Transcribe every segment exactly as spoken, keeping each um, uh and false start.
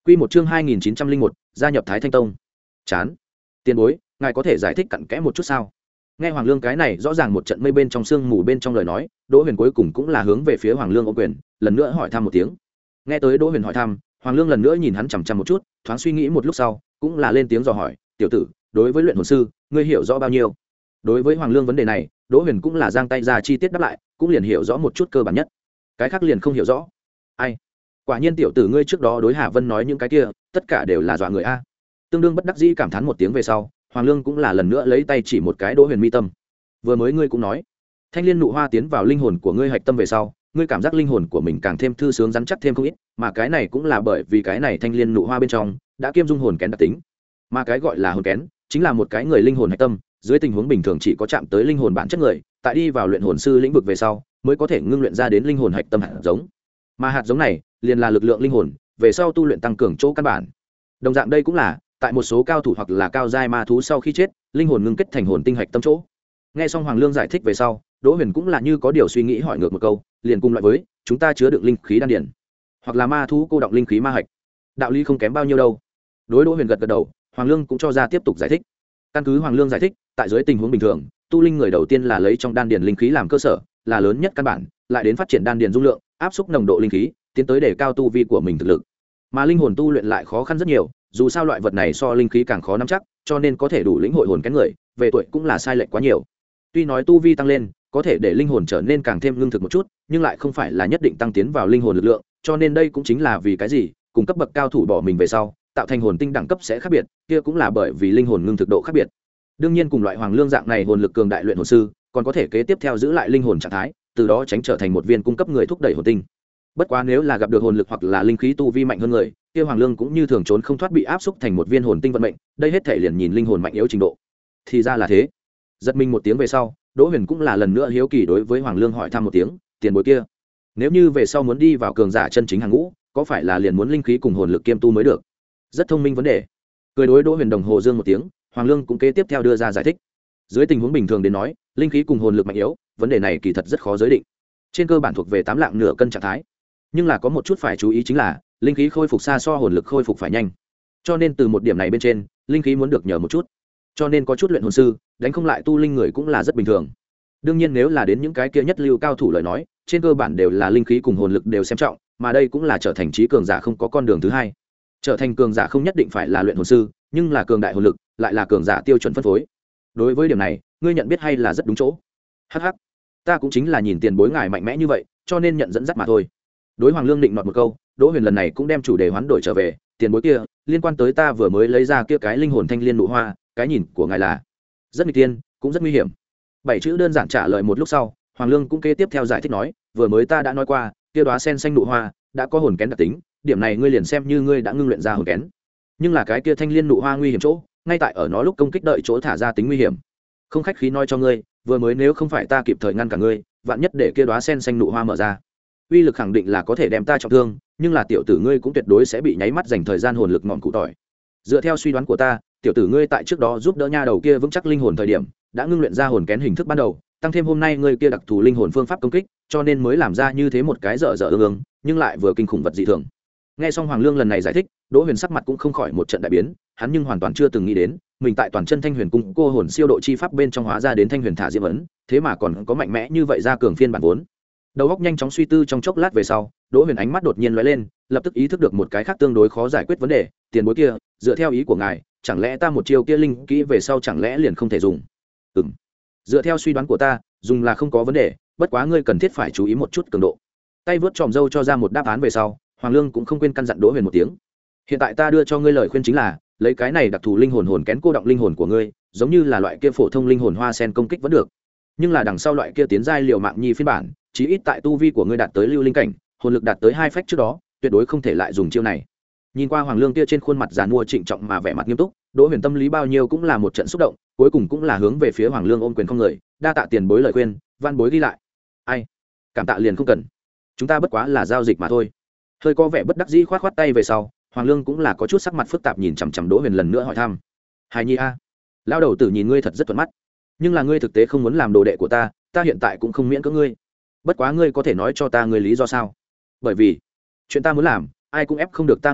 Quy một chương hai nghìn chín trăm linh một, gia nhập Thái Thanh Tông. Chán. Tiền bối, ngài có thể giải thích cặn kẽ một chút sao? Nghe Hoàng Lương cái này rõ ràng một trận mây bên trong sương mù bên trong lời nói, Đỗ Huyền cuối cùng cũng là hướng về phía Hoàng Lương ôm quyền, lần nữa hỏi thăm một tiếng. Nghe tới Đỗ Huyền hỏi thăm, Hoàng Lương lần nữa nhìn hắn chằm chằm một chút, thoáng suy nghĩ một lúc sau, cũng là lên tiếng dò hỏi, "Tiểu tử, đối với luyện hồn sư, ngươi hiểu rõ bao nhiêu?" Đối với Hoàng Lương vấn đề này, Đỗ Huyền cũng là giang tay ra chi tiết đáp lại, cũng liền hiểu rõ một chút cơ bản nhất. Cái khác liền không hiểu rõ. Ai? Quả nhiên tiểu tử ngươi trước đó đối Hạ Vân nói những cái kia, tất cả đều là dọa người a. Tương đương bất đắc dĩ cảm thán một tiếng về sau, Hoàng Lương cũng là lần nữa lấy tay chỉ một cái Đỗ Huyền mi tâm. Vừa mới ngươi cũng nói, thanh liên nụ hoa tiến vào linh hồn của ngươi hạch tâm về sau, ngươi cảm giác linh hồn của mình càng thêm thư sướng rắn chắc thêm không ít, mà cái này cũng là bởi vì cái này thanh liên nụ hoa bên trong đã kiêm dung hồn kén đặc tính. Mà cái gọi là hồn kén, chính là một cái người linh hồn hạch tâm, dưới tình huống bình thường chỉ có chạm tới linh hồn bản chất người, tại đi vào luyện hồn sư lĩnh vực về sau, mới có thể ngưng luyện ra đến linh hồn hạch tâm hạt giống. Mà hạt giống này, liền là lực lượng linh hồn, về sau tu luyện tăng cường chỗ căn bản. Đồng dạng đây cũng là tại một số cao thủ hoặc là cao giai ma thú sau khi chết, linh hồn ngưng kết thành hồn tinh hạch tâm chỗ. Nghe xong Hoàng Lương giải thích về sau, Đỗ Huyền cũng là như có điều suy nghĩ hỏi ngược một câu, liền cùng loại với, chúng ta chứa đựng linh khí đan điển, hoặc là ma thú cô đọng linh khí ma hạch, đạo lý không kém bao nhiêu đâu. Đối Đỗ Huyền gật gật đầu, Hoàng Lương cũng cho ra tiếp tục giải thích. Căn cứ Hoàng Lương giải thích, tại dưới tình huống bình thường, tu linh người đầu tiên là lấy trong đan điển linh khí làm cơ sở, là lớn nhất căn bản, lại đến phát triển đan điển dung lượng, áp xúc nồng độ linh khí, tiến tới để cao tu vi của mình thực lực. Mà linh hồn tu luyện lại khó khăn rất nhiều, dù sao loại vật này so linh khí càng khó nắm chắc, cho nên có thể đủ lĩnh hội hồn kén người, về tuổi cũng là sai lệch quá nhiều. Tuy nói tu vi tăng lên, có thể để linh hồn trở nên càng thêm lương thực một chút, nhưng lại không phải là nhất định tăng tiến vào linh hồn lực lượng, cho nên đây cũng chính là vì cái gì, cùng cấp bậc cao thủ bỏ mình về sau, tạo thành hồn tinh đẳng cấp sẽ khác biệt, kia cũng là bởi vì linh hồn ngưng thực độ khác biệt. Đương nhiên cùng loại Hoàng Lương dạng này hồn lực cường đại luyện hồn sư, còn có thể kế tiếp theo giữ lại linh hồn trạng thái, từ đó tránh trở thành một viên cung cấp người thúc đẩy hồn tinh. Bất quá nếu là gặp được hồn lực hoặc là linh khí tu vi mạnh hơn người, kia Hoàng Lương cũng như thường trốn không thoát bị áp xúc thành một viên hồn tinh vận mệnh, đây hết thể liền nhìn linh hồn mạnh yếu trình độ. Thì ra là thế. Giật mình một tiếng về sau, Đỗ Huyền cũng là lần nữa hiếu kỳ đối với Hoàng Lương hỏi thăm một tiếng, tiền bối kia, nếu như về sau muốn đi vào cường giả chân chính hàng ngũ, có phải là liền muốn linh khí cùng hồn lực kiêm tu mới được? Rất thông minh vấn đề. Cười đối Đỗ Huyền đồng hồ dương một tiếng, Hoàng Lương cũng kế tiếp theo đưa ra giải thích. Dưới tình huống bình thường đến nói, linh khí cùng hồn lực mạnh yếu, vấn đề này kỳ thật rất khó giới định. Trên cơ bản thuộc về tám lạng nửa cân trạng thái. Nhưng là có một chút phải chú ý chính là, linh khí khôi phục xa so hồn lực khôi phục phải nhanh. Cho nên từ một điểm này bên trên, linh khí muốn được nhờ một chút. Cho nên có chút luyện hồn sư, đánh không lại tu linh người cũng là rất bình thường. Đương nhiên nếu là đến những cái kia nhất lưu cao thủ lời nói, trên cơ bản đều là linh khí cùng hồn lực đều xem trọng, mà đây cũng là trở thành trí cường giả không có con đường thứ hai. Trở thành cường giả không nhất định phải là luyện hồn sư, nhưng là cường đại hồn lực, lại là cường giả tiêu chuẩn phân phối. Đối với điểm này, ngươi nhận biết hay là rất đúng chỗ. Hắc hắc, ta cũng chính là nhìn tiền bối ngài mạnh mẽ như vậy, cho nên nhận dẫn dắt mà thôi. Đối Hoàng Lương định nọt một câu, Đỗ Huyền lần này cũng đem chủ đề hoán đổi trở về, tiền bối kia, liên quan tới ta vừa mới lấy ra kia cái linh hồn thanh liên nụ hoa, cái nhìn của ngài là rất nguy tiên, cũng rất nguy hiểm. Bảy chữ đơn giản trả lời một lúc sau, Hoàng Lương cũng kế tiếp theo giải thích nói, vừa mới ta đã nói qua, kia đóa sen xanh nụ hoa đã có hồn kén đặc tính, điểm này ngươi liền xem như ngươi đã ngưng luyện ra hồn kén. Nhưng là cái kia thanh liên nụ hoa nguy hiểm chỗ, ngay tại ở nó lúc công kích đợi chỗ thả ra tính nguy hiểm. Không khách khí nói cho ngươi, vừa mới nếu không phải ta kịp thời ngăn cả ngươi, vạn nhất để kia đóa sen xanh nụ hoa mở ra, uy lực khẳng định là có thể đem ta trọng thương, nhưng là tiểu tử ngươi cũng tuyệt đối sẽ bị nháy mắt dành thời gian hồn lực ngọn cụ tỏi. Dựa theo suy đoán của ta, tiểu tử ngươi tại trước đó giúp đỡ nha đầu kia vững chắc linh hồn thời điểm, đã ngưng luyện ra hồn kén hình thức ban đầu, tăng thêm hôm nay ngươi kia đặc thù linh hồn phương pháp công kích, cho nên mới làm ra như thế một cái dở dở ương ương, nhưng lại vừa kinh khủng vật dị thường. Nghe xong Hoàng Lương lần này giải thích, Đỗ Huyền sắc mặt cũng không khỏi một trận đại biến, hắn nhưng hoàn toàn chưa từng nghĩ đến, mình tại toàn chân Thanh Huyền cung cô hồn siêu độ chi pháp bên trong hóa ra đến Thanh Huyền thả diễm ấn, thế mà còn có mạnh mẽ như vậy ra cường phiên bản vốn. Đầu óc nhanh chóng suy tư trong chốc lát về sau, Đỗ Huyền ánh mắt đột nhiên lóe lên, lập tức ý thức được một cái khác tương đối khó giải quyết vấn đề, tiền bối kia, dựa theo ý của ngài, chẳng lẽ ta một chiêu kia linh kỹ về sau chẳng lẽ liền không thể dùng? Ừm. Dựa theo suy đoán của ta, dùng là không có vấn đề, bất quá ngươi cần thiết phải chú ý một chút cường độ. Tay vớt tròm râu cho ra một đáp án về sau, Hoàng Lương cũng không quên căn dặn Đỗ Huyền một tiếng. Hiện tại ta đưa cho ngươi lời khuyên chính là, lấy cái này đặc thù linh hồn hồn kén cô động linh hồn của ngươi, giống như là loại kia phổ thông linh hồn hoa sen công kích vẫn được. Nhưng là đằng sau loại kia tiến giai liều mạng nhi phiên bản, chí ít tại tu vi của ngươi đạt tới lưu linh cảnh, hồn lực đạt tới hai phách trước đó, tuyệt đối không thể lại dùng chiêu này. Nhìn qua Hoàng Lương kia trên khuôn mặt giàn mua trịnh trọng mà vẻ mặt nghiêm túc, Đỗ Huyền tâm lý bao nhiêu cũng là một trận xúc động, cuối cùng cũng là hướng về phía Hoàng Lương ôm quyền không người, đa tạ tiền bối lời khuyên, van bối ghi lại. Ai? Cảm tạ liền không cần. Chúng ta bất quá là giao dịch mà thôi. Hơi có vẻ bất đắc dĩ khoát khoát tay về sau, Hoàng Lương cũng là có chút sắc mặt phức tạp nhìn chằm chằm Đỗ Huyền lần nữa hỏi thăm. Hài nhi a, lão đầu tử nhìn ngươi thật rất thuận mắt, nhưng là ngươi thực tế không muốn làm đồ đệ của ta, ta hiện tại cũng không miễn cưỡng ngươi. Bất quá ngươi có thể nói cho ta ngươi lý do sao? Bởi vì chuyện ta muốn làm, ai cũng ép không được ta ngang đầu,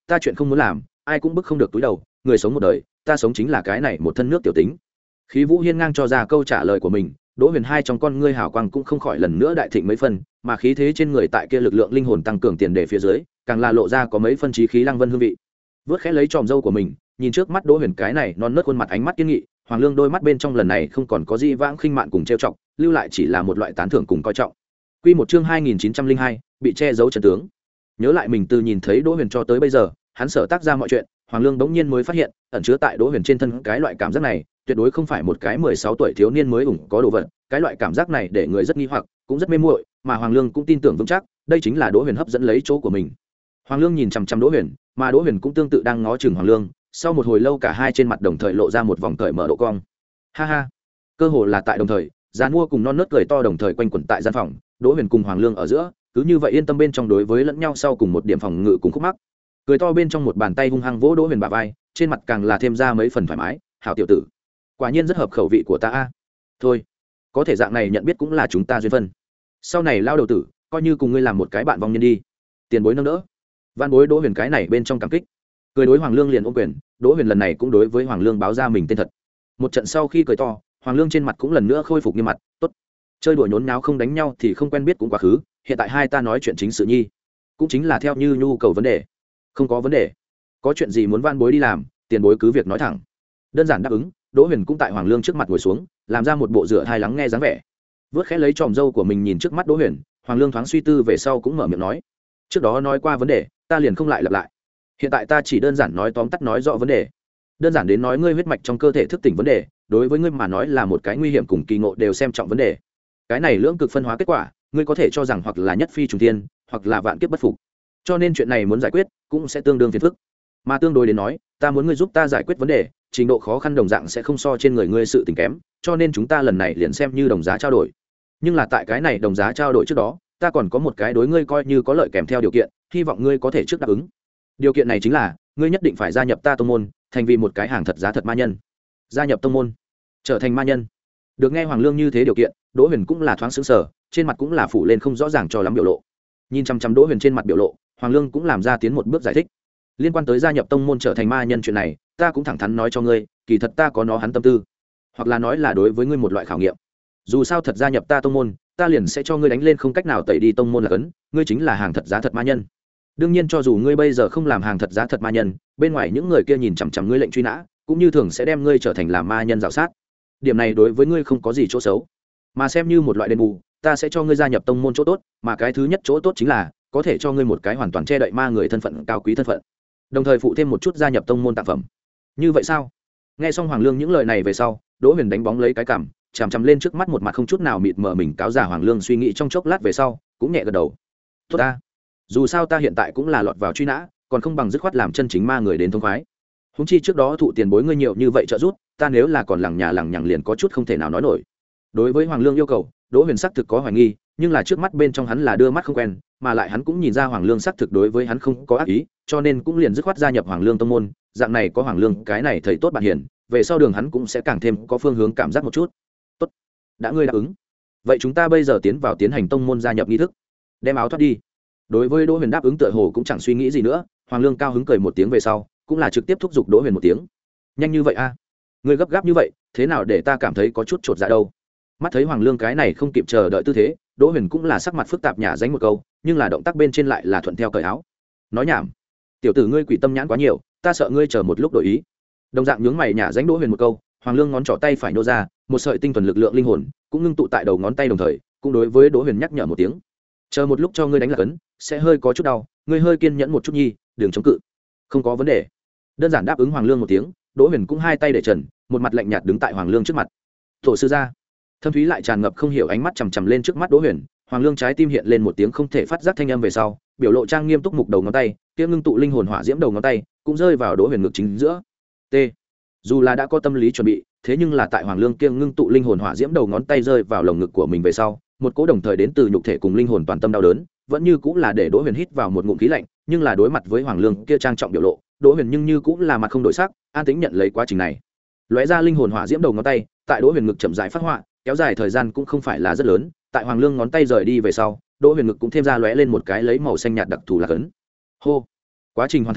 ta chuyện không muốn làm ai cũng bức không được túi đầu, người sống một đời ta sống chính là cái này một thân nước tiểu tính. Khí Vũ Hiên ngang cho ra câu trả lời của mình. Đỗ Huyền hai trong con ngươi hào quang cũng không khỏi lần nữa đại thịnh mấy phân, mà khí thế trên người tại kia lực lượng linh hồn tăng cường tiền đề phía dưới, càng là lộ ra có mấy phân chí khí lăng vân hương vị. Vớt khẽ lấy tròm râu của mình, nhìn trước mắt Đỗ Huyền cái này non nớt khuôn mặt ánh mắt kiên nghị, Hoàng Lương đôi mắt bên trong lần này không còn có gì vãng khinh mạn cùng trêu chọc, lưu lại chỉ là một loại tán thưởng cùng coi trọng. Quy một chương hai nghìn chín trăm linh hai, bị che giấu chân tướng. Nhớ lại mình từ nhìn thấy Đỗ Huyền cho tới bây giờ, hắn sở tác ra mọi chuyện, Hoàng Lương bỗng nhiên mới phát hiện, ẩn chứa tại Đỗ Huyền trên thân cái loại cảm giác này, tuyệt đối không phải một cái mười sáu tuổi thiếu niên mới ủng có đồ vật, cái loại cảm giác này để người rất nghi hoặc, cũng rất mê muội, mà Hoàng Lương cũng tin tưởng vững chắc, đây chính là Đỗ Huyền hấp dẫn lấy chỗ của mình. Hoàng Lương nhìn chằm chằm Đỗ Huyền, mà Đỗ Huyền cũng tương tự đang ngó chừng Hoàng Lương, sau một hồi lâu cả hai trên mặt đồng thời lộ ra một vòng cởi mở độ cong. Ha ha. Cơ hồ là tại đồng thời, Giàn Mua cùng non nớt cười to đồng thời quanh quẩn tại gian phòng, Đỗ Huyền cùng Hoàng Lương ở giữa, cứ như vậy yên tâm bên trong đối với lẫn nhau sau cùng một điểm phòng ngự cùng khúc mắc. Cười to bên trong một bàn tay hung hăng vỗ Đỗ Huyền bả vai, trên mặt càng là thêm ra mấy phần thoải mái, "Hảo tiểu tử, quả nhiên rất hợp khẩu vị của ta a. Thôi, có thể dạng này nhận biết cũng là chúng ta duyên phận. Sau này lao đầu tử, coi như cùng ngươi làm một cái bạn vong nhân đi." Tiền bối nâng đỡ. Văn bối Đỗ Huyền cái này bên trong cảm kích. Cười đối Hoàng Lương liền ôm quyền, Đỗ Huyền lần này cũng đối với Hoàng Lương báo ra mình tên thật. Một trận sau khi cười to, Hoàng Lương trên mặt cũng lần nữa khôi phục nghiêm mặt, "Tốt, chơi đùa nhốn nháo không đánh nhau thì không quen biết cũng quá khứ, hiện tại hai ta nói chuyện chính sự nhi, cũng chính là theo như nhu cầu vấn đề." "Không có vấn đề, có chuyện gì muốn van bối đi làm, tiền bối cứ việc nói thẳng." Đơn giản đáp ứng, Đỗ Huyền cũng tại Hoàng Lương trước mặt ngồi xuống, làm ra một bộ rửa thai lắng nghe dáng vẻ. Vớt khẽ lấy tròm râu của mình nhìn trước mắt Đỗ Huyền, Hoàng Lương thoáng suy tư về sau cũng mở miệng nói, "Trước đó nói qua vấn đề, ta liền không lại lặp lại. Hiện tại ta chỉ đơn giản nói tóm tắt nói rõ vấn đề. Đơn giản đến nói ngươi huyết mạch trong cơ thể thức tỉnh vấn đề, đối với ngươi mà nói là một cái nguy hiểm cùng kỳ ngộ đều xem trọng vấn đề. Cái này lưỡng cực phân hóa kết quả, ngươi có thể cho rằng hoặc là nhất phi trùng thiên, hoặc là vạn kiếp bất phục. Cho nên chuyện này muốn giải quyết, cũng sẽ tương đương phiền phức. Mà tương đối đến nói, ta muốn ngươi giúp ta giải quyết vấn đề, trình độ khó khăn đồng dạng sẽ không so trên người ngươi sự tình kém, cho nên chúng ta lần này liền xem như đồng giá trao đổi. Nhưng là tại cái này đồng giá trao đổi trước đó, ta còn có một cái đối ngươi coi như có lợi kèm theo điều kiện, hy vọng ngươi có thể trước đáp ứng. Điều kiện này chính là, ngươi nhất định phải gia nhập ta tông môn, thành vì một cái hàng thật giá thật ma nhân." Gia nhập tông môn, trở thành ma nhân. Được nghe Hoàng Lương như thế điều kiện, Đỗ Huyền cũng là thoáng sững sờ, trên mặt cũng là phủ lên không rõ ràng cho lắm biểu lộ. Nhìn chăm chăm Đỗ Huyền trên mặt biểu lộ, Hoàng Lương cũng làm ra tiến một bước giải thích. "Liên quan tới gia nhập tông môn trở thành ma nhân chuyện này, ta cũng thẳng thắn nói cho ngươi, kỳ thật ta có nó hắn tâm tư, hoặc là nói là đối với ngươi một loại khảo nghiệm. Dù sao thật gia nhập ta tông môn, ta liền sẽ cho ngươi đánh lên không cách nào tẩy đi tông môn là cấn, ngươi chính là hàng thật giá thật ma nhân. Đương nhiên cho dù ngươi bây giờ không làm hàng thật giá thật ma nhân, bên ngoài những người kia nhìn chằm chằm ngươi lệnh truy nã, cũng như thường sẽ đem ngươi trở thành làm ma nhân rào sát. Điểm này đối với ngươi không có gì chỗ xấu, mà xem như một loại đền bù, ta sẽ cho ngươi gia nhập tông môn chỗ tốt, mà cái thứ nhất chỗ tốt chính là có thể cho ngươi một cái hoàn toàn che đậy ma người thân phận cao quý thân phận, đồng thời phụ thêm một chút gia nhập tông môn tặng phẩm." Như vậy sao? Nghe xong Hoàng Lương những lời này về sau, Đỗ Huyền đánh bóng lấy cái cằm, chằm chằm lên trước mắt một mặt không chút nào mịt mờ mình cáo giả Hoàng Lương suy nghĩ trong chốc lát về sau, cũng nhẹ gật đầu. "Tốt ta, dù sao ta hiện tại cũng là lọt vào truy nã, còn không bằng dứt khoát làm chân chính ma người đến thông khoái. Húng chi trước đó thụ tiền bối ngươi nhiều như vậy trợ giúp, ta nếu là còn lằng nhà lằng nhằng liền có chút không thể nào nói nổi." Đối với Hoàng Lương yêu cầu, Đỗ Huyền xác thực có hoài nghi, nhưng là trước mắt bên trong hắn là đưa mắt không quen, mà lại hắn cũng nhìn ra Hoàng Lương xác thực đối với hắn không có ác ý, cho nên cũng liền dứt khoát gia nhập Hoàng Lương tông môn, dạng này có Hoàng Lương cái này thầy tốt bạn hiền, về sau đường hắn cũng sẽ càng thêm có phương hướng cảm giác một chút. "Tốt, đã ngươi đáp ứng, vậy chúng ta bây giờ tiến vào tiến hành tông môn gia nhập nghi thức. Đem áo thoát đi." Đối với Đỗ Huyền đáp ứng tựa hồ cũng chẳng suy nghĩ gì nữa, Hoàng Lương cao hứng cười một tiếng về sau, cũng là trực tiếp thúc giục Đỗ Huyền một tiếng. "Nhanh như vậy a? À? Ngươi gấp gáp như vậy, thế nào để ta cảm thấy có chút chột dạ đâu?" Mắt thấy Hoàng Lương cái này không kịp chờ đợi tư thế, Đỗ Huyền cũng là sắc mặt phức tạp nhả dánh một câu, nhưng là động tác bên trên lại là thuận theo cởi áo. "Nói nhảm, tiểu tử ngươi quỷ tâm nhãn quá nhiều, ta sợ ngươi chờ một lúc đổi ý." Đồng dạng nhướng mày nhả dánh Đỗ Huyền một câu, Hoàng Lương ngón trỏ tay phải nô ra, một sợi tinh thuần lực lượng linh hồn cũng ngưng tụ tại đầu ngón tay, đồng thời cũng đối với Đỗ Huyền nhắc nhở một tiếng. "Chờ một lúc cho ngươi đánh lạc ấn, sẽ hơi có chút đau, ngươi hơi kiên nhẫn một chút nhi, đừng chống cự." "Không có vấn đề." Đơn giản đáp ứng Hoàng Lương một tiếng, Đỗ Huyền cũng hai tay để trần, một mặt lạnh nhạt đứng tại Hoàng Lương trước mặt. "Tổ sư gia." Thâm thúy lại tràn ngập không hiểu ánh mắt chằm chằm lên trước mắt Đỗ Huyền, Hoàng Lương trái tim hiện lên một tiếng không thể phát giác thanh âm về sau, biểu lộ trang nghiêm túc mục đầu ngón tay, kia ngưng tụ linh hồn hỏa diễm đầu ngón tay, cũng rơi vào Đỗ Huyền ngực chính giữa. T. Dù là đã có tâm lý chuẩn bị, thế nhưng là tại Hoàng Lương kia ngưng tụ linh hồn hỏa diễm đầu ngón tay rơi vào lồng ngực của mình về sau, một cỗ đồng thời đến từ nhục thể cùng linh hồn toàn tâm đau đớn, vẫn như cũng là để Đỗ Huyền hít vào một ngụm khí lạnh, nhưng là đối mặt với Hoàng Lương kia trang trọng biểu lộ, Đỗ Huyền nhưng như cũng là mặt không đổi sắc, an tĩnh nhận lấy quá trình này. Lóe ra linh hồn hỏa diễm đầu ngón tay, tại Đỗ Huyền ngực chậm rãi phát họa, kéo dài thời gian cũng không phải là rất lớn, tại Hoàng Lương ngón tay rời đi về sau, Đỗ Huyền ngực cũng thêm ra lóe lên một cái lấy màu xanh nhạt đặc thù là cấn. Hô. Quá trình hoàn thành,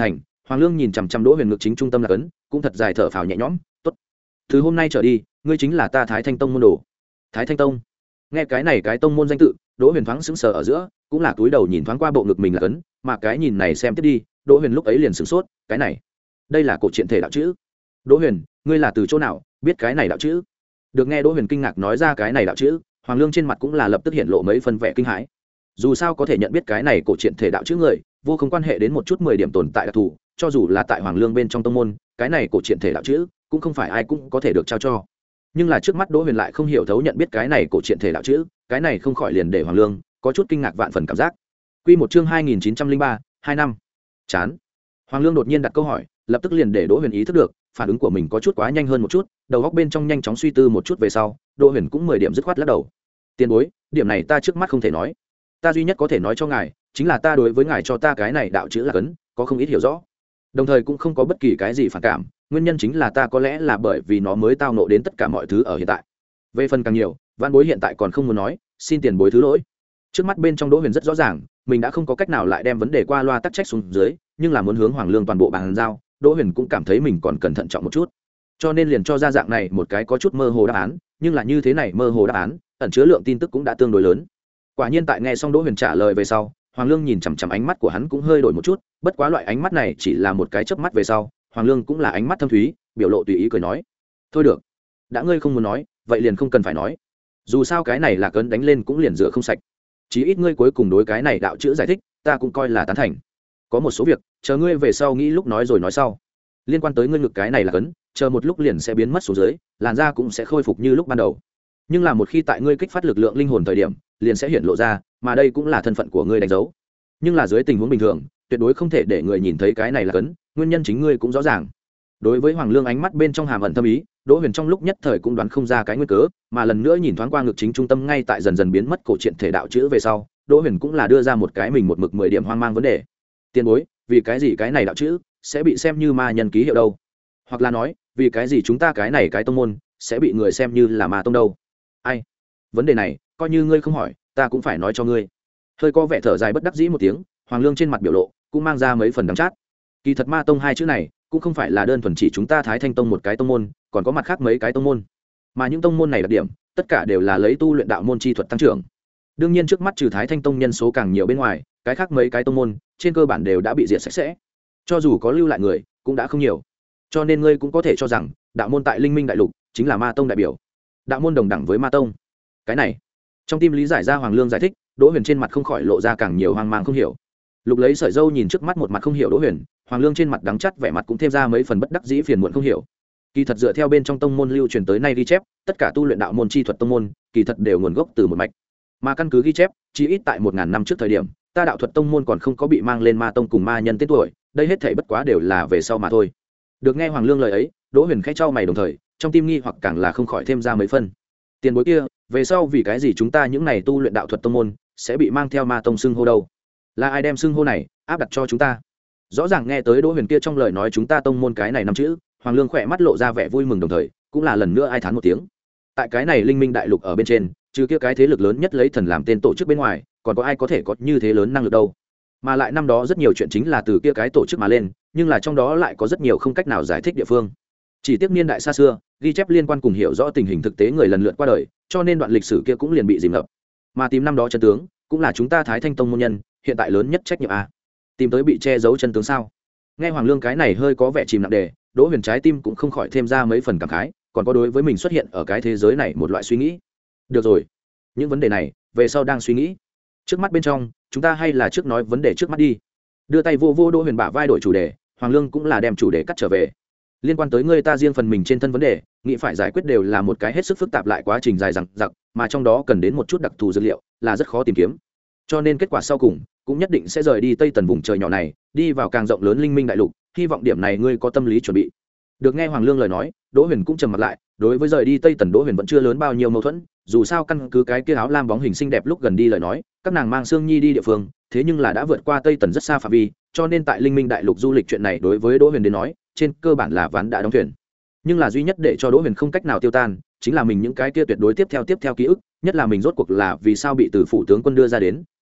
Hoàng Lương nhìn chằm chằm Đỗ Huyền ngực chính trung tâm là cấn, cũng thật dài thở phào nhẹ nhõm. Tốt, từ hôm nay trở đi, ngươi chính là ta Thái Thanh Tông môn đồ. Thái Thanh Tông. Nghe cái này cái tông môn danh tự, Đỗ Huyền thoáng sững sờ ở giữa, cũng là túi đầu nhìn thoáng qua bộ ngực mình là cấn, mà cái nhìn này xem tiếp đi, Đỗ Huyền lúc ấy liền sửng sốt, cái này, đây là cổ truyện thể đạo chữ. Đỗ Huyền, ngươi là từ chỗ nào biết cái này đạo chữ? Được nghe Đỗ Huyền kinh ngạc nói ra cái này đạo chữ, Hoàng Lương trên mặt cũng là lập tức hiện lộ mấy phần vẻ kinh hãi. Dù sao có thể nhận biết cái này cổ truyện thể đạo chữ người, vô không quan hệ đến một chút mười điểm tồn tại đặc thù, cho dù là tại Hoàng Lương bên trong tông môn, cái này cổ truyện thể đạo chữ cũng không phải ai cũng có thể được trao cho. Nhưng là trước mắt Đỗ Huyền lại không hiểu thấu nhận biết cái này cổ truyện thể đạo chữ, cái này không khỏi liền để Hoàng Lương có chút kinh ngạc vạn phần cảm giác. Quy một chương hai nghìn chín trăm linh ba, hai năm. Chán. Hoàng Lương đột nhiên đặt câu hỏi, lập tức liền để Đỗ Huyền ý thức được, phản ứng của mình có chút quá nhanh hơn một chút, đầu óc bên trong nhanh chóng suy tư một chút về sau, Đỗ Huyền cũng mười điểm dứt khoát lắc đầu. Tiền bối, điểm này ta trước mắt không thể nói. Ta duy nhất có thể nói cho ngài, chính là ta đối với ngài cho ta cái này đạo chữ là cấn, có không ít hiểu rõ. Đồng thời cũng không có bất kỳ cái gì phản cảm, nguyên nhân chính là ta có lẽ là bởi vì nó mới tao nộ đến tất cả mọi thứ ở hiện tại. Về phần càng nhiều, văn bối hiện tại còn không muốn nói, xin tiền bối thứ lỗi. Trước mắt bên trong Đỗ Huyền rất rõ ràng, mình đã không có cách nào lại đem vấn đề qua loa tắc trách xuống dưới, nhưng là muốn hướng Hoàng Lương toàn bộ bàn giao, Đỗ Huyền cũng cảm thấy mình còn cẩn thận trọng một chút, cho nên liền cho ra dạng này một cái có chút mơ hồ đáp án, nhưng là như thế này mơ hồ đáp án ẩn chứa lượng tin tức cũng đã tương đối lớn. Quả nhiên tại nghe xong Đỗ Huyền trả lời về sau, Hoàng Lương nhìn chằm chằm ánh mắt của hắn cũng hơi đổi một chút, bất quá loại ánh mắt này chỉ là một cái chớp mắt về sau, Hoàng Lương cũng là ánh mắt thâm thúy, biểu lộ tùy ý cười nói: thôi được, đã ngươi không muốn nói, vậy liền không cần phải nói, dù sao cái này là cấn đánh lên cũng liền rửa không sạch, chí ít ngươi cuối cùng đối cái này đạo chữ giải thích, ta cũng coi là tán thành. Có một số việc, chờ ngươi về sau nghĩ lúc nói rồi nói sau. Liên quan tới ngươi ngực cái này là cấn, chờ một lúc liền sẽ biến mất xuống dưới, làn da cũng sẽ khôi phục như lúc ban đầu. Nhưng là một khi tại ngươi kích phát lực lượng linh hồn thời điểm, liền sẽ hiện lộ ra, mà đây cũng là thân phận của ngươi đánh dấu. Nhưng là dưới tình huống bình thường, tuyệt đối không thể để người nhìn thấy cái này là cấn, nguyên nhân chính ngươi cũng rõ ràng. Đối với Hoàng Lương ánh mắt bên trong hàm ẩn thâm ý, Đỗ Huyền trong lúc nhất thời cũng đoán không ra cái nguyên cớ, mà lần nữa nhìn thoáng qua ngực chính trung tâm ngay tại dần dần biến mất cổ truyện thể đạo chữ về sau, Đỗ Huyền cũng là đưa ra một cái mình một mực mười điểm hoang mang vấn đề. Tiền bối, vì cái gì cái này đạo chữ sẽ bị xem như ma nhân ký hiệu đâu? Hoặc là nói, vì cái gì chúng ta cái này cái tông môn sẽ bị người xem như là ma tông đâu? Ai? Vấn đề này, coi như ngươi không hỏi, ta cũng phải nói cho ngươi. Hơi có vẻ thở dài bất đắc dĩ một tiếng, Hoàng Lương trên mặt biểu lộ cũng mang ra mấy phần đắng chát. Kỳ thật ma tông hai chữ này cũng không phải là đơn thuần chỉ chúng ta Thái Thanh Tông một cái tông môn, còn có mặt khác mấy cái tông môn. Mà những tông môn này đặc điểm, tất cả đều là lấy tu luyện đạo môn chi thuật tăng trưởng. Đương nhiên trước mắt trừ Thái Thanh Tông nhân số càng nhiều bên ngoài, cái khác mấy cái tông môn trên cơ bản đều đã bị diệt sạch sẽ. Cho dù có lưu lại người, cũng đã không nhiều. Cho nên ngươi cũng có thể cho rằng, đạo môn tại Linh Minh đại lục chính là ma tông đại biểu. Đạo môn đồng đẳng với ma tông. Cái này, trong tim lý giải ra Hoàng Lương giải thích, Đỗ Huyền trên mặt không khỏi lộ ra càng nhiều hoang mang không hiểu. Lục lấy sợi dâu nhìn trước mắt một mặt không hiểu Đỗ Huyền, Hoàng Lương trên mặt đắng chắt vẻ mặt cũng thêm ra mấy phần bất đắc dĩ phiền muộn không hiểu. Kỳ thật dựa theo bên trong tông môn lưu truyền tới nay ghi chép, tất cả tu luyện đạo môn chi thuật tông môn, kỳ thật đều nguồn gốc từ một mạch. Mà căn cứ ghi chép, chỉ ít tại một ngàn năm trước thời điểm, ta đạo thuật tông môn còn không có bị mang lên ma tông cùng ma nhân tên tuổi, đây hết thảy bất quá đều là về sau mà thôi. Được nghe Hoàng Lương lời ấy, Đỗ Huyền khẽ chau mày đồng thời, trong tim nghi hoặc càng là không khỏi thêm ra mấy phân. Tiền bối kia, về sau vì cái gì chúng ta những này tu luyện đạo thuật tông môn sẽ bị mang theo ma tông xưng hô đâu? Là ai đem xưng hô này áp đặt cho chúng ta? Rõ ràng nghe tới Đỗ Huyền kia trong lời nói chúng ta tông môn cái này năm chữ, Hoàng Lương khỏe mắt lộ ra vẻ vui mừng đồng thời, cũng là lần nữa ai thán một tiếng. Tại cái này Linh Minh đại lục ở bên trên, trừ kia cái thế lực lớn nhất lấy thần làm tên tổ chức bên ngoài, còn có ai có thể có như thế lớn năng lực đâu? Mà lại năm đó rất nhiều chuyện chính là từ kia cái tổ chức mà lên, nhưng là trong đó lại có rất nhiều không cách nào giải thích địa phương. Chỉ tiếc niên đại xa xưa, ghi chép liên quan cùng hiểu rõ tình hình thực tế người lần lượt qua đời, cho nên đoạn lịch sử kia cũng liền bị dìm ngập. Mà tìm năm đó chân tướng, cũng là chúng ta Thái Thanh Tông môn nhân, hiện tại lớn nhất trách nhiệm a. Tìm tới bị che giấu chân tướng sao? Nghe Hoàng Lương cái này hơi có vẻ chìm nặng đề, Đỗ Huyền trái tim cũng không khỏi thêm ra mấy phần cảm khái, còn có đối với mình xuất hiện ở cái thế giới này một loại suy nghĩ. Được rồi, những vấn đề này về sau đang suy nghĩ. Trước mắt bên trong, chúng ta hay là trước nói vấn đề trước mắt đi. Đưa tay vô vô Đỗ Huyền bả vai đổi chủ đề, Hoàng Lương cũng là đem chủ đề cắt trở về. Liên quan tới người ta riêng phần mình trên thân vấn đề, nghĩ phải giải quyết đều là một cái hết sức phức tạp lại quá trình dài dằng dặc, mà trong đó cần đến một chút đặc thù dữ liệu, là rất khó tìm kiếm. Cho nên kết quả sau cùng cũng nhất định sẽ rời đi Tây Tần vùng trời nhỏ này, đi vào càng rộng lớn Linh Minh đại lục, hy vọng điểm này ngươi có tâm lý chuẩn bị. Được nghe Hoàng Lương lời nói, Đỗ Huyền cũng trầm mặt lại, đối với rời đi Tây Tần Đỗ Huyền vẫn chưa lớn bao nhiêu mâu thuẫn, dù sao căn cứ cái kia áo lam bóng hình xinh đẹp lúc gần đi lời nói, các nàng mang Sương Nhi đi địa phương, thế nhưng là đã vượt qua Tây Tần rất xa phạm vi, cho nên tại Linh Minh đại lục du lịch chuyện này đối với Đỗ Huyền đến nói, trên cơ bản là ván đã đóng thuyền. Nhưng là duy nhất để cho Đỗ Huyền không cách nào tiêu tan, chính là mình những cái kia tuyệt đối tiếp theo tiếp theo ký ức, nhất là mình rốt cuộc là vì sao bị từ phủ tướng quân đưa ra đến,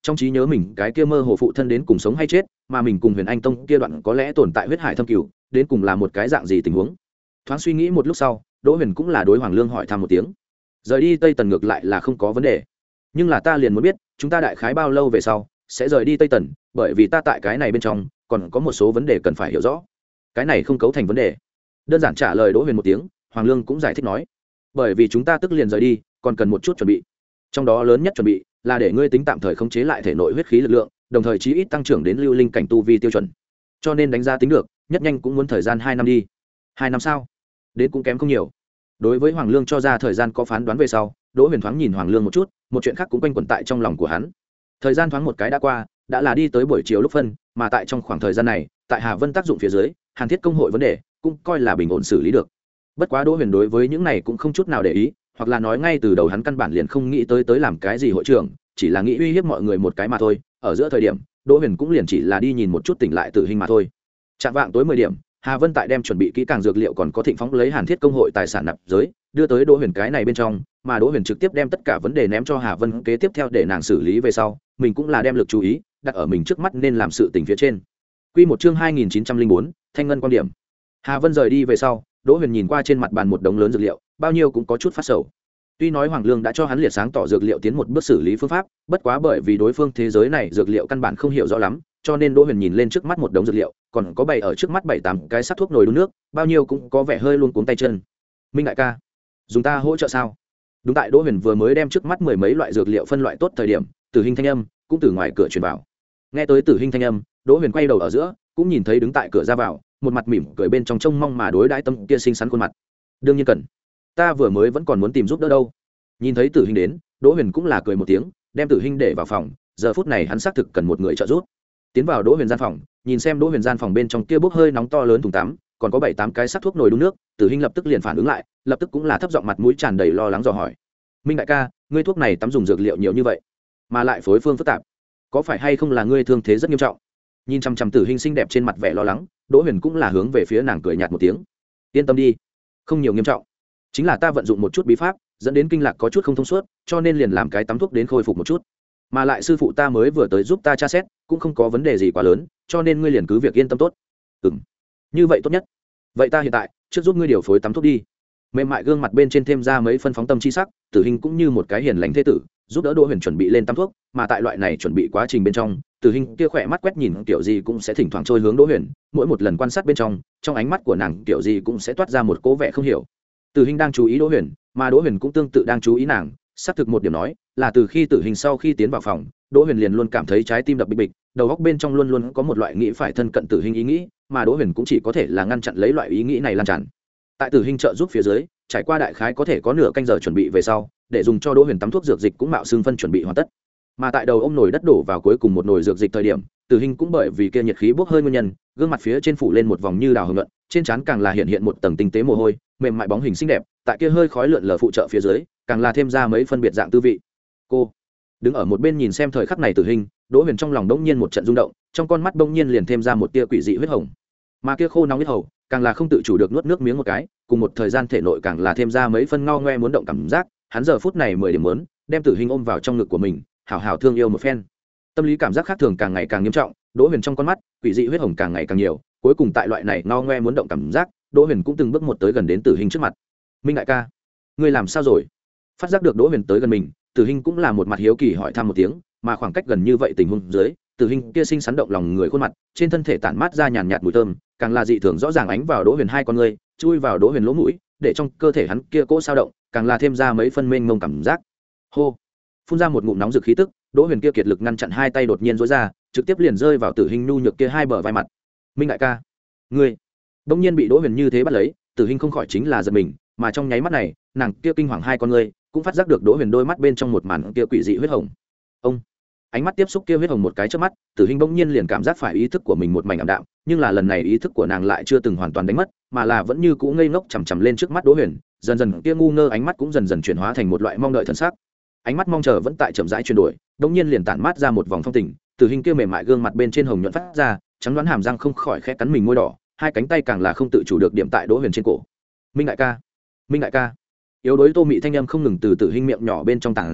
trong trí nhớ mình cái kia mơ hồ phụ thân đến cùng sống hay chết, mà mình cùng Huyền Anh Tông kia đoạn có lẽ tồn tại huyết hải thâm cửu, đến cùng là một cái dạng gì tình huống. Thoáng suy nghĩ một lúc sau, Đỗ Huyền cũng là đối Hoàng Lương hỏi thăm một tiếng. Rời đi Tây Tần ngược lại là không có vấn đề, nhưng là ta liền muốn biết, chúng ta đại khái bao lâu về sau sẽ rời đi Tây Tần, bởi vì ta tại cái này bên trong còn có một số vấn đề cần phải hiểu rõ. Cái này không cấu thành vấn đề. Đơn giản trả lời Đỗ Huyền một tiếng, Hoàng Lương cũng giải thích nói, bởi vì chúng ta tức liền rời đi, còn cần một chút chuẩn bị. Trong đó lớn nhất chuẩn bị là để ngươi tính tạm thời khống chế lại thể nội huyết khí lực lượng, đồng thời chí ít tăng trưởng đến lưu linh cảnh tu vi tiêu chuẩn. Cho nên đánh giá tính được, nhất nhanh cũng muốn thời gian hai năm đi. Hai năm sao? Đến cũng kém không nhiều. Đối với Hoàng Lương cho ra thời gian có phán đoán về sau, Đỗ Huyền thoáng nhìn Hoàng Lương một chút, một chuyện khác cũng quanh quẩn tại trong lòng của hắn. Thời gian thoáng một cái đã qua, đã là đi tới buổi chiều lúc phân, mà tại trong khoảng thời gian này, tại Hà Vân tác dụng phía dưới, Hàn Thiết công hội vấn đề cũng coi là bình ổn xử lý được. Bất quá Đỗ Huyền đối với những này cũng không chút nào để ý, hoặc là nói ngay từ đầu hắn căn bản liền không nghĩ tới tới làm cái gì hội trưởng, chỉ là nghĩ uy hiếp mọi người một cái mà thôi. Ở giữa thời điểm, Đỗ Huyền cũng liền chỉ là đi nhìn một chút tỉnh lại Tử Hình mà thôi. Trạng vạng tối mười điểm, Hà Vân tại đem chuẩn bị kỹ càng dược liệu còn có Thịnh Phóng lấy Hàn Thiết công hội tài sản nạp giới, đưa tới Đỗ Huyền cái này bên trong, mà Đỗ Huyền trực tiếp đem tất cả vấn đề ném cho Hà Vân kế tiếp theo để nàng xử lý về sau, mình cũng là đem lực chú ý đặt ở mình trước mắt nên làm sự tình phía trên. Quy một chương hai nghìn chín trăm linh bốn, Thanh ngân quan điểm. Hà Vân rời đi về sau, Đỗ Huyền nhìn qua trên mặt bàn một đống lớn dược liệu, bao nhiêu cũng có chút phát sầu. Tuy nói Hoàng Lương đã cho hắn liệt sáng tỏ dược liệu tiến một bước xử lý phương pháp, bất quá bởi vì đối phương thế giới này dược liệu căn bản không hiểu rõ lắm, cho nên Đỗ Huyền nhìn lên trước mắt một đống dược liệu, còn có bày ở trước mắt bảy tám cái sắc thuốc nồi đun nước, bao nhiêu cũng có vẻ hơi luôn cuống tay chân. Minh đại ca, dùng ta hỗ trợ sao? Đúng tại Đỗ Huyền vừa mới đem trước mắt mười mấy loại dược liệu phân loại tốt thời điểm, Tử Hình thanh âm cũng từ ngoài cửa truyền vào. Nghe tới Tử Hình thanh âm, Đỗ Huyền quay đầu ở giữa, cũng nhìn thấy đứng tại cửa ra vào, một mặt mỉm cười bên trong trông mong mà đối đãi tâm kia xinh xắn khuôn mặt. Đương nhiên cần, ta vừa mới vẫn còn muốn tìm giúp đỡ đâu. Nhìn thấy Tử Hình đến, Đỗ Huyền cũng là cười một tiếng, đem Tử Hình để vào phòng, giờ phút này hắn xác thực cần một người trợ giúp. Tiến vào Đỗ Huyền gian phòng, nhìn xem Đỗ Huyền gian phòng bên trong kia bốc hơi nóng to lớn thùng tắm, còn có bảy tám cái sắc thuốc nồi đun nước, Tử Hình lập tức liền phản ứng lại, lập tức cũng là thấp giọng mặt mũi tràn đầy lo lắng dò hỏi: Minh đại ca, ngươi thuốc này tắm dùng dược liệu nhiều như vậy, mà lại phối phương phức tạp, có phải hay không là ngươi thương thế rất nghiêm trọng? Nhìn chăm chăm Tử Hình xinh đẹp trên mặt vẻ lo lắng, Đỗ Huyền cũng là hướng về phía nàng cười nhạt một tiếng: yên tâm đi, không nhiều nghiêm trọng, chính là ta vận dụng một chút bí pháp dẫn đến kinh lạc có chút không thông suốt, cho nên liền làm cái tắm thuốc đến khôi phục một chút, mà lại sư phụ ta mới vừa tới giúp ta tra xét, cũng không có vấn đề gì quá lớn, cho nên ngươi liền cứ việc yên tâm tốt. Ừm, như vậy tốt nhất. Vậy ta hiện tại trước giúp ngươi điều phối tắm thuốc đi. Mềm mại gương mặt bên trên thêm ra mấy phân phóng tâm chi sắc, Tử Hình cũng như một cái hiền lành thế tử, giúp đỡ Đỗ Huyền chuẩn bị lên tắm thuốc, mà tại loại này chuẩn bị quá trình bên trong, Tử Hình kia khỏe mắt quét nhìn kiểu gì cũng sẽ thỉnh thoảng trôi hướng Đỗ Huyền, mỗi một lần quan sát bên trong, trong ánh mắt của nàng kiểu gì cũng sẽ toát ra một cố vẻ không hiểu. Tử Hình đang chú ý Đỗ Huyền, mà Đỗ Huyền cũng tương tự đang chú ý nàng, xác thực một điểm nói, là từ khi Tử Hình sau khi tiến vào phòng, Đỗ Huyền liền luôn cảm thấy trái tim đập bịch bịch, đầu óc bên trong luôn luôn có một loại nghĩ phải thân cận Tử Hình ý nghĩ, mà Đỗ Huyền cũng chỉ có thể là ngăn chặn lấy loại ý nghĩ này lan tràn. Tại Tử Hình trợ giúp phía dưới, trải qua đại khái có thể có nửa canh giờ chuẩn bị về sau, để dùng cho Đỗ Huyền tắm thuốc dược dịch cũng mạo xương phân chuẩn bị hoàn tất. Mà tại đầu ôm nồi đất đổ vào cuối cùng một nồi dược dịch thời điểm, Tử Hình cũng bởi vì kia nhiệt khí bốc hơi nguyên nhân, gương mặt phía trên phủ lên một vòng như đào hồng nhuận, trên trán càng là hiện hiện một tầng tinh tế mồ hôi, mềm mại bóng hình xinh đẹp, tại kia hơi khói lượn lờ phụ trợ phía dưới, càng là thêm ra mấy phân biệt dạng tư vị. Cô đứng ở một bên nhìn xem thời khắc này Tử Hình, Đỗ Huyền trong lòng đống nhiên một trận rung động, trong con mắt đống nhiên liền thêm ra một tia quỷ dị huyết hồng, mà kia khô nóng huyết hầu càng là không tự chủ được nuốt nước miếng một cái, cùng một thời gian thể nội càng là thêm ra mấy phân ngao ngoe muốn động cảm giác. Hắn giờ phút này mười điểm muốn đem Tử Hình ôm vào trong ngực của mình, hảo hảo thương yêu một phen. Tâm lý cảm giác khác thường càng ngày càng nghiêm trọng, Đỗ Huyền trong con mắt quỷ dị huyết hồng càng ngày càng nhiều, cuối cùng tại loại này ngao ngoe muốn động cảm giác, Đỗ Huyền cũng từng bước một tới gần đến Tử Hình trước mặt. Minh đại ca, ngươi làm sao rồi? Phát giác được Đỗ Huyền tới gần mình, Tử Hình cũng là một mặt hiếu kỳ hỏi thăm một tiếng, mà khoảng cách gần như vậy tình huống dưới, Tử Hình kia xinh xắn động lòng người khuôn mặt, trên thân thể tản mát ra nhàn nhạt mùi thơm, càng là dị thường rõ ràng ánh vào Đỗ Huyền hai con ngươi, chui vào Đỗ Huyền lỗ mũi, để trong cơ thể hắn kia cỗ sao động, càng là thêm ra mấy phân mênh mông cảm giác. Hô, phun ra một ngụm nóng rực khí tức, Đỗ Huyền kia kiệt lực ngăn chặn hai tay đột nhiên rối ra, trực tiếp liền rơi vào Tử Hình nhu nhược kia hai bờ vai mặt. Minh đại ca, ngươi bỗng nhiên bị Đỗ Huyền như thế bắt lấy, Tử Hình không khỏi chính là giật mình, mà trong nháy mắt này, nàng kia kinh hoàng hai con ngươi cũng phát giác được Đỗ Huyền đôi mắt bên trong một màn kia quỷ dị huyết hồng. Ông ánh mắt tiếp xúc kia huyết hồng một cái trước mắt, Tử Hình bỗng nhiên liền cảm giác phải ý thức của mình một mảnh ảm đạm, nhưng là lần này ý thức của nàng lại chưa từng hoàn toàn đánh mất, mà là vẫn như cũ ngây ngốc chằm chằm lên trước mắt Đỗ Huyền, dần dần kia ngu ngơ ánh mắt cũng dần dần chuyển hóa thành một loại mong đợi thần sắc. Ánh mắt mong chờ vẫn tại chậm rãi chuyển đổi, bỗng nhiên liền tản mát ra một vòng phong tình, Tử Hình kia mềm mại gương mặt bên trên hồng nhuận phát ra, trắng đoán hàm răng không khỏi khẽ cắn mình môi đỏ, hai cánh tay càng là không tự chủ được điểm tại Đỗ Huyền trên cổ. Minh đại ca, Minh đại ca. Yếu đuối tô mị thanh âm không ngừng từ Tử Hình miệng nhỏ bên trong tản ra,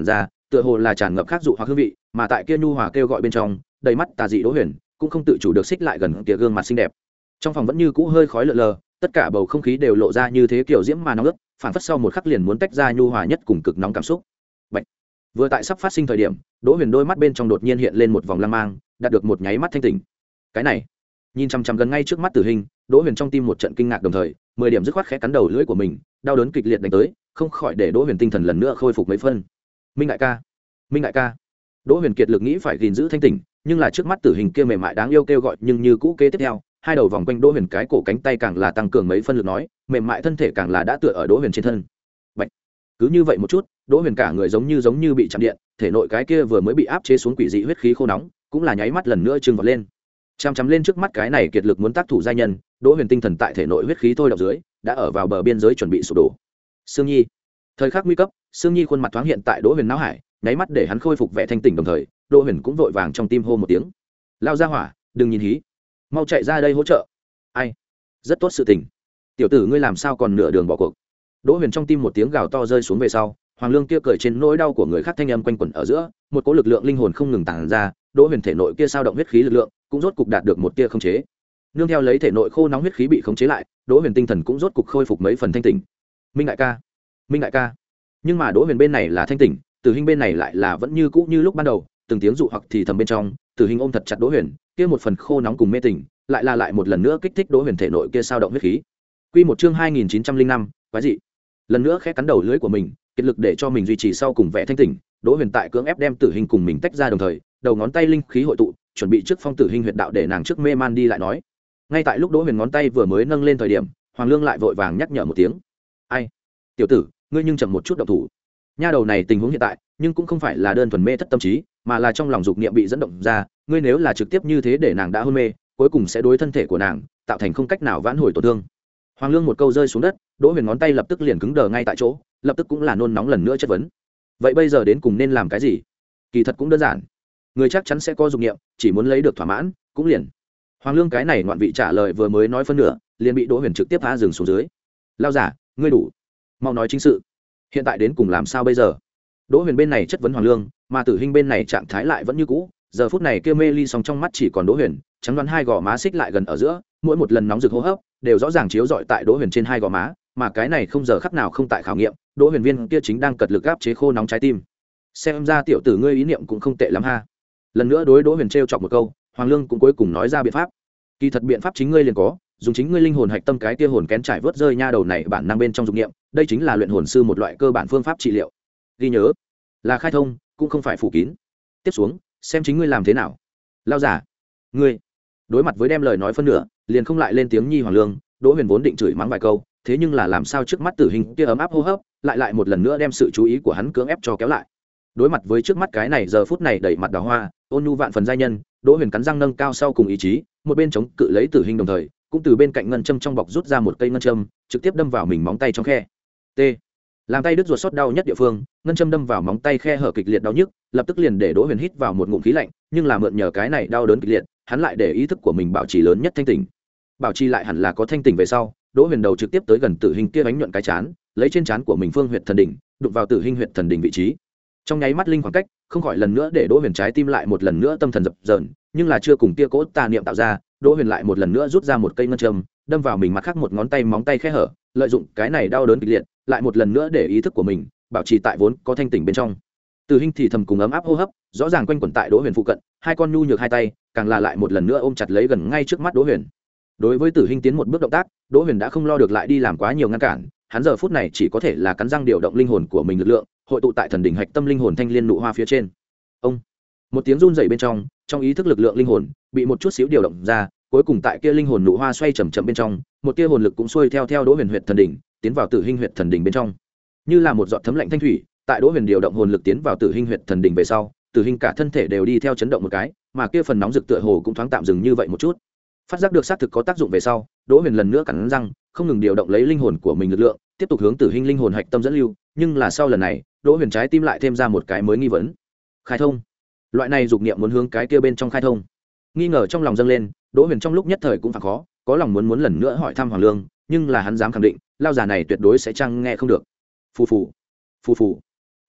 tựa hồ là tràn ngập khác dụ hoặc hương vị, mà tại kia nhu hòa kêu gọi bên trong đầy mắt tà dị Đỗ Huyền cũng không tự chủ được xích lại gần kia gương mặt xinh đẹp. Trong phòng vẫn như cũ hơi khói lờ lờ, tất cả bầu không khí đều lộ ra như thế kiểu diễm mà nóng ướt, phản phất sau một khắc liền muốn tách ra nhu hòa nhất cùng cực nóng cảm xúc. Bạch. Vừa tại sắp phát sinh thời điểm, Đỗ Huyền đôi mắt bên trong đột nhiên hiện lên một vòng lang mang, đạt được một nháy mắt thanh tỉnh. Cái này, nhìn chằm chằm gần ngay trước mắt Tử Hình, Đỗ Huyền trong tim một trận kinh ngạc, đồng thời mười điểm dứt khoát khẽ cắn đầu lưỡi của mình, đau đớn kịch liệt đánh tới, không khỏi để Đỗ Huyền tinh thần lần nữa khôi phục mấy phân. Minh đại ca, Minh đại ca. Đỗ Huyền kiệt lực nghĩ phải gìn giữ thanh tỉnh, nhưng là trước mắt Tử Hình kia mềm mại đáng yêu kêu gọi nhưng như cũ kế tiếp theo, hai đầu vòng quanh Đỗ Huyền cái cổ cánh tay càng là tăng cường mấy phân lực nói, mềm mại thân thể càng là đã tựa ở Đỗ Huyền trên thân. Bạch. Cứ như vậy một chút, Đỗ Huyền cả người giống như giống như bị chạm điện, thể nội cái kia vừa mới bị áp chế xuống quỷ dị huyết khí khô nóng, cũng là nháy mắt lần nữa trừng vọt lên. Chăm chăm lên trước mắt cái này kiệt lực muốn tác thủ giai nhân, Đỗ Huyền tinh thần tại thể nội huyết khí thôi động dưới, đã ở vào bờ biên giới chuẩn bị sụp đổ. Sương Nhi, thời khắc nguy cấp, Sương Nhi khuôn mặt thoáng hiện tại Đỗ Huyền não hải, nháy mắt để hắn khôi phục vẻ thanh tỉnh, đồng thời, Đỗ Huyền cũng vội vàng trong tim hô một tiếng. Lao ra hỏa, đừng nhìn hí, mau chạy ra đây hỗ trợ. Ai? Rất tốt sự tình. Tiểu tử ngươi làm sao còn nửa đường bỏ cuộc? Đỗ Huyền trong tim một tiếng gào to rơi xuống về sau, Hoàng Lương kia cười trên nỗi đau của người khác thanh âm quanh quẩn ở giữa, một cỗ lực lượng linh hồn không ngừng tản ra, Đỗ Huyền thể nội kia sao động huyết khí lực lượng, cũng rốt cục đạt được một tia khống chế. Nương theo lấy thể nội khô nóng huyết khí bị khống chế lại, Đỗ Huyền tinh thần cũng rốt cục khôi phục mấy phần thanh tỉnh. Minh đại ca, Minh đại ca. Nhưng mà Đỗ Huyền bên này là thanh tỉnh, Tử Hình bên này lại là vẫn như cũ như lúc ban đầu, từng tiếng dụ hoặc thì thầm bên trong, Tử Hình ôm thật chặt Đỗ Huyền, kia một phần khô nóng cùng mê tỉnh, lại là lại một lần nữa kích thích Đỗ Huyền thể nội kia sao động huyết khí. Quy một chương hai nghìn chín trăm linh năm, quái dị. Lần nữa khẽ cắn đầu lưỡi của mình, kiệt lực để cho mình duy trì sau cùng vẻ thanh tỉnh, Đỗ Huyền tại cưỡng ép đem Tử Hình cùng mình tách ra, đồng thời, đầu ngón tay linh khí hội tụ, chuẩn bị trước phong Tử Hình huyệt đạo để nàng trước mê man đi lại nói. Ngay tại lúc Đỗ Huyền ngón tay vừa mới nâng lên thời điểm, Hoàng Lương lại vội vàng nhắc nhở một tiếng. "Ai? Tiểu tử, ngươi nhưng chậm một chút động thủ." Nha đầu này tình huống hiện tại, nhưng cũng không phải là đơn thuần mê thất tâm trí, mà là trong lòng dục niệm bị dẫn động ra, ngươi nếu là trực tiếp như thế để nàng đã hôn mê, cuối cùng sẽ đối thân thể của nàng tạo thành không cách nào vãn hồi tổn thương. Hoàng Lương một câu rơi xuống đất, Đỗ Huyền ngón tay lập tức liền cứng đờ ngay tại chỗ, lập tức cũng là nôn nóng lần nữa chất vấn. Vậy bây giờ đến cùng nên làm cái gì? Kỳ thật cũng đơn giản, người chắc chắn sẽ có dục niệm, chỉ muốn lấy được thỏa mãn, cũng liền. Hoàng Lương cái này ngoạn vị trả lời vừa mới nói phân nửa, liền bị Đỗ Huyền trực tiếp phá dừng xuống dưới. Lao giả, ngươi đủ, mau nói chính sự. Hiện tại đến cùng làm sao bây giờ? Đỗ Huyền bên này chất vấn Hoàng Lương, mà Tử Hình bên này trạng thái lại vẫn như cũ. Giờ phút này kia mê ly song trong mắt chỉ còn Đỗ Huyền, trắng đoán hai gò má xích lại gần ở giữa, mỗi một lần nóng rực hô hấp đều rõ ràng chiếu rọi tại Đỗ Huyền trên hai gò má, mà cái này không giờ khắc nào không tại khảo nghiệm, Đỗ Huyền viên kia chính đang cật lực áp chế khô nóng trái tim. Xem ra tiểu tử ngươi ý niệm cũng không tệ lắm ha. Lần nữa đối Đỗ Huyền trêu chọc một câu, Hoàng Lương cũng cuối cùng nói ra biện pháp. Kỳ thật biện pháp chính ngươi liền có, dùng chính ngươi linh hồn hạch tâm cái kia hồn kén trải vớt rơi nha đầu này bản năng bên trong dục niệm, đây chính là luyện hồn sư một loại cơ bản phương pháp trị liệu. Ghi nhớ, là khai thông, cũng không phải phủ kín. Tiếp xuống, xem chính ngươi làm thế nào. Lao giả, ngươi. Đối mặt với đem lời nói phân nửa, liền không lại lên tiếng nhi Hoàng Lương, Đỗ Huyền vốn định chửi mắng vài câu, thế nhưng là làm sao trước mắt Tử Hình kia ấm áp hô hấp, lại lại một lần nữa đem sự chú ý của hắn cưỡng ép cho kéo lại. Đối mặt với trước mắt cái này giờ phút này đẩy mặt đào hoa, ôn nhu vạn phần giai nhân, Đỗ Huyền cắn răng nâng cao sau cùng ý chí, một bên chống cự lấy Tử Hình đồng thời, cũng từ bên cạnh ngân châm trong bọc rút ra một cây ngân châm, trực tiếp đâm vào mình móng tay trong khe. T. Làm tay đứt ruột sốt đau nhất địa phương, ngân châm đâm vào móng tay khe hở kịch liệt đau nhức, lập tức liền để Đỗ Huyền hít vào một ngụm khí lạnh, nhưng là mượn nhờ cái này đau đớn kịch liệt, hắn lại để ý thức của mình bảo trì lớn nhất thanh tỉnh. Bảo trì lại hẳn là có thanh tỉnh về sau, Đỗ Huyền đầu trực tiếp tới gần Tử Hình kia bánh nhuận cái chán, lấy trên chán của mình phương huyệt thần đỉnh, đụng vào Tử Hình huyệt thần đỉnh vị trí. Trong nháy mắt linh khoảng cách, không khỏi lần nữa để Đỗ Huyền trái tim lại một lần nữa tâm thần dập dờn, nhưng là chưa cùng kia cỗ tà niệm tạo ra, Đỗ Huyền lại một lần nữa rút ra một cây ngân châm, đâm vào mình mặt khác một ngón tay móng tay khe hở, lợi dụng cái này đau đớn kịch liệt, lại một lần nữa để ý thức của mình bảo trì tại vốn có thanh tỉnh bên trong. Tử Hình thì thầm cùng ấm áp hô hấp, rõ ràng quanh quẩn tại Đỗ Huyền phụ cận, hai con nhu nhược hai tay, càng là lại một lần nữa ôm chặt lấy gần ngay trước mắt Đỗ Huyền. Đối với Tử Hình tiến một bước động tác, Đỗ Huyền đã không lo được lại đi làm quá nhiều ngăn cản, hắn giờ phút này chỉ có thể là cắn răng điều động linh hồn của mình lực lượng, hội tụ tại thần đỉnh hạch tâm linh hồn thanh liên nụ hoa phía trên. Ông, một tiếng run rẩy bên trong, trong ý thức lực lượng linh hồn bị một chút xíu điều động ra, cuối cùng tại kia linh hồn nụ hoa xoay chậm chậm bên trong, một tia hồn lực cũng xuôi theo theo Đỗ Huyền huyệt thần đỉnh, tiến vào Tử Hình huyệt thần đỉnh bên trong. Như là một giọt thấm lạnh thanh thủy, tại Đỗ Huyền điều động hồn lực tiến vào Tử Hình huyệt thần đỉnh về sau, Tử Hình cả thân thể đều đi theo chấn động một cái, mà kia phần nóng rực tựa hồ cũng thoáng tạm dừng như vậy một chút. Phát giác được xác thực có tác dụng về sau, Đỗ Huyền lần nữa cắn răng, không ngừng điều động lấy linh hồn của mình lực lượng, tiếp tục hướng Tử Hình linh hồn hạch tâm dẫn lưu, nhưng là sau lần này, Đỗ Huyền trái tim lại thêm ra một cái mới nghi vấn. Khai thông. Loại này dục niệm muốn hướng cái kia bên trong khai thông. Nghi ngờ trong lòng dâng lên, Đỗ Huyền trong lúc nhất thời cũng phản khó, có lòng muốn muốn lần nữa hỏi thăm Hoàng Lương, nhưng là hắn dám khẳng định, lao già này tuyệt đối sẽ chăng nghe không được. Phù phù, phù phù.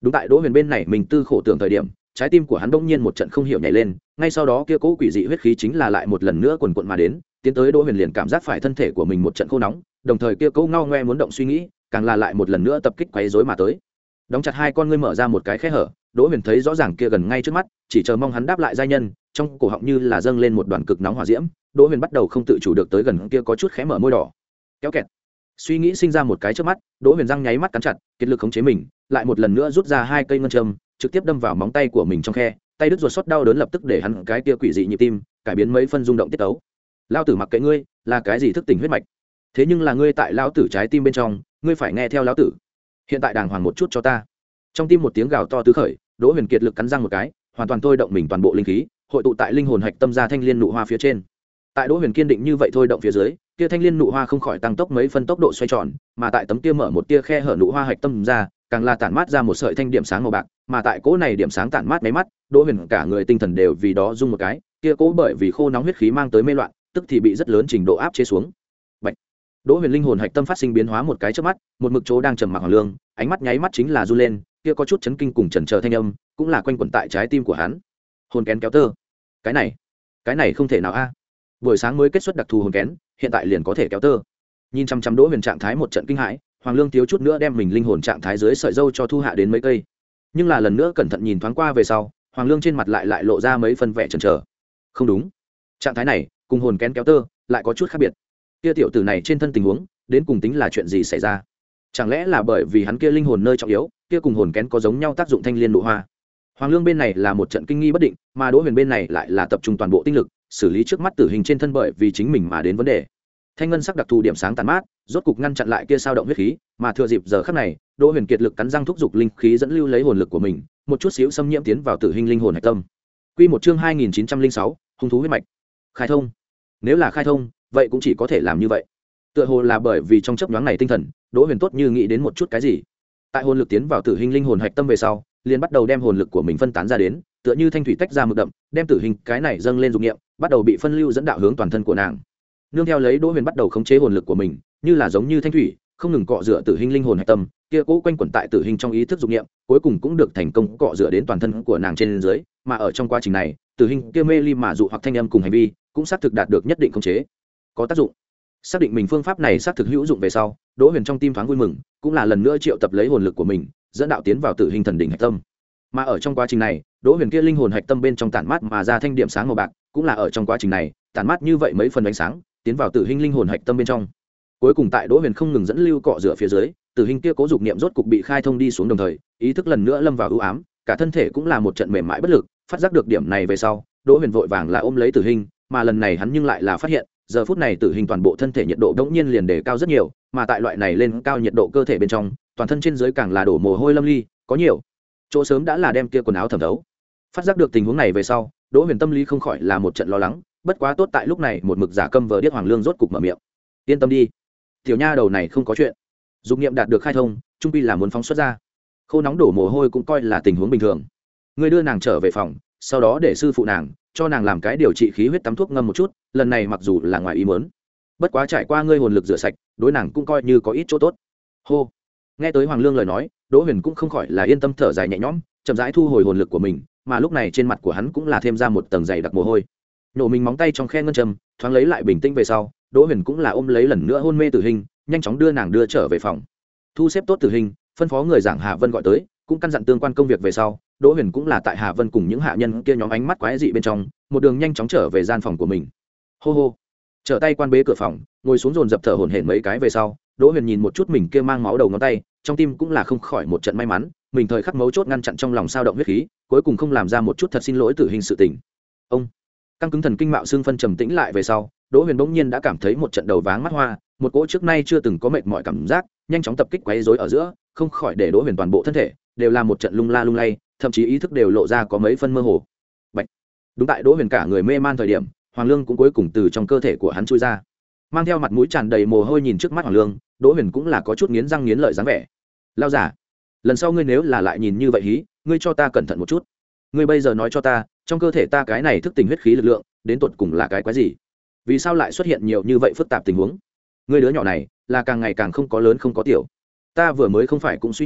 Đúng tại Đỗ Huyền bên này mình tư khổ tưởng thời điểm, trái tim của hắn bỗng nhiên một trận không hiểu nhảy lên, ngay sau đó kia cỗ quỷ dị huyết khí chính là lại một lần nữa quần quật mà đến, tiến tới Đỗ Huyền liền cảm giác phải thân thể của mình một trận khô nóng, đồng thời kia cỗ ngao ngoe muốn động suy nghĩ, càng là lại một lần nữa tập kích quấy rối mà tới. Đóng chặt hai con ngươi mở ra một cái khe hở, Đỗ Huyền thấy rõ ràng kia gần ngay trước mắt, chỉ chờ mong hắn đáp lại giai nhân, trong cổ họng như là dâng lên một đoàn cực nóng hỏa diễm, Đỗ Huyền bắt đầu không tự chủ được tới gần kia có chút khẽ mở môi đỏ. Kéo kẹt. Suy nghĩ sinh ra một cái trước mắt, Đỗ Huyền răng nháy mắt cắn chặt, kiệt lực khống chế mình, lại một lần nữa rút ra hai cây ngân châm, trực tiếp đâm vào móng tay của mình trong khe, tay đứt ruột xót đau đớn lập tức để hắn cái kia quỷ dị nhịp tim cải biến mấy phân rung động tiết tấu. Lão tử mặc kệ ngươi, là cái gì thức tỉnh huyết mạch, thế nhưng là ngươi tại lão tử trái tim bên trong, ngươi phải nghe theo lão tử. Hiện tại đàng hoàng một chút cho ta. Trong tim một tiếng gào to tứ khởi, Đỗ Huyền kiệt lực cắn răng một cái, hoàn toàn thôi động mình toàn bộ linh khí, hội tụ tại linh hồn hạch tâm ra thanh liên nụ hoa phía trên. Tại Đỗ Huyền kiên định như vậy thôi động phía dưới, kia thanh liên nụ hoa không khỏi tăng tốc mấy phân tốc độ xoay tròn, mà tại tấm kia mở một tia khe hở nụ hoa hạch tâm ra, càng là tản mát ra một sợi thanh điểm sáng màu bạc, mà tại cỗ này điểm sáng tản mát mấy mắt, Đỗ Huyền cả người tinh thần đều vì đó rung một cái, kia cỗ bởi vì khô nóng huyết khí mang tới mê loạn, tức thì bị rất lớn trình độ áp chế xuống. Bạch. Đỗ Huyền linh hồn hạch tâm phát sinh biến hóa một cái chớp mắt, một mực chỗ đang trầm mặc Hoàng Lương, ánh mắt nháy mắt chính là run lên, kia có chút chấn kinh cùng chần chờ thanh âm, cũng là quanh quẩn tại trái tim của hắn. Hồn kén kéo tơ. Cái này, cái này không thể nào a. Buổi sáng mới kết xuất đặc thù hồn kén, hiện tại liền có thể kéo tơ. Nhìn chăm chăm Đỗ Huyền trạng thái một trận kinh hãi, Hoàng Lương thiếu chút nữa đem mình linh hồn trạng thái dưới sợi dâu cho thu hạ đến mấy cây. Nhưng là lần nữa cẩn thận nhìn thoáng qua về sau, Hoàng Lương trên mặt lại lại lộ ra mấy phân vẻ chần chờ. Không đúng, trạng thái này cùng hồn kén kéo tơ lại có chút khác biệt. Kia tiểu tử này trên thân tình huống, đến cùng tính là chuyện gì xảy ra? Chẳng lẽ là bởi vì hắn kia linh hồn nơi trọng yếu, kia cùng hồn kén có giống nhau tác dụng thanh liên nụ hoa? Hoàng Lương bên này là một trận kinh nghi bất định, mà Đỗ Huyền bên này lại là tập trung toàn bộ tinh lực, xử lý trước mắt tử hình trên thân bởi vì chính mình mà đến vấn đề. Thanh ngân sắc đặc thù điểm sáng tàn mát, rốt cục ngăn chặn lại kia sao động huyết khí, mà thừa dịp giờ khắc này, Đỗ Huyền kiệt lực cắn răng thúc giục linh khí dẫn lưu lấy hồn lực của mình, một chút xíu xâm nhiễm tiến vào tử hình linh hồn hạch tâm. Quy một chương hai nghìn chín trăm lẻ sáu, hung thú huyết mạch. Khai thông. Nếu là khai thông, vậy cũng chỉ có thể làm như vậy. Tựa hồ là bởi vì trong chớp nhoáng này tinh thần, Đỗ Huyền tốt như nghĩ đến một chút cái gì. Tại hồn lực tiến vào tử hình linh hồn hạch tâm về sau, liền bắt đầu đem hồn lực của mình phân tán ra đến, tựa như thanh thủy tách ra mực đậm, đem tử hình cái này dâng lên dục niệm, bắt đầu bị phân lưu dẫn đạo hướng toàn thân của nàng. Nương theo lấy Đỗ Huyền bắt đầu khống chế hồn lực của mình, như là giống như thanh thủy, không ngừng cọ rửa tử hình linh hồn hạch tâm, kia cố quanh quẩn tại tử hình trong ý thức dục niệm, cuối cùng cũng được thành công cọ rửa đến toàn thân của nàng trên dưới, mà ở trong quá trình này, tử hình kia mê ly mà dụ hoặc thanh âm cùng hành vi, cũng xác thực đạt được nhất định khống chế, có tác dụng. Xác định mình phương pháp này xác thực hữu dụng về sau, Đỗ Huyền trong tim thoáng vui mừng, cũng là lần nữa triệu tập lấy hồn lực của mình, dẫn đạo tiến vào tử hình thần đỉnh hạch tâm. Mà ở trong quá trình này, Đỗ Huyền kia linh hồn hạch tâm bên trong tản mát mà ra thanh điểm sáng màu bạc, cũng là ở trong quá trình này, tản mát như vậy mấy phần ánh sáng, tiến vào tử hình linh hồn hạch tâm bên trong. Cuối cùng tại Đỗ Huyền không ngừng dẫn lưu cọ rửa phía dưới, tử hình kia cố dục niệm rốt cục bị khai thông đi xuống, đồng thời, ý thức lần nữa lâm vào ưu ám, cả thân thể cũng là một trận mềm mại bất lực, phát giác được điểm này về sau, Đỗ Huyền vội vàng là ôm lấy tử hình, mà lần này hắn nhưng lại là phát hiện, giờ phút này tử hình toàn bộ thân thể nhiệt độ đống nhiên liền đề cao rất nhiều, mà tại loại này lên cao nhiệt độ cơ thể bên trong, toàn thân trên dưới càng là đổ mồ hôi lâm ly, có nhiều chỗ sớm đã là đem kia quần áo thẩm thấu. Phát giác được tình huống này về sau, Đỗ Huyền tâm lý không khỏi là một trận lo lắng, bất quá tốt tại lúc này một mực giả câm vờ điếc Hoàng Lương rốt cục mở miệng. Yên tâm đi, tiểu nha đầu này không có chuyện. Dục niệm đạt được khai thông, trung quy là muốn phóng xuất ra. Khô nóng đổ mồ hôi cũng coi là tình huống bình thường. Ngươi đưa nàng trở về phòng, sau đó để sư phụ nàng cho nàng làm cái điều trị khí huyết tắm thuốc ngâm một chút, lần này mặc dù là ngoài ý muốn, bất quá trải qua ngươi hồn lực rửa sạch, đối nàng cũng coi như có ít chỗ tốt. Hô. Nghe tới Hoàng Lương lời nói, Đỗ Huyền cũng không khỏi là yên tâm thở dài nhẹ nhõm, chậm rãi thu hồi hồn lực của mình, mà lúc này trên mặt của hắn cũng là thêm ra một tầng dày đặc mồ hôi. Nổ mình móng tay trong khe ngân châm, thoáng lấy lại bình tĩnh về sau, Đỗ Huyền cũng là ôm lấy lần nữa hôn mê tử hình, nhanh chóng đưa nàng đưa trở về phòng. Thu xếp tốt tử hình, phân phó người giảng Hà Vân gọi tới, cũng căn dặn tương quan công việc về sau, Đỗ Huyền cũng là tại Hà Vân cùng những hạ nhân kia nhóm ánh mắt quái dị bên trong, một đường nhanh chóng trở về gian phòng của mình. Hô hô. Trở tay quan bế cửa phòng, ngồi xuống dồn dập thở hổn hển mấy cái về sau, Đỗ Huyền nhìn một chút mình kia mang máu đầu ngón tay, trong tim cũng là không khỏi một trận may mắn, mình thời khắc mấu chốt ngăn chặn trong lòng sao động huyết khí, cuối cùng không làm ra một chút thật xin lỗi tử hình sự tình. Ông căng cứng thần kinh mạo xương phân trầm tĩnh lại về sau, Đỗ Huyền bỗng nhiên đã cảm thấy một trận đầu váng mắt hoa, một cỗ trước nay chưa từng có mệt mỏi cảm giác, nhanh chóng tập kích quấy rối ở giữa, không khỏi để Đỗ Huyền toàn bộ thân thể đều là một trận lung la lung lay, thậm chí ý thức đều lộ ra có mấy phân mơ hồ. Bạch. Đúng tại Đỗ Huyền cả người mê man thời điểm, Hoàng Lương cũng cuối cùng từ trong cơ thể của hắn chui ra, mang theo mặt mũi tràn đầy mồ hôi nhìn trước mắt Hoàng Lương, Đỗ Huyền cũng là có chút nghiến răng nghiến lợi dáng vẻ. Lao giả, lần sau ngươi nếu là lại nhìn như vậy hí, ngươi cho ta cẩn thận một chút. Ngươi bây giờ nói cho ta, trong cơ thể ta cái này thức tỉnh huyết khí lực lượng, đến tột cùng là cái quái gì? Vì sao lại xuất hiện nhiều như vậy phức tạp tình huống? Ngươi đứa nhỏ này, là càng ngày càng không có lớn không có tiểu. Ta vừa mới không phải cũng suy nghĩ,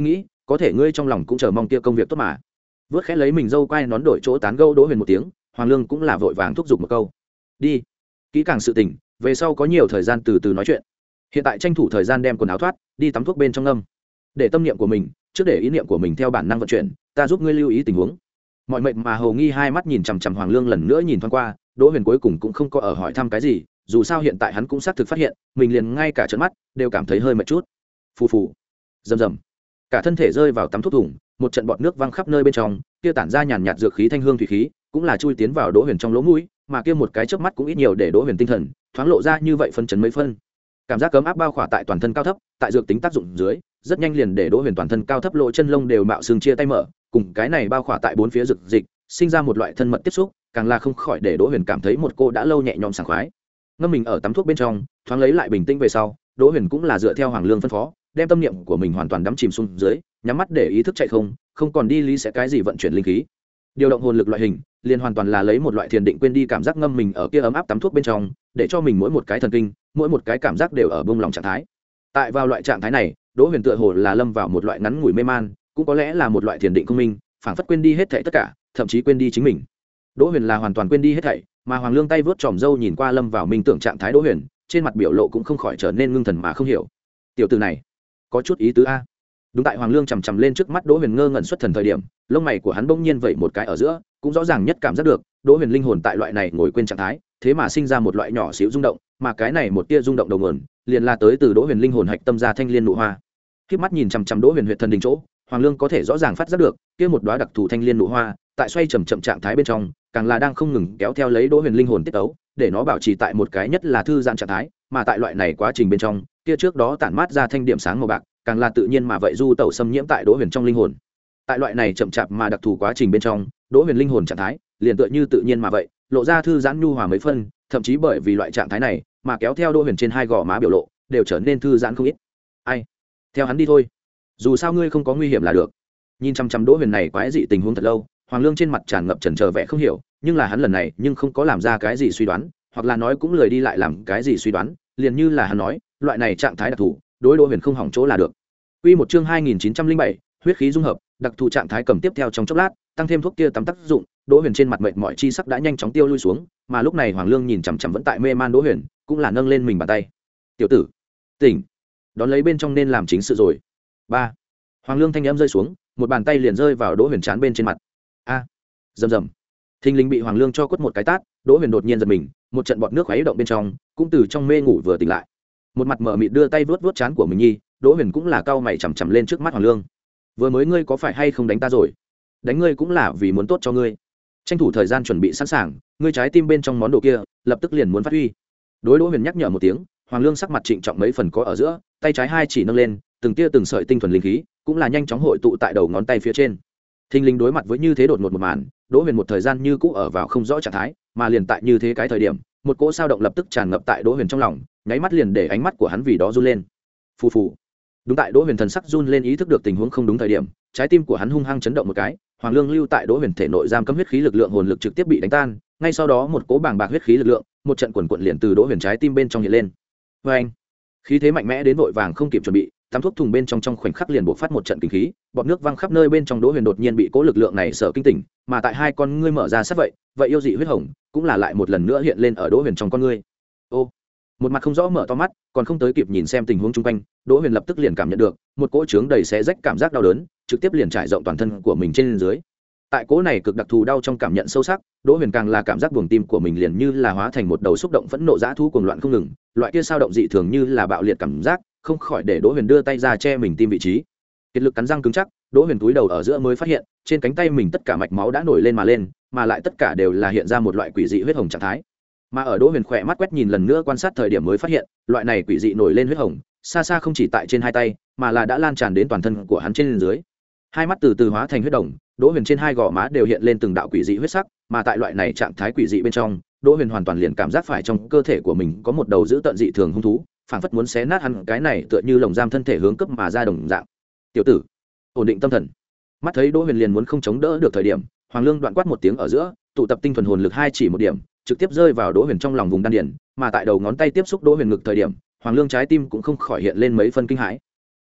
có thể ngươi trong lòng cũng chờ mong kia công việc tốt mà. Vớt khẽ lấy mình dâu quay nón đổi chỗ tán gẫu Đỗ Huyền một tiếng, Hoàng Lương cũng là vội vàng thúc giục một câu. Đi, kỹ càng sự tình, về sau có nhiều thời gian từ từ nói chuyện. Hiện tại tranh thủ thời gian đem quần áo thoát, đi tắm thuốc bên trong ngâm. Để tâm niệm của mình, trước để ý niệm của mình theo bản năng vận chuyển, ta giúp ngươi lưu ý tình huống. Mọi mệnh mà hầu nghi hai mắt nhìn chằm chằm Hoàng Lương lần nữa nhìn thoáng qua, Đỗ Huyền cuối cùng cũng không có ở hỏi thăm cái gì, dù sao hiện tại hắn cũng xác thực phát hiện, mình liền ngay cả trợn mắt đều cảm thấy hơi mệt chút. Phù phù, rầm rầm, cả thân thể rơi vào tắm thuốc thùng, một trận bọt nước văng khắp nơi bên trong, kia tản ra nhàn nhạt dược khí thanh hương thủy khí, cũng là chui tiến vào Đỗ Huyền trong lỗ mũi, mà kia một cái chớp mắt cũng ít nhiều để Đỗ Huyền tinh thần thoáng lộ ra như vậy phân chấn mấy phân. Cảm giác cấm áp bao khỏa tại toàn thân cao thấp, tại dược tính tác dụng dưới, rất nhanh liền để Đỗ Huyền toàn thân cao thấp lỗ chân lông đều mạo xương chia tay mở, cùng cái này bao khỏa tại bốn phía dược dịch, sinh ra một loại thân mật tiếp xúc, càng là không khỏi để Đỗ Huyền cảm thấy một cô đã lâu nhẹ nhõm sảng khoái. Ngâm mình ở tắm thuốc bên trong, thoáng lấy lại bình tĩnh về sau, Đỗ Huyền cũng là dựa theo Hoàng Lương phân phó, đem tâm niệm của mình hoàn toàn đắm chìm xuống dưới, nhắm mắt để ý thức chạy không, không còn đi lý sẽ cái gì vận chuyển linh khí. Điều động hồn lực loại hình, liền hoàn toàn là lấy một loại thiền định quên đi cảm giác ngâm mình ở kia ấm áp tắm thuốc bên trong, để cho mình mỗi một cái thần kinh, mỗi một cái cảm giác đều ở bông lòng trạng thái. Tại vào loại trạng thái này, Đỗ Huyền tựa hồ là lâm vào một loại ngắn ngủi mê man, cũng có lẽ là một loại thiền định không minh, phảng phất quên đi hết thảy tất cả, thậm chí quên đi chính mình. Đỗ Huyền là hoàn toàn quên đi hết thảy, mà Hoàng Lương tay vớt tròm râu nhìn qua lâm vào minh tưởng trạng thái Đỗ Huyền, trên mặt biểu lộ cũng không khỏi trở nên ngưng thần mà không hiểu. Tiểu tử này, có chút ý tứ a. Đúng tại Hoàng Lương chằm chằm lên trước mắt Đỗ Huyền ngơ ngẩn xuất thần thời điểm, lông mày của hắn bỗng nhiên vẩy một cái ở giữa, cũng rõ ràng nhất cảm giác được, Đỗ Huyền linh hồn tại loại này ngồi quên trạng thái, thế mà sinh ra một loại nhỏ xíu rung động, mà cái này một tia rung động đầu nguồn, liền là tới từ Đỗ Huyền linh hồn hạch tâm ra thanh liên nụ hoa. Khép mắt nhìn chằm chằm Đỗ Huyền huyệt thần đình chỗ, Hoàng Lương có thể rõ ràng phát giác được, kia một đóa đặc thù thanh liên nụ hoa, tại xoay chậm chậm trạng thái bên trong, càng là đang không ngừng kéo theo lấy Đỗ Huyền linh hồn tiết tấu, để nó bảo trì tại một cái nhất là thư giãn trạng thái, mà tại loại này quá trình bên trong, kia trước đó tản mát ra thanh điểm sáng màu bạc, càng là tự nhiên mà vậy du tẩu xâm nhiễm tại Đỗ Huyền trong linh hồn. Tại loại này chậm chạp mà đặc thù quá trình bên trong, Đỗ Huyền linh hồn trạng thái liền tựa như tự nhiên mà vậy, lộ ra thư giãn nhu hòa mấy phân, thậm chí bởi vì loại trạng thái này, mà kéo theo Đỗ Huyền trên hai gò má biểu lộ, đều trở nên thư giãn không ít. Ai, theo hắn đi thôi, dù sao ngươi không có nguy hiểm là được. Nhìn chăm chăm Đỗ Huyền này quái dị tình huống thật lâu, Hoàng Lương trên mặt tràn ngập chần chờ vẻ không hiểu, nhưng là hắn lần này nhưng không có làm ra cái gì suy đoán, hoặc là nói cũng lười đi lại làm cái gì suy đoán, liền như là hắn nói, loại này trạng thái đặc thù, đối Đỗ Huyền không hỏng chỗ là được. Quy một chương hai nghìn chín trăm linh bảy, huyết khí dung hợp, đặc thù trạng thái cầm tiếp theo trong chốc lát, tăng thêm thuốc kia tắm tác dụng, Đỗ Huyền trên mặt mệt mỏi chi sắc đã nhanh chóng tiêu lui xuống, mà lúc này Hoàng Lương nhìn chằm chằm vẫn tại mê man Đỗ Huyền, cũng là nâng lên mình bàn tay. "Tiểu tử, tỉnh." Đón lấy bên trong nên làm chính sự rồi. Ba. Hoàng Lương thanh âm rơi xuống, một bàn tay liền rơi vào Đỗ Huyền trán bên trên mặt. A. Rầm rầm. Thình lình bị Hoàng Lương cho quất một cái tát, Đỗ Huyền đột nhiên giật mình, một trận bọt nước khuấy động bên trong, cũng từ trong mê ngủ vừa tỉnh lại. Một mặt mở mịt đưa tay vuốt vuốt trán của mình nhi, Đỗ Huyền cũng là cau mày chằm chằm lên trước mắt Hoàng Lương. "Vừa mới ngươi có phải hay không đánh ta rồi? Đánh ngươi cũng là vì muốn tốt cho ngươi. Tranh thủ thời gian chuẩn bị sẵn sàng, ngươi trái tim bên trong món đồ kia, lập tức liền muốn phát huy." Đối Đỗ Huyền nhắc nhở một tiếng, Hoàng Lương sắc mặt trịnh trọng mấy phần có ở giữa, tay trái hai chỉ nâng lên, từng tia từng sợi tinh thuần linh khí, cũng là nhanh chóng hội tụ tại đầu ngón tay phía trên. Thình lình đối mặt với như thế đột ngột một màn, Đỗ Huyền một thời gian như cũ ở vào không rõ trạng thái, mà liền tại như thế cái thời điểm, một cỗ sao động lập tức tràn ngập tại Đỗ Huyền trong lòng, nháy mắt liền để ánh mắt của hắn vì đó run lên. Phù phù. Đúng tại Đỗ Huyền thần sắc run lên ý thức được tình huống không đúng thời điểm, trái tim của hắn hung hăng chấn động một cái, Hoàng Lương lưu tại Đỗ Huyền thể nội giam cấm huyết khí lực lượng hồn lực trực tiếp bị đánh tan, ngay sau đó một cỗ bàng bạc huyết khí lực lượng, một trận quần quật liền từ Đỗ Huyền trái tim bên trong hiện lên. Oeng! Khí thế mạnh mẽ đến vội vàng không kịp chuẩn bị, tắm thuốc thùng bên trong trong khoảnh khắc liền bộc phát một trận kinh khí, bọt nước văng khắp nơi bên trong Đỗ Huyền đột nhiên bị cỗ lực lượng này sợ kinh tỉnh, mà tại hai con ngươi mở ra sát vậy, vậy yêu dị huyết hồng cũng là lại một lần nữa hiện lên ở Đỗ Huyền trong con ngươi. Ô! Một mặt không rõ mở to mắt, còn không tới kịp nhìn xem tình huống chung quanh, Đỗ Huyền lập tức liền cảm nhận được một cỗ trướng đầy xé rách cảm giác đau đớn, trực tiếp liền trải rộng toàn thân của mình trên dưới. Tại cỗ này cực đặc thù đau trong cảm nhận sâu sắc, Đỗ Huyền càng là cảm giác buồng tim của mình liền như là hóa thành một đầu xúc động phẫn nộ dã thú cuồng loạn không ngừng, loại kia sao động dị thường như là bạo liệt cảm giác, không khỏi để Đỗ Huyền đưa tay ra che mình tim vị trí. Kiệt lực cắn răng cứng chắc, Đỗ Huyền túi đầu ở giữa mới phát hiện, trên cánh tay mình tất cả mạch máu đã nổi lên mà lên, mà lại tất cả đều là hiện ra một loại quỷ dị huyết hồng trạng thái. Mà ở Đỗ Huyền khỏe mắt quét nhìn lần nữa quan sát thời điểm mới phát hiện, loại này quỷ dị nổi lên huyết hồng, xa xa không chỉ tại trên hai tay, mà là đã lan tràn đến toàn thân của hắn trên dưới. Hai mắt từ từ hóa thành huyết đồng, Đỗ Huyền trên hai gò má đều hiện lên từng đạo quỷ dị huyết sắc, mà tại loại này trạng thái quỷ dị bên trong, Đỗ Huyền hoàn toàn liền cảm giác phải trong cơ thể của mình có một đầu dữ tợn dị thường hung thú, phảng phất muốn xé nát hắn cái này tựa như lồng giam thân thể hướng cấp mà ra đồng dạng. "Tiểu tử, ổn định tâm thần." Mắt thấy Đỗ Huyền liền muốn không chống đỡ được thời điểm, Hoàng Lương đoạn quát một tiếng ở giữa, tụ tập tinh thuần hồn lực hai chỉ một điểm, trực tiếp rơi vào Đỗ Huyền trong lòng vùng đan điền, mà tại đầu ngón tay tiếp xúc Đỗ Huyền ngực thời điểm, Hoàng Lương trái tim cũng không khỏi hiện lên mấy phân kinh hãi.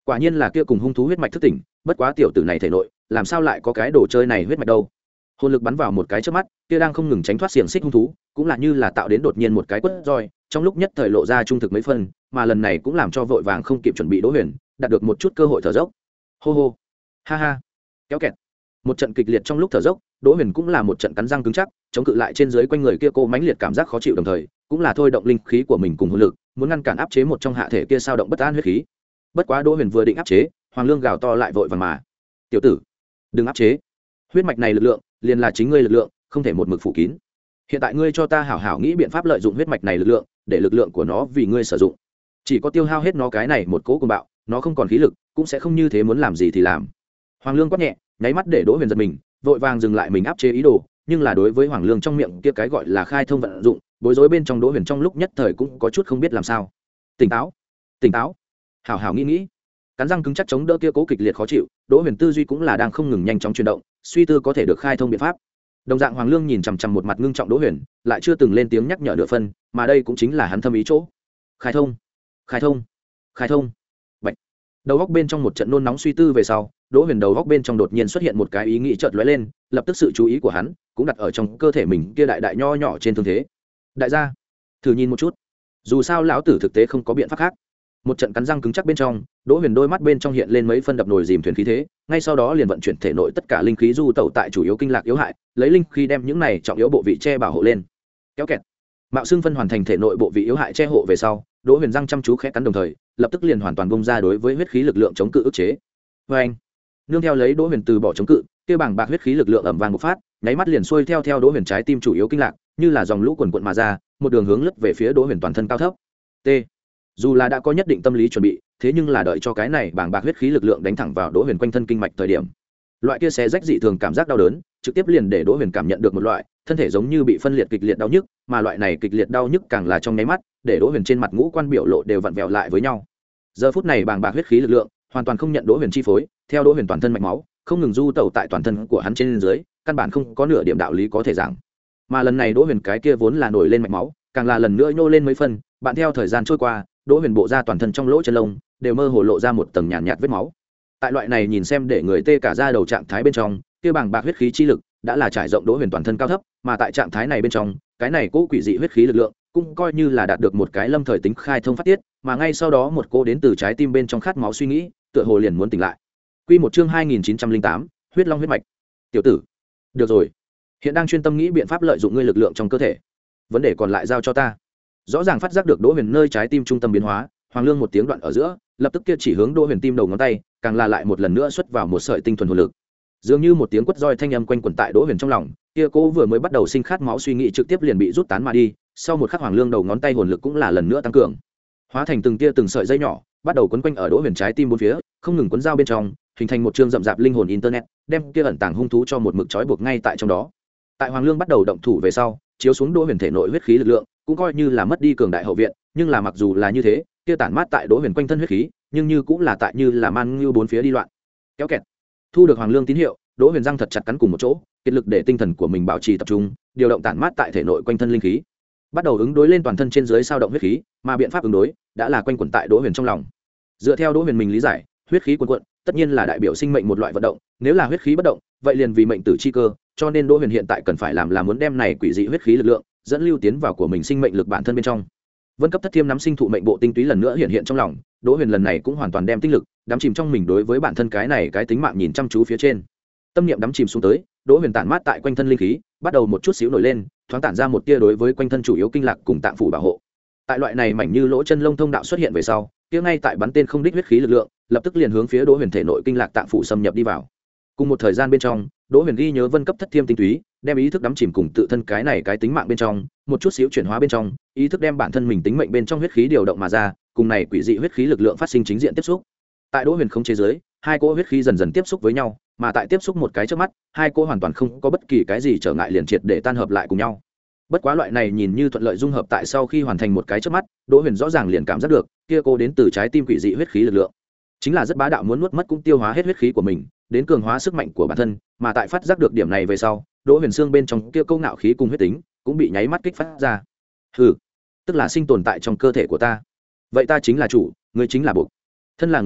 quả nhiên là kia cùng hung thú huyết mạch thức tỉnh, bất quá tiểu tử này thể nội làm sao lại có cái đồ chơi này huyết mạch đâu. Hồn lực bắn vào một cái trước mắt, kia đang không ngừng tránh thoát xiềng xích hung thú cũng là như là tạo đến đột nhiên một cái quất roi, trong lúc nhất thời lộ ra trung thực mấy phân, mà lần này cũng làm cho vội vàng không kịp chuẩn bị Đỗ Huyền đạt được một chút cơ hội thở dốc. Hô hô, ha ha, kéo kẹt, một trận kịch liệt trong lúc thở dốc, Đỗ Huyền cũng là một trận cắn răng cứng chắc, chống cự lại trên dưới quanh người kia cô mãnh liệt cảm giác khó chịu, đồng thời cũng là thôi động linh khí của mình cùng hồn lực, muốn ngăn cản áp chế một trong hạ thể kia sao động bất an huyết khí. Bất quá Đỗ Huyền vừa định áp chế, Hoàng Lương gào to lại vội vàng mà: "Tiểu tử, đừng áp chế. Huyết mạch này lực lượng, liền là chính ngươi lực lượng, không thể một mực phủ kín. Hiện tại ngươi cho ta hảo hảo nghĩ biện pháp lợi dụng huyết mạch này lực lượng, để lực lượng của nó vì ngươi sử dụng. Chỉ có tiêu hao hết nó cái này một cỗ cuồng bạo, nó không còn khí lực, cũng sẽ không như thế muốn làm gì thì làm." Hoàng Lương quát nhẹ, nháy mắt để Đỗ Huyền giật mình, vội vàng dừng lại mình áp chế ý đồ, nhưng là đối với Hoàng Lương trong miệng kia cái gọi là khai thông vận dụng, bối rối bên trong Đỗ Huyền trong lúc nhất thời cũng có chút không biết làm sao. Tỉnh táo, tỉnh táo, hảo hảo nghĩ nghĩ. Cắn răng cứng chắc chống đỡ kia cố kịch liệt khó chịu, Đỗ Huyền tư duy cũng là đang không ngừng nhanh chóng chuyển động, suy tư có thể được khai thông biện pháp. Đồng dạng Hoàng Lương nhìn chằm chằm một mặt ngưng trọng Đỗ Huyền, lại chưa từng lên tiếng nhắc nhở nửa phân, mà đây cũng chính là hắn thâm ý chỗ. Khai thông, khai thông, khai thông. Bạch. Đầu góc bên trong một trận nôn nóng suy tư về sau, Đỗ Huyền đầu góc bên trong đột nhiên xuất hiện một cái ý nghĩ chợt lóe lên, lập tức sự chú ý của hắn cũng đặt ở trong cơ thể mình kia đại đại nho nhỏ trên thương thế. Đại gia, thử nhìn một chút. Dù sao lão tử thực tế không có biện pháp khác. Một trận cắn răng cứng chắc bên trong, Đỗ Huyền đôi mắt bên trong hiện lên mấy phân đập nồi dìm thuyền khí thế, ngay sau đó liền vận chuyển thể nội tất cả linh khí du tẩu tại chủ yếu kinh lạc yếu hại, lấy linh khí đem những này trọng yếu bộ vị che bảo hộ lên. Kéo kẹt. Mạo xương phân hoàn thành thể nội bộ vị yếu hại che hộ về sau, Đỗ Huyền răng chăm chú khẽ cắn đồng thời, lập tức liền hoàn toàn bung ra đối với huyết khí lực lượng chống cự ức chế. Và anh, nương theo lấy Đỗ Huyền từ bỏ chống cự, kia bảng bạc huyết khí lực lượng ầm vang bộc phát, nháy mắt liền xuôi theo theo Đỗ Huyền trái tim chủ yếu kinh lạc, như là dòng lũ quần quần mà ra, một đường hướng lướt về phía Đỗ Huyền toàn thân cao thấp. T. Dù là đã có nhất định tâm lý chuẩn bị, thế nhưng là đợi cho cái này bảng bạc huyết khí lực lượng đánh thẳng vào Đỗ Huyền quanh thân kinh mạch thời điểm, loại kia xé rách dị thường cảm giác đau đớn, trực tiếp liền để Đỗ Huyền cảm nhận được một loại thân thể giống như bị phân liệt kịch liệt đau nhức, mà loại này kịch liệt đau nhức càng là trong nháy mắt, để Đỗ Huyền trên mặt ngũ quan biểu lộ đều vặn vẹo lại với nhau. Giờ phút này bàng bạc huyết khí lực lượng hoàn toàn không nhận Đỗ Huyền chi phối, theo Đỗ Huyền toàn thân mạch máu không ngừng du tẩu tại toàn thân của hắn trên dưới, căn bản không có nửa điểm đạo lý có thể giảng. Mà lần này Đỗ Huyền cái kia vốn là nổi lên mạch máu, càng là lần nữa nhô lên mấy phân, bạn theo thời gian trôi qua, Đỗ Huyền bộ ra toàn thân trong lỗ chân lông đều mơ hồ lộ ra một tầng nhàn nhạt, nhạt vết máu. Tại loại này nhìn xem để người tê cả da đầu trạng thái bên trong, kia bàng bạc huyết khí chi lực đã là trải rộng Đỗ Huyền toàn thân cao thấp, mà tại trạng thái này bên trong, cái này cố quỷ dị huyết khí lực lượng cũng coi như là đạt được một cái lâm thời tính khai thông phát tiết, mà ngay sau đó một cô đến từ trái tim bên trong khát máu suy nghĩ, tựa hồ liền muốn tỉnh lại. Quy một chương hai nghìn chín trăm linh tám, huyết long huyết mạch. Tiểu tử, được rồi, hiện đang chuyên tâm nghĩ biện pháp lợi dụng ngươi lực lượng trong cơ thể, vấn đề còn lại giao cho ta. Rõ ràng phát giác được Đỗ Huyền nơi trái tim trung tâm biến hóa, Hoàng Lương một tiếng đoạn ở giữa, lập tức kia chỉ hướng Đỗ Huyền tim đầu ngón tay, càng là lại một lần nữa xuất vào một sợi tinh thuần hồn lực. Dường như một tiếng quất roi thanh âm quanh quẩn tại Đỗ Huyền trong lòng, kia cô vừa mới bắt đầu sinh khát máu suy nghĩ trực tiếp liền bị rút tán mà đi, sau một khắc Hoàng Lương đầu ngón tay hồn lực cũng là lần nữa tăng cường, hóa thành từng tia từng sợi dây nhỏ, bắt đầu quấn quanh ở Đỗ Huyền trái tim bốn phía, không ngừng quấn dao bên trong, hình thành một chương rậm rạp linh hồn internet, đem kia ẩn tàng hung thú cho một mực trói buộc ngay tại trong đó. Tại Hoàng Lương bắt đầu động thủ về sau, chiếu xuống Đỗ Huyền thể nội huyết khí lực lượng, cũng coi như là mất đi cường đại hậu viện, nhưng là mặc dù là như thế, kia tản mát tại Đỗ Huyền quanh thân huyết khí, nhưng như cũng là tại như là man như bốn phía đi loạn. Kéo kẹt. Thu được Hoàng Lương tín hiệu, Đỗ Huyền răng thật chặt cắn cùng một chỗ, kiệt lực để tinh thần của mình bảo trì tập trung, điều động tản mát tại thể nội quanh thân linh khí, bắt đầu ứng đối lên toàn thân trên dưới sao động huyết khí, mà biện pháp ứng đối đã là quanh quẩn tại Đỗ Huyền trong lòng. Dựa theo Đỗ Huyền mình lý giải, huyết khí cuồn cuộn, tất nhiên là đại biểu sinh mệnh một loại vận động, nếu là huyết khí bất động, vậy liền vì mệnh tử chi cơ, cho nên Đỗ Huyền hiện tại cần phải làm là muốn đem này quỷ dị huyết khí lực lượng dẫn lưu tiến vào của mình sinh mệnh lực bản thân bên trong. Vân cấp thất thiêm nắm sinh thụ mệnh bộ tinh túy lần nữa hiện hiện trong lòng, Đỗ Huyền lần này cũng hoàn toàn đem tinh lực đắm chìm trong mình đối với bản thân cái này cái tính mạng nhìn chăm chú phía trên. Tâm niệm đắm chìm xuống tới, Đỗ Huyền tản mát tại quanh thân linh khí, bắt đầu một chút xíu nổi lên, thoáng tản ra một tia đối với quanh thân chủ yếu kinh lạc cùng tạng phủ bảo hộ. Tại loại này mảnh như lỗ chân lông thông đạo xuất hiện về sau, kia ngay tại bắn tên không đích huyết khí lực lượng, lập tức liền hướng phía Đỗ Huyền thể nội kinh lạc tạng phủ xâm nhập đi vào. Cùng một thời gian bên trong, Đỗ Huyền ghi nhớ vân cấp thất thiêm tinh túy, đem ý thức đắm chìm cùng tự thân cái này cái tính mạng bên trong, một chút xíu chuyển hóa bên trong, ý thức đem bản thân mình tính mệnh bên trong huyết khí điều động mà ra, cùng này quỷ dị huyết khí lực lượng phát sinh chính diện tiếp xúc. Tại Đỗ Huyền không chế giới, hai cỗ huyết khí dần dần tiếp xúc với nhau, mà tại tiếp xúc một cái trước mắt, hai cỗ hoàn toàn không có bất kỳ cái gì trở ngại liền triệt để tan hợp lại cùng nhau. Bất quá loại này nhìn như thuận lợi dung hợp tại sau khi hoàn thành một cái trước mắt, Đỗ Huyền rõ ràng liền cảm giác được, kia cô đến từ trái tim quỷ dị huyết khí lực lượng, chính là rất bá đạo muốn nuốt mất cũng tiêu hóa hết huyết khí của mình, đến cường hóa sức mạnh của bản thân, mà tại phát giác được điểm này về sau, Đỗ Huyền xương bên trong kia câu ngạo khí cùng huyết tính cũng bị nháy mắt kích phát ra. Hừ, tức là sinh tồn tại trong cơ thể của ta. Vậy ta chính là chủ, ngươi chính là buộc. Thân là người hầu,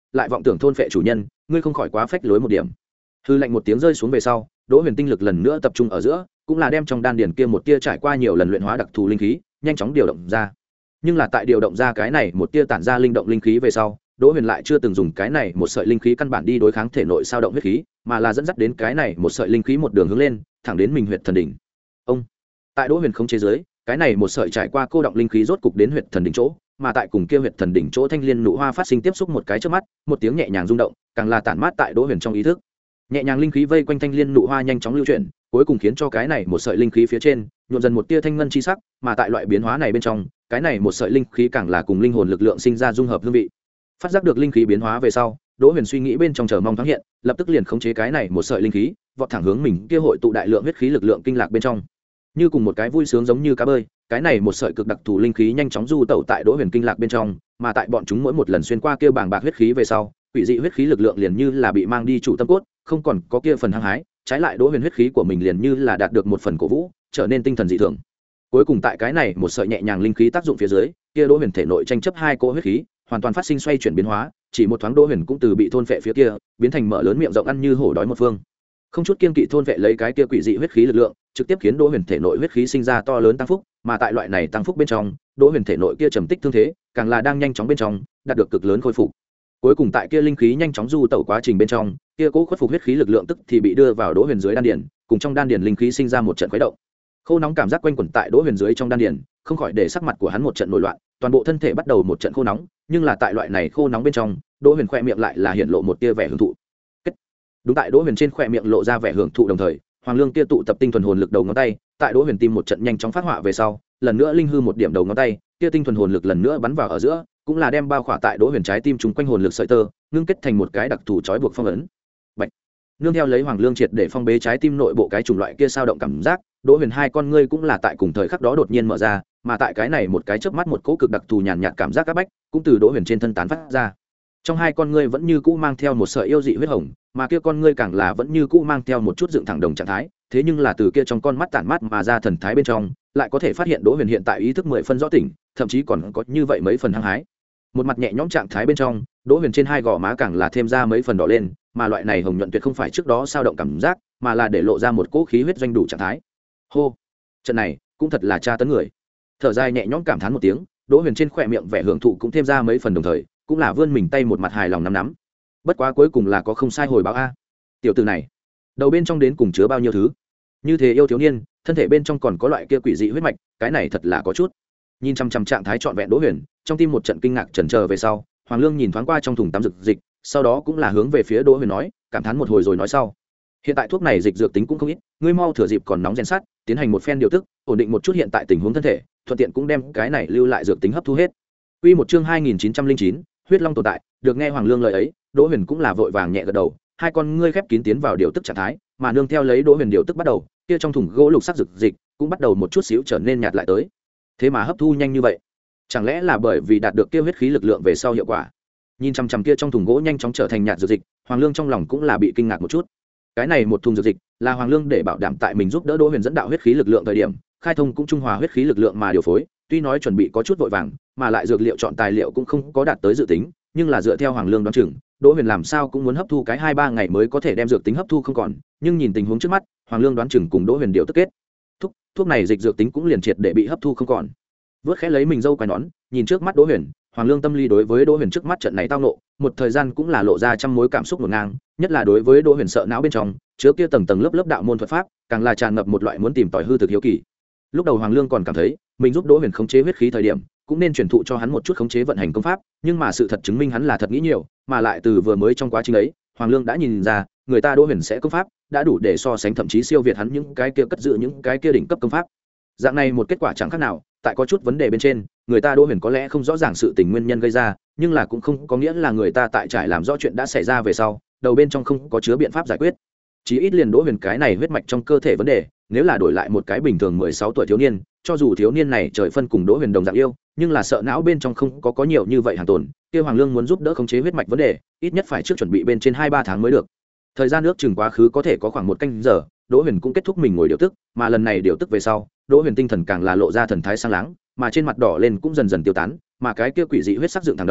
lại vọng tưởng thôn phệ chủ nhân, ngươi không khỏi quá phách lối một điểm. Hư lạnh một tiếng rơi xuống về sau, Đỗ Huyền tinh lực lần nữa tập trung ở giữa, cũng là đem trong đan điền kia một tia trải qua nhiều lần luyện hóa đặc thù linh khí nhanh chóng điều động ra. Nhưng là tại điều động ra cái này một tia tản ra linh động linh khí về sau, Đỗ Huyền lại chưa từng dùng cái này một sợi linh khí căn bản đi đối kháng thể nội sao động huyết khí, mà là dẫn dắt đến cái này một sợi linh khí một đường hướng lên, thẳng đến mình huyệt thần đỉnh. Ông tại Đỗ Huyền khống chế dưới, cái này một sợi trải qua cô động linh khí rốt cục đến huyệt thần đỉnh chỗ, mà tại cùng kia huyệt thần đỉnh chỗ thanh liên nụ hoa phát sinh tiếp xúc một cái trước mắt, một tiếng nhẹ nhàng rung động, càng là tản mát tại Đỗ Huyền trong ý thức. Nhẹ nhàng linh khí vây quanh thanh liên nụ hoa nhanh chóng lưu chuyển, cuối cùng khiến cho cái này một sợi linh khí phía trên nhuộm dần một tia thanh ngân chi sắc, mà tại loại biến hóa này bên trong, cái này một sợi linh khí càng là cùng linh hồn lực lượng sinh ra dung hợp hương vị. Phát giác được linh khí biến hóa về sau, Đỗ Huyền suy nghĩ bên trong chờ mong thoáng hiện, lập tức liền khống chế cái này một sợi linh khí, vọt thẳng hướng mình kia hội tụ đại lượng huyết khí lực lượng kinh lạc bên trong. Như cùng một cái vui sướng giống như cá bơi, cái này một sợi cực đặc thù linh khí nhanh chóng du tẩu tại Đỗ Huyền kinh lạc bên trong, mà tại bọn chúng mỗi một lần xuyên qua kia bàng bạc huyết khí về sau, quỷ dị huyết khí lực lượng liền như là bị mang đi chủ tâm cốt, không còn có kia phần hăng hái, trái lại Đỗ Huyền huyết khí của mình liền như là đạt được một phần cổ vũ, trở nên tinh thần dị thường. Cuối cùng tại cái này một sợi nhẹ nhàng linh khí tác dụng phía dưới, kia Đỗ Huyền thể nội tranh chấp hai cỗ huyết khí, hoàn toàn phát sinh xoay chuyển biến hóa, chỉ một thoáng Đỗ Huyền cũng từ bị thôn phệ phía kia, biến thành mở lớn miệng rộng ăn như hổ đói một phương. Không chút kiên kỵ thôn phệ lấy cái kia quỷ dị huyết khí lực lượng, trực tiếp khiến Đỗ Huyền thể nội huyết khí sinh ra to lớn tăng phúc, mà tại loại này tăng phúc bên trong, Đỗ Huyền thể nội kia trầm tích thương thế, càng là đang nhanh chóng bên trong, đạt được cực lớn khôi phục. Cuối cùng tại kia linh khí nhanh chóng du tẩu quá trình bên trong, kia cố khuất phục huyết khí lực lượng tức thì bị đưa vào Đỗ Huyền dưới đan điền, cùng trong đan điền linh khí sinh ra một trận khuấy động. Khô nóng cảm giác quanh quẩn tại Đỗ Huyền dưới trong đan điền, không khỏi để sắc mặt của hắn một trận nổi loạn, toàn bộ thân thể bắt đầu một trận khô nóng, nhưng là tại loại này khô nóng bên trong, Đỗ Huyền khỏe miệng lại là hiện lộ một tia vẻ hưởng thụ. Kết. Đúng tại Đỗ Huyền trên khỏe miệng lộ ra vẻ hưởng thụ đồng thời, Hoàng Lương kia tụ tập tinh thuần hồn lực đầu ngón tay, tại Đỗ Huyền tim một trận nhanh chóng phát họa về sau, lần nữa linh hư một điểm đầu ngón tay, kia tinh thuần hồn lực lần nữa bắn vào ở giữa, cũng là đem bao khỏa tại Đỗ Huyền trái tim trùng quanh hồn lực sợi tơ, ngưng kết thành một cái đặc thù trói buộc phong ấn. Bạch. Nương theo lấy Hoàng Lương triệt để phong bế trái tim nội bộ cái chủng loại kia sao động cảm giác, Đỗ Huyền hai con ngươi cũng là tại cùng thời khắc đó đột nhiên mở ra, mà tại cái này một cái chớp mắt một cỗ cực đặc thù nhàn nhạt cảm giác các bách, cũng từ Đỗ Huyền trên thân tán phát ra. Trong hai con ngươi vẫn như cũ mang theo một sợi yêu dị huyết hồng, mà kia con ngươi càng là vẫn như cũ mang theo một chút dựng thẳng đồng trạng thái, thế nhưng là từ kia trong con mắt tản mát mà ra thần thái bên trong, lại có thể phát hiện Đỗ Huyền hiện tại ý thức mười phân rõ tỉnh, thậm chí còn có như vậy mấy phần hăng hái. Một mặt nhẹ nhõm trạng thái bên trong, Đỗ Huyền trên hai gò má càng là thêm ra mấy phần đỏ lên, mà loại này hồng nhuận tuyệt không phải trước đó sao động cảm giác, mà là để lộ ra một cỗ khí huyết doanh đủ trạng thái. Hô, trận này cũng thật là tra tấn người. Thở dài nhẹ nhõm cảm thán một tiếng, Đỗ Huyền trên khóe miệng vẻ hưởng thụ cũng thêm ra mấy phần đồng thời, cũng là vươn mình tay một mặt hài lòng nắm nắm. Bất quá cuối cùng là có không sai hồi báo a. Tiểu tử này, đầu bên trong đến cùng chứa bao nhiêu thứ? Như thế yêu thiếu niên, thân thể bên trong còn có loại kia quỷ dị huyết mạch, cái này thật là có chút. Nhìn chăm chăm trạng thái trọn vẹn Đỗ Huyền, trong tim một trận kinh ngạc chần chờ về sau, Hoàng Lương nhìn thoáng qua trong thùng tắm dược dịch, sau đó cũng là hướng về phía Đỗ Huyền nói, cảm thán một hồi rồi nói sau. Hiện tại thuốc này dịch dược tính cũng không ít, ngươi mau thừa dịp còn nóng rèn sắt, tiến hành một phen điều tức, ổn định một chút hiện tại tình huống thân thể, thuận tiện cũng đem cái này lưu lại dược tính hấp thu hết. Quy một chương hai nghìn chín trăm linh chín, huyết long tồn tại, được nghe Hoàng Lương lời ấy, Đỗ Huyền cũng là vội vàng nhẹ gật đầu, hai con ngươi khép kín tiến vào điều tức trạng thái, mà nương theo lấy Đỗ Huyền điều tức bắt đầu, kia trong thùng gỗ lục sắc dược dịch cũng bắt đầu một chút xíu trở nên nhạt lại tới. Thế mà hấp thu nhanh như vậy, chẳng lẽ là bởi vì đạt được kia huyết khí lực lượng về sau hiệu quả? Nhìn chằm chằm kia trong thùng gỗ nhanh chóng trở thành nhạt dược dịch, Hoàng Lương trong lòng cũng là bị kinh ngạc một chút. Cái này một thùng dược dịch là Hoàng Lương để bảo đảm tại mình giúp đỡ Đỗ Huyền dẫn đạo huyết khí lực lượng thời điểm, khai thông cũng trung hòa huyết khí lực lượng mà điều phối, tuy nói chuẩn bị có chút vội vàng, mà lại dược liệu chọn tài liệu cũng không có đạt tới dự tính, nhưng là dựa theo Hoàng Lương đoán chừng, Đỗ Huyền làm sao cũng muốn hấp thu cái hai ba ngày mới có thể đem dược tính hấp thu không còn, nhưng nhìn tình huống trước mắt, Hoàng Lương đoán chừng cùng Đỗ Huyền điều tức kết thúc, thuốc này dịch dược tính cũng liền triệt để bị hấp thu không còn. Vớt khẽ lấy mình dâu quai nón, nhìn trước mắt Đỗ Huyền, Hoàng Lương tâm lý đối với Đỗ Huyền trước mắt trận này tao nộ, một thời gian cũng là lộ ra trăm mối cảm xúc ngổn ngang, nhất là đối với Đỗ Huyền sợ não bên trong, chứa kia tầng tầng lớp lớp đạo môn thuật pháp, càng là tràn ngập một loại muốn tìm tòi hư thực hiếu kỳ. Lúc đầu Hoàng Lương còn cảm thấy, mình giúp Đỗ Huyền khống chế huyết khí thời điểm, cũng nên truyền thụ cho hắn một chút khống chế vận hành công pháp, nhưng mà sự thật chứng minh hắn là thật nghĩ nhiều, mà lại từ vừa mới trong quá trình ấy, Hoàng Lương đã nhìn ra, người ta Đỗ Huyền sẽ công pháp, đã đủ để so sánh thậm chí siêu việt hắn những cái kia cất giữ những cái kia đỉnh cấp công pháp. Dạng này một kết quả chẳng khác nào, tại có chút vấn đề bên trên, người ta Đỗ Huyền có lẽ không rõ ràng sự tình nguyên nhân gây ra, nhưng là cũng không có nghĩa là người ta tại trải làm rõ chuyện đã xảy ra về sau, đầu bên trong không có chứa biện pháp giải quyết. Chí ít liền Đỗ Huyền cái này huyết mạch trong cơ thể vấn đề, nếu là đổi lại một cái bình thường mười sáu tuổi thiếu niên, cho dù thiếu niên này trời phân cùng Đỗ Huyền đồng dạng yêu, nhưng là sợ não bên trong không có có nhiều như vậy hàng tồn, kia Hoàng Lương muốn giúp đỡ khống chế huyết mạch vấn đề, ít nhất phải trước chuẩn bị bên trên hai ba tháng mới được. Thời gian ước chừng quá khứ có thể có khoảng một canh giờ, Đỗ Huyền cũng kết thúc mình ngồi điều tức, mà lần này điều tức về sau, Đỗ Huyền tinh thần càng là lộ ra thần thái sáng láng, mà trên mặt đỏ lên cũng dần dần tiêu tán, mà cái kia quỷ dị huyết sắc dựng thẳng đồng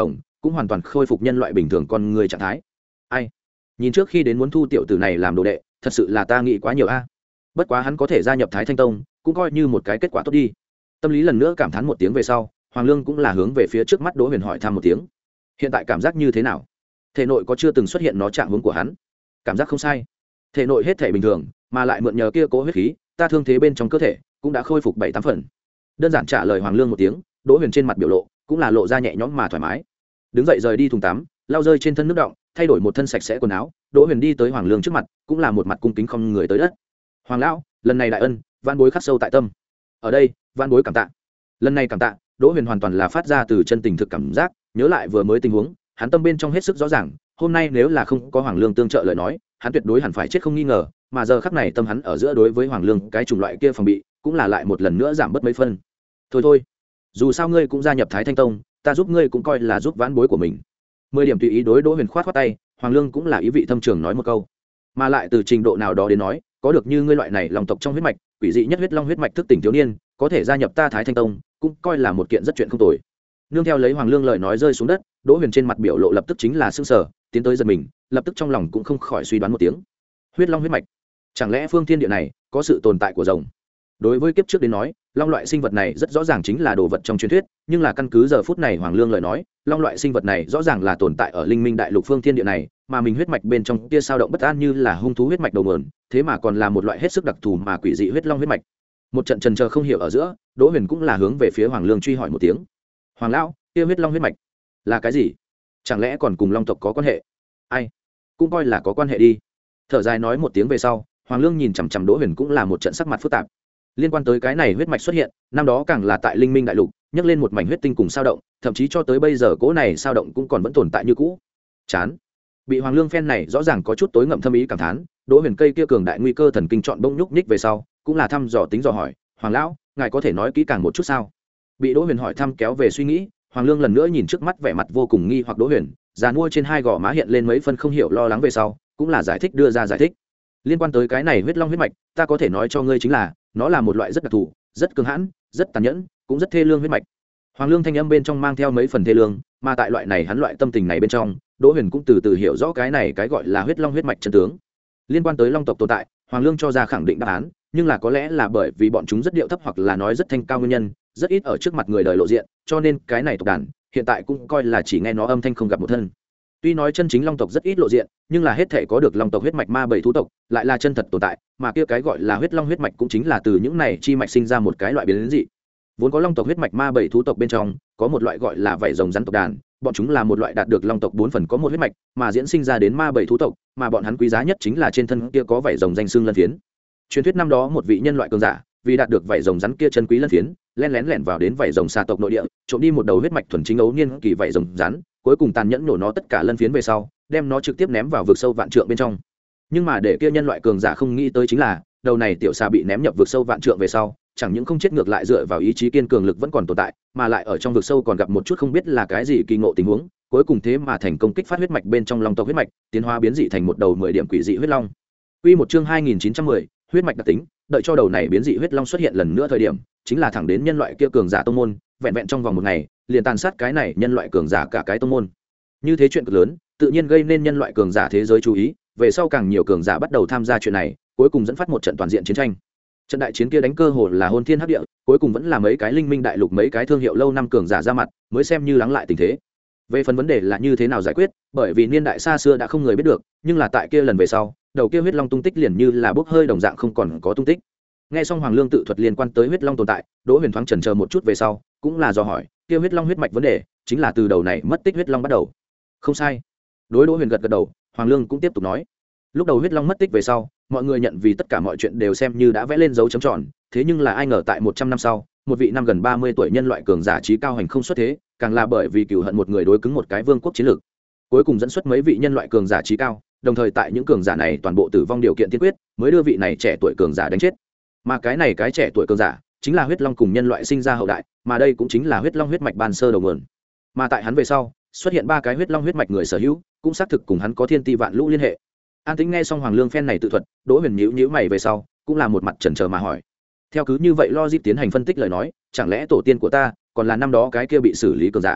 cũng hoàn toàn khôi phục nhân loại bình thường con người trạng thái. Ai nhìn trước khi đến muốn thu tiểu tử này làm đồ đệ, thật sự là ta nghĩ quá nhiều a. Bất quá hắn có thể gia nhập Thái Thanh Tông cũng coi như một cái kết quả tốt đi. Tâm lý lần nữa cảm thán một tiếng về sau, Hoàng Lương cũng là hướng về phía trước mắt Đỗ Huyền hỏi thăm một tiếng. Hiện tại cảm giác như thế nào? Thể nội có chưa từng xuất hiện nó trạng hướng của hắn? Cảm giác không sai. Thể nội hết thể bình thường, mà lại mượn nhờ kia cố huyết khí, ta thương thế bên trong cơ thể cũng đã khôi phục bảy tám phần. Đơn giản trả lời Hoàng Lương một tiếng, Đỗ Huyền trên mặt biểu lộ cũng là lộ ra nhẹ nhõm mà thoải mái. Đứng dậy rời đi thùng tắm, lau rơi trên thân nước động, thay đổi một thân sạch sẽ quần áo, Đỗ Huyền đi tới Hoàng Lương trước mặt, cũng là một mặt cung kính không người tới đất. Hoàng lão, lần này đại ân, van bối khắc sâu tại tâm. Ở đây, van bối cảm tạ. Lần này cảm tạ, Đỗ Huyền hoàn toàn là phát ra từ chân tình thực cảm giác, nhớ lại vừa mới tình huống, hắn tâm bên trong hết sức rõ ràng, hôm nay nếu là không có Hoàng Lương tương trợ lời nói, hắn tuyệt đối hẳn phải chết không nghi ngờ, mà giờ khắc này tâm hắn ở giữa đối với Hoàng Lương cái chủng loại kia phòng bị, cũng là lại một lần nữa giảm bớt mấy phân. Thôi thôi, dù sao ngươi cũng gia nhập Thái Thanh Tông, ta giúp ngươi cũng coi là giúp vãn bối của mình. Mười điểm tùy ý đối Đỗ Huyền khoát khoát tay, Hoàng Lương cũng là ý vị thâm trường nói một câu, mà lại từ trình độ nào đó đến nói, có được như ngươi loại này lòng tộc trong huyết mạch, quỷ dị nhất huyết long huyết mạch thức tỉnh thiếu niên, có thể gia nhập ta Thái Thanh Tông, cũng coi là một kiện rất chuyện không tồi. Nương theo lấy Hoàng Lương lời nói rơi xuống đất, Đỗ Huyền trên mặt biểu lộ lập tức chính là sững sờ, tiến tới giật mình, lập tức trong lòng cũng không khỏi suy đoán một tiếng. Huyết long huyết mạch, chẳng lẽ phương thiên địa này có sự tồn tại của rồng? Đối với kiếp trước đến nói, long loại sinh vật này rất rõ ràng chính là đồ vật trong truyền thuyết, nhưng là căn cứ giờ phút này Hoàng Lương lời nói, long loại sinh vật này rõ ràng là tồn tại ở linh minh đại lục phương thiên địa này, mà mình huyết mạch bên trong kia sao động bất an như là hung thú huyết mạch đầu nguồn, thế mà còn là một loại hết sức đặc thù mà quỷ dị huyết long huyết mạch. Một trận trần chờ không hiểu ở giữa, Đỗ Huyền cũng là hướng về phía Hoàng Lương truy hỏi một tiếng. Hoàng lão, kia huyết long huyết mạch là cái gì? Chẳng lẽ còn cùng long tộc có quan hệ? Ai, cũng coi là có quan hệ đi. Thở dài nói một tiếng về sau, Hoàng Lương nhìn chằm chằm Đỗ Huyền cũng là một trận sắc mặt phức tạp. Liên quan tới cái này huyết mạch xuất hiện, năm đó càng là tại linh minh đại lục nhấc lên một mảnh huyết tinh cùng sao động, thậm chí cho tới bây giờ cỗ này sao động cũng còn vẫn tồn tại như cũ. Chán. Bị Hoàng Lương phen này rõ ràng có chút tối ngậm thâm ý cảm thán, Đỗ Huyền cây kia cường đại nguy cơ thần kinh chọn bông nhúc nhích về sau, cũng là thăm dò tính dò hỏi, Hoàng lão, ngài có thể nói kỹ càng một chút sao? Bị Đỗ Huyền hỏi thăm kéo về suy nghĩ, Hoàng Lương lần nữa nhìn trước mắt vẻ mặt vô cùng nghi hoặc Đỗ Huyền, già mua trên hai gò má hiện lên mấy phân không hiểu lo lắng về sau, cũng là giải thích đưa ra giải thích. Liên quan tới cái này huyết long huyết mạch, ta có thể nói cho ngươi chính là, nó là một loại rất đặc thù, rất cường hãn, rất tàn nhẫn, cũng rất thê lương huyết mạch. Hoàng Lương thanh âm bên trong mang theo mấy phần thê lương, mà tại loại này hắn loại tâm tình này bên trong, Đỗ Huyền cũng từ từ hiểu rõ cái này cái gọi là huyết long huyết mạch chân tướng. Liên quan tới long tộc tồn tại, Hoàng Lương cho ra khẳng định đáp án, nhưng là có lẽ là bởi vì bọn chúng rất điệu thấp hoặc là nói rất thanh cao nguyên nhân, rất ít ở trước mặt người đời lộ diện, cho nên cái này tộc đàn hiện tại cũng coi là chỉ nghe nó âm thanh không gặp một thân. Tuy nói chân chính long tộc rất ít lộ diện, nhưng là hết thể có được long tộc huyết mạch ma bảy thú tộc lại là chân thật tồn tại, mà kia cái gọi là huyết long huyết mạch cũng chính là từ những này chi mạch sinh ra một cái loại biến dị. Vốn có long tộc huyết mạch ma bảy thú tộc bên trong có một loại gọi là vảy rồng rắn tộc đàn, bọn chúng là một loại đạt được long tộc bốn phần có một huyết mạch mà diễn sinh ra đến ma bảy thú tộc, mà bọn hắn quý giá nhất chính là trên thân kia có vảy rồng danh xương lân phiến. Truyền thuyết năm đó một vị nhân loại cường giả vì đạt được vảy rồng rắn kia chân quý lân phiến, len lén lẻn vào đến vảy rồng xà tộc nội địa, trộm đi một đầu huyết mạch thuần chính ấu niên kỳ vảy rồng rắn, cuối cùng tàn nhẫn nổ nó tất cả lân phiến về sau, đem nó trực tiếp ném vào vực sâu vạn trượng bên trong. Nhưng mà để kia nhân loại cường giả không nghĩ tới chính là, đầu này tiểu xà bị ném nhập vực sâu vạn trượng về sau, chẳng những không chết ngược lại dựa vào ý chí kiên cường lực vẫn còn tồn tại, mà lại ở trong vực sâu còn gặp một chút không biết là cái gì kỳ ngộ tình huống, cuối cùng thế mà thành công kích phát huyết mạch bên trong long tộc huyết mạch, tiến hóa biến dị thành một đầu mười điểm quỷ dị huyết long. Quy một chương hai nghìn chín trăm mười, huyết mạch đặc tính, đợi cho đầu này biến dị huyết long xuất hiện lần nữa thời điểm, chính là thẳng đến nhân loại kia cường giả tông môn, vẹn vẹn trong vòng một ngày, liền tàn sát cái này nhân loại cường giả cả cái tông môn. Như thế chuyện cực lớn, tự nhiên gây nên nhân loại cường giả thế giới chú ý, về sau càng nhiều cường giả bắt đầu tham gia chuyện này, cuối cùng dẫn phát một trận toàn diện chiến tranh. Trận đại chiến kia đánh cơ hồ là hôn thiên hấp địa, cuối cùng vẫn là mấy cái linh minh đại lục mấy cái thương hiệu lâu năm cường giả ra mặt, mới xem như lắng lại tình thế. Về phần vấn đề là như thế nào giải quyết, bởi vì niên đại xa xưa đã không người biết được, nhưng là tại kia lần về sau, đầu kia huyết long tung tích liền như là bốc hơi đồng dạng không còn có tung tích. Nghe xong Hoàng Lương tự thuật liên quan tới huyết long tồn tại, Đỗ Huyền thoáng chần chờ một chút về sau, cũng là do hỏi, kia huyết long huyết mạch vấn đề, chính là từ đầu này mất tích huyết long bắt đầu. Không sai. Đối Đỗ Huyền gật gật đầu, Hoàng Lương cũng tiếp tục nói, lúc đầu huyết long mất tích về sau, mọi người nhận vì tất cả mọi chuyện đều xem như đã vẽ lên dấu chấm tròn, thế nhưng là ai ngờ tại một trăm năm sau, một vị năm gần ba mươi tuổi nhân loại cường giả trí cao hành không xuất thế, càng là bởi vì cừu hận một người đối cứng một cái vương quốc chiến lược, cuối cùng dẫn xuất mấy vị nhân loại cường giả trí cao, đồng thời tại những cường giả này toàn bộ tử vong điều kiện tiên quyết, mới đưa vị này trẻ tuổi cường giả đánh chết. Mà cái này cái trẻ tuổi cường giả chính là huyết long cùng nhân loại sinh ra hậu đại, mà đây cũng chính là huyết long huyết mạch ban sơ đầu nguồn. Mà tại hắn về sau, xuất hiện ba cái huyết long huyết mạch người sở hữu, cũng xác thực cùng hắn có thiên ti vạn lũ liên hệ. An Tĩnh nghe xong Hoàng Lương phen này tự thuật, Đỗ Huyền nhíu nhíu mày về sau, cũng là một mặt chần chờ mà hỏi. Theo cứ như vậy logic tiến hành phân tích lời nói, chẳng lẽ tổ tiên của ta còn là năm đó cái kia bị xử lý cường giả?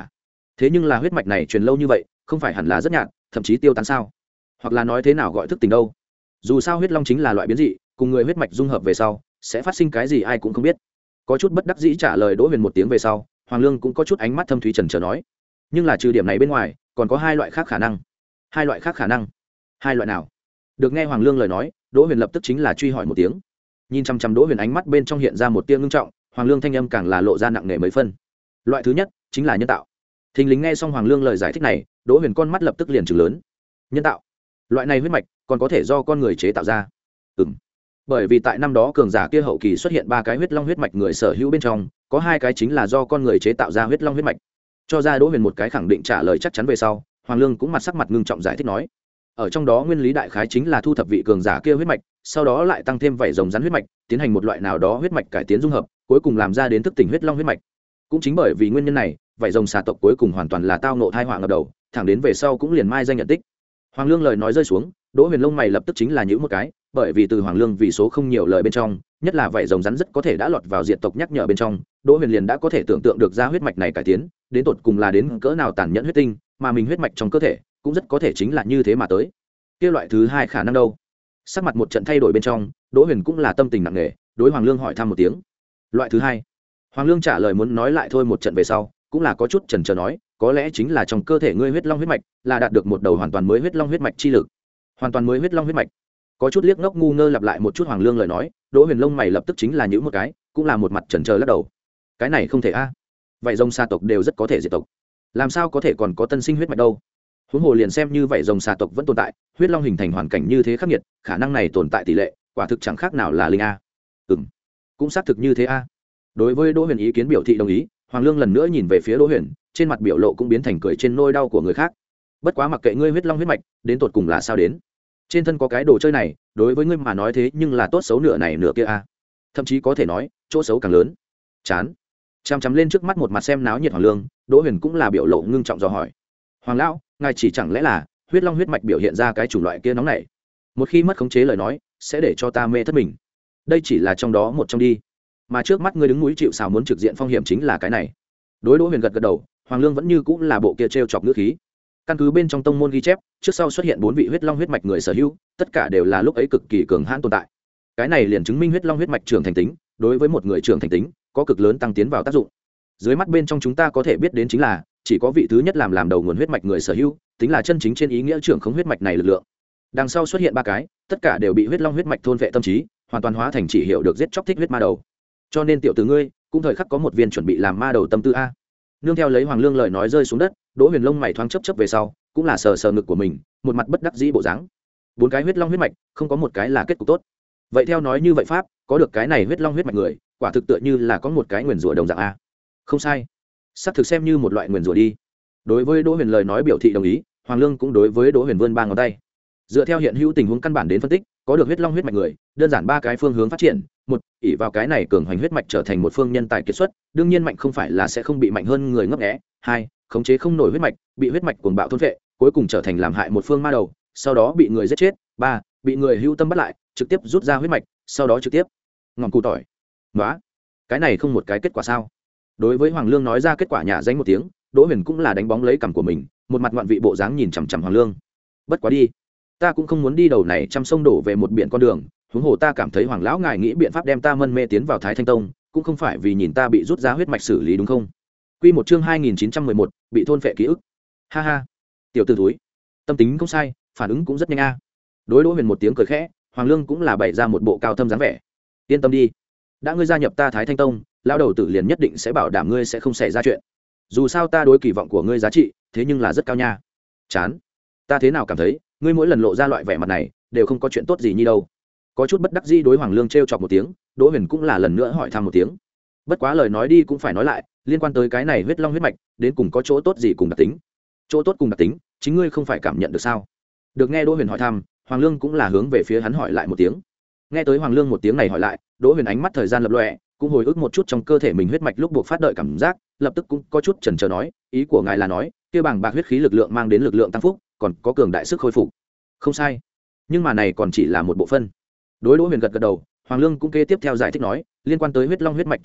thế nhưng là huyết mạch này truyền lâu như vậy không phải hẳn là rất nhạt thậm chí tiêu tán sao? Hoặc là nói thế nào gọi thức tỉnh đâu? Dù sao huyết long chính là loại biến dị, cùng người huyết mạch dung hợp về sau sẽ phát sinh cái gì ai cũng không biết. Có chút bất đắc dĩ trả lời Đỗ Huyền một tiếng về sau, Hoàng Lương cũng có chút ánh mắt thâm thúy trần trờ nói, nhưng là trừ điểm này bên ngoài còn có hai loại khác khả năng. Hai loại khác khả năng? Hai loại nào? Được nghe Hoàng Lương lời nói, Đỗ Huyền lập tức chính là truy hỏi một tiếng. Nhìn chăm chăm Đỗ Huyền, ánh mắt bên trong hiện ra một tia ngưng trọng, Hoàng Lương thanh âm càng là lộ ra nặng nề mấy phân. Loại thứ nhất chính là nhân tạo. Thình lình nghe xong Hoàng Lương lời giải thích này, Đỗ Huyền con mắt lập tức liền trừng lớn. Nhân tạo? Loại này huyết mạch còn có thể do con người chế tạo ra? Ừm. Bởi vì tại năm đó cường giả kia hậu kỳ xuất hiện ba cái huyết long huyết mạch người sở hữu bên trong, có hai cái chính là do con người chế tạo ra huyết long huyết mạch. Cho ra Đỗ Huyền một cái khẳng định trả lời chắc chắn về sau, Hoàng Lương cũng mặt sắc mặt ngưng trọng giải thích nói, ở trong đó nguyên lý đại khái chính là thu thập vị cường giả kia huyết mạch, sau đó lại tăng thêm vảy rồng rắn huyết mạch, tiến hành một loại nào đó huyết mạch cải tiến dung hợp, cuối cùng làm ra đến thức tỉnh huyết long huyết mạch. Cũng chính bởi vì nguyên nhân này, vảy rồng xà tộc cuối cùng hoàn toàn là tao ngộ thai họa ngập đầu, thẳng đến về sau cũng liền mai danh nhận tích. Hoàng Lương lời nói rơi xuống, Đỗ Huyền lông mày lập tức chính là nhíu một cái, bởi vì từ Hoàng Lương vì số không nhiều lời bên trong, nhất là vảy rồng rắn rất có thể đã lọt vào diện tộc nhắc nhở bên trong, Đỗ Huyền liền đã có thể tưởng tượng được ra huyết mạch này cải tiến, đến tột cùng là đến cỡ nào tàn nhẫn huyết tinh, mà mình huyết mạch trong cơ thể cũng rất có thể chính là như thế mà tới. Kia loại thứ hai khả năng đâu? Sắc mặt một trận thay đổi bên trong, Đỗ Huyền cũng là tâm tình nặng nề, đối Hoàng Lương hỏi thăm một tiếng. Loại thứ hai? Hoàng Lương trả lời muốn nói lại thôi một trận về sau, cũng là có chút chần chờ nói, có lẽ chính là trong cơ thể ngươi huyết long huyết mạch là đạt được một đầu hoàn toàn mới huyết long huyết mạch chi lực. Hoàn toàn mới huyết long huyết mạch? Có chút liếc ngốc ngu ngơ lặp lại một chút Hoàng Lương lời nói, Đỗ Huyền lông mày lập tức chính là nhíu một cái, cũng là một mặt chần chờ lắc đầu. Cái này không thể a. Vậy rồng sa tộc đều rất có thể diệt tộc, làm sao có thể còn có tân sinh huyết mạch đâu? Huống hồ liền xem như vậy rồng sa tộc vẫn tồn tại, huyết long hình thành hoàn cảnh như thế khắc nghiệt, khả năng này tồn tại tỷ lệ quả thực chẳng khác nào là linh a. Ừm, cũng xác thực như thế a. Đối với Đỗ Huyền ý kiến biểu thị đồng ý, Hoàng Lương lần nữa nhìn về phía Đỗ Huyền, trên mặt biểu lộ cũng biến thành cười trên nỗi đau của người khác. Bất quá mặc kệ ngươi huyết long huyết mạch đến tột cùng là sao đến, trên thân có cái đồ chơi này, đối với ngươi mà nói thế nhưng là tốt xấu nửa này nửa kia a. Thậm chí có thể nói, chỗ xấu càng lớn. Chán. Chăm chăm lên trước mắt một mặt xem náo nhiệt Hoàng Lương, Đỗ Huyền cũng là biểu lộ ngưng trọng dò hỏi, Hoàng lão, ngài chỉ chẳng lẽ là huyết long huyết mạch biểu hiện ra cái chủng loại kia nóng này, một khi mất khống chế lời nói sẽ để cho ta mê thất mình? Đây chỉ là trong đó một trong đi, mà trước mắt ngươi đứng núi chịu sào muốn trực diện phong hiểm chính là cái này. Đối Đỗ Huyền gật gật đầu, Hoàng Lương vẫn như cũng là bộ kia trêu chọc ngữ khí. Căn cứ bên trong tông môn ghi chép, trước sau xuất hiện bốn vị huyết long huyết mạch người sở hữu, tất cả đều là lúc ấy cực kỳ cường hãn tồn tại. Cái này liền chứng minh huyết long huyết mạch trưởng thành tính đối với một người trưởng thành tính có cực lớn tăng tiến vào tác dụng. Dưới mắt bên trong chúng ta có thể biết đến chính là chỉ có vị thứ nhất làm làm đầu nguồn huyết mạch người sở hữu, tính là chân chính trên ý nghĩa trưởng khống huyết mạch này lực lượng. Đằng sau xuất hiện ba cái, tất cả đều bị huyết long huyết mạch thôn vệ tâm trí, hoàn toàn hóa thành chỉ hiệu được giết chóc thích huyết ma đầu. Cho nên tiểu tử ngươi cũng thời khắc có một viên chuẩn bị làm ma đầu tâm tư a. Nương theo lấy Hoàng Lương lời nói rơi xuống đất, Đỗ Huyền lông mày thoáng chớp chớp về sau, cũng là sờ sờ ngực của mình, một mặt bất đắc dĩ bộ dáng. Bốn cái huyết long huyết mạch, không có một cái là kết cục tốt. Vậy theo nói như vậy pháp, có được cái này huyết long huyết mạch người, quả thực tựa như là có một cái nguyền rủa đồng dạng a. Không sai, sắp thực xem như một loại nguyền rủa đi. Đối với Đỗ Huyền lời nói biểu thị đồng ý, Hoàng Lương cũng đối với Đỗ Huyền vươn ba ngón tay. Dựa theo hiện hữu tình huống căn bản đến phân tích, có được huyết long huyết mạch người, đơn giản ba cái phương hướng phát triển. Một, ỷ vào cái này cường hoành huyết mạch trở thành một phương nhân tài kiệt xuất, đương nhiên mạnh không phải là sẽ không bị mạnh hơn người ngấp nghé. Hai, khống chế không nổi huyết mạch, bị huyết mạch cuồng bạo thôn phệ, cuối cùng trở thành làm hại một phương ma đầu, sau đó bị người giết chết. Ba, bị người hữu tâm bắt lại, trực tiếp rút ra huyết mạch, sau đó trực tiếp ngọn cù tỏi. Nóa, cái này không một cái kết quả sao? Đối với Hoàng Lương nói ra kết quả nhả danh một tiếng, Đỗ Huyền cũng là đánh bóng lấy cằm của mình, một mặt ngoạn vị bộ dáng nhìn chằm chằm Hoàng Lương. Bất quá đi, ta cũng không muốn đi đầu này trăm sông đổ về một biển con đường, huống hồ ta cảm thấy Hoàng lão ngài nghĩ biện pháp đem ta mân mê tiến vào Thái Thanh Tông, cũng không phải vì nhìn ta bị rút ra huyết mạch xử lý đúng không? Quy một chương hai nghìn chín trăm mười một, bị thôn phệ ký ức. Ha ha, tiểu tử thúi, tâm tính không sai, phản ứng cũng rất nhanh a. Đối Đỗ Huyền một tiếng cười khẽ, Hoàng Lương cũng là bày ra một bộ cao thâm dáng vẻ. Yên tâm đi, đã ngươi gia nhập ta Thái Thanh Tông, lão đầu tử liền nhất định sẽ bảo đảm ngươi sẽ không xảy ra chuyện. Dù sao ta đối kỳ vọng của ngươi giá trị thế nhưng là rất cao nha. Chán, ta thế nào cảm thấy ngươi mỗi lần lộ ra loại vẻ mặt này đều không có chuyện tốt gì như đâu. Có chút bất đắc dĩ đối Hoàng Lương trêu chọc một tiếng, Đỗ Huyền cũng là lần nữa hỏi thăm một tiếng. Bất quá lời nói đi cũng phải nói lại, liên quan tới cái này huyết long huyết mạch đến cùng có chỗ tốt gì cùng đặc tính? Chỗ tốt cùng đặc tính chính ngươi không phải cảm nhận được sao? Được nghe Đỗ Huyền hỏi thăm, Hoàng Lương cũng là hướng về phía hắn hỏi lại một tiếng. Nghe tới Hoàng Lương một tiếng này hỏi lại, Đỗ Huyền ánh mắt thời gian lập lòe, cũng hồi ức một chút trong cơ thể mình huyết mạch lúc buộc phát đợi cảm giác, lập tức cũng có chút chần chờ nói, ý của ngài là nói, kia bảng bạc huyết khí lực lượng mang đến lực lượng tăng phúc, còn có cường đại sức khôi phục. Không sai, nhưng mà này còn chỉ là một bộ phân. Đối Đỗ Huyền gật gật đầu, Hoàng Lương cũng kế tiếp theo giải thích nói, liên quan tới huyết long huyết mạch chỗ tốt,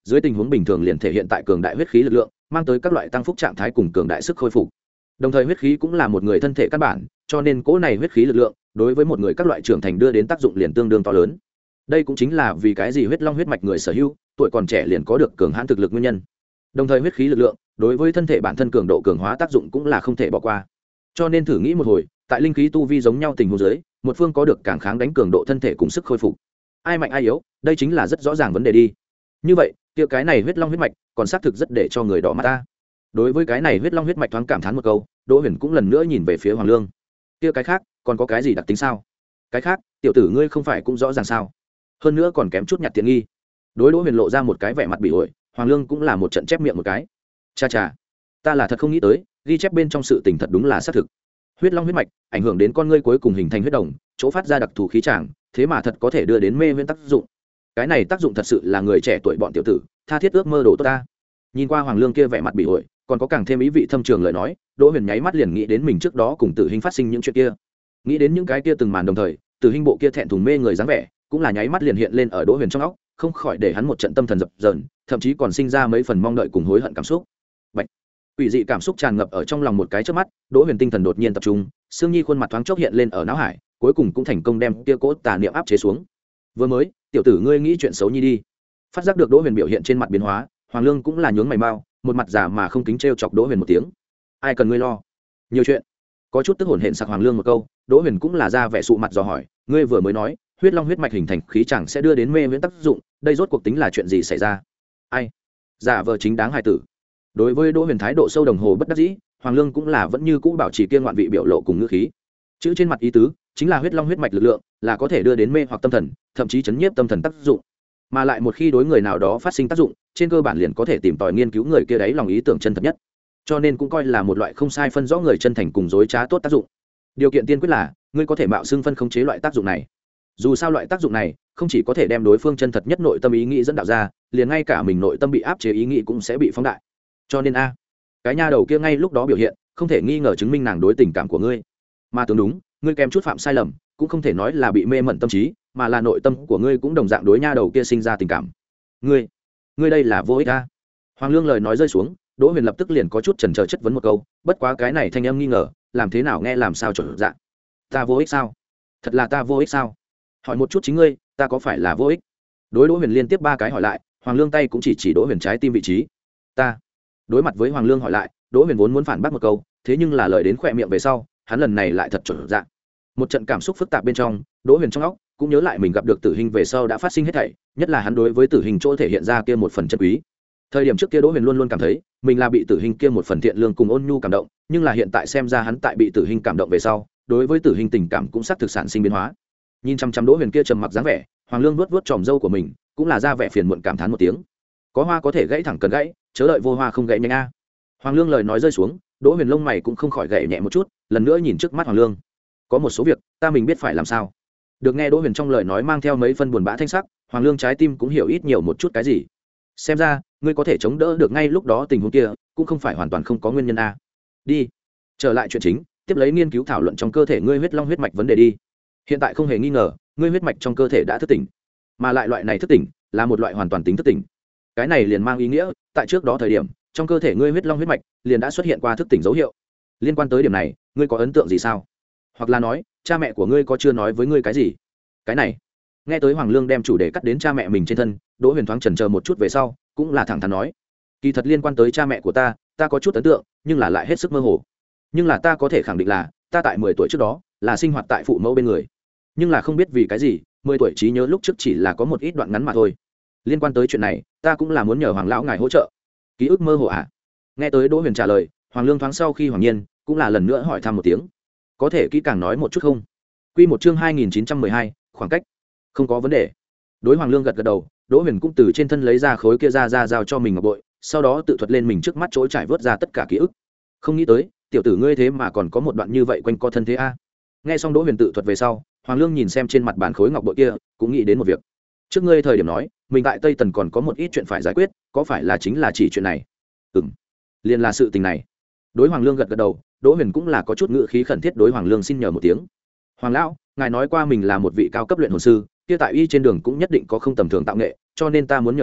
dưới tình huống bình thường liền thể hiện tại cường đại huyết khí lực lượng, mang tới các loại tăng phúc trạng thái cùng cường đại sức khôi phục. Đồng thời huyết khí cũng là một người thân thể căn bản, cho nên cỗ này huyết khí lực lượng đối với một người các loại trưởng thành đưa đến tác dụng liền tương đương to lớn. Đây cũng chính là vì cái gì huyết long huyết mạch người sở hữu, tuổi còn trẻ liền có được cường hãn thực lực nguyên nhân. Đồng thời huyết khí lực lượng đối với thân thể bản thân cường độ cường hóa tác dụng cũng là không thể bỏ qua. Cho nên thử nghĩ một hồi, tại linh khí tu vi giống nhau tình huống dưới, một phương có được càng kháng đánh cường độ thân thể cùng sức khôi phục, ai mạnh ai yếu, đây chính là rất rõ ràng vấn đề đi. Như vậy kia cái này huyết long huyết mạch còn xác thực rất để cho người đỏ mắt ta. Đối với cái này huyết long huyết mạch thoáng cảm thán một câu, Đỗ Huyền cũng lần nữa nhìn về phía Hoàng Lương. Kia cái khác còn có cái gì đặc tính sao? Cái khác tiểu tử ngươi không phải cũng rõ ràng sao? Hơn nữa còn kém chút nhặt tiện nghi. Đối Đỗ Huyền lộ ra một cái vẻ mặt bị ổi, Hoàng Lương cũng là một trận chép miệng một cái. Cha cha, ta là thật không nghĩ tới, ghi chép bên trong sự tình thật đúng là xác thực. Huyết long huyết mạch ảnh hưởng đến con ngươi cuối cùng hình thành huyết đồng, chỗ phát ra đặc thù khí tràng, thế mà thật có thể đưa đến mê huyễn tác dụng. Cái này tác dụng thật sự là người trẻ tuổi bọn tiểu tử tha thiết ước mơ đồ tốt ta. Nhìn qua Hoàng Lương kia vẻ mặt bị ổi, còn có càng thêm ý vị thâm trường lời nói, Đỗ Huyền nháy mắt liền nghĩ đến mình trước đó cùng Tử Hình phát sinh những chuyện kia, nghĩ đến những cái kia từng màn đồng thời, Tử Hình bộ kia thẹn thùng mê người dáng vẻ, cũng là nháy mắt liền hiện lên ở Đỗ Huyền trong óc, không khỏi để hắn một trận tâm thần dập dờn, thậm chí còn sinh ra mấy phần mong đợi cùng hối hận cảm xúc. Bạch, quỷ dị cảm xúc tràn ngập ở trong lòng một cái chớp mắt, Đỗ Huyền tinh thần đột nhiên tập trung, Sương Nhi khuôn mặt thoáng chốc hiện lên ở não hải, cuối cùng cũng thành công đem kia cỗ tà niệm áp chế xuống. Vừa mới, tiểu tử ngươi nghĩ chuyện xấu nhi đi. Phát giác được Đỗ Huyền biểu hiện trên mặt biến hóa, Hoàng Lương cũng là nhướng mày mau, một mặt giả mà không kính trêu chọc Đỗ Huyền một tiếng. Ai cần ngươi lo? Nhiều chuyện. Có chút tức hổn hển sặc Hoàng Lương một câu, Đỗ Huyền cũng là ra vẻ sụ mặt dò hỏi, ngươi vừa mới nói, huyết long huyết mạch hình thành khí chẳng sẽ đưa đến mê viễn tác dụng, đây rốt cuộc tính là chuyện gì xảy ra? Ai? Giả vờ chính đáng hài tử. Đối với Đỗ Huyền thái độ sâu đồng hồ bất đắc dĩ, Hoàng Lương cũng là vẫn như cũ bảo trì kiên ngoạn vị biểu lộ cùng ngữ khí. Chữ trên mặt ý tứ chính là huyết long huyết mạch lực lượng là có thể đưa đến mê hoặc tâm thần, thậm chí chấn nhiếp tâm thần tác dụng, mà lại một khi đối người nào đó phát sinh tác dụng, trên cơ bản liền có thể tìm tòi nghiên cứu người kia đấy lòng ý tưởng chân thật nhất, cho nên cũng coi là một loại không sai phân rõ người chân thành cùng dối trá tốt tác dụng. Điều kiện tiên quyết là ngươi có thể mạo xưng phân khống chế loại tác dụng này. Dù sao loại tác dụng này không chỉ có thể đem đối phương chân thật nhất nội tâm ý nghĩ dẫn đạo ra, liền ngay cả mình nội tâm bị áp chế ý nghĩ cũng sẽ bị phóng đại. Cho nên a, cái nha đầu kia ngay lúc đó biểu hiện không thể nghi ngờ chứng minh nàng đối tình cảm của ngươi. Mà tưởng đúng, ngươi kèm chút phạm sai lầm, cũng không thể nói là bị mê mẩn tâm trí, mà là nội tâm của ngươi cũng đồng dạng đối nha đầu kia sinh ra tình cảm. Ngươi, ngươi đây là vô ích a. Hoàng Lương lời nói rơi xuống, Đỗ Huyền lập tức liền có chút chần chờ chất vấn một câu, bất quá cái này thanh âm nghi ngờ, làm thế nào nghe làm sao trở dạng. Ta vô ích sao? Thật là ta vô ích sao? Hỏi một chút chính ngươi, ta có phải là vô ích? Đối Đỗ Huyền liên tiếp ba cái hỏi lại, Hoàng Lương tay cũng chỉ chỉ Đỗ Huyền trái tim vị trí. Ta. Đối mặt với Hoàng Lương hỏi lại, Đỗ Huyền vốn muốn phản bác một câu, thế nhưng là lời đến khỏe miệng về sau, hắn lần này lại thật trở dạng. Một trận cảm xúc phức tạp bên trong, Đỗ Huyền trong óc cũng nhớ lại mình gặp được Tử Hình về sau đã phát sinh hết thảy, nhất là hắn đối với Tử Hình chỗ thể hiện ra kia một phần chân quý. Thời điểm trước kia Đỗ Huyền luôn luôn cảm thấy mình là bị Tử Hình kia một phần thiện lương cùng ôn nhu cảm động, nhưng là hiện tại xem ra hắn tại bị Tử Hình cảm động về sau, đối với Tử Hình tình cảm cũng xác thực sản sinh biến hóa. Nhìn chăm chăm Đỗ Huyền kia trầm mặc dáng vẻ, Hoàng Lương vuốt vuốt tròm râu của mình, cũng là ra vẻ phiền muộn cảm thán một tiếng. Có hoa có thể gãy thẳng cần gãy, chớ đợi vô hoa không gãy nhanh a. Hoàng Lương lời nói rơi xuống, Đỗ Huyền lông mày cũng không khỏi gãy nhẹ một chút, lần nữa nhìn trước mắt Hoàng Lương. Có một số việc, ta mình biết phải làm sao. Được nghe Đỗ Huyền trong lời nói mang theo mấy phân buồn bã thanh sắc, Hoàng Lương trái tim cũng hiểu ít nhiều một chút cái gì. Xem ra, ngươi có thể chống đỡ được ngay lúc đó tình huống kia, cũng không phải hoàn toàn không có nguyên nhân a. Đi, trở lại chuyện chính, tiếp lấy nghiên cứu thảo luận trong cơ thể ngươi huyết long huyết mạch vấn đề đi. Hiện tại không hề nghi ngờ, ngươi huyết mạch trong cơ thể đã thức tỉnh, mà lại loại này thức tỉnh là một loại hoàn toàn tính thức tỉnh. Cái này liền mang ý nghĩa, tại trước đó thời điểm, trong cơ thể ngươi huyết long huyết mạch liền đã xuất hiện qua thức tỉnh dấu hiệu. Liên quan tới điểm này, ngươi có ấn tượng gì sao? Hoặc là nói, cha mẹ của ngươi có chưa nói với ngươi cái gì? Cái này, nghe tới Hoàng Lương đem chủ đề cắt đến cha mẹ mình trên thân, Đỗ Huyền thoáng chần chờ một chút về sau, cũng là thẳng thắn nói, kỳ thật liên quan tới cha mẹ của ta, ta có chút ấn tượng, nhưng là lại hết sức mơ hồ. Nhưng là ta có thể khẳng định là, ta tại mười tuổi trước đó, là sinh hoạt tại phụ mẫu bên người. Nhưng là không biết vì cái gì, mười tuổi trí nhớ lúc trước chỉ là có một ít đoạn ngắn mà thôi. Liên quan tới chuyện này, ta cũng là muốn nhờ Hoàng lão ngài hỗ trợ. Ký ức mơ hồ à? Nghe tới Đỗ Huyền trả lời, Hoàng Lương thoáng sau khi hoàng nhiên, cũng là lần nữa hỏi thăm một tiếng. Có thể kỹ càng nói một chút không? Quy một chương hai nghìn chín trăm mười hai, khoảng cách. Không có vấn đề. Đối Hoàng Lương gật gật đầu, Đỗ Huyền cũng từ trên thân lấy ra khối kia ra ra giao cho mình ngọc bội, sau đó tự thuật lên mình trước mắt chỗ trải vớt ra tất cả ký ức. Không nghĩ tới, tiểu tử ngươi thế mà còn có một đoạn như vậy quanh co thân thế a. Nghe xong Đỗ Huyền tự thuật về sau, Hoàng Lương nhìn xem trên mặt bàn khối ngọc bội kia, cũng nghĩ đến một việc. Trước ngươi thời điểm nói, mình tại Tây Tần còn có một ít chuyện phải giải quyết, có phải là chính là chỉ chuyện này? Ừm, liền là sự tình này. Đối Hoàng Lương gật gật đầu, Đỗ Huyền cũng là có chút ngữ khí khẩn thiết đối Hoàng Lương xin nhờ một tiếng. Hoàng lão, ngài nói qua mình là một vị cao cấp luyện hồn sư, kia tại y trên đường cũng nhất định có không tầm thường tạo nghệ, cho nên ta muốn nhờ ngài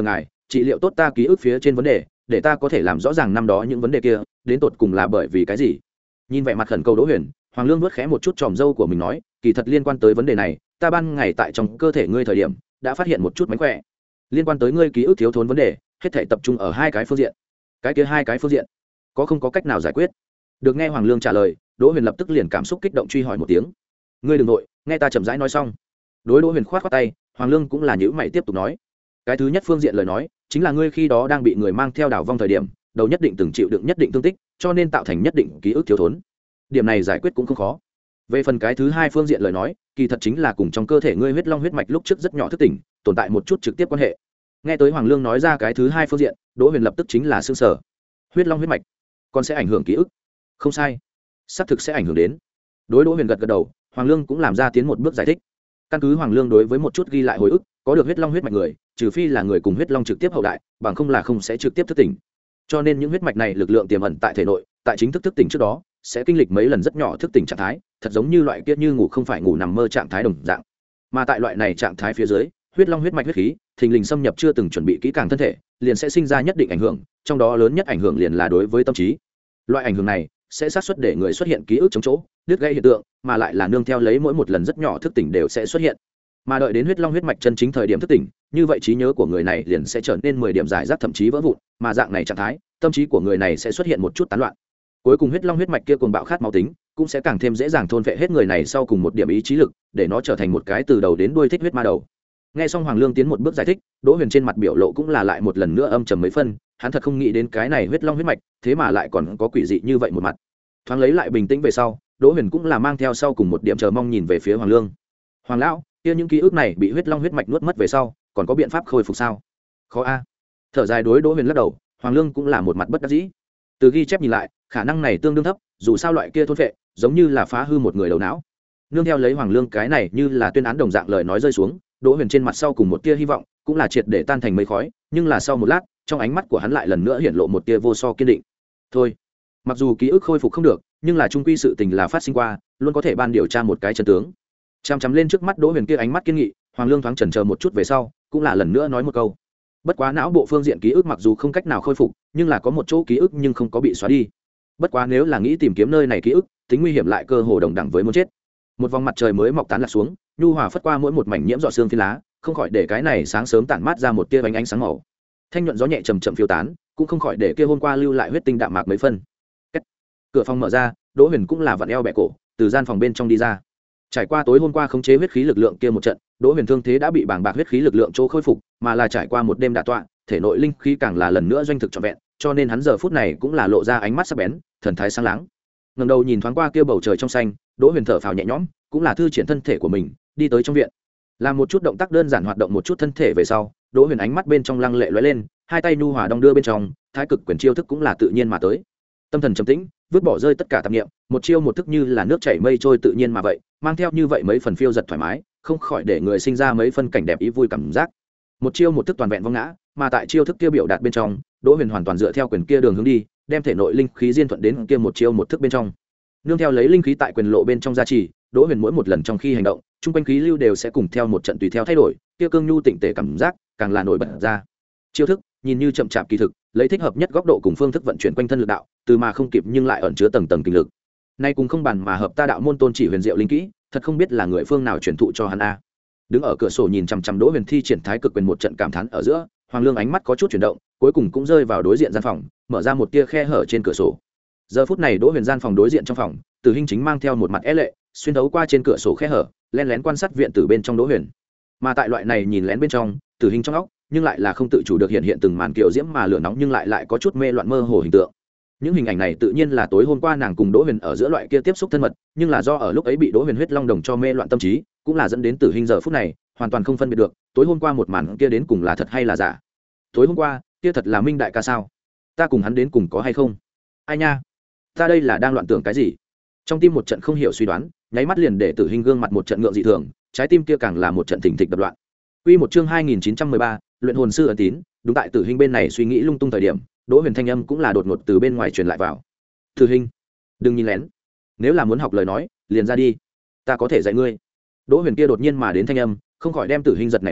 trị liệu tốt ta ký ức phía trên vấn đề, để ta có thể làm rõ ràng năm đó những vấn đề kia đến tột cùng là bởi vì cái gì. Nhìn vẻ mặt khẩn cầu Đỗ Huyền, Hoàng Lương vuốt khẽ một chút tròm râu của mình nói, kỳ thật liên quan tới vấn đề này, ta ban ngày tại trong cơ thể ngươi thời điểm đã phát hiện một chút mánh khỏe. Liên quan tới ngươi ký ức thiếu thốn vấn đề, hết thảy tập trung ở hai cái phương diện. Cái kia hai cái phương diện, có không có cách nào giải quyết? Được nghe Hoàng Lương trả lời, Đỗ Huyền lập tức liền cảm xúc kích động truy hỏi một tiếng. Ngươi đừng nội, nghe ta chậm rãi nói xong. Đối Đỗ Huyền khoát khoát tay, Hoàng Lương cũng là nhíu mày tiếp tục nói. Cái thứ nhất phương diện lời nói, chính là ngươi khi đó đang bị người mang theo đảo vong thời điểm, đầu nhất định từng chịu đựng nhất định thương tích, cho nên tạo thành nhất định ký ức thiếu thốn. Điểm này giải quyết cũng không khó. Về phần cái thứ hai phương diện lời nói, kỳ thật chính là cùng trong cơ thể ngươi huyết long huyết mạch lúc trước rất nhỏ thức tỉnh, tồn tại một chút trực tiếp quan hệ. Nghe tới Hoàng Lương nói ra cái thứ hai phương diện, Đỗ Huyền lập tức chính là sửng sở. Huyết long huyết mạch còn sẽ ảnh hưởng ký ức? Không sai, xác thực sẽ ảnh hưởng đến. Đối Đỗ Huyền gật gật đầu, Hoàng Lương cũng làm ra tiến một bước giải thích. Căn cứ Hoàng Lương đối với một chút ghi lại hồi ức, có được huyết long huyết mạch người, trừ phi là người cùng huyết long trực tiếp hậu đại, bằng không là không sẽ trực tiếp thức tỉnh. Cho nên những huyết mạch này lực lượng tiềm ẩn tại thể nội, tại chính thức thức tỉnh trước đó, sẽ kinh lịch mấy lần rất nhỏ thức tỉnh trạng thái, thật giống như loại kia như ngủ không phải ngủ nằm mơ trạng thái đồng dạng. Mà tại loại này trạng thái phía dưới, huyết long huyết mạch huyết khí, thình lình xâm nhập chưa từng chuẩn bị kỹ càng thân thể, liền sẽ sinh ra nhất định ảnh hưởng, trong đó lớn nhất ảnh hưởng liền là đối với tâm trí. Loại ảnh hưởng này sẽ xác suất để người xuất hiện ký ức chống chỗ, đứt gãy hiện tượng, mà lại là nương theo lấy mỗi một lần rất nhỏ thức tỉnh đều sẽ xuất hiện. Mà đợi đến huyết long huyết mạch chân chính thời điểm thức tỉnh, như vậy trí nhớ của người này liền sẽ trở nên mười điểm giải rác thậm chí vỡ vụn, mà dạng này trạng thái, tâm trí của người này sẽ xuất hiện một chút tán loạn. Cuối cùng huyết long huyết mạch kia cuồng bạo khát máu tính, cũng sẽ càng thêm dễ dàng thôn phệ hết người này sau cùng một điểm ý chí lực, để nó trở thành một cái từ đầu đến đuôi thích huyết ma đầu. Nghe xong Hoàng Lương tiến một bước giải thích, Đỗ Huyền trên mặt biểu lộ cũng là lại một lần nữa âm trầm mấy phân, hắn thật không nghĩ đến cái này huyết long huyết mạch, thế mà lại còn có quỷ dị như vậy một mặt. Thoáng lấy lại bình tĩnh về sau, Đỗ Huyền cũng là mang theo sau cùng một điểm chờ mong nhìn về phía Hoàng Lương. Hoàng lão, kia những ký ức này bị huyết long huyết mạch nuốt mất về sau, còn có biện pháp khôi phục sao? Khó a. Thở dài đối Đỗ Huyền lắc đầu, Hoàng Lương cũng là một mặt bất đắc dĩ. Từ ghi chép nhìn lại, khả năng này tương đương thấp, dù sao loại kia thôn phệ, giống như là phá hư một người đầu não. Nương theo lấy Hoàng Lương cái này như là tuyên án đồng dạng lời nói rơi xuống, Đỗ Huyền trên mặt sau cùng một tia hy vọng, cũng là triệt để tan thành mây khói, nhưng là sau một lát, trong ánh mắt của hắn lại lần nữa hiện lộ một tia vô so kiên định. Thôi, mặc dù ký ức khôi phục không được, nhưng là trung quy sự tình là phát sinh qua, luôn có thể ban điều tra một cái chân tướng. Chăm chăm lên trước mắt Đỗ Huyền kia ánh mắt kiên nghị, Hoàng Lương thoáng chần chờ một chút về sau, cũng là lần nữa nói một câu. Bất quá não bộ phương diện ký ức mặc dù không cách nào khôi phục, nhưng là có một chỗ ký ức nhưng không có bị xóa đi. Bất quá nếu là nghĩ tìm kiếm nơi này ký ức, tính nguy hiểm lại cơ hồ đồng đẳng với muốn chết. Một vòng mặt trời mới mọc tán lạc xuống, nhu hòa phất qua mỗi một mảnh nhiễm rọ xương phi lá, không khỏi để cái này sáng sớm tản mát ra một tia ánh ánh sáng màu. Thanh nhuận gió nhẹ chậm chậm phiêu tán, cũng không khỏi để kia hôm qua lưu lại huyết tinh đạm mạc mấy phân. Kết. Cửa phòng mở ra, Đỗ Huyền cũng là vặn eo bẻ cổ, từ gian phòng bên trong đi ra. Trải qua tối hôm qua khống chế huyết khí lực lượng kia một trận, Đỗ Huyền thương thế đã bị bàng bạc huyết khí lực lượng chỗ khôi phục, mà là trải qua một đêm đả tọa, thể nội linh khí càng là lần nữa doanh thực trọn vẹn, cho nên hắn giờ phút này cũng là lộ ra ánh mắt sắc bén, thần thái sáng láng. Ngẩng đầu nhìn thoáng qua kia bầu trời trong xanh, Đỗ Huyền thở phào nhẹ nhõm, cũng là thư triển thân thể của mình, đi tới trong viện. Làm một chút động tác đơn giản hoạt động một chút thân thể về sau, Đỗ Huyền ánh mắt bên trong lăng lệ lóe lên, hai tay nhu hòa đong đưa bên trong, thái cực quyền chiêu thức cũng là tự nhiên mà tới. Tâm thần trầm tĩnh, vứt bỏ rơi tất cả tạp niệm, một chiêu một thức như là nước chảy mây trôi tự nhiên mà vậy, mang theo như vậy mấy phần phiêu giật thoải mái, không khỏi để người sinh ra mấy phân cảnh đẹp ý vui cảm giác. Một chiêu một thức toàn vẹn vong ngã, mà tại chiêu thức kia biểu đạt bên trong, Đỗ Huyền hoàn toàn dựa theo quyền kia đường hướng đi, đem thể nội linh khí diên thuận đến kia một chiêu một thức bên trong. Nương theo lấy linh khí tại quyền lộ bên trong gia trì, Đỗ Huyền mỗi một lần trong khi hành động, trung quanh khí lưu đều sẽ cùng theo một trận tùy theo thay đổi, kia cương nhu tịnh tể cảm giác càng là nổi bật ra. Chiêu thức nhìn như chậm chạp kỳ thực, lấy thích hợp nhất góc độ cùng phương thức vận chuyển quanh thân lực đạo, từ mà không kịp nhưng lại ẩn chứa tầng tầng kinh lực. Nay cùng không bàn mà hợp ta đạo môn tôn chỉ huyền diệu linh kỹ, thật không biết là người phương nào truyền thụ cho hắn a. Đứng ở cửa sổ nhìn chằm chằm Đỗ Huyền thi triển thái cực quyền một trận cảm thán ở giữa, Hoàng Lương ánh mắt có chút chuyển động, cuối cùng cũng rơi vào đối diện gian phòng, mở ra một tia khe hở trên cửa sổ. Giờ phút này Đỗ Huyền gian phòng đối diện trong phòng, Tử Hinh chính mang theo một mặt é lệ, xuyên thấu qua trên cửa sổ khe hở, lén lén quan sát viện tử bên trong Đỗ Huyền. Mà tại loại này nhìn lén bên trong, Tử Hinh trong óc, nhưng lại là không tự chủ được hiện hiện từng màn kiều diễm mà lửa nóng nhưng lại lại có chút mê loạn mơ hồ hình tượng. Những hình ảnh này tự nhiên là tối hôm qua nàng cùng Đỗ Huyền ở giữa loại kia tiếp xúc thân mật, nhưng là do ở lúc ấy bị Đỗ Huyền huyết long đồng cho mê loạn tâm trí, cũng là dẫn đến Tử Hinh giờ phút này hoàn toàn không phân biệt được, tối hôm qua một màn kia đến cùng là thật hay là giả. Tối hôm qua, kia thật là Minh đại ca sao? Ta cùng hắn đến cùng có hay không? Ai nha? Ta đây là đang loạn tưởng cái gì? Trong tim một trận không hiểu suy đoán, nháy mắt liền để Tử Hinh gương mặt một trận ngượng dị thường, trái tim kia càng là một trận thình thịch đập loạn. Quy một chương hai nghìn chín trăm mười ba, luyện hồn sư ấn tín, đúng tại Tử Hinh bên này suy nghĩ lung tung thời điểm, Đỗ Huyền thanh âm cũng là đột ngột từ bên ngoài truyền lại vào. Tử Hinh, đừng nhìn lén, nếu là muốn học lời nói, liền ra đi, ta có thể dạy ngươi. Đỗ Huyền kia đột nhiên mà đến thanh âm, không khỏi đem Tử Hinh giật nảy mình,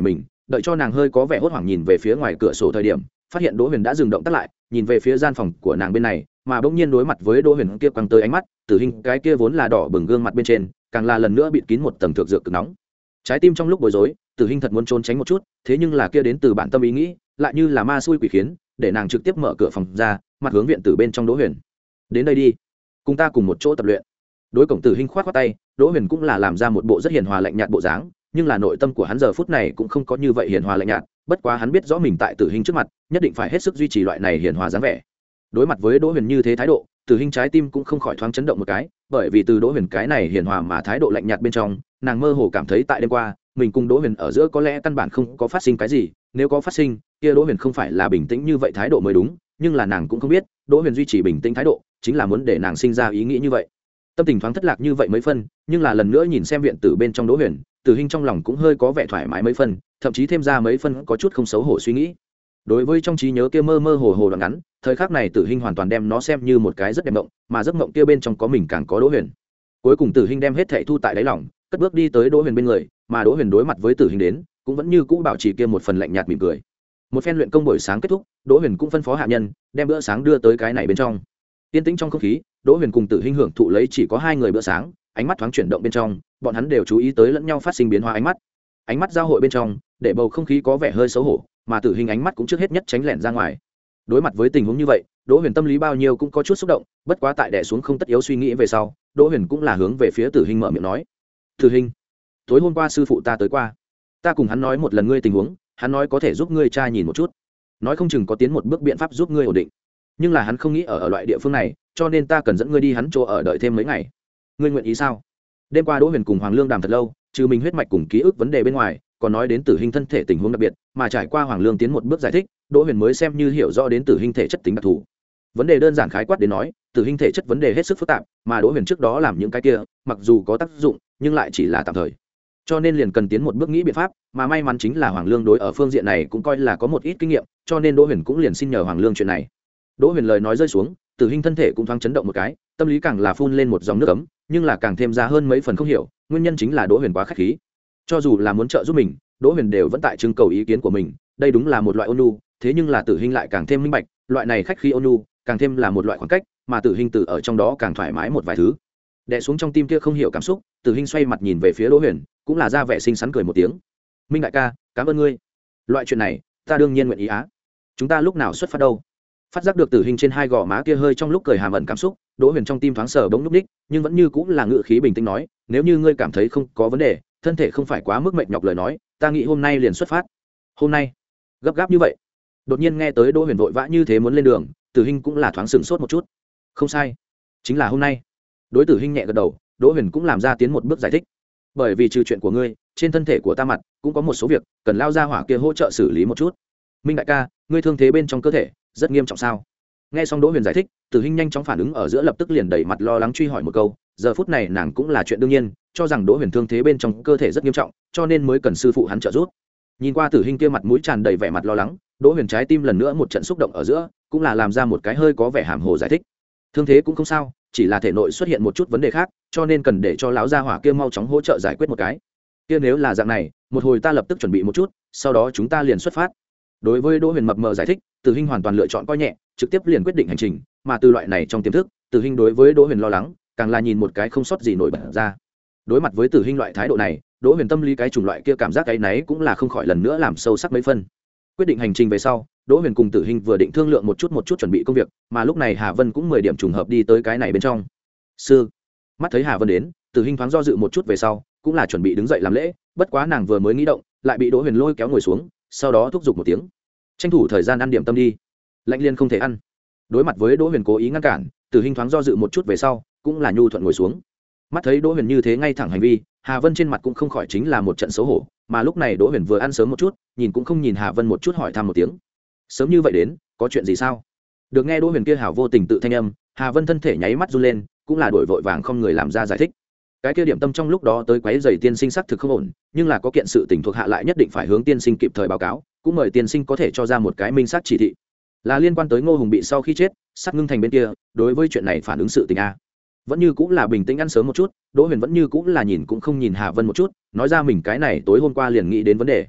đợi cho nàng hơi có vẻ hốt hoảng nhìn về phía ngoài cửa sổ thời điểm phát hiện đỗ huyền đã dừng động tắt lại nhìn về phía gian phòng của nàng bên này mà bỗng nhiên đối mặt với đỗ huyền kia quăng tới ánh mắt tử hình cái kia vốn là đỏ bừng gương mặt bên trên càng là lần nữa bịt kín một tầng thượng dược cực nóng. Trái tim trong lúc bối rối tử hình thật muốn trốn tránh một chút, thế nhưng là kia đến từ bản tâm ý nghĩ lại như là ma xui quỷ khiến để nàng trực tiếp mở cửa phòng ra mặt hướng viện tử bên trong đỗ huyền. Đến đây đi, cùng ta cùng một chỗ tập luyện. Đối cổng tử hình khoát khoát tay, đỗ huyền cũng là làm ra một bộ rất hiền hòa lạnh nhạt bộ dáng, nhưng là nội tâm của hắn giờ phút này cũng không có như vậy hiền hòa lạnh nhạt, bất quá hắn biết rõ mình tại tử hình trước mặt nhất định phải hết sức duy trì loại này hiền hòa dáng vẻ. Đối mặt với đỗ huyền như thế thái độ, tử hình trái tim cũng không khỏi thoáng chấn động một cái, bởi vì từ đỗ huyền cái này hiền hòa mà thái độ lạnh nhạt bên trong nàng mơ hồ cảm thấy tại đêm qua mình cùng đỗ huyền ở giữa có lẽ căn bản không có phát sinh cái gì, nếu có phát sinh kia đỗ huyền không phải là bình tĩnh như vậy thái độ mới đúng, nhưng là nàng cũng không biết đỗ huyền duy trì bình tĩnh thái độ chính là muốn để nàng sinh ra ý nghĩ như vậy. Tâm tình thoáng thất lạc như vậy mấy phân, nhưng là lần nữa nhìn xem viện tử bên trong đỗ huyền, tử hình trong lòng cũng hơi có vẻ thoải mái mấy phân, thậm chí thêm ra mấy phân có chút không xấu hổ suy nghĩ. Đối với trong trí nhớ kia mơ mơ hồ hồ đoạn ngắn, thời khắc này tử hình hoàn toàn đem nó xem như một cái rất đẹp mộng, mà giấc mộng kia bên trong có mình càng có đỗ huyền. Cuối cùng tử hình đem hết thảy thu tại đáy lòng, cất bước đi tới đỗ huyền bên người, mà đỗ huyền đối mặt với tử hình đến cũng vẫn như cũ bảo trì kia một phần lạnh nhạt mỉm cười. Một phen luyện công buổi sáng kết thúc, đỗ huyền cũng phân phó hạ nhân đem bữa sáng đưa tới cái này bên trong. Yên tĩnh trong không khí, đỗ huyền cùng tử hình hưởng thụ lấy chỉ có hai người bữa sáng, ánh mắt thoáng chuyển động bên trong, bọn hắn đều chú ý tới lẫn nhau phát sinh biến hóa ánh mắt. Ánh mắt giao hội bên trong để bầu không khí có vẻ hơi xấu hổ, mà tử hình ánh mắt cũng trước hết nhất tránh lẻn ra ngoài. Đối mặt với tình huống như vậy, đỗ huyền tâm lý bao nhiêu cũng có chút xúc động, bất quá tại đè xuống không tất yếu suy nghĩ về sau, đỗ huyền cũng là hướng về phía tử hình mở miệng nói: tử hình, tối hôm qua sư phụ ta tới qua, ta cùng hắn nói một lần ngươi tình huống, hắn nói có thể giúp ngươi tra nhìn một chút, nói không chừng có tiến một bước biện pháp giúp ngươi ổn định, nhưng là hắn không nghĩ ở ở loại địa phương này, cho nên ta cần dẫn ngươi đi hắn chỗ ở đợi thêm mấy ngày, ngươi nguyện ý sao? Đêm qua đỗ huyền cùng hoàng lương đàm thật lâu, trừ mình huyết mạch cùng ký ức vấn đề bên ngoài, còn nói đến tử hình thân thể tình huống đặc biệt, mà trải qua hoàng lương tiến một bước giải thích, đỗ huyền mới xem như hiểu rõ đến tử hình thể chất tính đặc thù. Vấn đề đơn giản khái quát đến nói, tử hình thể chất vấn đề hết sức phức tạp, mà đỗ huyền trước đó làm những cái kia mặc dù có tác dụng nhưng lại chỉ là tạm thời, cho nên liền cần tiến một bước nghĩ biện pháp, mà may mắn chính là hoàng lương đối ở phương diện này cũng coi là có một ít kinh nghiệm, cho nên đỗ huyền cũng liền xin nhờ hoàng lương chuyện này. Đỗ huyền lời nói rơi xuống, tử hình thân thể cũng thoáng chấn động một cái, tâm lý càng là phun lên một dòng nước ấm, nhưng là càng thêm ra hơn mấy phần không hiểu, nguyên nhân chính là đỗ huyền quá khách khí, cho dù là muốn trợ giúp mình, đỗ huyền đều vẫn tại trưng cầu ý kiến của mình, đây đúng là một loại ôn nhu, thế nhưng là tử hình lại càng thêm minh bạch, loại này khách khí ôn nhu càng thêm là một loại khoảng cách, mà tử hình tự ở trong đó càng thoải mái một vài thứ. Đè xuống trong tim kia không hiểu cảm xúc, tử hình xoay mặt nhìn về phía đỗ huyền, cũng là ra vẻ xinh xắn cười một tiếng: minh đại ca, cảm ơn ngươi, loại chuyện này ta đương nhiên nguyện ý á, chúng ta lúc nào xuất phát đâu? Phát giác được tử hình trên hai gò má kia hơi trong lúc cười hàm ẩn cảm xúc, đỗ huyền trong tim thoáng sờ bỗng núp ních, nhưng vẫn như cũng là ngự khí bình tĩnh nói: nếu như ngươi cảm thấy không có vấn đề, thân thể không phải quá mức mệt nhọc lời nói, ta nghĩ hôm nay liền xuất phát. Hôm nay? Gấp gáp như vậy? Đột nhiên nghe tới đỗ huyền vội vã như thế muốn lên đường, tử hình cũng là thoáng sửng sốt một chút. Không sai, chính là hôm nay. Đối tử hình nhẹ gật đầu, đỗ huyền cũng làm ra tiến một bước giải thích: bởi vì trừ chuyện của ngươi, trên thân thể của ta mặt cũng có một số việc cần lao ra hỏa kia hỗ trợ xử lý một chút. Minh đại ca, ngươi thương thế bên trong cơ thể rất nghiêm trọng sao? Nghe xong đỗ huyền giải thích, tử hình nhanh chóng phản ứng ở giữa, lập tức liền đẩy mặt lo lắng truy hỏi một câu. Giờ phút này nàng cũng là chuyện đương nhiên, cho rằng đỗ huyền thương thế bên trong cơ thể rất nghiêm trọng, cho nên mới cần sư phụ hắn trợ giúp. Nhìn qua tử hình kia mặt mũi tràn đầy vẻ mặt lo lắng, đỗ huyền trái tim lần nữa một trận xúc động ở giữa, cũng là làm ra một cái hơi có vẻ hàm hồ giải thích: thương thế cũng không sao, chỉ là thể nội xuất hiện một chút vấn đề khác, cho nên cần để cho lão gia hỏa kia mau chóng hỗ trợ giải quyết một cái. Kia nếu là dạng này, một hồi ta lập tức chuẩn bị một chút, sau đó chúng ta liền xuất phát. Đối với đỗ huyền mập mờ giải thích, tử hình hoàn toàn lựa chọn coi nhẹ, trực tiếp liền quyết định hành trình, mà từ loại này trong tiềm thức, tử hình đối với đỗ huyền lo lắng càng là nhìn một cái không sót gì nổi bật ra. Đối mặt với tử hình loại thái độ này, đỗ huyền tâm lý cái chủng loại kia cảm giác cái náy cũng là không khỏi lần nữa làm sâu sắc mấy phân. Quyết định hành trình về sau, đỗ huyền cùng tử hình vừa định thương lượng một chút một chút chuẩn bị công việc, mà lúc này Hà Vân cũng mười điểm trùng hợp đi tới cái này bên trong. Sư, mắt thấy Hà Vân đến, tử hình thoáng do dự một chút về sau, cũng là chuẩn bị đứng dậy làm lễ, bất quá nàng vừa mới nghĩ động, lại bị đỗ huyền lôi kéo ngồi xuống, sau đó thúc giục một tiếng: tranh thủ thời gian ăn điểm tâm đi, lạnh liên không thể ăn. Đối mặt với đỗ huyền cố ý ngăn cản, tử hình thoáng do dự một chút về sau, cũng là nhu thuận ngồi xuống. Mắt thấy đỗ huyền như thế ngay thẳng hành vi, Hà Vân trên mặt cũng không khỏi chính là một trận xấu hổ, mà lúc này đỗ huyền vừa ăn sớm một chút, nhìn cũng không nhìn Hà Vân một chút, hỏi thăm một tiếng: sớm như vậy đến, có chuyện gì sao? Được nghe đỗ huyền kia hảo vô tình tự thanh âm, Hà Vân thân thể nháy mắt run lên, cũng là đổi vội vàng không người làm ra giải thích: cái kia điểm tâm trong lúc đó tới quấy rầy tiên sinh sắc thực không ổn, nhưng là có kiện sự tình thuộc hạ lại nhất định phải hướng tiên sinh kịp thời báo cáo, cũng mời tiên sinh có thể cho ra một cái minh xác chỉ thị, là liên quan tới Ngô Hùng bị sau khi chết, Sắc Ngưng Thành bên kia đối với chuyện này phản ứng sự tình a. Vẫn như cũng là bình tĩnh ăn sớm một chút, đỗ huyền vẫn như cũng là nhìn cũng không nhìn Hà Vân một chút, nói ra mình cái này tối hôm qua liền nghĩ đến vấn đề.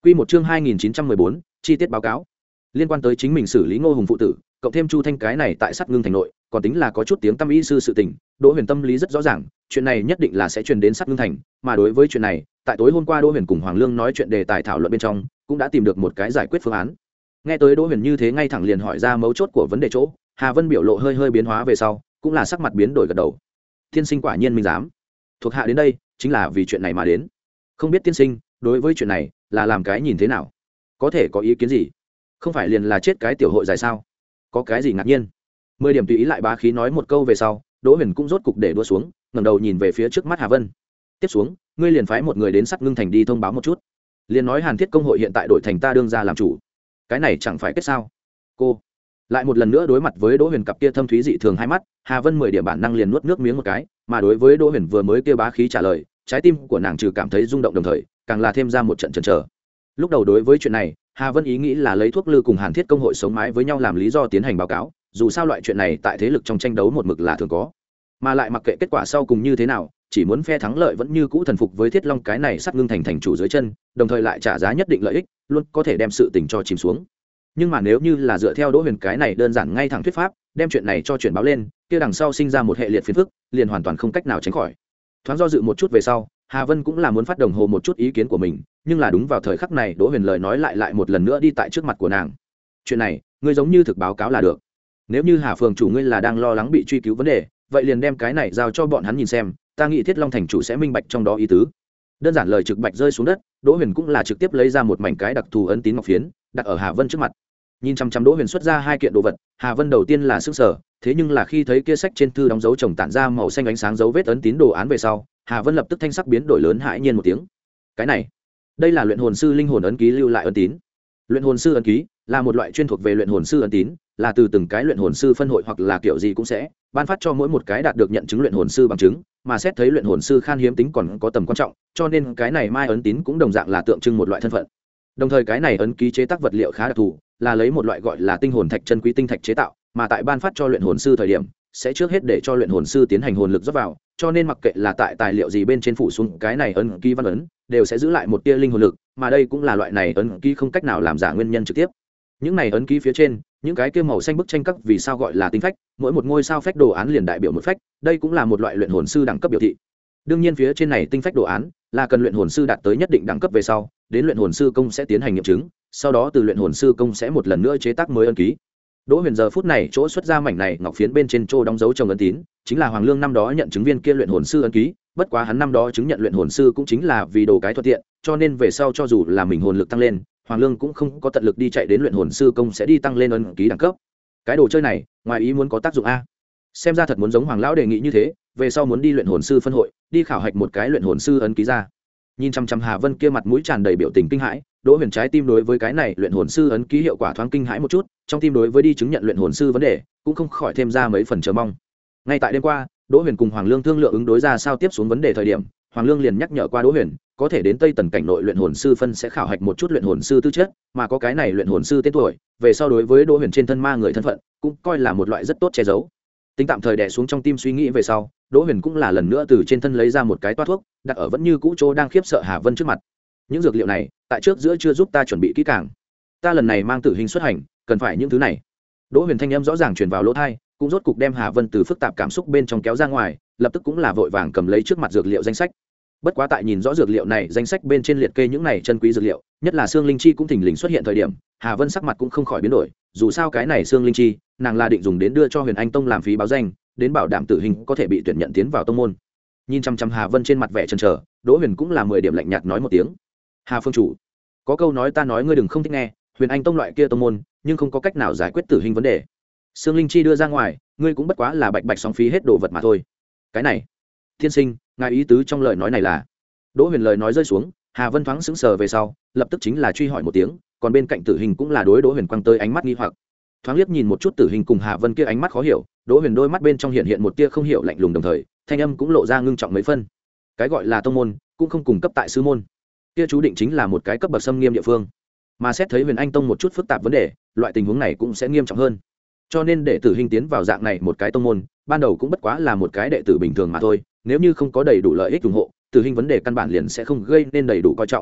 Quy một chương hai nghìn chín trăm mười bốn, chi tiết báo cáo. Liên quan tới chính mình xử lý Ngô Hùng phụ tử, cộng thêm Chu Thanh cái này tại Sắt Ngưng thành nội, còn tính là có chút tiếng tăm y sư sự tình, Đỗ Huyền tâm lý rất rõ ràng, chuyện này nhất định là sẽ truyền đến Sắt Ngưng thành, mà đối với chuyện này, tại tối hôm qua Đỗ Huyền cùng Hoàng Lương nói chuyện đề tài thảo luận bên trong, cũng đã tìm được một cái giải quyết phương án. Nghe tới Đỗ Huyền như thế ngay thẳng liền hỏi ra mấu chốt của vấn đề chỗ, Hà Vân biểu lộ hơi hơi biến hóa về sau, cũng là sắc mặt biến đổi gật đầu. Tiên sinh quả nhiên minh dám. Thuộc hạ đến đây, chính là vì chuyện này mà đến. Không biết tiên sinh, đối với chuyện này, là làm cái nhìn thế nào? Có thể có ý kiến gì? Không phải liền là chết cái tiểu hội dài sao? Có cái gì ngạc nhiên? Mười điểm tùy ý lại bá khí nói một câu về sau, Đỗ Huyền cũng rốt cục để đua xuống, ngẩng đầu nhìn về phía trước mắt Hà Vân. Tiếp xuống, ngươi liền phái một người đến Sắt Ngưng thành đi thông báo một chút. Liền nói Hàn Thiết công hội hiện tại đổi thành ta đương ra làm chủ. Cái này chẳng phải kết sao? Cô lại một lần nữa đối mặt với Đỗ Huyền cặp kia thâm thúy dị thường hai mắt, Hà Vân mười điểm bản năng liền nuốt nước miếng một cái, mà đối với Đỗ Huyền vừa mới kia bá khí trả lời, trái tim của nàng trừ cảm thấy rung động đồng thời, càng là thêm ra một trận chần chờ. Lúc đầu đối với chuyện này, Hà Vân ý nghĩ là lấy thuốc lư cùng Hàn Thiết công hội sống mái với nhau làm lý do tiến hành báo cáo, dù sao loại chuyện này tại thế lực trong tranh đấu một mực là thường có, mà lại mặc kệ kết quả sau cùng như thế nào, chỉ muốn phe thắng lợi vẫn như cũ thần phục với Thiết Long cái này Sắt Ngưng thành thành chủ dưới chân, đồng thời lại trả giá nhất định lợi ích, luôn có thể đem sự tình cho chìm xuống. Nhưng mà nếu như là dựa theo Đỗ Huyền cái này đơn giản ngay thẳng thuyết pháp, đem chuyện này cho chuyển báo lên, kia đằng sau sinh ra một hệ liệt phiền phức, liền hoàn toàn không cách nào tránh khỏi. Thoáng do dự một chút về sau, Hà Vân cũng là muốn phát đồng hồ một chút ý kiến của mình, nhưng là đúng vào thời khắc này Đỗ Huyền lời nói lại lại một lần nữa đi tại trước mặt của nàng. Chuyện này, ngươi giống như thực báo cáo là được. Nếu như Hà phường chủ ngươi là đang lo lắng bị truy cứu vấn đề, vậy liền đem cái này giao cho bọn hắn nhìn xem, ta nghĩ Thiết Long thành chủ sẽ minh bạch trong đó ý tứ. Đơn giản lời trực bạch rơi xuống đất, Đỗ Huyền cũng là trực tiếp lấy ra một mảnh cái đặc thù ấn tín ngọc phiến, đặt ở Hà Vân trước mặt. Nhìn chăm chăm Đỗ Huyền xuất ra hai kiện đồ vật, Hà Vân đầu tiên là sững sờ, thế nhưng là khi thấy kia sách trên thư đóng dấu chồng tản ra màu xanh ánh sáng dấu vết ấn tín đồ án về sau, Hà Vân lập tức thanh sắc biến đổi lớn hãi nhiên một tiếng. Cái này, đây là luyện hồn sư linh hồn ấn ký lưu lại ấn tín. Luyện hồn sư ấn ký là một loại chuyên thuộc về luyện hồn sư ấn tín, là từ từng cái luyện hồn sư phân hội hoặc là kiểu gì cũng sẽ ban phát cho mỗi một cái đạt được nhận chứng luyện hồn sư bằng chứng, mà xét thấy luyện hồn sư khan hiếm tính còn có tầm quan trọng, cho nên cái này mai ấn tín cũng đồng dạng là tượng trưng một loại thân phận. Đồng thời cái này ấn ký chế tác vật liệu khá đặc thù, là lấy một loại gọi là tinh hồn thạch chân quý tinh thạch chế tạo, mà tại ban phát cho luyện hồn sư thời điểm, sẽ trước hết để cho luyện hồn sư tiến hành hồn lực rót vào, cho nên mặc kệ là tại tài liệu gì bên trên phủ xuống cái này ấn ký văn ấn, đều sẽ giữ lại một tia linh hồn lực, mà đây cũng là loại này ấn ký không cách nào làm giả nguyên nhân trực tiếp. Những này ấn ký phía trên, những cái kia màu xanh bức tranh các vì sao gọi là tinh phách, mỗi một ngôi sao phách đồ án liền đại biểu một phách, đây cũng là một loại luyện hồn sư đẳng cấp biểu thị. Đương nhiên phía trên này tinh phách đồ án là cần luyện hồn sư đạt tới nhất định đẳng cấp về sau, đến luyện hồn sư công sẽ tiến hành nghiệm chứng, sau đó từ luyện hồn sư công sẽ một lần nữa chế tác mới ấn ký. Đỗ Huyền giờ phút này chỗ xuất ra mảnh này ngọc phiến bên trên chỗ đóng dấu chồng ấn tín, chính là Hoàng Lương năm đó nhận chứng viên kia luyện hồn sư ấn ký, bất quá hắn năm đó chứng nhận luyện hồn sư cũng chính là vì đồ cái thuận tiện, cho nên về sau cho dù là mình hồn lực tăng lên, Hoàng Lương cũng không có tận lực đi chạy đến luyện hồn sư công sẽ đi tăng lên ấn ký đẳng cấp. Cái đồ chơi này, ngoài ý muốn có tác dụng a. Xem ra thật muốn giống Hoàng lão đề nghị như thế, về sau muốn đi luyện hồn sư phân hội, đi khảo hạch một cái luyện hồn sư ấn ký ra. Nhìn chăm chăm Hà Vân kia mặt mũi tràn đầy biểu tình kinh hãi, Đỗ Huyền trái tim đối với cái này luyện hồn sư ấn ký hiệu quả thoáng kinh hãi một chút, trong tim đối với đi chứng nhận luyện hồn sư vấn đề, cũng không khỏi thêm ra mấy phần chờ mong. Ngay tại đêm qua, Đỗ Huyền cùng Hoàng Lương thương lượng ứng đối ra sao tiếp xuống vấn đề thời điểm, Hoàng Lương liền nhắc nhở qua Đỗ Huyền, có thể đến Tây Tần cảnh nội luyện hồn sư phân sẽ khảo hạch một chút luyện hồn sư tư chất, mà có cái này luyện hồn sư tên tuổi, về sau đối với Đỗ Huyền trên thân ma người thân phận, cũng coi là một loại rất tốt che giấu. Tính tạm thời đè xuống trong tim suy nghĩ về sau, Đỗ Huyền cũng là lần nữa từ trên thân lấy ra một cái toa thuốc, đặt ở vẫn như cũ chỗ đang khiếp sợ Hà Vân trước mặt. Những dược liệu này, tại trước giữa chưa giúp ta chuẩn bị kỹ càng. Ta lần này mang tử hình xuất hành, cần phải những thứ này. Đỗ Huyền thanh âm rõ ràng truyền vào lỗ tai, cũng rốt cục đem Hà Vân từ phức tạp cảm xúc bên trong kéo ra ngoài, lập tức cũng là vội vàng cầm lấy trước mặt dược liệu danh sách. Bất quá tại nhìn rõ dược liệu này danh sách bên trên liệt kê những này chân quý dược liệu, nhất là xương linh chi cũng thình lình xuất hiện thời điểm, Hà Vân sắc mặt cũng không khỏi biến đổi, dù sao cái này xương linh chi, nàng là định dùng đến đưa cho Huyền Anh Tông làm phí báo danh, đến bảo đảm tử hình có thể bị tuyển nhận tiến vào tông môn. Nhìn chăm chăm Hà Vân trên mặt vẻ chần chờ, Đỗ Huyền cũng là mười điểm lạnh nhạt nói một tiếng. Hà phương chủ, có câu nói ta nói ngươi đừng không thích nghe, Huyền Anh Tông loại kia tông môn, nhưng không có cách nào giải quyết tử hình vấn đề. Xương linh chi đưa ra ngoài, ngươi cũng bất quá là bạch bạch sóng phí hết đồ vật mà thôi. Cái này, thiên sinh, ngài ý tứ trong lời nói này là? Đỗ Huyền lời nói rơi xuống, Hà Vân thoáng sững sờ về sau, lập tức chính là truy hỏi một tiếng, còn bên cạnh Tử Hình cũng là đối Đỗ Huyền quăng tới ánh mắt nghi hoặc. Thoáng liếc nhìn một chút Tử Hình cùng Hà Vân kia ánh mắt khó hiểu, Đỗ Huyền đôi mắt bên trong hiện hiện một tia không hiểu lạnh lùng, đồng thời, thanh âm cũng lộ ra ngưng trọng mấy phân. Cái gọi là tông môn, cũng không cùng cấp tại sư môn. Kia chú định chính là một cái cấp bậc xâm nghiêm địa phương. Mà xét thấy Huyền Anh Tông một chút phức tạp vấn đề, loại tình huống này cũng sẽ nghiêm trọng hơn. Cho nên để Tử Hình tiến vào dạng này một cái tông môn, ban đầu cũng bất quá là một cái đệ tử bình thường mà thôi, nếu như không có đầy đủ lợi ích ủng hộ, Tử Hình vấn đề căn bản liền sẽ không gây nên đầy đủ coi trọng.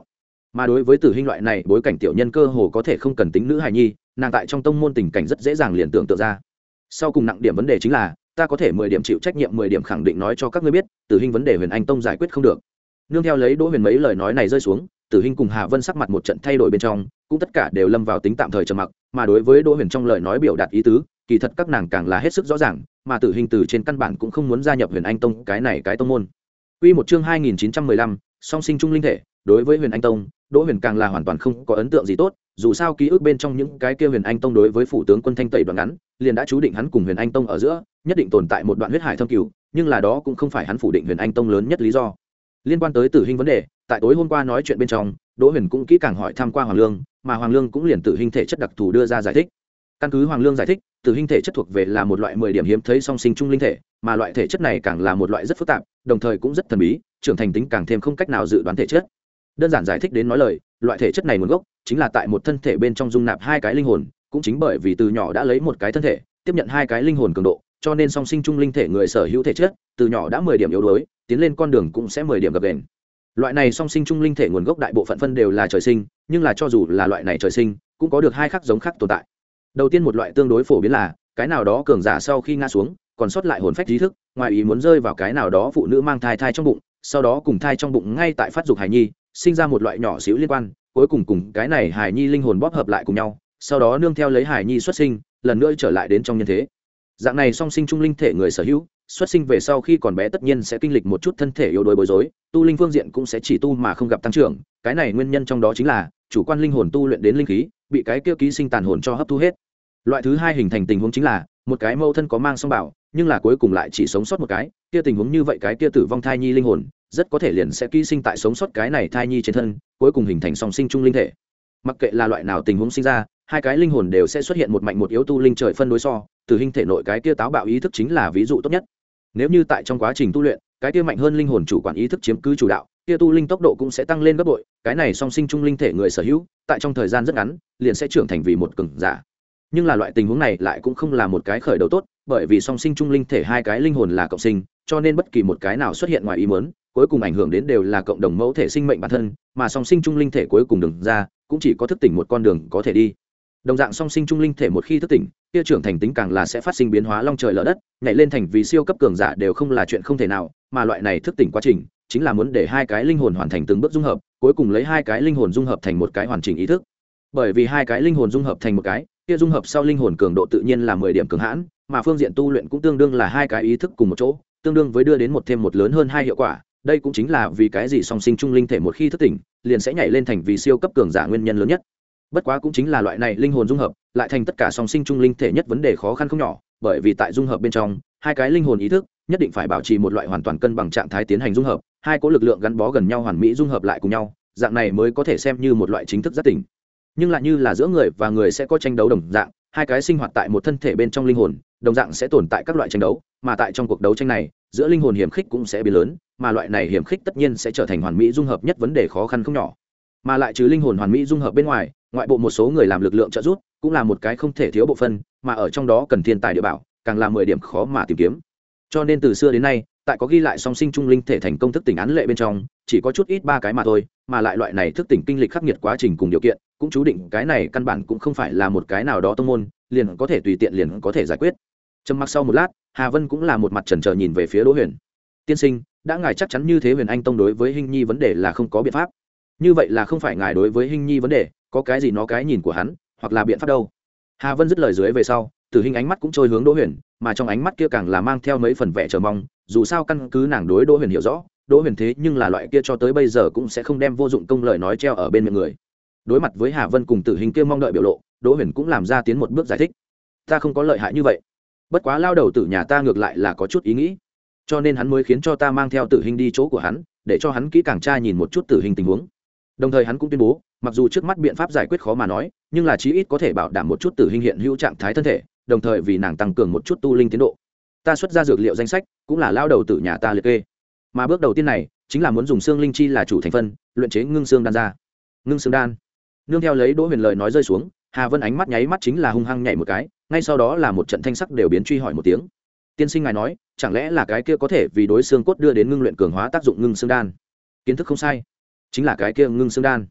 mà đối với tử hình loại này bối cảnh tiểu nhân cơ hồ có thể không cần tính nữ hài nhi, nàng tại trong tông môn tình cảnh rất dễ dàng liền tưởng tượng ra. Sau cùng nặng điểm vấn đề chính là ta có thể mười điểm chịu trách nhiệm mười điểm khẳng định nói cho các ngươi biết tử hình vấn đề Huyền Anh Tông giải quyết không được. Nương theo lấy Đỗ Huyền mấy lời nói này rơi xuống, tử hình cùng Hà Vân sắc mặt một trận thay đổi bên trong, cũng tất cả đều lâm vào tính tạm thời trầm mặc, mà đối với Đỗ Huyền trong lời nói biểu đạt ý tứ, kỳ thật các nàng càng là hết sức rõ ràng, mà tử hình từ trên căn bản cũng không muốn gia nhập Huyền Anh Tông cái này cái tông môn. Quy một chương hai nghìn chín trăm mười lăm, song sinh trung linh thể, đối với Huyền Anh Tông, Đỗ Huyền càng là hoàn toàn không có ấn tượng gì tốt, dù sao ký ức bên trong những cái kia Huyền Anh Tông đối với phủ tướng quân thanh tẩy đoạn ngắn, liền đã chú định hắn cùng Huyền Anh Tông ở giữa, nhất định tồn tại một đoạn huyết hải thâm cừu, nhưng là đó cũng không phải hắn phủ định Huyền Anh Tông lớn nhất lý do. Liên quan tới tử hình vấn đề, tại tối hôm qua nói chuyện bên trong, Đỗ Huyền cũng kỹ càng hỏi thăm qua Hoàng Lương, mà Hoàng Lương cũng liền tử hình thể chất đặc thù đưa ra giải thích. Căn cứ Hoàng Lương giải thích, tử hình thể chất thuộc về là một loại mười điểm hiếm thấy song sinh trung linh thể, mà loại thể chất này càng là một loại rất phức tạp, đồng thời cũng rất thần bí, trưởng thành tính càng thêm không cách nào dự đoán thể chất. Đơn giản giải thích đến nói lời, loại thể chất này nguồn gốc chính là tại một thân thể bên trong dung nạp hai cái linh hồn, cũng chính bởi vì từ nhỏ đã lấy một cái thân thể, tiếp nhận hai cái linh hồn cường độ, cho nên song sinh trung linh thể người sở hữu thể chất, từ nhỏ đã mười điểm yếu đuối, tiến lên con đường cũng sẽ mười điểm gập ghềnh. Loại này song sinh trung linh thể nguồn gốc đại bộ phận phân đều là trời sinh, nhưng là cho dù là loại này trời sinh, cũng có được hai khác giống khác tồn tại. Đầu tiên một loại tương đối phổ biến là, cái nào đó cường giả sau khi ngã xuống, còn sót lại hồn phách trí thức, ngoài ý muốn rơi vào cái nào đó phụ nữ mang thai thai trong bụng, sau đó cùng thai trong bụng ngay tại phát dục hài nhi, sinh ra một loại nhỏ xíu liên quan, cuối cùng cùng cái này hài nhi linh hồn bóp hợp lại cùng nhau, sau đó nương theo lấy hài nhi xuất sinh, lần nữa trở lại đến trong nhân thế. Dạng này song sinh trung linh thể người sở hữu, xuất sinh về sau khi còn bé tất nhiên sẽ kinh lịch một chút thân thể yếu đuối bối rối, tu linh phương diện cũng sẽ chỉ tu mà không gặp tăng trưởng, cái này nguyên nhân trong đó chính là chủ quan linh hồn tu luyện đến linh khí, bị cái kia ký sinh tàn hồn cho hấp thu hết. Loại thứ hai hình thành tình huống chính là một cái mâu thân có mang song bảo, nhưng là cuối cùng lại chỉ sống sót một cái, kia tình huống như vậy cái kia tử vong thai nhi linh hồn rất có thể liền sẽ ký sinh tại sống sót cái này thai nhi trên thân, cuối cùng hình thành song sinh trung linh thể. Mặc kệ là loại nào tình huống sinh ra, hai cái linh hồn đều sẽ xuất hiện một mạnh một yếu tu linh trời phân đối so, từ hình thể nội cái kia táo bạo ý thức chính là ví dụ tốt nhất. Nếu như tại trong quá trình tu luyện, cái kia mạnh hơn linh hồn chủ quản ý thức chiếm cứ chủ đạo, kia tu linh tốc độ cũng sẽ tăng lên gấp bội, cái này song sinh trung linh thể người sở hữu, tại trong thời gian rất ngắn, liền sẽ trưởng thành vì một cường giả. Nhưng là loại tình huống này lại cũng không là một cái khởi đầu tốt, bởi vì song sinh trung linh thể hai cái linh hồn là cộng sinh, cho nên bất kỳ một cái nào xuất hiện ngoài ý muốn, cuối cùng ảnh hưởng đến đều là cộng đồng mẫu thể sinh mệnh bản thân, mà song sinh trung linh thể cuối cùng đừng ra, cũng chỉ có thức tỉnh một con đường có thể đi. Đồng dạng song sinh trung linh thể một khi thức tỉnh, kia trưởng thành tính càng là sẽ phát sinh biến hóa long trời lở đất, nhảy lên thành vì siêu cấp cường giả đều không là chuyện không thể nào, mà loại này thức tỉnh quá trình chính là muốn để hai cái linh hồn hoàn thành từng bước dung hợp, cuối cùng lấy hai cái linh hồn dung hợp thành một cái hoàn chỉnh ý thức. Bởi vì hai cái linh hồn dung hợp thành một cái, kia dung hợp sau linh hồn cường độ tự nhiên là mười điểm cường hãn, mà phương diện tu luyện cũng tương đương là hai cái ý thức cùng một chỗ, tương đương với đưa đến một thêm một lớn hơn hai hiệu quả. Đây cũng chính là vì cái gì song sinh trung linh thể một khi thức tỉnh, liền sẽ nhảy lên thành vì siêu cấp cường giả nguyên nhân lớn nhất. Bất quá cũng chính là loại này linh hồn dung hợp, lại thành tất cả song sinh trung linh thể nhất vấn đề khó khăn không nhỏ, bởi vì tại dung hợp bên trong, hai cái linh hồn ý thức nhất định phải bảo trì một loại hoàn toàn cân bằng trạng thái tiến hành dung hợp, hai cỗ lực lượng gắn bó gần nhau hoàn mỹ dung hợp lại cùng nhau, dạng này mới có thể xem như một loại chính thức giác tỉnh. Nhưng lại như là giữa người và người sẽ có tranh đấu đồng dạng, hai cái sinh hoạt tại một thân thể bên trong linh hồn, đồng dạng sẽ tồn tại các loại tranh đấu, mà tại trong cuộc đấu tranh này, giữa linh hồn hiểm khích cũng sẽ biến lớn, mà loại này hiểm khích tất nhiên sẽ trở thành hoàn mỹ dung hợp nhất vấn đề khó khăn không nhỏ. Mà lại trừ linh hồn hoàn mỹ dung hợp bên ngoài, ngoại bộ một số người làm lực lượng trợ giúp, cũng là một cái không thể thiếu bộ phận, mà ở trong đó cần thiên tài địa bảo, càng là mười điểm khó mà tìm kiếm. Cho nên từ xưa đến nay, tại có ghi lại song sinh trung linh thể thành công thức tỉnh án lệ bên trong, chỉ có chút ít ba cái mà thôi, mà lại loại này thức tỉnh kinh lịch khắc nghiệt quá trình cùng điều kiện, cũng chú định cái này căn bản cũng không phải là một cái nào đó tông môn liền có thể tùy tiện liền có thể giải quyết. Trầm mặc sau một lát, Hà Vân cũng là một mặt chần chờ nhìn về phía Đỗ Huyền. Tiên sinh, đã ngài chắc chắn như thế Huyền Anh Tông đối với Hinh Nhi vấn đề là không có biện pháp. Như vậy là không phải ngài đối với Hinh Nhi vấn đề, có cái gì nó cái nhìn của hắn, hoặc là biện pháp đâu? Hà Vân dứt lời dưới về sau, Tử Hinh ánh mắt cũng trôi hướng Đỗ Huyền, mà trong ánh mắt kia càng là mang theo mấy phần vẻ chờ mong, dù sao căn cứ nàng đối Đỗ Huyền hiểu rõ, Đỗ Huyền thế nhưng là loại kia cho tới bây giờ cũng sẽ không đem vô dụng công lời nói treo ở bên miệng người. Đối mặt với Hà Vân cùng Tử Hinh kia mong đợi biểu lộ, Đỗ Huyền cũng làm ra tiến một bước giải thích. Ta không có lợi hại như vậy, bất quá lao đầu tử nhà ta ngược lại là có chút ý nghĩ, cho nên hắn mới khiến cho ta mang theo Tử Hinh đi chỗ của hắn, để cho hắn kỹ càng tra nhìn một chút Tử Hinh tình huống. Đồng thời hắn cũng tuyên bố, mặc dù trước mắt biện pháp giải quyết khó mà nói, nhưng là chí ít có thể bảo đảm một chút Tử Hinh hiện hữu trạng thái thân thể, đồng thời vì nàng tăng cường một chút tu linh tiến độ. Ta xuất ra dược liệu danh sách, cũng là lao đầu tử nhà ta liệt kê. Mà bước đầu tiên này, chính là muốn dùng xương linh chi là chủ thành phân, luyện chế ngưng xương đan ra. Ngưng xương đan. Nương theo lấy Đỗ Huyền lời nói rơi xuống, Hà Vân ánh mắt nháy mắt chính là hung hăng nhảy một cái, ngay sau đó là một trận thanh sắc đều biến truy hỏi một tiếng. Tiên sinh ngài nói, chẳng lẽ là cái kia có thể vì đối xương cốt đưa đến ngưng luyện cường hóa tác dụng ngưng xương đan? Kiến thức không sai, chính là cái kia ngưng xương đan.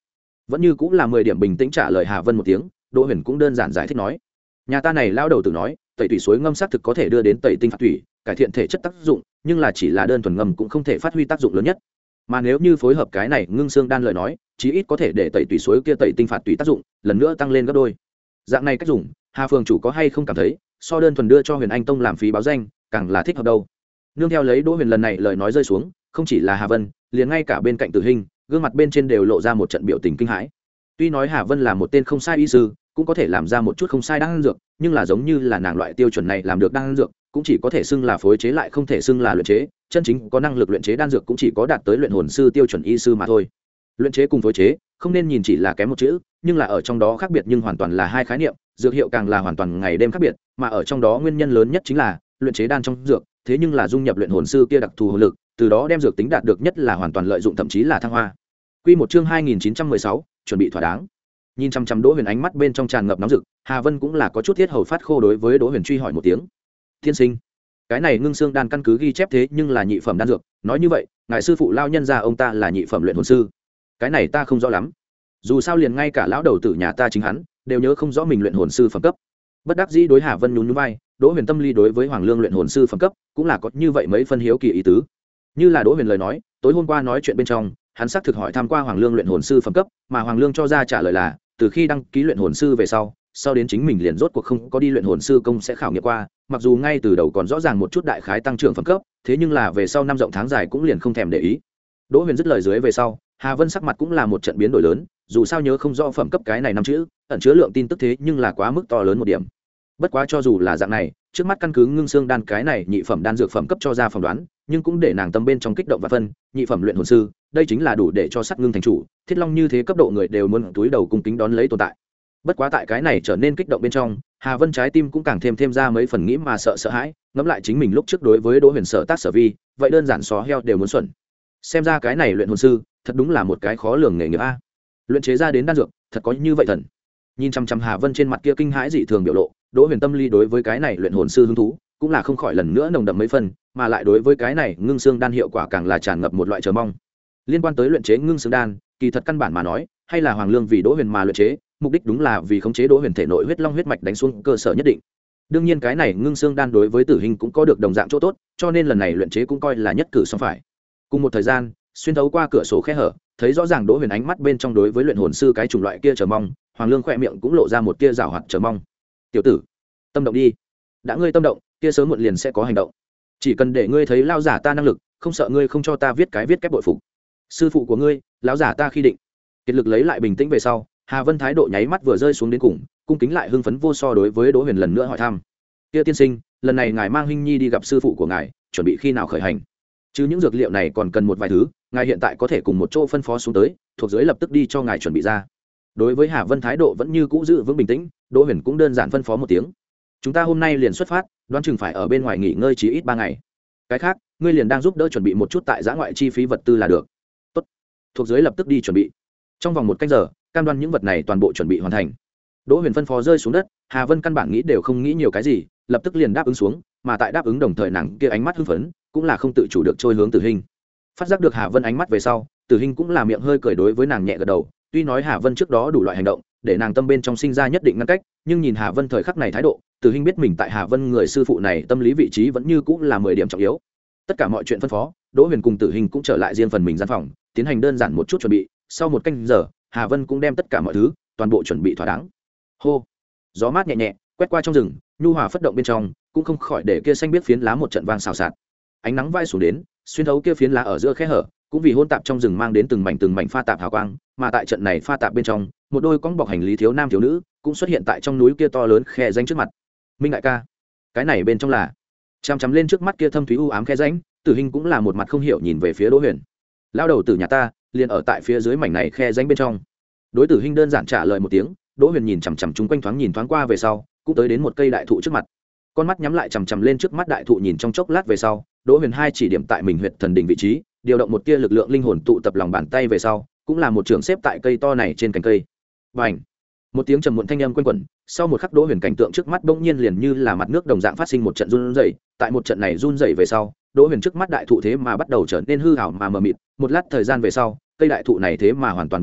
vẫn như cũng là mười điểm bình tĩnh trả lời Hà Vân một tiếng. Đỗ Huyền cũng đơn giản giải thích nói, nhà ta này lao đầu tử nói tẩy tủy suối ngâm xác thực có thể đưa đến tẩy tinh phạt thủy, cải thiện thể chất tác dụng, nhưng là chỉ là đơn thuần ngâm cũng không thể phát huy tác dụng lớn nhất, mà nếu như phối hợp cái này ngưng xương đan lời nói, chí ít có thể để tẩy tủy suối kia tẩy tinh phạt tủy tác dụng lần nữa tăng lên gấp đôi. Dạng này cách dùng, Hà Phường chủ có hay không cảm thấy so đơn thuần đưa cho Huyền Anh Tông làm phí báo danh càng là thích hợp đâu? Nương theo lấy Đỗ Huyền lần này lời nói rơi xuống, không chỉ là Hà Vân, liền ngay cả bên cạnh Tử Hình, gương mặt bên trên đều lộ ra một trận biểu tình kinh hãi. Tuy nói Hà Vân là một tên không sai y sư, cũng có thể làm ra một chút không sai đan dược, nhưng là giống như là nàng loại tiêu chuẩn này làm được đan dược, cũng chỉ có thể xưng là phối chế, lại không thể xưng là luyện chế. Chân chính có năng lực luyện chế đan dược cũng chỉ có đạt tới luyện hồn sư tiêu chuẩn y sư mà thôi. Luyện chế cùng phối chế không nên nhìn chỉ là kém một chữ, nhưng là ở trong đó khác biệt nhưng hoàn toàn là hai khái niệm, dược hiệu càng là hoàn toàn ngày đêm khác biệt, mà ở trong đó nguyên nhân lớn nhất chính là luyện chế đan trong dược, thế nhưng là dung nhập luyện hồn sư kia đặc thù hồn lực, từ đó đem dược tính đạt được nhất là hoàn toàn lợi dụng, thậm chí là thăng hoa. Quy một chương hai nghìn chín trăm mười sáu, chuẩn bị thỏa đáng. Nhìn chăm chăm Đỗ Huyền, ánh mắt bên trong tràn ngập nóng rực, Hà Vân cũng là có chút thiết hầu phát khô, đối với Đỗ Huyền truy hỏi một tiếng. Thiên sinh, cái này ngưng xương đan căn cứ ghi chép thế nhưng là nhị phẩm đan dược, nói như vậy ngài sư phụ lao nhân gia ông ta là nhị phẩm luyện hồn sư? Cái này ta không rõ lắm, dù sao liền ngay cả lão đầu tử nhà ta chính hắn đều nhớ không rõ mình luyện hồn sư phẩm cấp. Bất đắc dĩ đối Hà Vân nhún nhún vai, Đỗ Huyền tâm lý đối với Hoàng Lương luyện hồn sư phẩm cấp cũng là có như vậy mấy phân hiếu kỳ ý tứ. Như là Đỗ Huyền lời nói, tối hôm qua nói chuyện bên trong, hắn xác thực hỏi tham qua Hoàng Lương luyện hồn sư phẩm cấp, mà Hoàng Lương cho ra trả lời là từ khi đăng ký luyện hồn sư về sau, sau đến chính mình liền rốt cuộc không có đi luyện hồn sư công sẽ khảo nghiệm qua, mặc dù ngay từ đầu còn rõ ràng một chút đại khái tăng trưởng phẩm cấp, thế nhưng là về sau năm rộng tháng dài cũng liền không thèm để ý. Đỗ Huyền dứt lời dưới về sau, Hà Vân sắc mặt cũng là một trận biến đổi lớn, dù sao nhớ không rõ phẩm cấp cái này năm chữ, ẩn chứa lượng tin tức thế nhưng là quá mức to lớn một điểm. Bất quá cho dù là dạng này, trước mắt căn cứ ngưng xương đan cái này nhị phẩm đan dược phẩm cấp cho ra phỏng đoán, nhưng cũng để nàng tâm bên trong kích động và phân, nhị phẩm luyện hồn sư, đây chính là đủ để cho Sắt Ngưng thành chủ, Thiết Long như thế cấp độ người đều muốn túi đầu cung kính đón lấy tồn tại. Bất quá tại cái này trở nên kích động bên trong, Hà Vân trái tim cũng càng thêm thêm ra mấy phần nghĩ mà sợ sợ hãi, ngẫm lại chính mình lúc trước đối với Đỗ Huyền sở tác sở vi, vậy đơn giản xó heo đều muốn xuẩn. Xem ra cái này luyện hồn sư, thật đúng là một cái khó lường nghề nghiệp a. Luyện chế ra đến đan dược, thật có như vậy thần. Nhìn chăm chăm Hà Vân trên mặt kia kinh hãi dị thường biểu lộ, Đỗ Huyền tâm lý đối với cái này luyện hồn sư hứng thú cũng là không khỏi lần nữa nồng đậm mấy phần, mà lại đối với cái này ngưng xương đan hiệu quả càng là tràn ngập một loại chờ mong. Liên quan tới luyện chế ngưng xương đan, kỳ thật căn bản mà nói, hay là Hoàng Lương vì Đỗ Huyền mà luyện chế, mục đích đúng là vì khống chế Đỗ Huyền thể nội huyết long huyết mạch đánh xuống cơ sở nhất định. Đương nhiên cái này ngưng xương đan đối với Tử Hình cũng có được đồng dạng chỗ tốt, cho nên lần này luyện chế cũng coi là nhất cử song phải. Cùng một thời gian, xuyên thấu qua cửa sổ khe hở, thấy rõ ràng Đỗ Huyền ánh mắt bên trong đối với luyện hồn sư cái chủng loại kia chờ mong, Hoàng Lương khẽ miệng cũng lộ ra một tia giảo hoạt chờ mong. "Tiểu tử, tâm động đi. Đã ngươi tâm động, kia sớm muộn liền sẽ có hành động. Chỉ cần để ngươi thấy lao giả ta năng lực, không sợ ngươi không cho ta viết cái viết kép bội phục. Sư phụ của ngươi, lão giả ta khi định." Kiệt lực lấy lại bình tĩnh về sau, Hà Vân thái độ nháy mắt vừa rơi xuống đến cùng, cung kính lại hưng phấn vô so đối với Đỗ Huyền lần nữa hỏi thăm. "Kia tiên sinh, lần này ngài mang Hinh Nhi đi gặp sư phụ của ngài, chuẩn bị khi nào khởi hành? Chứ những dược liệu này còn cần một vài thứ, ngài hiện tại có thể cùng một chỗ phân phó xuống tới, thuộc dưới lập tức đi cho ngài chuẩn bị ra." Đối với Hà Vân thái độ vẫn như cũ giữ vững bình tĩnh, Đỗ Huyền cũng đơn giản phân phó một tiếng. "Chúng ta hôm nay liền xuất phát, đoán chừng phải ở bên ngoài nghỉ ngơi chí ít ba ngày. Cái khác, ngươi liền đang giúp đỡ chuẩn bị một chút tại giã ngoại chi phí vật tư là được." "Tốt." Thuộc dưới lập tức đi chuẩn bị. Trong vòng một canh giờ, cam đoan những vật này toàn bộ chuẩn bị hoàn thành. Đỗ Huyền phân phó rơi xuống đất, Hà Vân căn bản nghĩ đều không nghĩ nhiều cái gì, lập tức liền đáp ứng xuống, mà tại đáp ứng đồng thời nàng kia ánh mắt hưng phấn, cũng là không tự chủ được trôi hướng Tử Hình. Phát giác được Hà Vân ánh mắt về sau, Tử Hình cũng là miệng hơi cười đối với nàng nhẹ gật đầu, tuy nói Hà Vân trước đó đủ loại hành động, để nàng tâm bên trong sinh ra nhất định ngăn cách, nhưng nhìn Hà Vân thời khắc này thái độ, Tử Hình biết mình tại Hà Vân người sư phụ này tâm lý vị trí vẫn như cũng là mười điểm trọng yếu. Tất cả mọi chuyện phân phó, Đỗ Huyền cùng Tử Hình cũng trở lại riêng phần mình gian phòng, tiến hành đơn giản một chút chuẩn bị, sau một canh giờ, Hà Vân cũng đem tất cả mọi thứ toàn bộ chuẩn bị thỏa đáng. Hô, gió mát nhẹ nhẹ quét qua trong rừng, nhu hòa phất động bên trong, cũng không khỏi để kia xanh biết phiến lá một trận vang xào xạc. Ánh nắng vai xuống đến, xuyên thấu kia phiến lá ở giữa khe hở, cũng vì hôn tạp trong rừng mang đến từng mảnh từng mảnh pha tạp hào quang, mà tại trận này pha tạp bên trong, một đôi cong bọc hành lý thiếu nam thiếu nữ cũng xuất hiện tại trong núi kia to lớn khe rãnh trước mặt. "Minh đại ca, cái này bên trong là?" Chằm chằm lên trước mắt kia thâm thúy u ám khe rãnh, Tử Hình cũng là một mặt không hiểu nhìn về phía Đỗ Huyền. "Lao đầu tử nhà ta liền ở tại phía dưới mảnh này khe rãnh bên trong." Đối Tử Hình đơn giản trả lời một tiếng, Đỗ Huyền nhìn chằm chằm chúng quanh thoáng nhìn thoáng qua về sau, cũng tới đến một cây đại thụ trước mặt. Con mắt nhắm lại chằm chằm lên trước mắt đại thụ nhìn trong chốc lát về sau, Đỗ Huyền hai chỉ điểm tại mình huyệt thần đỉnh vị trí, điều động một tia lực lượng linh hồn tụ tập lòng bàn tay về sau, cũng là một trường xếp tại cây to này trên cành cây. Bành! Một tiếng trầm muộn thanh âm quanh quẩn, sau một khắc Đỗ Huyền cảnh tượng trước mắt bỗng nhiên liền như là mặt nước đồng dạng phát sinh một trận run rẩy, tại một trận này run rẩy về sau, Đỗ Huyền trước mắt đại thụ thế mà bắt đầu trở nên hư ảo mà mờ mịt, một lát thời gian về sau, cây đại thụ này thế mà hoàn toàn biến mất,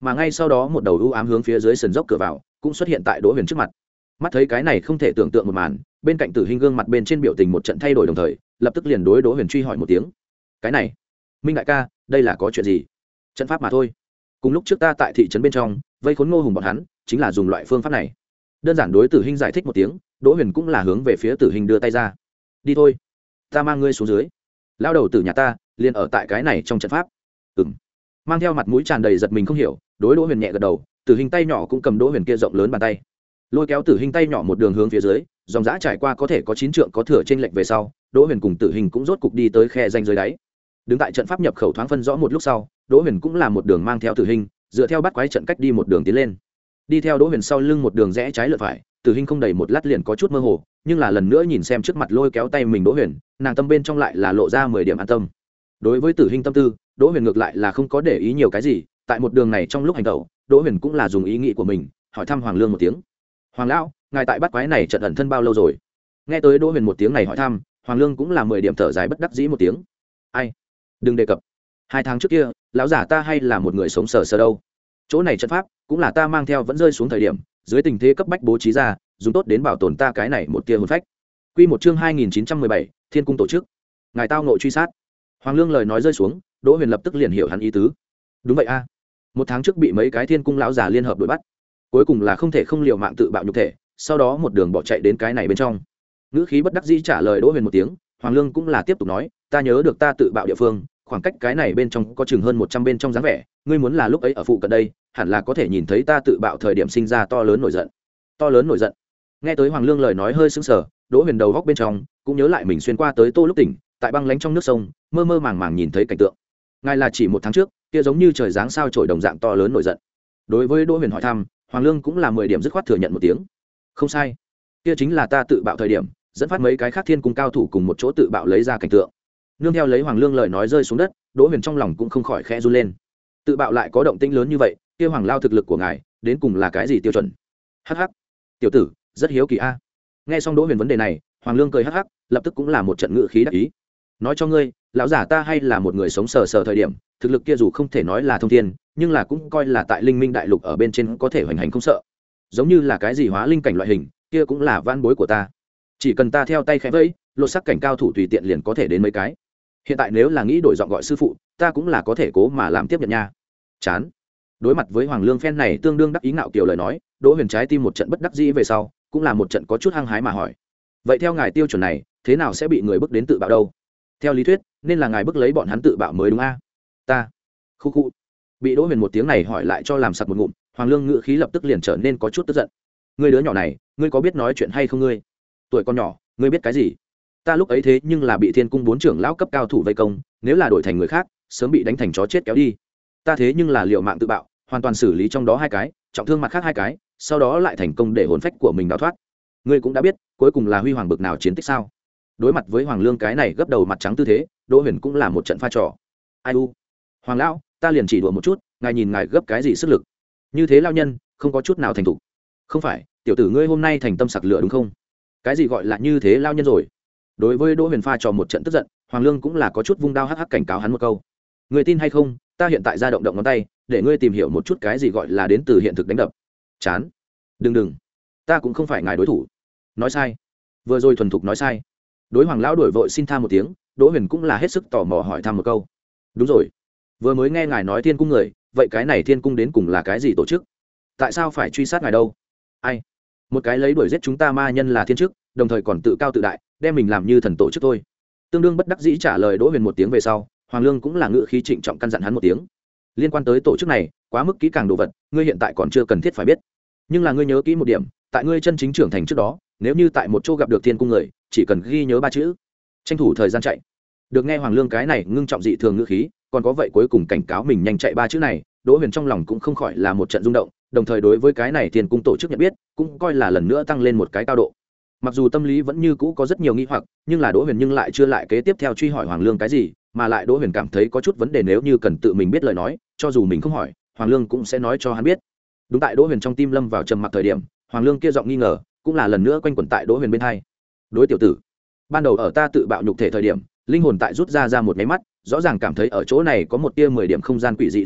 mà ngay sau đó một đầu u ám hướng phía dưới sườn dốc cửa vào cũng xuất hiện tại đỗ huyền trước mặt. Mắt thấy cái này không thể tưởng tượng một màn, bên cạnh Tử Hình gương mặt bên trên biểu tình một trận thay đổi, đồng thời lập tức liền đối đỗ huyền truy hỏi một tiếng. Cái này, Minh đại ca, đây là có chuyện gì? Trận pháp mà thôi. Cùng lúc trước ta tại thị trấn bên trong vây khốn Ngô Hùng bọn hắn, chính là dùng loại phương pháp này. Đơn giản đối Tử Hình giải thích một tiếng, đỗ huyền cũng là hướng về phía Tử Hình đưa tay ra. Đi thôi, ta mang ngươi xuống dưới. Lao đầu tử nhà ta liền ở tại cái này trong trận pháp. Ừm. Mang theo mặt mũi tràn đầy giật mình không hiểu, đối đỗ huyền nhẹ gật đầu. Tử Hình tay nhỏ cũng cầm đỗ huyền kia rộng lớn bàn tay, lôi kéo Tử Hình tay nhỏ một đường hướng phía dưới, dòng dã trải qua có thể có chín trượng có thừa trên lệch về sau, đỗ huyền cùng Tử Hình cũng rốt cục đi tới khe danh dưới đáy. Đứng tại trận pháp nhập khẩu thoáng phân rõ một lúc sau, đỗ huyền cũng là một đường mang theo Tử Hình, dựa theo bắt quái trận cách đi một đường tiến lên. Đi theo đỗ huyền sau lưng một đường rẽ trái lượt phải, Tử Hình không đầy một lát liền có chút mơ hồ, nhưng là lần nữa nhìn xem trước mặt lôi kéo tay mình đỗ huyền, nàng tâm bên trong lại là lộ ra mười điểm an tâm. Đối với Tử Hình tâm tư, đỗ huyền ngược lại là không có để ý nhiều cái gì. Tại một đường này trong lúc hành tẩu, đỗ huyền cũng là dùng ý nghĩ của mình hỏi thăm Hoàng Lương một tiếng. Hoàng lão, ngài tại bắt quái này trận ẩn thân bao lâu rồi? Nghe tới đỗ huyền một tiếng này hỏi thăm, Hoàng Lương cũng là mười điểm thở dài bất đắc dĩ một tiếng. Ai, đừng đề cập, hai tháng trước kia lão giả ta hay là một người sống sờ sờ đâu. Chỗ này trận pháp cũng là ta mang theo vẫn rơi xuống thời điểm dưới tình thế cấp bách bố trí ra, dùng tốt đến bảo tồn ta cái này một tia hồn phách. Quy một chương hai nghìn chín trăm mười bảy, Thiên cung tổ chức. Ngài tao nội truy sát. Hoàng Lương lời nói rơi xuống, đỗ huyền lập tức liền hiểu hắn ý tứ. Đúng vậy a, một tháng trước bị mấy cái thiên cung lão già liên hợp đuổi bắt, cuối cùng là không thể không liều mạng tự bạo nhục thể, sau đó một đường bỏ chạy đến cái này bên trong. Ngữ khí bất đắc dĩ trả lời đỗ huyền một tiếng. Hoàng Lương cũng là tiếp tục nói, ta nhớ được ta tự bạo địa phương khoảng cách cái này bên trong có chừng hơn một trăm bên trong dáng vẻ, ngươi muốn là lúc ấy ở phụ cận đây, hẳn là có thể nhìn thấy ta tự bạo thời điểm sinh ra to lớn nổi giận. To lớn nổi giận. Nghe tới Hoàng Lương lời nói hơi sững sờ, đỗ huyền đầu góc bên trong cũng nhớ lại mình xuyên qua tới Tô lúc tỉnh, tại băng lánh trong nước sông, mơ mơ màng màng nhìn thấy cảnh tượng. Ngài là chỉ một tháng trước kia giống như trời giáng sao trổi đồng dạng to lớn nổi giận. Đối với đỗ huyền hỏi thăm, Hoàng Lương cũng là mười điểm dứt khoát thừa nhận một tiếng. Không sai, kia chính là ta tự bạo thời điểm dẫn phát mấy cái khác thiên cung cao thủ cùng một chỗ tự bạo lấy ra cảnh tượng. Nương theo lấy Hoàng Lương lời nói rơi xuống đất, đỗ huyền trong lòng cũng không khỏi khẽ run lên. Tự bạo lại có động tĩnh lớn như vậy, kia Hoàng lao thực lực của ngài đến cùng là cái gì tiêu chuẩn? Hắc hắc, tiểu tử rất hiếu kỳ a. Nghe xong đỗ huyền vấn đề này, Hoàng Lương cười hắc hắc, lập tức cũng là một trận ngự khí đắc ý. Nói cho ngươi, lão giả ta hay là một người sống sờ sờ thời điểm thực lực kia dù không thể nói là thông thiên, nhưng là cũng coi là tại linh minh đại lục ở bên trên có thể hoành hành không sợ. Giống như là cái gì hóa linh cảnh loại hình, kia cũng là van bối của ta. Chỉ cần ta theo tay khẽ vẫy, lột sắc cảnh cao thủ tùy tiện liền có thể đến mấy cái. Hiện tại nếu là nghĩ đổi giọng gọi sư phụ, ta cũng là có thể cố mà làm tiếp nhận nha. Chán. Đối mặt với Hoàng Lương phen này tương đương đắc ý ngạo kiều lời nói, đỗ huyền trái tim một trận bất đắc dĩ về sau, cũng là một trận có chút hăng hái mà hỏi. Vậy theo ngài tiêu chuẩn này, thế nào sẽ bị người bức đến tự bạo đâu? Theo lý thuyết nên là ngài bức lấy bọn hắn tự bạo mới đúng a. Ta khu khu bị đỗ huyền một tiếng này hỏi lại cho làm sặc một ngụm, Hoàng Lương ngữ khí lập tức liền trở nên có chút tức giận. Ngươi đứa nhỏ này, ngươi có biết nói chuyện hay không? Ngươi tuổi con nhỏ, ngươi biết cái gì? Ta lúc ấy thế nhưng là bị thiên cung bốn trưởng lão cấp cao thủ vây công, nếu là đổi thành người khác sớm bị đánh thành chó chết kéo đi. Ta thế nhưng là liều mạng tự bạo, hoàn toàn xử lý trong đó hai cái, trọng thương mặt khác hai cái, sau đó lại thành công để hồn phách của mình đào thoát. Ngươi cũng đã biết cuối cùng là huy hoàng bực nào chiến tích sao? Đối mặt với Hoàng Lương cái này gấp đầu mặt trắng tư thế, đỗ huyền cũng là một trận pha trò. Ai u, Hoàng lão, ta liền chỉ đùa một chút, ngài nhìn ngài gấp cái gì sức lực? Như thế lao nhân không có chút nào thành thục. Không phải, tiểu tử ngươi hôm nay thành tâm sặc lửa đúng không? Cái gì gọi là như thế lao nhân rồi? Đối với đỗ huyền pha trò một trận tức giận, Hoàng Lương cũng là có chút vung đao hắc hắc cảnh cáo hắn một câu. Ngươi tin hay không, ta hiện tại ra động động ngón tay để ngươi tìm hiểu một chút cái gì gọi là đến từ hiện thực đánh đập. Chán. Đừng đừng, ta cũng không phải ngài đối thủ. Nói sai, vừa rồi thuần thục nói sai. Đối Hoàng lão đổi vội xin tha một tiếng, đỗ huyền cũng là hết sức tò mò hỏi thăm một câu. Đúng rồi, vừa mới nghe ngài nói thiên cung người, vậy cái này thiên cung đến cùng là cái gì tổ chức? Tại sao phải truy sát ngài đâu? Ai? Một cái lấy đuổi giết chúng ta ma nhân là thiên chức, đồng thời còn tự cao tự đại, đem mình làm như thần tổ chức thôi. Tương đương bất đắc dĩ trả lời đỗ huyền một tiếng về sau, Hoàng Lương cũng là ngự khí trịnh trọng căn dặn hắn một tiếng. Liên quan tới tổ chức này quá mức kỹ càng đồ vật, ngươi hiện tại còn chưa cần thiết phải biết, nhưng là ngươi nhớ kỹ một điểm, tại ngươi chân chính trưởng thành trước đó, nếu như tại một chỗ gặp được thiên cung người, chỉ cần ghi nhớ ba chữ, tranh thủ thời gian chạy. Được nghe Hoàng Lương cái này ngưng trọng dị thường ngữ khí, còn có vậy cuối cùng cảnh cáo mình nhanh chạy ba chữ này, đỗ huyền trong lòng cũng không khỏi là một trận rung động, đồng thời đối với cái này thiên cung tổ chức nhận biết cũng coi là lần nữa tăng lên một cái cao độ. Mặc dù tâm lý vẫn như cũ có rất nhiều nghi hoặc, nhưng là đỗ huyền nhưng lại chưa lại kế tiếp theo truy hỏi Hoàng Lương cái gì, mà lại đỗ huyền cảm thấy có chút vấn đề nếu như cần tự mình biết lời nói, cho dù mình không hỏi, Hoàng Lương cũng sẽ nói cho hắn biết. Đúng tại đỗ huyền trong tim lâm vào trầm mặc thời điểm, Hoàng Lương kia giọng nghi ngờ cũng là lần nữa quanh quẩn tại đỗ huyền bên hai. Đối tiểu tử, ban đầu ở ta tự bạo nhục thể thời điểm, linh hồn tại rút ra ra một máy mắt, rõ ràng cảm thấy ở chỗ này có một tia mười điểm không gian quỷ dị rung động,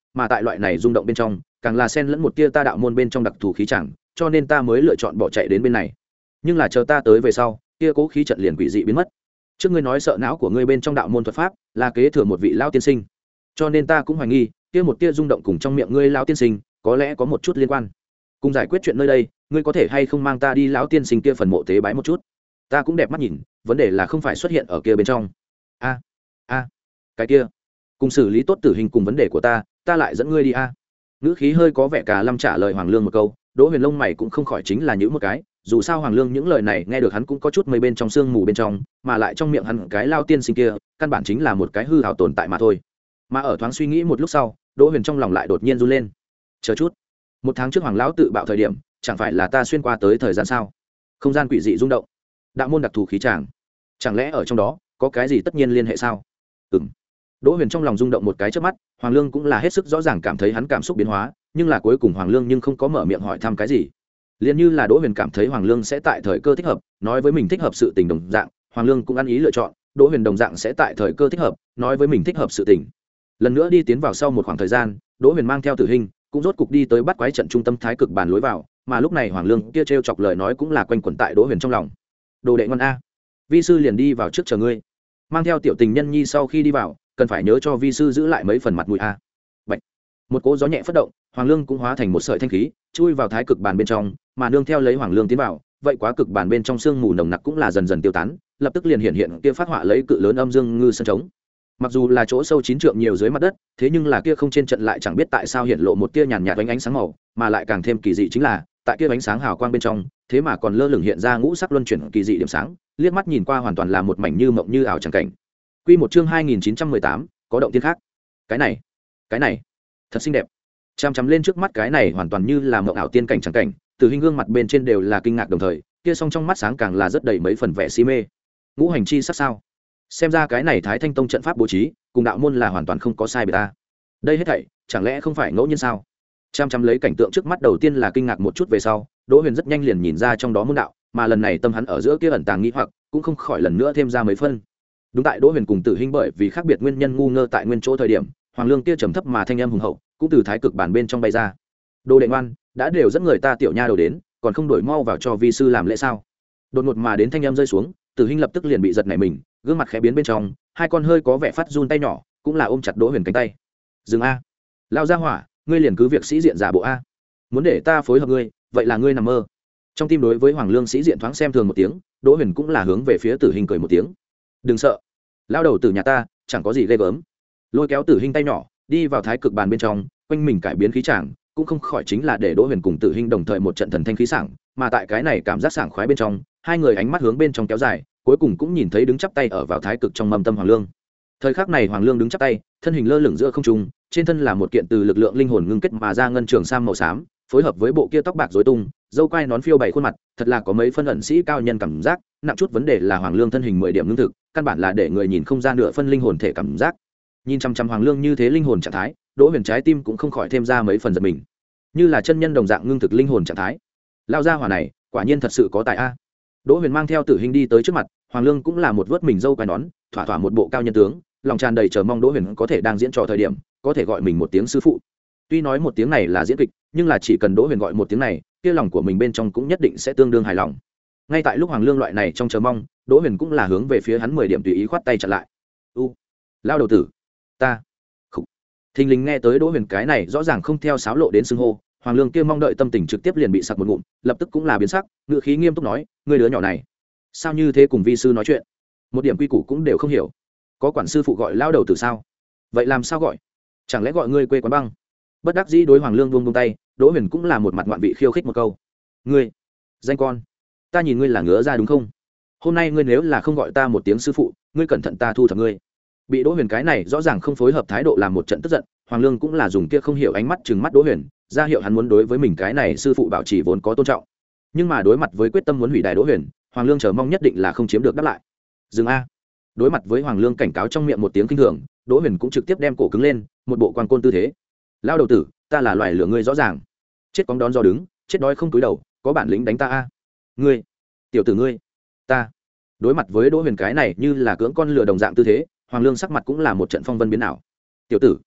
mà tại loại này rung động bên trong càng là xen lẫn một tia ta đạo môn bên trong đặc thù khí chẳng, cho nên ta mới lựa chọn bỏ chạy đến bên này. Nhưng là chờ ta tới về sau, kia cố khí trận liền quỷ dị biến mất. Trước ngươi nói sợ não của ngươi bên trong đạo môn thuật pháp là kế thừa một vị lão tiên sinh, cho nên ta cũng hoài nghi kia một tia rung động cùng trong miệng ngươi lão tiên sinh có lẽ có một chút liên quan. Cùng giải quyết chuyện nơi đây, ngươi có thể hay không mang ta đi lão tiên sinh kia phần mộ tế bái một chút? Ta cũng đẹp mắt nhìn, vấn đề là không phải xuất hiện ở kia bên trong. A a cái kia, cùng xử lý tốt tử hình cùng vấn đề của ta, ta lại dẫn ngươi đi a. Ngữ khí hơi có vẻ cà lâm trả lời Hoàng Lương một câu, Đỗ Huyền lông mày cũng không khỏi chính là nhíu một cái, dù sao Hoàng Lương những lời này nghe được hắn cũng có chút mây bên trong sương mù bên trong, mà lại trong miệng hắn cái lao tiên sinh kia, căn bản chính là một cái hư ảo tồn tại mà thôi. Mà ở thoáng suy nghĩ một lúc sau, Đỗ Huyền trong lòng lại đột nhiên run lên. Chờ chút, một tháng trước Hoàng lão tự bạo thời điểm, chẳng phải là ta xuyên qua tới thời gian sao? Không gian quỷ dị rung động, đạo môn đặc thù khí tràng, chẳng lẽ ở trong đó có cái gì tất nhiên liên hệ sao? Ừm. Đỗ Huyền trong lòng rung động một cái chớp mắt, Hoàng Lương cũng là hết sức rõ ràng cảm thấy hắn cảm xúc biến hóa, nhưng là cuối cùng Hoàng Lương nhưng không có mở miệng hỏi thăm cái gì. Liên như là Đỗ Huyền cảm thấy Hoàng Lương sẽ tại thời cơ thích hợp, nói với mình thích hợp sự tình đồng dạng, Hoàng Lương cũng ăn ý lựa chọn, Đỗ Huyền đồng dạng sẽ tại thời cơ thích hợp, nói với mình thích hợp sự tình. Lần nữa đi tiến vào sau một khoảng thời gian, Đỗ Huyền mang theo Tử Hình, cũng rốt cục đi tới bắt quái trận trung tâm thái cực bàn lối vào, mà lúc này Hoàng Lương kia trêu chọc lời nói cũng là quanh quẩn tại Đỗ Huyền trong lòng. Đồ đệ ngon a, vi sư liền đi vào trước chờ ngươi. Mang theo tiểu tình nhân nhi sau khi đi vào, cần phải nhớ cho vi sư giữ lại mấy phần mặt mũi a. Bạch. Một cỗ gió nhẹ phất động, Hoàng Lương cũng hóa thành một sợi thanh khí, chui vào thái cực bàn bên trong, mà nương theo lấy Hoàng Lương tiến vào, vậy quá cực bàn bên trong sương mù nồng nặc cũng là dần dần tiêu tán, lập tức liền hiện hiện kia phát họa lấy cự lớn âm dương ngư sân trống. Mặc dù là chỗ sâu chín trượng nhiều dưới mặt đất, thế nhưng là kia không trên trận lại chẳng biết tại sao hiện lộ một tia nhàn nhạt ánh ánh sáng màu, mà lại càng thêm kỳ dị chính là, tại kia ánh sáng hào quang bên trong, thế mà còn lơ lửng hiện ra ngũ sắc luân chuyển kỳ dị điểm sáng, liếc mắt nhìn qua hoàn toàn là một mảnh như mộng như ảo chẳng cảnh. Quy một chương hai nghìn chín trăm mười tám, có động tiên khác. Cái này, cái này, thật xinh đẹp. Chằm chằm lên trước mắt cái này hoàn toàn như là mộng ảo tiên cảnh chẳng cảnh, từ hình gương mặt bên trên đều là kinh ngạc đồng thời, kia song trong mắt sáng càng là rất đầy mấy phần vẻ si mê. Ngũ hành chi sắc sao? Xem ra cái này Thái Thanh Tông trận pháp bố trí, cùng đạo môn là hoàn toàn không có sai biệt ta. Đây hết thảy, chẳng lẽ không phải ngẫu nhiên sao? Chằm chằm lấy cảnh tượng trước mắt đầu tiên là kinh ngạc một chút về sau, Đỗ Huyền rất nhanh liền nhìn ra trong đó môn đạo, mà lần này tâm hắn ở giữa kia ẩn tàng nghi hoặc, cũng không khỏi lần nữa thêm ra mấy phân. Đúng tại Đỗ Huyền cùng Tử Hinh bởi vì khác biệt nguyên nhân ngu ngơ tại nguyên chỗ thời điểm, Hoàng Lương kia trầm thấp mà thanh âm hùng hậu, cũng từ thái cực bản bên trong bay ra. Đồ đệ ngoan, đã đều dẫn người ta tiểu nha đầu đến, còn không đổi mau vào cho vi sư làm lễ sao? Đột ngột mà đến thanh âm rơi xuống, Tử Hinh lập tức liền bị giật nảy mình, gương mặt khẽ biến bên trong, hai con hơi có vẻ phát run tay nhỏ, cũng là ôm chặt Đỗ Huyền cánh tay. Dừng a, lao ra hỏa, ngươi liền cứ việc sĩ diện giả bộ a. Muốn để ta phối hợp ngươi, vậy là ngươi nằm mơ. Trong tim đối với Hoàng Lương sĩ diện thoáng xem thường một tiếng, Đỗ Huyền cũng là hướng về phía Tử Hinh cười một tiếng. Đừng sợ, lao đầu tử nhà ta chẳng có gì ghê gớm. Lôi kéo Tử Hinh tay nhỏ đi vào thái cực bàn bên trong, quanh mình cải biến khí tràng, cũng không khỏi chính là để Đỗ Huyền cùng Tử Hinh đồng thời một trận thần thanh khí sảng, mà tại cái này cảm giác sảng khoái bên trong, hai người ánh mắt hướng bên trong kéo dài, cuối cùng cũng nhìn thấy đứng chắp tay ở vào thái cực trong mâm tâm Hoàng Lương. Thời khắc này Hoàng Lương đứng chắp tay, thân hình lơ lửng giữa không trung, trên thân là một kiện từ lực lượng linh hồn ngưng kết mà ra ngân trường sam màu xám, phối hợp với bộ kia tóc bạc rối tung, dâu quai nón phiêu bày khuôn mặt, thật là có mấy phân ẩn sĩ cao nhân cảm giác, nặng chút vấn đề là Hoàng Lương thân hình mười điểm lương thực, căn bản là để người nhìn không ra nửa phân linh hồn thể cảm giác. Nhìn chăm chăm Hoàng Lương như thế linh hồn trạng thái, Đỗ Huyền trái tim cũng không khỏi thêm ra mấy phần giật mình, như là chân nhân đồng dạng ngưng thực linh hồn trạng thái. Lao gia hỏa này, quả nhiên thật sự có tài a. Đỗ Huyền mang theo Tử Hinh đi tới trước mặt, Hoàng Lương cũng là một vớt mình dâu quai nón, thỏa thỏa một bộ cao nhân tướng, lòng tràn đầy chờ mong Đỗ Huyền có thể đang diễn trò thời điểm, có thể gọi mình một tiếng sư phụ. Tuy nói một tiếng này là diễn kịch, nhưng là chỉ cần Đỗ Huyền gọi một tiếng này, kia lòng của mình bên trong cũng nhất định sẽ tương đương hài lòng. Ngay tại lúc Hoàng Lương loại này trong chờ mong, Đỗ Huyền cũng là hướng về phía hắn mười điểm tùy ý khoát tay chặn lại. "U, lao đầu tử, ta." Khục. Thình lình nghe tới Đỗ Huyền cái này rõ ràng không theo sáo lộ đến xưng hô, Hoàng Lương kia mong đợi tâm tình trực tiếp liền bị sặc một ngụm, lập tức cũng là biến sắc, ngữ khí nghiêm túc nói, "Ngươi đứa nhỏ này, sao như thế cùng vi sư nói chuyện? Một điểm quy củ cũng đều không hiểu. Có quản sư phụ gọi lao đầu tử sao? Vậy làm sao gọi? Chẳng lẽ gọi ngươi quê quán băng?" Bất đắc dĩ đối Hoàng Lương buông buông tay, Đỗ Huyền cũng là một mặt ngoạn vị khiêu khích một câu. "Ngươi, danh con, ta nhìn ngươi là ngứa ra đúng không? Hôm nay ngươi nếu là không gọi ta một tiếng sư phụ, ngươi cẩn thận ta thu thập ngươi." Bị Đỗ Huyền cái này rõ ràng không phối hợp thái độ làm một trận tức giận, Hoàng Lương cũng là dùng kia không hiểu ánh mắt trừng mắt Đỗ Huyền, ra hiệu hắn muốn đối với mình cái này sư phụ bảo trì vốn có tôn trọng. Nhưng mà đối mặt với quyết tâm muốn hủy đài Đỗ Huyền, Hoàng Lương chờ mong nhất định là không chiếm được đáp lại. "Dừng a." Đối mặt với Hoàng Lương cảnh cáo trong miệng một tiếng kinh thường, Đỗ Huyền cũng trực tiếp đem cổ cứng lên, một bộ quan côn tư thế. "Lao đầu tử, ta là loài lửa ngươi rõ ràng. Chết cóng đón do đứng, chết đói không cúi đầu, có bản lĩnh đánh ta a. Ngươi, tiểu tử ngươi, ta." Đối mặt với Đỗ Huyền cái này như là cưỡng con lừa đồng dạng tư thế, Hoàng Lương sắc mặt cũng là một trận phong vân biến ảo. "Tiểu tử,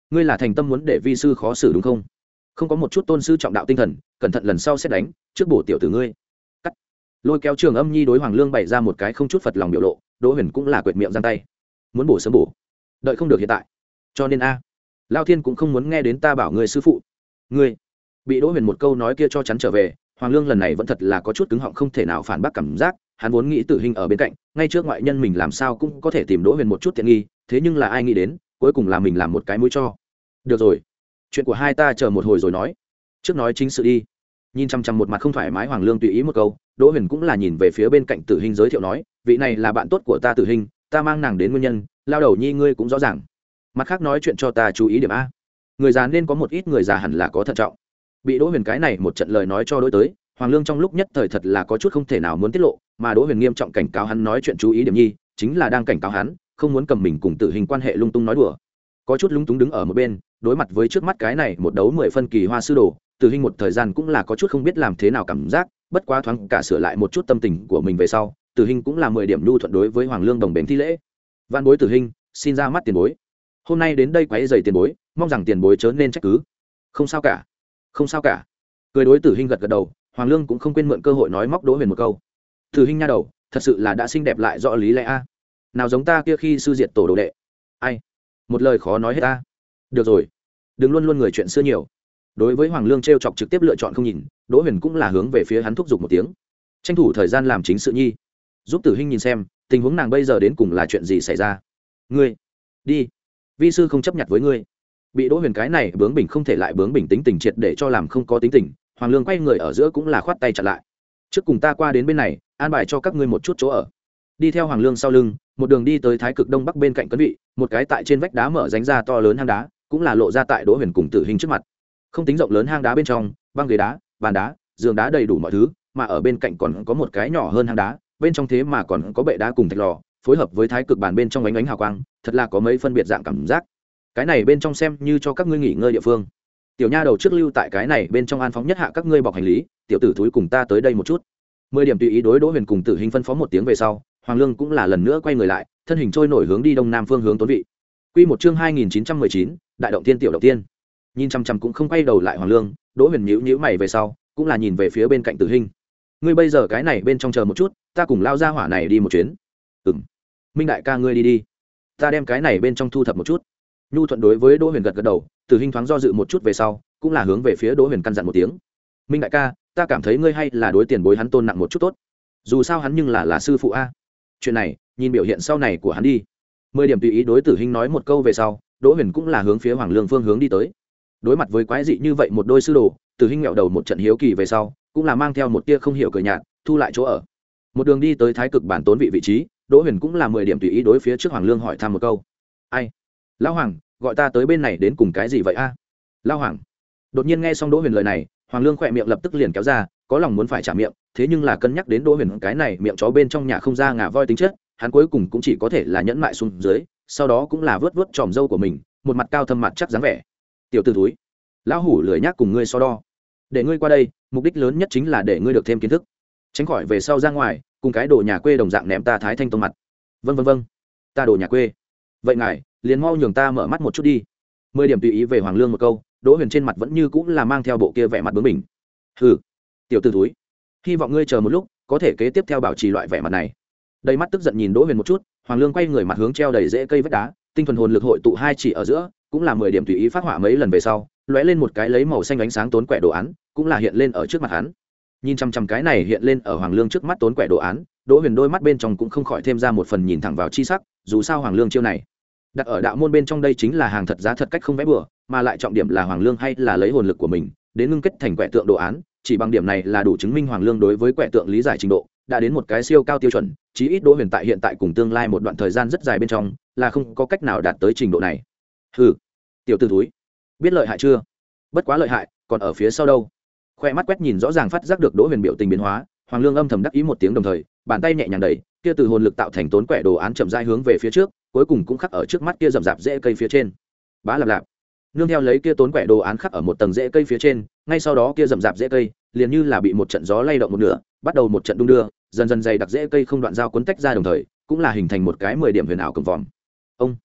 ngươi là thành tâm muốn để vi sư khó xử đúng không? Không có một chút tôn sư trọng đạo tinh thần, cẩn thận lần sau sẽ đánh, trước bổ tiểu tử ngươi. Cắt. Lôi kéo Trường Âm Nhi đối Hoàng Lương bày ra một cái không chút phật lòng biểu lộ, Đỗ Huyền cũng là quệt miệng giang tay. Muốn bổ sớm bổ, đợi không được hiện tại. Cho nên a, Lao Thiên cũng không muốn nghe đến ta bảo ngươi sư phụ. Ngươi bị Đỗ Huyền một câu nói kia cho chắn trở về, Hoàng Lương lần này vẫn thật là có chút cứng họng không thể nào phản bác cảm giác, hắn vốn nghĩ Tử Hình ở bên cạnh, ngay trước ngoại nhân mình làm sao cũng có thể tìm Đỗ Huyền một chút tiện nghi, thế nhưng là ai nghĩ đến, cuối cùng là mình làm một cái mũi cho. Được rồi, chuyện của hai ta chờ một hồi rồi nói, trước nói chính sự đi. Nhìn chăm chăm một mặt không thoải mái Hoàng Lương tùy ý một câu, Đỗ Huyền cũng là nhìn về phía bên cạnh Tử Hình giới thiệu nói, vị này là bạn tốt của ta Tử Hình, ta mang nàng đến nguyên nhân, lao đầu nhi ngươi cũng rõ ràng. Mặt khác nói chuyện cho ta chú ý điểm a. Người già nên có một ít người già hẳn là có thận trọng. Bị Đỗ Huyền cái này một trận lời nói cho đối tới, Hoàng Lương trong lúc nhất thời thật là có chút không thể nào muốn tiết lộ, mà Đỗ Huyền nghiêm trọng cảnh cáo hắn nói chuyện chú ý điểm nhi, chính là đang cảnh cáo hắn, không muốn cầm mình cùng Tử Hình quan hệ lung tung nói đùa. Có chút lung túng đứng ở một bên, đối mặt với trước mắt cái này một đấu mười phân kỳ hoa sư đồ, Tử Hình một thời gian cũng là có chút không biết làm thế nào cảm giác, bất quá thoáng cả sửa lại một chút tâm tình của mình về sau, Tử Hình cũng là mười điểm nhu thuận đối với Hoàng Lương đồng bền thi lễ. Vạn bối Tử Hình, xin ra mắt tiền bối. Hôm nay đến đây quấy rầy tiền bối, mong rằng tiền bối chớ nên trách cứ. Không sao cả, không sao cả. Cười đối Tử Hình gật gật đầu, Hoàng Lương cũng không quên mượn cơ hội nói móc Đỗ Huyền một câu. Tử Hình nha đầu, thật sự là đã xinh đẹp lại rõ lý lẽ a. Nào giống ta kia khi sư diệt tổ đồ đệ. Ai? Một lời khó nói hết ta. Được rồi, đừng luôn luôn người chuyện xưa nhiều. Đối với Hoàng Lương trêu chọc trực tiếp lựa chọn không nhìn, Đỗ Huyền cũng là hướng về phía hắn thúc giục một tiếng. Tranh thủ thời gian làm chính sự nhi, giúp Tử Hình nhìn xem, tình huống nàng bây giờ đến cùng là chuyện gì xảy ra. Ngươi, đi. Vi sư không chấp nhận với ngươi. Bị Đỗ Huyền cái này bướng bỉnh không thể lại bướng bỉnh tính tình triệt để cho làm không có tính tình, Hoàng Lương quay người ở giữa cũng là khoát tay chặn lại. Trước cùng ta qua đến bên này, an bài cho các ngươi một chút chỗ ở. Đi theo Hoàng Lương sau lưng, một đường đi tới Thái Cực Đông Bắc bên cạnh cấn vị, một cái tại trên vách đá mở rãnh ra to lớn hang đá, cũng là lộ ra tại Đỗ Huyền cùng Tử Hình trước mặt. Không tính rộng lớn hang đá bên trong, băng ghế đá, bàn đá, giường đá đầy đủ mọi thứ, mà ở bên cạnh còn có một cái nhỏ hơn hang đá, bên trong thế mà còn có bệ đá cùng thạch lò, phối hợp với Thái Cực bàn bên trong ánh ánh hào quang, thật là có mấy phân biệt dạng cảm giác. Cái này bên trong xem như cho các ngươi nghỉ ngơi địa phương. Tiểu nha đầu trước lưu tại cái này bên trong an phóng nhất hạ các ngươi bọc hành lý, tiểu tử thúi cùng ta tới đây một chút. Mười điểm tùy ý đối Đỗ Huyền cùng Tử Hình phân phó một tiếng về sau, Hoàng Lương cũng là lần nữa quay người lại, thân hình trôi nổi hướng đi đông nam phương hướng tốn vị. Quy một chương hai nghìn chín trăm mười chín, đại động tiên tiểu động tiên. Nhìn chăm chăm cũng không quay đầu lại Hoàng Lương, Đỗ Huyền nhíu nhíu mày về sau, cũng là nhìn về phía bên cạnh Tử Hình. Ngươi bây giờ cái này bên trong chờ một chút, ta cùng lao ra hỏa này đi một chuyến. Ừm. Minh đại ca ngươi đi đi, ta đem cái này bên trong thu thập một chút. Nhu thuận đối với Đỗ Huyền gật gật đầu, Tử Hình thoáng do dự một chút về sau, cũng là hướng về phía Đỗ Huyền căn dặn một tiếng. Minh đại ca, ta cảm thấy ngươi hay là đối tiền bối hắn tôn nặng một chút tốt. Dù sao hắn nhưng là là sư phụ a. Chuyện này, nhìn biểu hiện sau này của hắn đi. Mười điểm tùy ý đối Tử Hình nói một câu về sau, Đỗ Huyền cũng là hướng phía Hoàng Lương phương hướng đi tới. Đối mặt với quái dị như vậy một đôi sư đồ, Tử Hình ngẹo đầu một trận hiếu kỳ về sau, cũng là mang theo một tia không hiểu cười nhạt, thu lại chỗ ở. Một đường đi tới Thái Cực bản tốn vị vị trí, Đỗ Huyền cũng là mười điểm tùy ý đối phía trước Hoàng Lương hỏi thăm một câu. Ai? Lão Hoàng, gọi ta tới bên này đến cùng cái gì vậy a? À? Lão Hoàng. Đột nhiên nghe xong Đỗ Huyền lời này, Hoàng Lương khỏe miệng lập tức liền kéo ra, có lòng muốn phải trả miệng, thế nhưng là cân nhắc đến Đỗ Huyền cái này miệng chó bên trong nhà không ra ngà voi tính chất, hắn cuối cùng cũng chỉ có thể là nhẫn mại xuống dưới, sau đó cũng là vớt vớt tròm râu của mình, một mặt cao thâm mặt chắc dáng vẻ. Tiểu tử thúi, lão hủ lười nhác cùng ngươi so đo. Để ngươi qua đây, mục đích lớn nhất chính là để ngươi được thêm kiến thức, tránh khỏi về sau ra ngoài, cùng cái đồ nhà quê đồng dạng ném ta Thái Thanh Tông mặt. Vâng vâng vâng, ta đồ nhà quê. Vậy ngài, liền mau nhường ta mở mắt một chút đi. Mười điểm tùy ý về Hoàng Lương một câu, Đỗ Huyền trên mặt vẫn như cũng là mang theo bộ kia vẻ mặt bướng bỉnh. Hừ, tiểu tử thúi, hy vọng ngươi chờ một lúc, có thể kế tiếp theo bảo trì loại vẻ mặt này. Đầy mắt tức giận nhìn Đỗ Huyền một chút, Hoàng Lương quay người mặt hướng treo đầy rễ cây vách đá, tinh thuần hồn lực hội tụ hai chỉ ở giữa, cũng là mười điểm tùy ý phát họa mấy lần về sau, lóe lên một cái lấy màu xanh ánh sáng tốn quẻ đồ án, cũng là hiện lên ở trước mặt hắn. Nhìn chăm chăm cái này hiện lên ở Hoàng Lương trước mắt tốn quẻ đồ án, Đỗ Huyền đôi mắt bên trong cũng không khỏi thêm ra một phần nhìn thẳng vào chi sắc, dù sao Hoàng Lương chiêu này đặt ở đạo môn bên trong đây chính là hàng thật giá thật cách không vẽ bừa, mà lại trọng điểm là Hoàng Lương hay là lấy hồn lực của mình đến ngưng kết thành quẻ tượng đồ án, chỉ bằng điểm này là đủ chứng minh Hoàng Lương đối với quẻ tượng lý giải trình độ đã đến một cái siêu cao tiêu chuẩn, chí ít Đỗ Huyền tại hiện tại cùng tương lai một đoạn thời gian rất dài bên trong là không có cách nào đạt tới trình độ này. Hừ, tiểu tử túi, biết lợi hại chưa? Bất quá lợi hại, còn ở phía sau đâu? Khoe mắt quét nhìn rõ ràng phát giác được Đỗ Huyền biểu tình biến hóa, Hoàng Lương âm thầm đắc ý một tiếng, đồng thời bàn tay nhẹ nhàng đẩy, kia từ hồn lực tạo thành tốn quẻ đồ án chậm rãi hướng về phía trước, cuối cùng cũng khắc ở trước mắt kia rậm rạp rễ cây phía trên. Bá lạp lạp, nương theo lấy kia tốn quẻ đồ án khắc ở một tầng rễ cây phía trên, ngay sau đó kia rậm rạp rễ cây liền như là bị một trận gió lay động một nửa, bắt đầu một trận đung đưa, dần dần dày đặc rễ cây không đoạn dao cuốn tách ra, đồng thời cũng là hình thành một cái mười điểm huyền ảo cổng vòm. Ông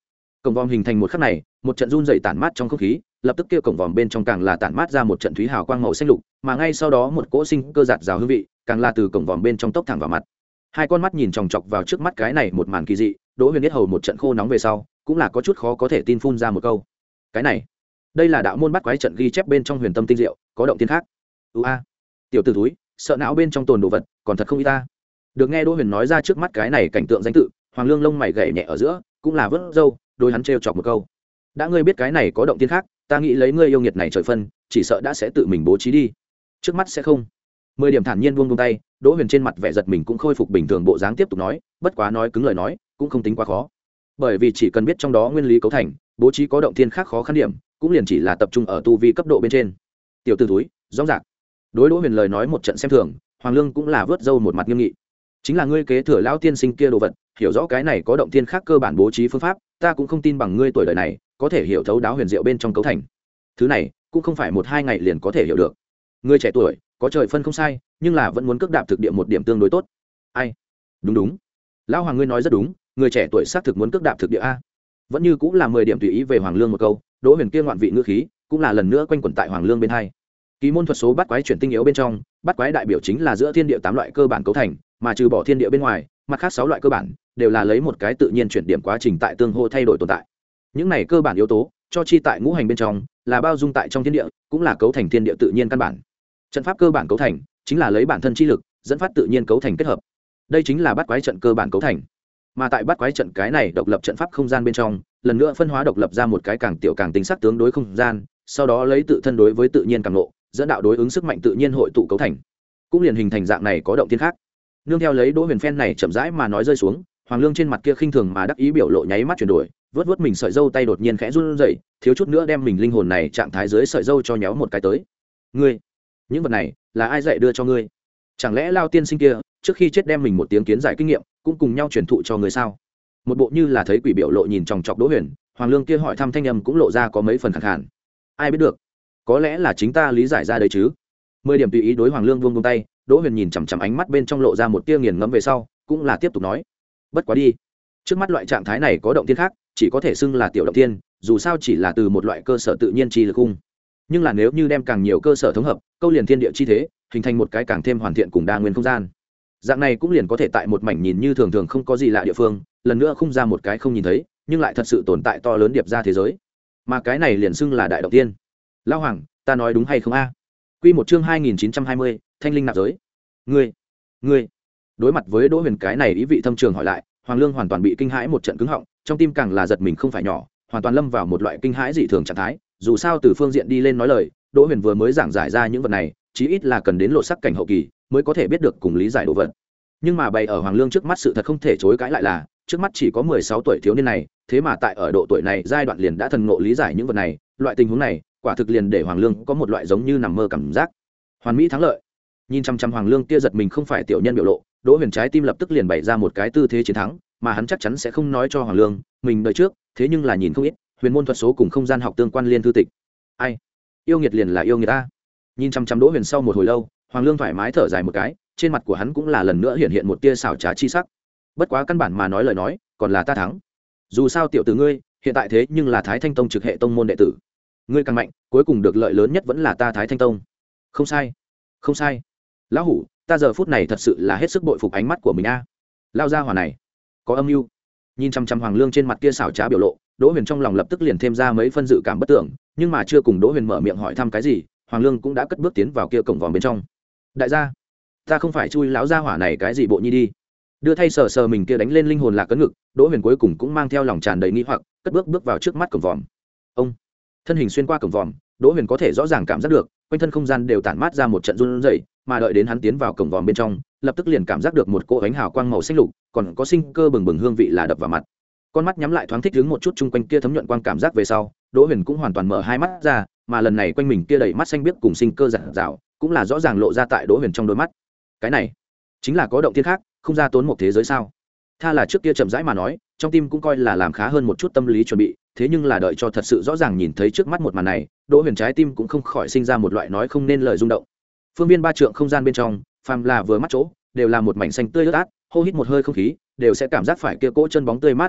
cổng vòm hình thành một khắc này, một trận run dày tản mát trong không khí, lập tức kia cổng vòm bên trong càng là tản mát ra một trận thúy hào quang màu xanh lục, mà ngay sau đó một cỗ sinh cơ giạt rào hương vị càng là từ cổng vòm bên trong tốc thẳng vào mặt. Hai con mắt nhìn chòng chọc vào trước mắt cái này một màn kỳ dị, Đỗ Huyền biết hầu một trận khô nóng về sau, cũng là có chút khó có thể tin phun ra một câu. Cái này, đây là đạo môn bắt quái trận ghi chép bên trong huyền tâm tinh diệu, có động tiên khác. U a, tiểu tử túi, sợ não bên trong tồn đồ vật, còn thật không ít ta. Được nghe Đỗ Huyền nói ra trước mắt cái này cảnh tượng danh tự, Hoàng Lương lông mày gảy nhẹ ở giữa, cũng là vớt râu, đôi hắn trêu chọc một câu. Đã ngươi biết cái này có động tiên khác, ta nghĩ lấy ngươi yêu nghiệt này trời phân, chỉ sợ đã sẽ tự mình bố trí đi. Trước mắt sẽ không. Mười điểm thản nhiên buông buông tay, Đỗ Huyền trên mặt vẻ giật mình cũng khôi phục bình thường bộ dáng tiếp tục nói, bất quá nói cứng lời nói, cũng không tính quá khó. Bởi vì chỉ cần biết trong đó nguyên lý cấu thành, bố trí có động tiên khác khó khăn điểm, cũng liền chỉ là tập trung ở tu vi cấp độ bên trên. Tiểu tử túi, rõ ràng. Đối Đỗ Huyền lời nói một trận xem thường, Hoàng Lương cũng là vớt râu một mặt nghiêm nghị. Chính là ngươi kế thừa lão tiên sinh kia đồ vật, hiểu rõ cái này có động tiên khác cơ bản bố trí phương pháp, ta cũng không tin bằng ngươi tuổi đời này có thể hiểu thấu đáo huyền diệu bên trong cấu thành. Thứ này cũng không phải một hai ngày liền có thể hiểu được. Ngươi trẻ tuổi, có trời phân không sai, nhưng là vẫn muốn cước đạp thực địa một điểm tương đối tốt. Ai? Đúng đúng. Lão Hoàng ngươi nói rất đúng, người trẻ tuổi xác thực muốn cước đạp thực địa a. Vẫn như cũng là mười điểm tùy ý về Hoàng Lương một câu, Đỗ Huyền kia ngoạn vị ngữ khí, cũng là lần nữa quanh quẩn tại Hoàng Lương bên hai. Ký môn thuật số bắt quái chuyển tinh yếu bên trong, bắt quái đại biểu chính là giữa thiên địa tám loại cơ bản cấu thành, mà trừ bỏ thiên địa bên ngoài, mặt khác sáu loại cơ bản đều là lấy một cái tự nhiên chuyển điểm quá trình tại tương hô thay đổi tồn tại. Những này cơ bản yếu tố, cho chi tại ngũ hành bên trong, là bao dung tại trong thiên địa, cũng là cấu thành thiên địa tự nhiên căn bản. Trận pháp cơ bản cấu thành, chính là lấy bản thân chi lực, dẫn phát tự nhiên cấu thành kết hợp. Đây chính là bắt quái trận cơ bản cấu thành. Mà tại bắt quái trận cái này độc lập trận pháp không gian bên trong, lần nữa phân hóa độc lập ra một cái càng tiểu càng tính sắc tướng đối không gian, sau đó lấy tự thân đối với tự nhiên càng nộ, dẫn đạo đối ứng sức mạnh tự nhiên hội tụ cấu thành, cũng liền hình thành dạng này có động tiên khác. Nương theo lấy Đỗ Huyền phen này chậm rãi mà nói rơi xuống, Hoàng Lương trên mặt kia khinh thường mà đắc ý biểu lộ nháy mắt chuyển đổi, vớt vớt mình sợi râu tay đột nhiên khẽ run rẩy, thiếu chút nữa đem mình linh hồn này trạng thái dưới sợi râu cho nhéo một cái tới. Ngươi, những vật này là ai dạy đưa cho ngươi? Chẳng lẽ Lao tiên sinh kia trước khi chết đem mình một tiếng kiến giải kinh nghiệm cũng cùng nhau truyền thụ cho ngươi sao? Một bộ như là thấy quỷ biểu lộ nhìn chòng chọc Đỗ Huyền, Hoàng Lương kia hỏi thăm thanh âm cũng lộ ra có mấy phần khàn khàn. Ai biết được, có lẽ là chính ta lý giải ra đấy chứ. Mười điểm tùy ý đối Hoàng Lương buông buông tay, Đỗ Huyền nhìn chằm chằm ánh mắt bên trong lộ ra một tia nghiền ngẫm về sau, cũng là tiếp tục nói, bất quá đi, trước mắt loại trạng thái này có động tiên khác, chỉ có thể xưng là tiểu động tiên, dù sao chỉ là từ một loại cơ sở tự nhiên chi lực cung, nhưng là nếu như đem càng nhiều cơ sở thống hợp, câu liền thiên địa chi thế, hình thành một cái càng thêm hoàn thiện cùng đa nguyên không gian, dạng này cũng liền có thể tại một mảnh nhìn như thường thường không có gì lạ địa phương, lần nữa khung ra một cái không nhìn thấy nhưng lại thật sự tồn tại to lớn điệp ra thế giới, mà cái này liền xưng là đại động tiên. Lão Hoàng, ta nói đúng hay không a? Quy một chương hai nghìn chín trăm hai mươi, thanh linh nạp giới. Ngươi, ngươi. Đối mặt với Đỗ Huyền cái này ý vị thâm trường hỏi lại, Hoàng Lương hoàn toàn bị kinh hãi một trận cứng họng, trong tim càng là giật mình không phải nhỏ, hoàn toàn lâm vào một loại kinh hãi dị thường trạng thái. Dù sao từ phương diện đi lên nói lời, Đỗ Huyền vừa mới giảng giải ra những vật này, chí ít là cần đến lộ sắc cảnh hậu kỳ mới có thể biết được cùng lý giải đồ vật. Nhưng mà bày ở Hoàng Lương trước mắt sự thật không thể chối cãi lại là, trước mắt chỉ có mười sáu tuổi thiếu niên này, thế mà tại ở độ tuổi này giai đoạn liền đã thần ngộ lý giải những vật này, loại tình huống này, quả thực liền để Hoàng Lương có một loại giống như nằm mơ cảm giác. Hoàn mỹ thắng lợi. Nhìn chăm chăm Hoàng Lương kia giật mình không phải tiểu nhân biểu lộ, Đỗ Huyền trái tim lập tức liền bày ra một cái tư thế chiến thắng, mà hắn chắc chắn sẽ không nói cho Hoàng Lương mình đời trước, thế nhưng là nhìn không ít huyền môn thuật số cùng không gian học tương quan liên thư tịch. Ai? Yêu nghiệt liền là yêu nghiệt ta. Nhìn chăm chăm Đỗ Huyền sau một hồi lâu, Hoàng Lương thoải mái thở dài một cái, trên mặt của hắn cũng là lần nữa hiện hiện một tia xảo trá chi sắc. Bất quá căn bản mà nói lời nói, còn là ta thắng. Dù sao tiểu tử ngươi, hiện tại thế nhưng là Thái Thanh Tông trực hệ tông môn đệ tử. Ngươi càng mạnh, cuối cùng được lợi lớn nhất vẫn là ta Thái Thanh Tông. Không sai, không sai. Lão hủ, ta giờ phút này thật sự là hết sức bội phục ánh mắt của mình a. Lao gia hỏa này, có âm mưu. Nhìn chăm chăm Hoàng Lương trên mặt kia xảo trá biểu lộ, Đỗ Huyền trong lòng lập tức liền thêm ra mấy phân dự cảm bất tưởng, nhưng mà chưa cùng Đỗ Huyền mở miệng hỏi thăm cái gì, Hoàng Lương cũng đã cất bước tiến vào kia cổng vòm bên trong. Đại gia, ta không phải chui lão gia hỏa này cái gì bộ nhi đi. Đưa thay sờ sờ mình kia đánh lên linh hồn lạc cấn ngực, Đỗ Huyền cuối cùng cũng mang theo lòng tràn đầy nghi hoặc, cất bước bước vào trước mắt cổng vòm. Ông, thân hình xuyên qua cổng vòm, Đỗ Huyền có thể rõ ràng cảm giác được, quanh thân không gian đều tản mát ra một trận run rẩy, mà đợi đến hắn tiến vào cổng vòm bên trong, lập tức liền cảm giác được một cỗ ánh hào quang màu xanh lục, còn có sinh cơ bừng bừng hương vị là đập vào mặt. Con mắt nhắm lại thoáng thích ứng một chút chung quanh kia thấm nhuận quang cảm giác về sau, Đỗ Huyền cũng hoàn toàn mở hai mắt ra, mà lần này quanh mình kia đầy mắt xanh biếc cùng sinh cơ rạng rào, cũng là rõ ràng lộ ra tại Đỗ Huyền trong đôi mắt. Cái này, chính là có động thiên khác, không ra tốn một thế giới sao? Tha là trước kia chậm rãi mà nói, trong tim cũng coi là làm khá hơn một chút tâm lý chuẩn bị, thế nhưng là đợi cho thật sự rõ ràng nhìn thấy trước mắt một màn này, Đỗ Huyền trái tim cũng không khỏi sinh ra một loại nói không nên lời rung động. Phương viên ba trượng không gian bên trong, phàm là vừa mắt chỗ, đều là một mảnh xanh tươi ướt át, hô hít một hơi không khí, đều sẽ cảm giác phải kia cỗ chân bóng tươi mát hương vị,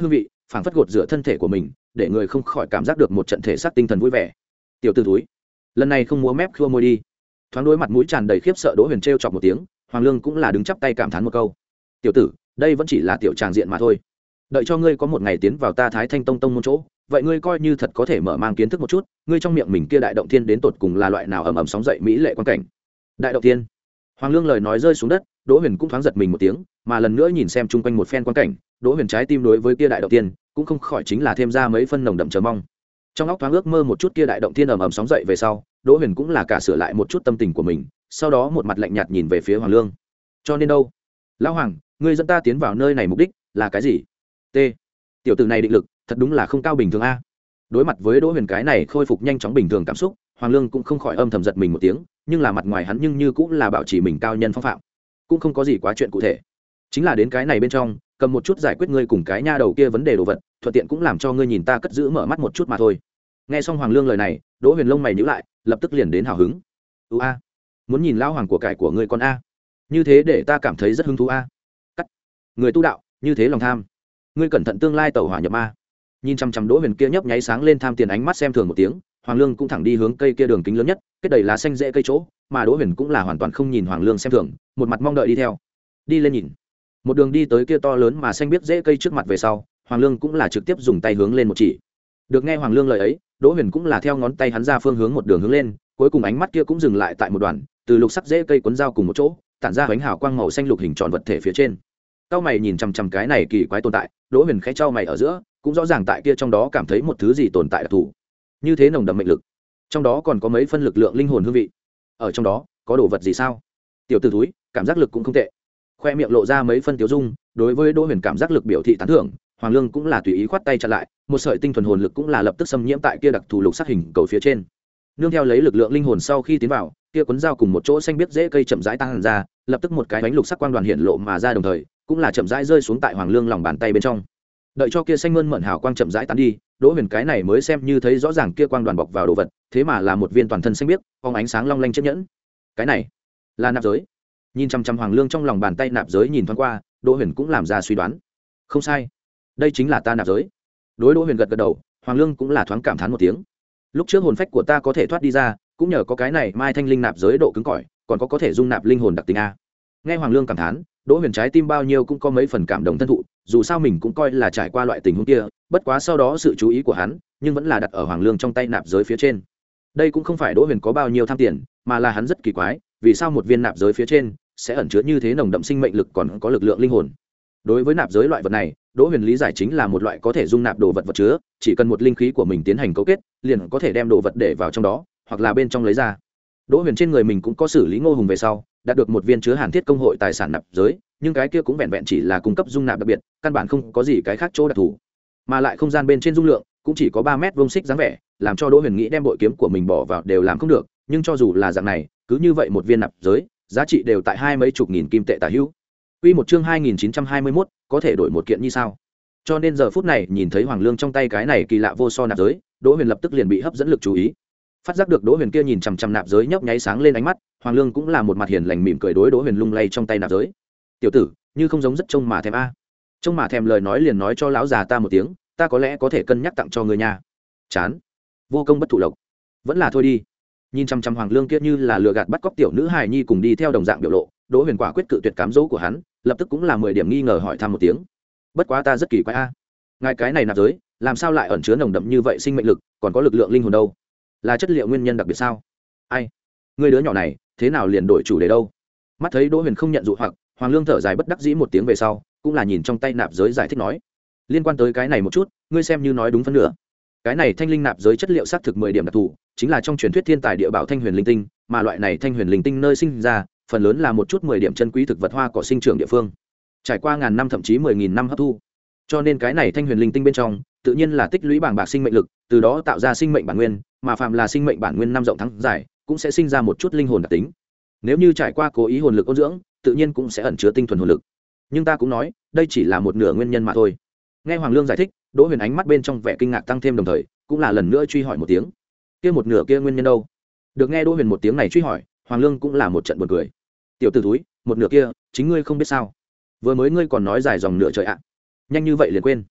phảng phất gột rửa thân thể của mình để người không khỏi cảm giác được một trận thể xác tinh thần vui vẻ. Tiểu t ử túi lần này không múa mép khua môi đi. Thoáng đối mặt mũi tràn đầy khiếp sợ Đỗ Huyền trêu chọc một tiếng, Hoàng Lương cũng là đứng chắp tay cảm thán một câu. Tiểu tử, đây vẫn chỉ là tiểu tràng diện mà thôi, đợi cho ngươi có một ngày tiến vào ta Thái Thanh Tông tông môn chỗ, vậy ngươi coi như thật có thể mở mang kiến thức một chút, ngươi trong miệng mình kia đại động thiên đến tột cùng là loại nào ầm ầm sóng dậy mỹ lệ quan cảnh. Đại động thiên. Hoàng Lương lời nói rơi xuống đất, Đỗ Huyền cũng thoáng giật mình một tiếng, mà lần nữa nhìn xem chung quanh một phen quan cảnh, Đỗ Huyền trái tim đối với kia đại động thiên cũng không khỏi chính là thêm ra mấy phân nồng đậm chờ mong. Trong óc thoáng ước mơ một chút kia đại động thiên ầm ầm sóng dậy về sau, Đỗ Huyền cũng là cả sửa lại một chút tâm tình của mình, sau đó một mặt lạnh nhạt nhìn về phía Hoàng Lương. Cho nên đâu, lão Hoàng, ngươi dẫn ta tiến vào nơi này mục đích là cái gì? T. Tiểu tử này định lực thật đúng là không cao bình thường a. Đối mặt với Đỗ Huyền cái này khôi phục nhanh chóng bình thường cảm xúc, Hoàng Lương cũng không khỏi âm thầm giật mình một tiếng, nhưng là mặt ngoài hắn nhưng như cũng là bảo trì mình cao nhân phong phạm, cũng không có gì quá chuyện cụ thể. Chính là đến cái này bên trong, cầm một chút giải quyết ngươi cùng cái nha đầu kia vấn đề đồ vật, thuận tiện cũng làm cho ngươi nhìn ta cất giữ mở mắt một chút mà thôi. Nghe xong Hoàng Lương lời này, Đỗ Huyền lông mày nhíu lại, lập tức liền đến hào hứng. "U a, muốn nhìn lão hoàng của cải của ngươi con a? Như thế để ta cảm thấy rất hứng thú a." Cắt. Người tu đạo, như thế lòng tham. Ngươi cẩn thận tương lai tẩu hỏa nhập ma. Nhìn chăm chăm Đỗ Huyền kia nhấp nháy sáng lên tham tiền ánh mắt xem thường một tiếng, Hoàng Lương cũng thẳng đi hướng cây kia đường kính lớn nhất, kết đầy lá xanh rễ cây chỗ, mà Đỗ Huyền cũng là hoàn toàn không nhìn Hoàng Lương xem thường, một mặt mong đợi đi theo. Đi lên nhìn. Một đường đi tới kia to lớn mà xanh biếc rễ cây trước mặt về sau, Hoàng Lương cũng là trực tiếp dùng tay hướng lên một chỉ. Được nghe Hoàng Lương lời ấy, Đỗ Huyền cũng là theo ngón tay hắn ra phương hướng một đường hướng lên, cuối cùng ánh mắt kia cũng dừng lại tại một đoạn, từ lục sắc rễ cây cuốn dao cùng một chỗ, tản ra ánh hào quang màu xanh lục hình tròn vật thể phía trên. Cao mày nhìn chằm chằm cái này kỳ quái tồn tại, Đỗ Huyền khẽ chau mày ở giữa, cũng rõ ràng tại kia trong đó cảm thấy một thứ gì tồn tại đặc thù, như thế nồng đậm mệnh lực, trong đó còn có mấy phân lực lượng linh hồn hương vị. Ở trong đó có đồ vật gì sao? Tiểu tử túi, cảm giác lực cũng không tệ. Khoe miệng lộ ra mấy phân tiêu dung, đối với Đỗ Huyền cảm giác lực biểu thị tán thưởng, Hoàng Lương cũng là tùy ý khoát tay chặn lại, một sợi tinh thuần hồn lực cũng là lập tức xâm nhiễm tại kia đặc thù lục sắc hình cầu phía trên. Nương theo lấy lực lượng linh hồn sau khi tiến vào, kia cuốn dao cùng một chỗ xanh biết dễ cây chậm rãi tăng ra, lập tức một cái bánh lục sắc quang đoàn hiện lộ mà ra, đồng thời cũng là chậm rãi rơi xuống tại Hoàng Lương lòng bàn tay bên trong. Đợi cho kia xanh mơn mởn hào quang chậm rãi tán đi, Đỗ Huyền cái này mới xem như thấy rõ ràng kia quang đoàn bọc vào đồ vật, thế mà là một viên toàn thân xanh biếc, phóng ánh sáng long lanh chiếc nhẫn. Cái này là nạp giới. Nhìn chăm chăm Hoàng Lương trong lòng bàn tay nạp giới nhìn thoáng qua, Đỗ Huyền cũng làm ra suy đoán. Không sai, đây chính là ta nạp giới. Đối Đỗ Huyền gật gật đầu, Hoàng Lương cũng là thoáng cảm thán một tiếng. Lúc trước hồn phách của ta có thể thoát đi ra, cũng nhờ có cái này mai thanh linh nạp giới độ cứng cỏi, còn có có thể dung nạp linh hồn đặc tính a. Nghe Hoàng Lương cảm thán, Đỗ Huyền trái tim bao nhiêu cũng có mấy phần cảm động thân thụ, dù sao mình cũng coi là trải qua loại tình huống kia, bất quá sau đó sự chú ý của hắn nhưng vẫn là đặt ở Hoàng Lương trong tay nạp giới phía trên. Đây cũng không phải Đỗ Huyền có bao nhiêu tham tiền, mà là hắn rất kỳ quái, vì sao một viên nạp giới phía trên sẽ ẩn chứa như thế nồng đậm sinh mệnh lực còn có lực lượng linh hồn. Đối với nạp giới loại vật này, Đỗ Huyền lý giải chính là một loại có thể dung nạp đồ vật vật chứa, chỉ cần một linh khí của mình tiến hành cấu kết, liền có thể đem đồ vật để vào trong đó, hoặc là bên trong lấy ra. Đỗ Huyền trên người mình cũng có xử lý Ngô Hùng về sau, đạt được một viên chứa Hàn Thiết công hội tài sản nạp giới, nhưng cái kia cũng vẹn vẹn chỉ là cung cấp dung nạp đặc biệt, căn bản không có gì cái khác chỗ đặc thù. Mà lại không gian bên trên dung lượng cũng chỉ có ba mét vuông xích dáng vẻ, làm cho Đỗ Huyền nghĩ đem bội kiếm của mình bỏ vào đều làm không được, nhưng cho dù là dạng này, cứ như vậy một viên nạp giới, giá trị đều tại hai mấy chục nghìn kim tệ tả hữu. Quy một chương hai nghìn chín trăm hai mươi mốt, có thể đổi một kiện như sao? Cho nên giờ phút này nhìn thấy Hoàng Lương trong tay cái này kỳ lạ vô so nạp giới, Đỗ Huyền lập tức liền bị hấp dẫn lực chú ý. Phát giác được Đỗ Huyền kia nhìn chằm chằm nạp giới nhấp nháy sáng lên ánh mắt, Hoàng Lương cũng là một mặt hiền lành mỉm cười đối Đỗ Huyền lung lay trong tay nạp giới. "Tiểu tử, như không giống rất trông mà thèm a." Trông mà thèm lời nói liền nói cho lão già ta một tiếng, ta có lẽ có thể cân nhắc tặng cho ngươi nha. Chán, vô công bất thụ lộc, vẫn là thôi đi. Nhìn chằm chằm Hoàng Lương kia như là lừa gạt bắt cóc tiểu nữ hài nhi cùng đi theo đồng dạng biểu lộ, Đỗ Huyền quả quyết cự tuyệt cám dỗ của hắn, lập tức cũng là mười điểm nghi ngờ hỏi thăm một tiếng. "Bất quá ta rất kỳ quái a, ngài cái này nạp giới, làm sao lại ẩn chứa nồng đậm như vậy sinh mệnh lực, còn có lực lượng linh hồn đâu? Là chất liệu nguyên nhân đặc biệt sao?" "Ai, ngươi đứa nhỏ này, thế nào liền đổi chủ đề đâu?" Mắt thấy Đỗ Huyền không nhận dụ hoặc, Hoàng Lương thở dài bất đắc dĩ một tiếng về sau, cũng là nhìn trong tay nạp giới giải thích nói: "Liên quan tới cái này một chút, ngươi xem như nói đúng phân nửa. Cái này thanh linh nạp giới chất liệu xác thực mười điểm đặc thù, chính là trong truyền thuyết thiên tài địa bảo thanh huyền linh tinh, mà loại này thanh huyền linh tinh nơi sinh ra, phần lớn là một chút mười điểm chân quý thực vật hoa cỏ sinh trưởng địa phương, trải qua ngàn năm thậm chí mười nghìn năm hấp thu. Cho nên cái này thanh huyền linh tinh bên trong, tự nhiên là tích lũy bảng bạc sinh mệnh lực, từ đó tạo ra sinh mệnh bản nguyên, mà phàm là sinh mệnh bản nguyên năm rộng thắng dài, cũng sẽ sinh ra một chút linh hồn đặc tính. Nếu như trải qua cố ý hồn lực ôn dưỡng, tự nhiên cũng sẽ ẩn chứa tinh thuần hồn lực. Nhưng ta cũng nói, đây chỉ là một nửa nguyên nhân mà thôi." Nghe Hoàng Lương giải thích, Đỗ Huyền ánh mắt bên trong vẻ kinh ngạc tăng thêm, đồng thời cũng là lần nữa truy hỏi một tiếng: "Kia một nửa kia nguyên nhân đâu?" Được nghe Đỗ Huyền một tiếng này truy hỏi, Hoàng Lương cũng là một trận buồn cười. "Tiểu tử túi, một nửa kia, chính ngươi không biết sao? Vừa mới ngươi còn nói dài dòng nửa trời ạ, nhanh như vậy liền quên?"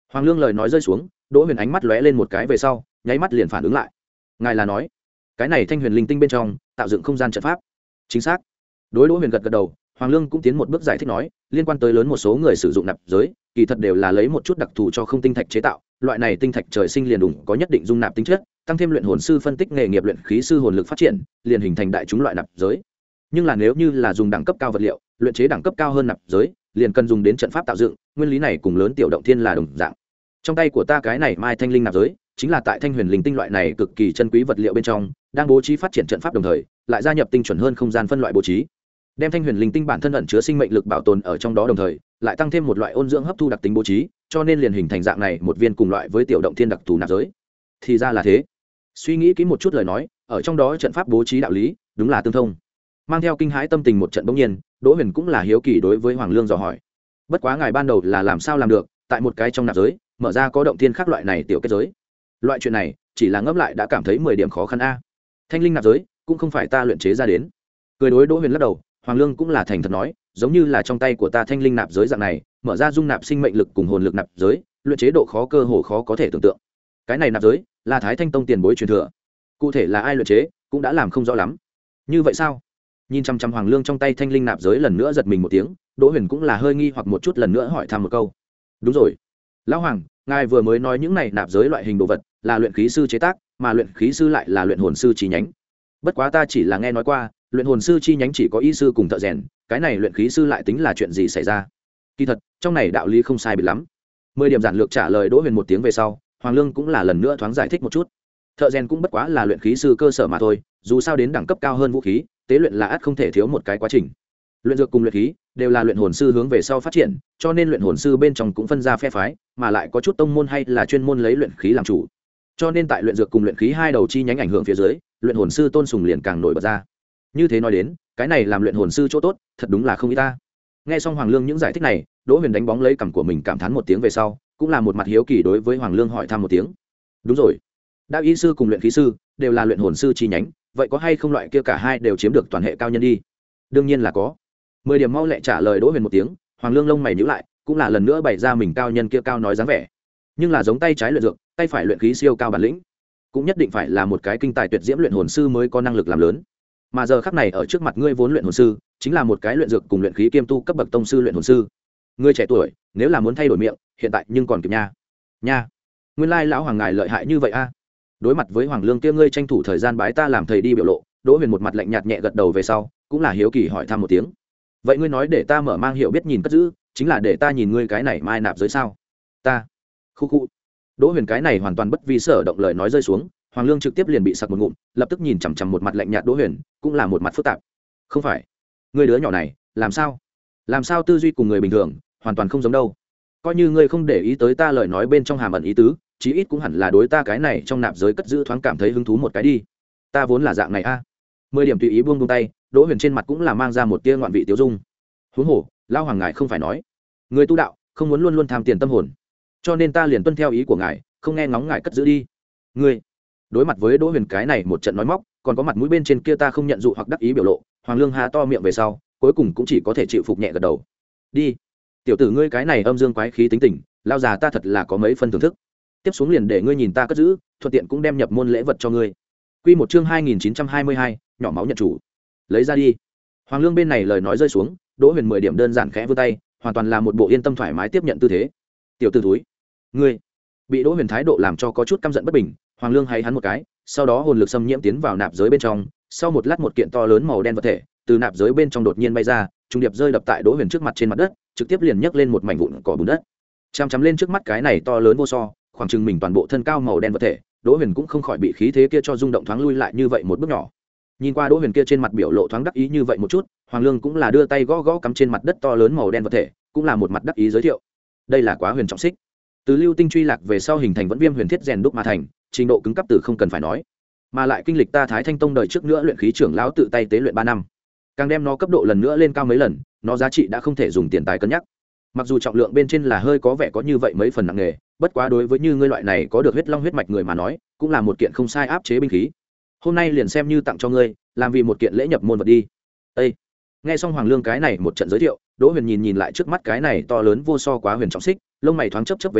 Hoàng Lương lời nói rơi xuống, Đỗ Huyền ánh mắt lóe lên một cái về sau, nháy mắt liền phản ứng lại. Ngài là nói, cái này Thanh Huyền Linh Tinh bên trong tạo dựng không gian trận pháp? Chính xác. Đối Đỗ Huyền gật gật đầu, Hoàng Lương cũng tiến một bước giải thích nói, liên quan tới lớn một số người sử dụng nạp giới, kỳ thật đều là lấy một chút đặc thù cho không tinh thạch chế tạo, loại này tinh thạch trời sinh liền đủ có nhất định dung nạp tính chất, tăng thêm luyện hồn sư phân tích nghề nghiệp luyện khí sư hồn lực phát triển, liền hình thành đại chúng loại nạp giới. Nhưng là nếu như là dùng đẳng cấp cao vật liệu, luyện chế đẳng cấp cao hơn nạp giới, liền cần dùng đến trận pháp tạo dựng, nguyên lý này cùng lớn tiểu động thiên là đồng dạng. Trong tay của ta cái này Mai Thanh Linh nạp giới, chính là tại Thanh Huyền Linh Tinh loại này cực kỳ chân quý vật liệu bên trong, đang bố trí phát triển trận pháp đồng thời, lại gia nhập tinh chuẩn hơn không gian phân loại bố trí, đem Thanh Huyền Linh Tinh bản thân ẩn chứa sinh mệnh lực bảo tồn ở trong đó đồng thời, lại tăng thêm một loại ôn dưỡng hấp thu đặc tính bố trí, cho nên liền hình thành dạng này một viên cùng loại với tiểu động thiên đặc thù nạp giới. Thì ra là thế. Suy nghĩ kỹ một chút lời nói, ở trong đó trận pháp bố trí đạo lý, đúng là tương thông. Mang theo kinh hãi tâm tình một trận bỗng nhiên, Đỗ Huyền cũng là hiếu kỳ đối với Hoàng Lương dò hỏi. Bất quá ngài ban đầu là làm sao làm được, tại một cái trong nạp giới, mở ra có động thiên khác loại này tiểu kết giới. Loại chuyện này, chỉ là ngẫm lại đã cảm thấy mười điểm khó khăn a. Thanh linh nạp giới, cũng không phải ta luyện chế ra đến. Cười đối Đỗ Huyền lắc đầu, Hoàng Lương cũng là thành thật nói, giống như là trong tay của ta thanh linh nạp giới dạng này, mở ra dung nạp sinh mệnh lực cùng hồn lực nạp giới, luyện chế độ khó cơ hồ khó có thể tưởng tượng. Cái này nạp giới là Thái Thanh Tông tiền bối truyền thừa, cụ thể là ai luyện chế, cũng đã làm không rõ lắm. Như vậy sao? Nhìn chăm chăm Hoàng Lương trong tay thanh linh nạp giới lần nữa giật mình một tiếng, Đỗ Huyền cũng là hơi nghi hoặc một chút lần nữa hỏi thăm một câu. Đúng rồi, lão Hoàng, ngài vừa mới nói những này nạp giới loại hình đồ vật là luyện khí sư chế tác, mà luyện khí sư lại là luyện hồn sư chi nhánh. Bất quá ta chỉ là nghe nói qua, luyện hồn sư chi nhánh chỉ có y sư cùng thợ rèn, cái này luyện khí sư lại tính là chuyện gì xảy ra? Kỳ thật, trong này đạo lý không sai biệt lắm. Mười điểm giản lược trả lời Đỗ Huyền một tiếng về sau, Hoàng Lương cũng là lần nữa thoáng giải thích một chút. Thợ rèn cũng bất quá là luyện khí sư cơ sở mà thôi, dù sao đến đẳng cấp cao hơn vũ khí, tế luyện là ắt không thể thiếu một cái quá trình. Luyện dược cùng luyện khí đều là luyện hồn sư hướng về sau phát triển, cho nên luyện hồn sư bên trong cũng phân ra phe phái, mà lại có chút tông môn hay là chuyên môn lấy luyện khí làm chủ. Cho nên tại luyện dược cùng luyện khí hai đầu chi nhánh ảnh hưởng phía dưới, luyện hồn sư tôn sùng liền càng nổi bật ra. Như thế nói đến, cái này làm luyện hồn sư chỗ tốt, thật đúng là không ít ta. Nghe xong Hoàng Lương những giải thích này, Đỗ Huyền đánh bóng lấy cằm của mình cảm thán một tiếng về sau, cũng là một mặt hiếu kỳ đối với Hoàng Lương hỏi thăm một tiếng. Đúng rồi, đạo y sư cùng luyện khí sư đều là luyện hồn sư chi nhánh, vậy có hay không loại kia cả hai đều chiếm được toàn hệ cao nhân đi? Đương nhiên là có. Mười điểm mau lẹ trả lời Đỗ Huyền một tiếng, Hoàng Lương lông mày nhíu lại, cũng là lần nữa bày ra mình cao nhân kia cao nói dáng vẻ. Nhưng là giống tay trái luyện dược, tay phải luyện khí siêu cao bản lĩnh, cũng nhất định phải là một cái kinh tài tuyệt diễm luyện hồn sư mới có năng lực làm lớn. Mà giờ khắc này ở trước mặt ngươi vốn luyện hồn sư, chính là một cái luyện dược cùng luyện khí kiêm tu cấp bậc tông sư luyện hồn sư. Ngươi trẻ tuổi, nếu là muốn thay đổi miệng, hiện tại nhưng còn kịp nha. Nha. Nguyên lai lão Hoàng ngài lợi hại như vậy a. Đối mặt với Hoàng Lương kia ngươi tranh thủ thời gian bái ta làm thầy đi biểu lộ, Đỗ Huyền một mặt lạnh nhạt nhẹ gật đầu về sau, cũng là hiếu kỳ hỏi thăm một tiếng. Vậy ngươi nói để ta mở mang hiểu biết nhìn cất giữ, chính là để ta nhìn ngươi cái này mai nạp giới sao? Ta. Khu khu. Đỗ Huyền cái này hoàn toàn bất vi sở động lời nói rơi xuống, Hoàng Lương trực tiếp liền bị sặc một ngụm, lập tức nhìn chằm chằm một mặt lạnh nhạt Đỗ Huyền, cũng là một mặt phức tạp. Không phải, ngươi đứa nhỏ này, làm sao? Làm sao tư duy cùng người bình thường, hoàn toàn không giống đâu. Coi như ngươi không để ý tới ta lời nói bên trong hàm ẩn ý tứ, chí ít cũng hẳn là đối ta cái này trong nạp giới cất giữ thoáng cảm thấy hứng thú một cái đi. Ta vốn là dạng này a. Mười điểm tùy ý buông buông tay, Đỗ Huyền trên mặt cũng là mang ra một tia ngoạn vị tiêu dung. Huống hồ, lão Hoàng ngài không phải nói, người tu đạo không muốn luôn luôn tham tiền tâm hồn, cho nên ta liền tuân theo ý của ngài, không nghe ngóng ngài cất giữ đi. Ngươi đối mặt với Đỗ Huyền cái này một trận nói móc, còn có mặt mũi bên trên kia ta không nhận dụ hoặc đắc ý biểu lộ, Hoàng Lương há to miệng về sau, cuối cùng cũng chỉ có thể chịu phục nhẹ gật đầu. Đi, tiểu tử ngươi cái này âm dương quái khí tính tình, lão già ta thật là có mấy phân thưởng thức. Tiếp xuống liền để ngươi nhìn ta cất giữ, thuận tiện cũng đem nhập môn lễ vật cho ngươi. Quy một chương hai nghìn chín trăm hai mươi hai, nhỏ máu nhận chủ. Lấy ra đi. Hoàng Lương bên này lời nói rơi xuống, Đỗ Huyền mười điểm đơn giản khẽ vươn tay, hoàn toàn là một bộ yên tâm thoải mái tiếp nhận tư thế. Tiểu tử thúi, ngươi bị Đỗ Huyền thái độ làm cho có chút căm giận bất bình, Hoàng Lương hay hắn một cái, sau đó hồn lực xâm nhiễm tiến vào nạp giới bên trong, sau một lát một kiện to lớn màu đen vật thể từ nạp giới bên trong đột nhiên bay ra, trùng điệp rơi đập tại Đỗ Huyền trước mặt trên mặt đất, trực tiếp liền nhấc lên một mảnh vụn cỏ bùn đất. Chăm chăm lên trước mắt cái này to lớn vô so, khoảng chừng mình toàn bộ thân cao màu đen vật thể, Đỗ Huyền cũng không khỏi bị khí thế kia cho rung động thoáng lui lại như vậy một bước nhỏ. Nhìn qua Đỗ Huyền kia trên mặt biểu lộ thoáng đắc ý như vậy một chút, Hoàng Lương cũng là đưa tay gõ gõ cắm trên mặt đất to lớn màu đen vật thể, cũng là một mặt đắc ý giới thiệu. Đây là Quá Huyền trọng xích, từ lưu tinh truy lạc về sau hình thành vẫn viêm huyền thiết rèn đúc mà thành, trình độ cứng cấp từ không cần phải nói, mà lại kinh lịch ta Thái Thanh Tông đời trước nữa luyện khí trưởng lão tự tay tế luyện ba năm, càng đem nó cấp độ lần nữa lên cao mấy lần, nó giá trị đã không thể dùng tiền tài cân nhắc. Mặc dù trọng lượng bên trên là hơi có vẻ có như vậy mấy phần nặng nề, bất quá đối với như ngươi loại này có được huyết long huyết mạch người mà nói, cũng là một kiện không sai áp chế binh khí. Hôm nay liền xem như tặng cho ngươi, làm vì một kiện lễ nhập môn vật đi. Ê! Nghe xong Hoàng Lương cái này một trận giới thiệu, Đỗ Huyền nhìn nhìn lại trước mắt cái này to lớn vô so Quá Huyền trọng xích, lông mày thoáng chớp chớp về sau,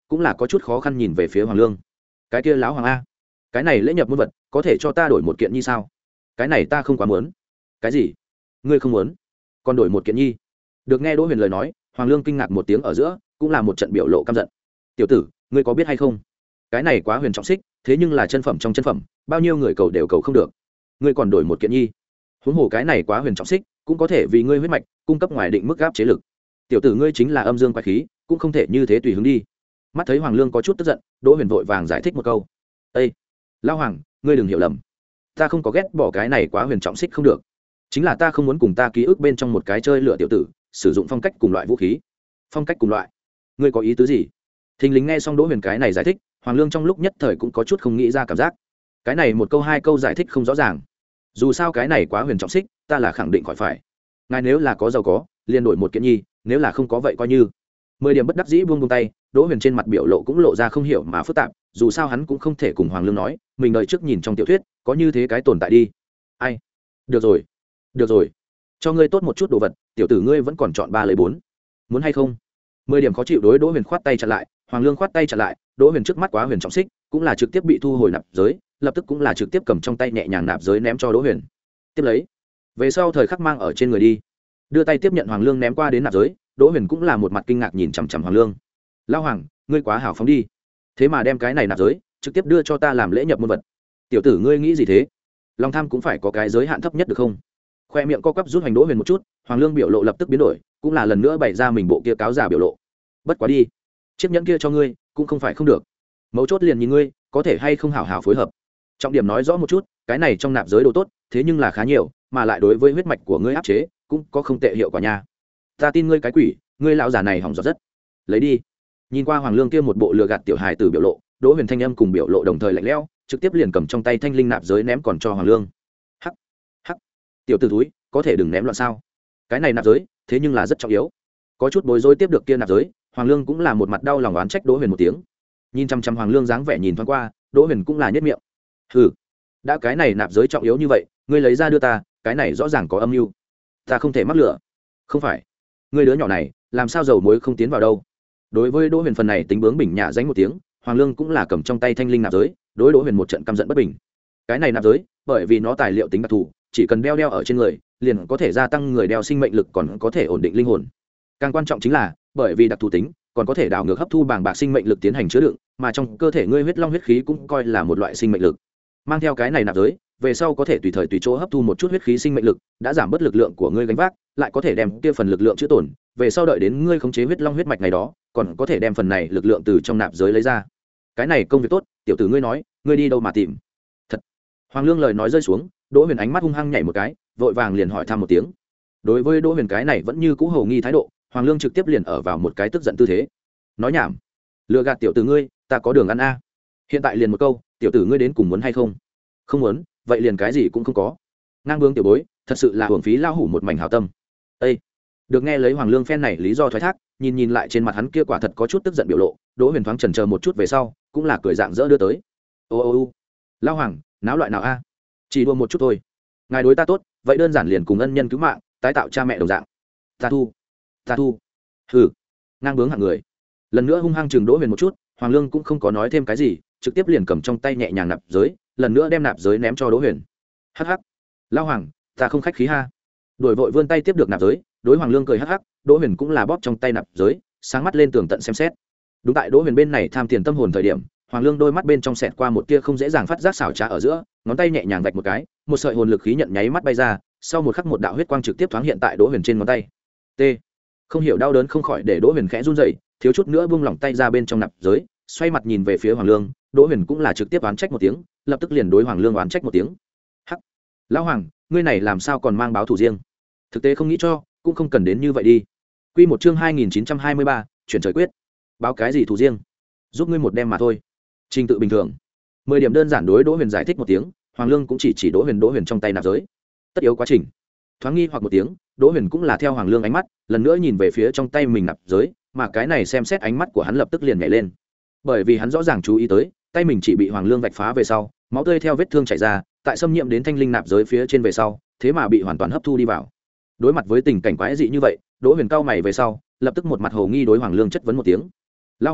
cũng là có chút khó khăn nhìn về phía hoàng lương. Cái kia lão hoàng a, cái này lễ nhập môn vật có thể cho ta đổi một kiện nhi sao? Cái này ta không quá muốn. Cái gì? Ngươi không muốn? Còn đổi một kiện nhi? Được nghe Đỗ Huyền lời nói, hoàng lương kinh ngạc một tiếng ở giữa, cũng là một trận biểu lộ căm giận. Tiểu tử, ngươi có biết hay không, cái này quá huyền trọng xích, thế nhưng là chân phẩm trong chân phẩm, bao nhiêu người cầu đều cầu không được, ngươi còn đổi một kiện nhi? Huống hồ cái này quá huyền trọng xích cũng có thể vì ngươi huyết mạch cung cấp ngoài định mức gáp chế lực. Tiểu tử ngươi chính là âm dương quái khí, cũng không thể như thế tùy hứng đi. Mắt thấy hoàng lương có chút tức giận, Đỗ Huyền vội vàng giải thích một câu. Ê, lão hoàng, ngươi đừng hiểu lầm, ta không có ghét bỏ cái này quá huyền trọng xích không được, chính là ta không muốn cùng ta ký ức bên trong một cái chơi lửa tiểu tử sử dụng phong cách cùng loại vũ khí. Phong cách cùng loại? Ngươi có ý tứ gì? Thình lình nghe xong Đỗ Huyền cái này giải thích, hoàng lương trong lúc nhất thời cũng có chút không nghĩ ra cảm giác. Cái này một câu hai câu giải thích không rõ ràng. Dù sao cái này quá huyền trọng xích, ta là khẳng định khỏi phải. Ngài nếu là có giàu có, liền đổi một kiện nhi, nếu là không có vậy coi như. Mười điểm bất đắc dĩ buông buông tay, Đỗ Huyền trên mặt biểu lộ cũng lộ ra không hiểu mà phức tạp, dù sao hắn cũng không thể cùng hoàng lương nói, mình đợi trước nhìn trong tiểu thuyết, có như thế cái tồn tại đi. Ai? Được rồi, được rồi, cho ngươi tốt một chút đồ vật, tiểu tử ngươi vẫn còn chọn ba lấy bốn, muốn hay không? Mười điểm khó chịu đối Đỗ Huyền khoát tay chặn lại, hoàng lương khoát tay chặn lại, Đỗ Huyền trước mắt quá huyền trọng xích, cũng là trực tiếp bị thu hồi nạp giới, lập tức cũng là trực tiếp cầm trong tay nhẹ nhàng nạp giới ném cho Đỗ Huyền. Tiếp lấy, về sau thời khắc mang ở trên người đi, đưa tay tiếp nhận hoàng lương ném qua đến nạp giới. Đỗ Huyền cũng là một mặt kinh ngạc nhìn chằm chằm hoàng lương. Lão hoàng, ngươi quá hào phóng đi, thế mà đem cái này nạp giới trực tiếp đưa cho ta làm lễ nhập môn vật. Tiểu tử ngươi nghĩ gì thế? Lòng tham cũng phải có cái giới hạn thấp nhất được không? Khoe miệng co quắp rút hành Đỗ Huyền một chút, hoàng lương biểu lộ lập tức biến đổi, cũng là lần nữa bày ra mình bộ kia cáo giả biểu lộ. Bất quá đi, chiếc nhẫn kia cho ngươi cũng không phải không được, mấu chốt liền nhìn ngươi có thể hay không hảo hảo phối hợp. Trọng điểm nói rõ một chút, cái này trong nạp giới đồ tốt, thế nhưng là khá nhiều, mà lại đối với huyết mạch của ngươi áp chế cũng có không tệ hiệu quả nha. Ta tin ngươi cái quỷ, ngươi lão già này hỏng giọt rất. Lấy đi. Nhìn qua hoàng lương kia một bộ lừa gạt tiểu hài từ biểu lộ, Đỗ Huyền thanh âm cùng biểu lộ đồng thời lạnh lẽo, trực tiếp liền cầm trong tay thanh linh nạp giới ném còn cho hoàng lương. Hắc, hắc, tiểu tử túi, có thể đừng ném loạn sao? Cái này nạp giới, thế nhưng là rất trọng yếu. Có chút bối rối tiếp được kia nạp giới, hoàng lương cũng là một mặt đau lòng oán trách Đỗ Huyền một tiếng. Nhìn chăm chăm hoàng lương dáng vẻ nhìn thoáng qua, Đỗ Huyền cũng là nhếch miệng. Hừ, đã cái này nạp giới trọng yếu như vậy, ngươi lấy ra đưa ta, cái này rõ ràng có âm mưu, ta không thể mắc lửa. Không phải, ngươi đứa nhỏ này làm sao dầu muối không tiến vào đâu? Đối với Đỗ Huyền phần này tính bướng bỉnh nhả danh một tiếng, hoàng lương cũng là cầm trong tay thanh linh nạp giới, đối Đỗ Huyền một trận căm giận bất bình. Cái này nạp giới, bởi vì nó tài liệu tính đặc thù, chỉ cần đeo đeo ở trên người, liền có thể gia tăng người đeo sinh mệnh lực, còn có thể ổn định linh hồn. Càng quan trọng chính là, bởi vì đặc thù tính, còn có thể đảo ngược hấp thu bàng bạc sinh mệnh lực tiến hành chứa đựng, mà trong cơ thể ngươi huyết long huyết khí cũng coi là một loại sinh mệnh lực. Mang theo cái này nạp giới, về sau có thể tùy thời tùy chỗ hấp thu một chút huyết khí sinh mệnh lực, đã giảm bớt lực lượng của ngươi gánh vác, lại có thể đem kia phần lực lượng chữa tổn, về sau đợi đến ngươi khống chế huyết long huyết mạch này đó, còn có thể đem phần này lực lượng từ trong nạp giới lấy ra. Cái này công việc tốt, tiểu tử ngươi nói, ngươi đi đâu mà tìm? Thật. Hoàng lương lời nói rơi xuống, Đỗ Huyền ánh mắt hung hăng nhảy một cái, vội vàng liền hỏi thăm một tiếng. Đối với Đỗ Huyền cái này vẫn như cũ hầu nghi thái độ, hoàng lương trực tiếp liền ở vào một cái tức giận tư thế. Nói nhảm, lừa gạt tiểu tử ngươi, ta có đường ăn a. Hiện tại liền một câu, tiểu tử ngươi đến cùng muốn hay không? Không muốn, vậy liền cái gì cũng không có. Ngang bướng tiểu bối, thật sự là hưởng phí lao hủ một mảnh hảo tâm. Ê, được nghe lấy hoàng lương phen này lý do thoái thác, nhìn nhìn lại trên mặt hắn kia quả thật có chút tức giận biểu lộ, Đỗ Huyền thoáng chần chờ một chút về sau, cũng là cười dạng dỡ đưa tới. Ô ô ô, lao hoàng, náo loại nào a? Chỉ đua một chút thôi. Ngài đối ta tốt, vậy đơn giản liền cùng ân nhân cứu mạng, tái tạo cha mẹ đồng dạng. Ta thu, ta thu. Hừ, ngang bướng hạng người. Lần nữa hung hăng chừng Đỗ Huyền một chút, hoàng lương cũng không có nói thêm cái gì, trực tiếp liền cầm trong tay nhẹ nhàng nạp giới, lần nữa đem nạp giới ném cho Đỗ Huyền. Hắc hắc, lao hoàng, ta không khách khí ha. Đuổi vội vươn tay tiếp được nạp giới, đối hoàng lương cười hắc hắc, Đỗ Huyền cũng là bóp trong tay nạp giới, sáng mắt lên tường tận xem xét. Đúng tại Đỗ Huyền bên này tham tiền tâm hồn thời điểm, hoàng lương đôi mắt bên trong xẹt qua một tia không dễ dàng phát giác xảo trá ở giữa, ngón tay nhẹ nhàng vạch một cái, một sợi hồn lực khí nhận nháy mắt bay ra, sau một khắc một đạo huyết quang trực tiếp thoáng hiện tại Đỗ Huyền trên ngón tay. T. Không hiểu đau đớn không khỏi để Đỗ Huyền khẽ run rẩy, thiếu chút nữa buông lỏng tay ra bên trong nạp giới, xoay mặt nhìn về phía hoàng lương, Đỗ Huyền cũng là trực tiếp oán trách một tiếng, lập tức liền đối hoàng lương oán trách một tiếng. Hắc, lão hoàng, ngươi này làm sao còn mang báo thủ riêng? Thực tế không nghĩ cho, cũng không cần đến như vậy đi. Quy một chương hai nghìn chín trăm hai mươi ba, chuyển trời quyết. Báo cái gì thủ riêng? Giúp ngươi một đêm mà thôi. Trình tự bình thường. Mười điểm đơn giản đối Đỗ Huyền giải thích một tiếng, hoàng lương cũng chỉ chỉ Đỗ Huyền Đỗ Huyền trong tay nạp giới. Tất yếu quá trình. Thoáng nghi hoặc một tiếng, Đỗ Huyền cũng là theo hoàng lương ánh mắt, lần nữa nhìn về phía trong tay mình nạp giới, mà cái này xem xét ánh mắt của hắn lập tức liền nhảy lên. Bởi vì hắn rõ ràng chú ý tới, tay mình chỉ bị hoàng lương vạch phá về sau, máu tươi theo vết thương chảy ra, tại xâm nhiễm đến thanh linh nạp giới phía trên về sau, thế mà bị hoàn toàn hấp thu đi vào. Đối mặt với tình cảnh quái dị như vậy, Đỗ Huyền cau mày về sau, lập tức một mặt hồ nghi đối hoàng lương chất vấn một tiếng. Lão hoàng,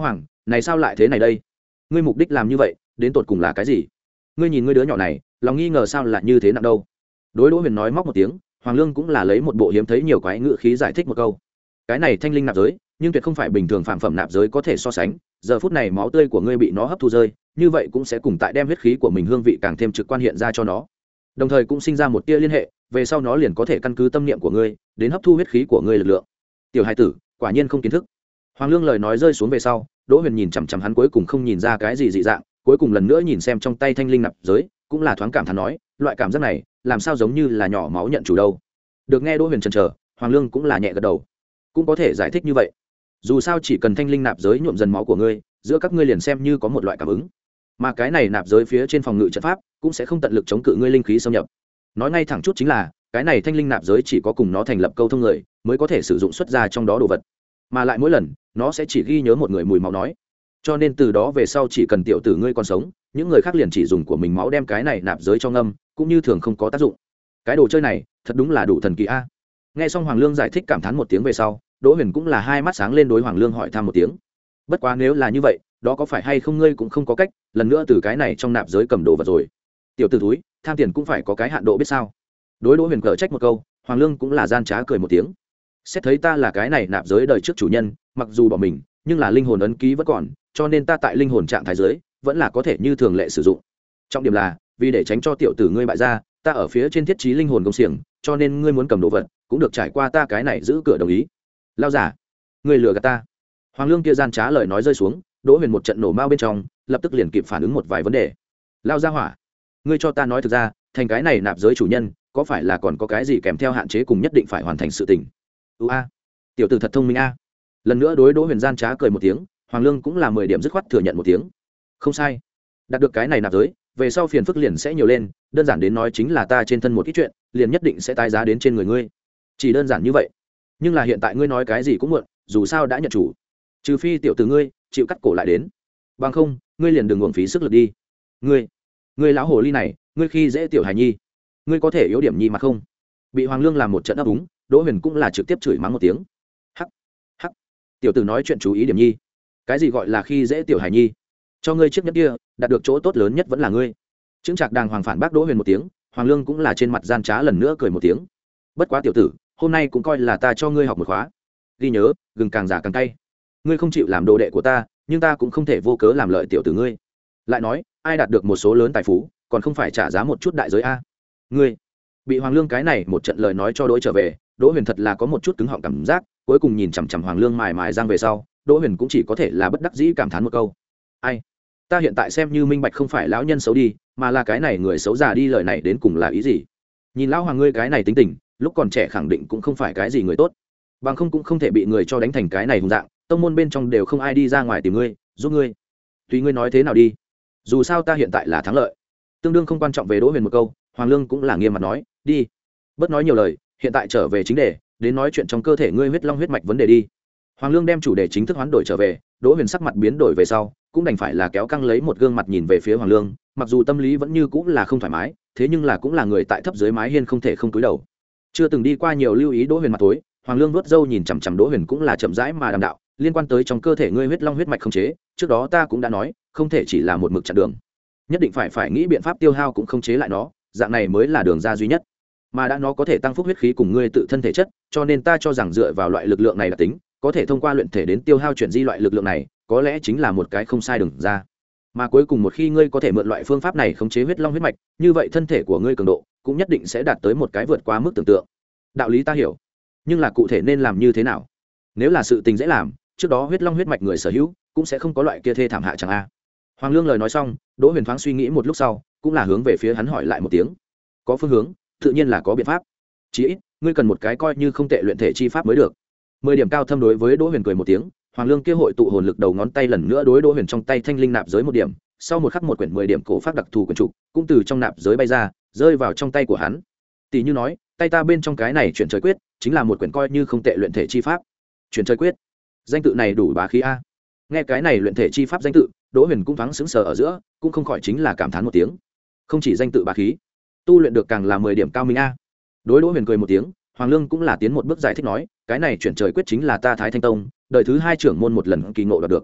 này sao lại thế này đây? Ngươi mục đích làm như vậy đến tột cùng là cái gì? Ngươi nhìn ngươi đứa nhỏ này, lòng nghi ngờ sao lại như thế nặng đâu? Đối Đỗ Huyền nói móc một tiếng, Hoàng Lương cũng là lấy một bộ hiếm thấy nhiều quái ngữ khí giải thích một câu. Cái này thanh linh nạp giới, nhưng tuyệt không phải bình thường phạm phẩm nạp giới có thể so sánh. Giờ phút này máu tươi của ngươi bị nó hấp thu rơi, như vậy cũng sẽ cùng tại đem huyết khí của mình hương vị càng thêm trực quan hiện ra cho nó. Đồng thời cũng sinh ra một tia liên hệ, về sau nó liền có thể căn cứ tâm niệm của ngươi, đến hấp thu huyết khí của ngươi lực lượng. Tiểu Hải tử, quả nhiên không kiến thức. Hoàng Lương lời nói rơi xuống về sau, Đỗ Huyền nhìn chằm chằm hắn cuối cùng không nhìn ra cái gì dị dạng, cuối cùng lần nữa nhìn xem trong tay thanh linh nạp giới, cũng là thoáng cảm thán nói, loại cảm giác này, làm sao giống như là nhỏ máu nhận chủ đâu. Được nghe Đỗ Huyền chần chờ, Hoàng Lương cũng là nhẹ gật đầu. Cũng có thể giải thích như vậy. Dù sao chỉ cần thanh linh nạp giới nhuộm dần máu của ngươi, giữa các ngươi liền xem như có một loại cảm ứng. Mà cái này nạp giới phía trên phòng ngự trận pháp, cũng sẽ không tận lực chống cự ngươi linh khí xâm nhập. Nói ngay thẳng chút chính là, cái này thanh linh nạp giới chỉ có cùng nó thành lập câu thông người, mới có thể sử dụng xuất ra trong đó đồ vật. Mà lại mỗi lần, nó sẽ chỉ ghi nhớ một người mùi máu nói. Cho nên từ đó về sau chỉ cần tiểu tử ngươi còn sống, những người khác liền chỉ dùng của mình máu đem cái này nạp giới cho ngâm, cũng như thường không có tác dụng. Cái đồ chơi này, thật đúng là đủ thần kỳ a. Nghe xong Hoàng Lương giải thích cảm thán một tiếng về sau, Đỗ Huyền cũng là hai mắt sáng lên đối Hoàng Lương hỏi thăm một tiếng. Bất quá nếu là như vậy, đó có phải hay không ngươi cũng không có cách, lần nữa từ cái này trong nạp giới cầm đồ vật rồi. Tiểu tử túi, tham tiền cũng phải có cái hạn độ biết sao? Đối Đỗ Huyền cở trách một câu, Hoàng Lương cũng là gian trá cười một tiếng. Xét thấy ta là cái này nạp giới đời trước chủ nhân, mặc dù bỏ mình, nhưng là linh hồn ấn ký vẫn còn, cho nên ta tại linh hồn trạng thái giới, vẫn là có thể như thường lệ sử dụng. Trọng điểm là, vì để tránh cho tiểu tử ngươi bại ra, ta ở phía trên thiết trí linh hồn công xiềng, cho nên ngươi muốn cầm đồ vật, cũng được trải qua ta cái này giữ cửa đồng ý. Lao giả, ngươi lừa gạt ta. Hoàng Lương kia gian trá lời nói rơi xuống, Đỗ Huyền một trận nổ mao bên trong, lập tức liền kịp phản ứng một vài vấn đề. Lao gia hỏa, ngươi cho ta nói thực ra, thành cái này nạp giới chủ nhân, có phải là còn có cái gì kèm theo hạn chế cùng nhất định phải hoàn thành sự tình? Ưu a, tiểu tử thật thông minh a. Lần nữa đối Đỗ Huyền gian trá cười một tiếng, Hoàng Lương cũng là mười điểm dứt khoát thừa nhận một tiếng. Không sai, đạt được cái này nạp giới, về sau phiền phức liền sẽ nhiều lên, đơn giản đến nói chính là ta trên thân một ít chuyện, liền nhất định sẽ tái giá đến trên người ngươi. Chỉ đơn giản như vậy. Nhưng là hiện tại ngươi nói cái gì cũng muộn, dù sao đã nhận chủ. Trừ phi tiểu tử ngươi chịu cắt cổ lại đến, bằng không, ngươi liền đừng uổng phí sức lực đi. Ngươi, ngươi lão hồ ly này, ngươi khi dễ tiểu hài nhi, ngươi có thể yếu điểm nhi mà không? Bị Hoàng Lương làm một trận ấp úng, Đỗ Huyền cũng là trực tiếp chửi mắng một tiếng. Hắc, hắc, tiểu tử nói chuyện chú ý điểm nhi. Cái gì gọi là khi dễ tiểu hài nhi? Cho ngươi chiếc nhẫn kia, đạt được chỗ tốt lớn nhất vẫn là ngươi. Chứng Trạc đàng hoàng phản bác Đỗ Huyền một tiếng, Hoàng Lương cũng là trên mặt gian trá lần nữa cười một tiếng. Bất quá tiểu tử, hôm nay cũng coi là ta cho ngươi học một khóa. Ghi nhớ, gừng càng già càng cay. Ngươi không chịu làm đồ đệ của ta, nhưng ta cũng không thể vô cớ làm lợi tiểu tử ngươi. Lại nói, ai đạt được một số lớn tài phú, còn không phải trả giá một chút đại giới a? Ngươi. Bị Hoàng Lương cái này một trận lời nói cho đối trở về, Đỗ Huyền thật là có một chút cứng họng cảm giác, cuối cùng nhìn chằm chằm Hoàng Lương mài mài răng về sau, Đỗ Huyền cũng chỉ có thể là bất đắc dĩ cảm thán một câu. Ai? Ta hiện tại xem như minh bạch không phải lão nhân xấu đi, mà là cái này người xấu già đi, lời này đến cùng là ý gì? Nhìn lão Hoàng ngươi cái này tính tình, lúc còn trẻ khẳng định cũng không phải cái gì người tốt, bằng không cũng không thể bị người cho đánh thành cái này hùng dạng, tông môn bên trong đều không ai đi ra ngoài tìm ngươi giúp ngươi. Tùy ngươi nói thế nào đi, dù sao ta hiện tại là thắng lợi. Tương đương không quan trọng về Đỗ Huyền một câu, Hoàng Lương cũng là nghiêm mặt nói, đi, bớt nói nhiều lời, hiện tại trở về chính đề, đến nói chuyện trong cơ thể ngươi huyết long huyết mạch vấn đề đi. Hoàng Lương đem chủ đề chính thức hoán đổi trở về, Đỗ Huyền sắc mặt biến đổi về sau, cũng đành phải là kéo căng lấy một gương mặt nhìn về phía Hoàng Lương, mặc dù tâm lý vẫn như cũng là không thoải mái, thế nhưng là cũng là người tại thấp dưới mái hiên không thể không cúi đầu. Chưa từng đi qua nhiều lưu ý Đỗ Huyền mặt tối, Hoàng Lương vuốt râu nhìn chằm chằm Đỗ Huyền cũng là chậm rãi mà đàm đạo, liên quan tới trong cơ thể ngươi huyết long huyết mạch không chế, trước đó ta cũng đã nói, không thể chỉ là một mực chặn đường, nhất định phải phải nghĩ biện pháp tiêu hao cũng không chế lại nó, dạng này mới là đường ra duy nhất. Mà đã nó có thể tăng phúc huyết khí cùng ngươi tự thân thể chất, cho nên ta cho rằng dựa vào loại lực lượng này là tính, có thể thông qua luyện thể đến tiêu hao chuyển di loại lực lượng này, có lẽ chính là một cái không sai đường ra. Mà cuối cùng một khi ngươi có thể mượn loại phương pháp này khống chế huyết long huyết mạch, như vậy thân thể của ngươi cường độ cũng nhất định sẽ đạt tới một cái vượt qua mức tưởng tượng. Đạo lý ta hiểu, nhưng là cụ thể nên làm như thế nào? Nếu là sự tình dễ làm, trước đó huyết long huyết mạch người sở hữu cũng sẽ không có loại kia thê thảm hạ chẳng a. Hoàng Lương lời nói xong, Đỗ Huyền thoáng suy nghĩ một lúc sau, cũng là hướng về phía hắn hỏi lại một tiếng. Có phương hướng, tự nhiên là có biện pháp. Chỉ ít, ngươi cần một cái coi như không tệ luyện thể chi pháp mới được. Mười điểm cao thâm đối với Đỗ Huyền cười một tiếng, Hoàng Lương kia hội tụ hồn lực đầu ngón tay lần nữa đối Đỗ Huyền trong tay thanh linh nạp giới một điểm, sau một khắc một quyển mười điểm cổ pháp đặc thù quyển trục, cũng từ trong nạp giới bay ra, rơi vào trong tay của hắn. Tỷ như nói, tay ta bên trong cái này chuyển trời quyết, chính là một quyển coi như không tệ luyện thể chi pháp. Chuyển trời quyết, danh tự này đủ bá khí a. Nghe cái này luyện thể chi pháp danh tự, Đỗ Huyền cũng thoáng sững sờ ở giữa, cũng không khỏi chính là cảm thán một tiếng. Không chỉ danh tự bá khí, tu luyện được càng là mười điểm cao minh a. Đối Đỗ Huyền cười một tiếng, Hoàng Lương cũng là tiến một bước giải thích nói, cái này chuyển trời quyết chính là ta Thái Thanh Tông đời thứ hai trưởng môn một lần kỳ ngộ đạt được.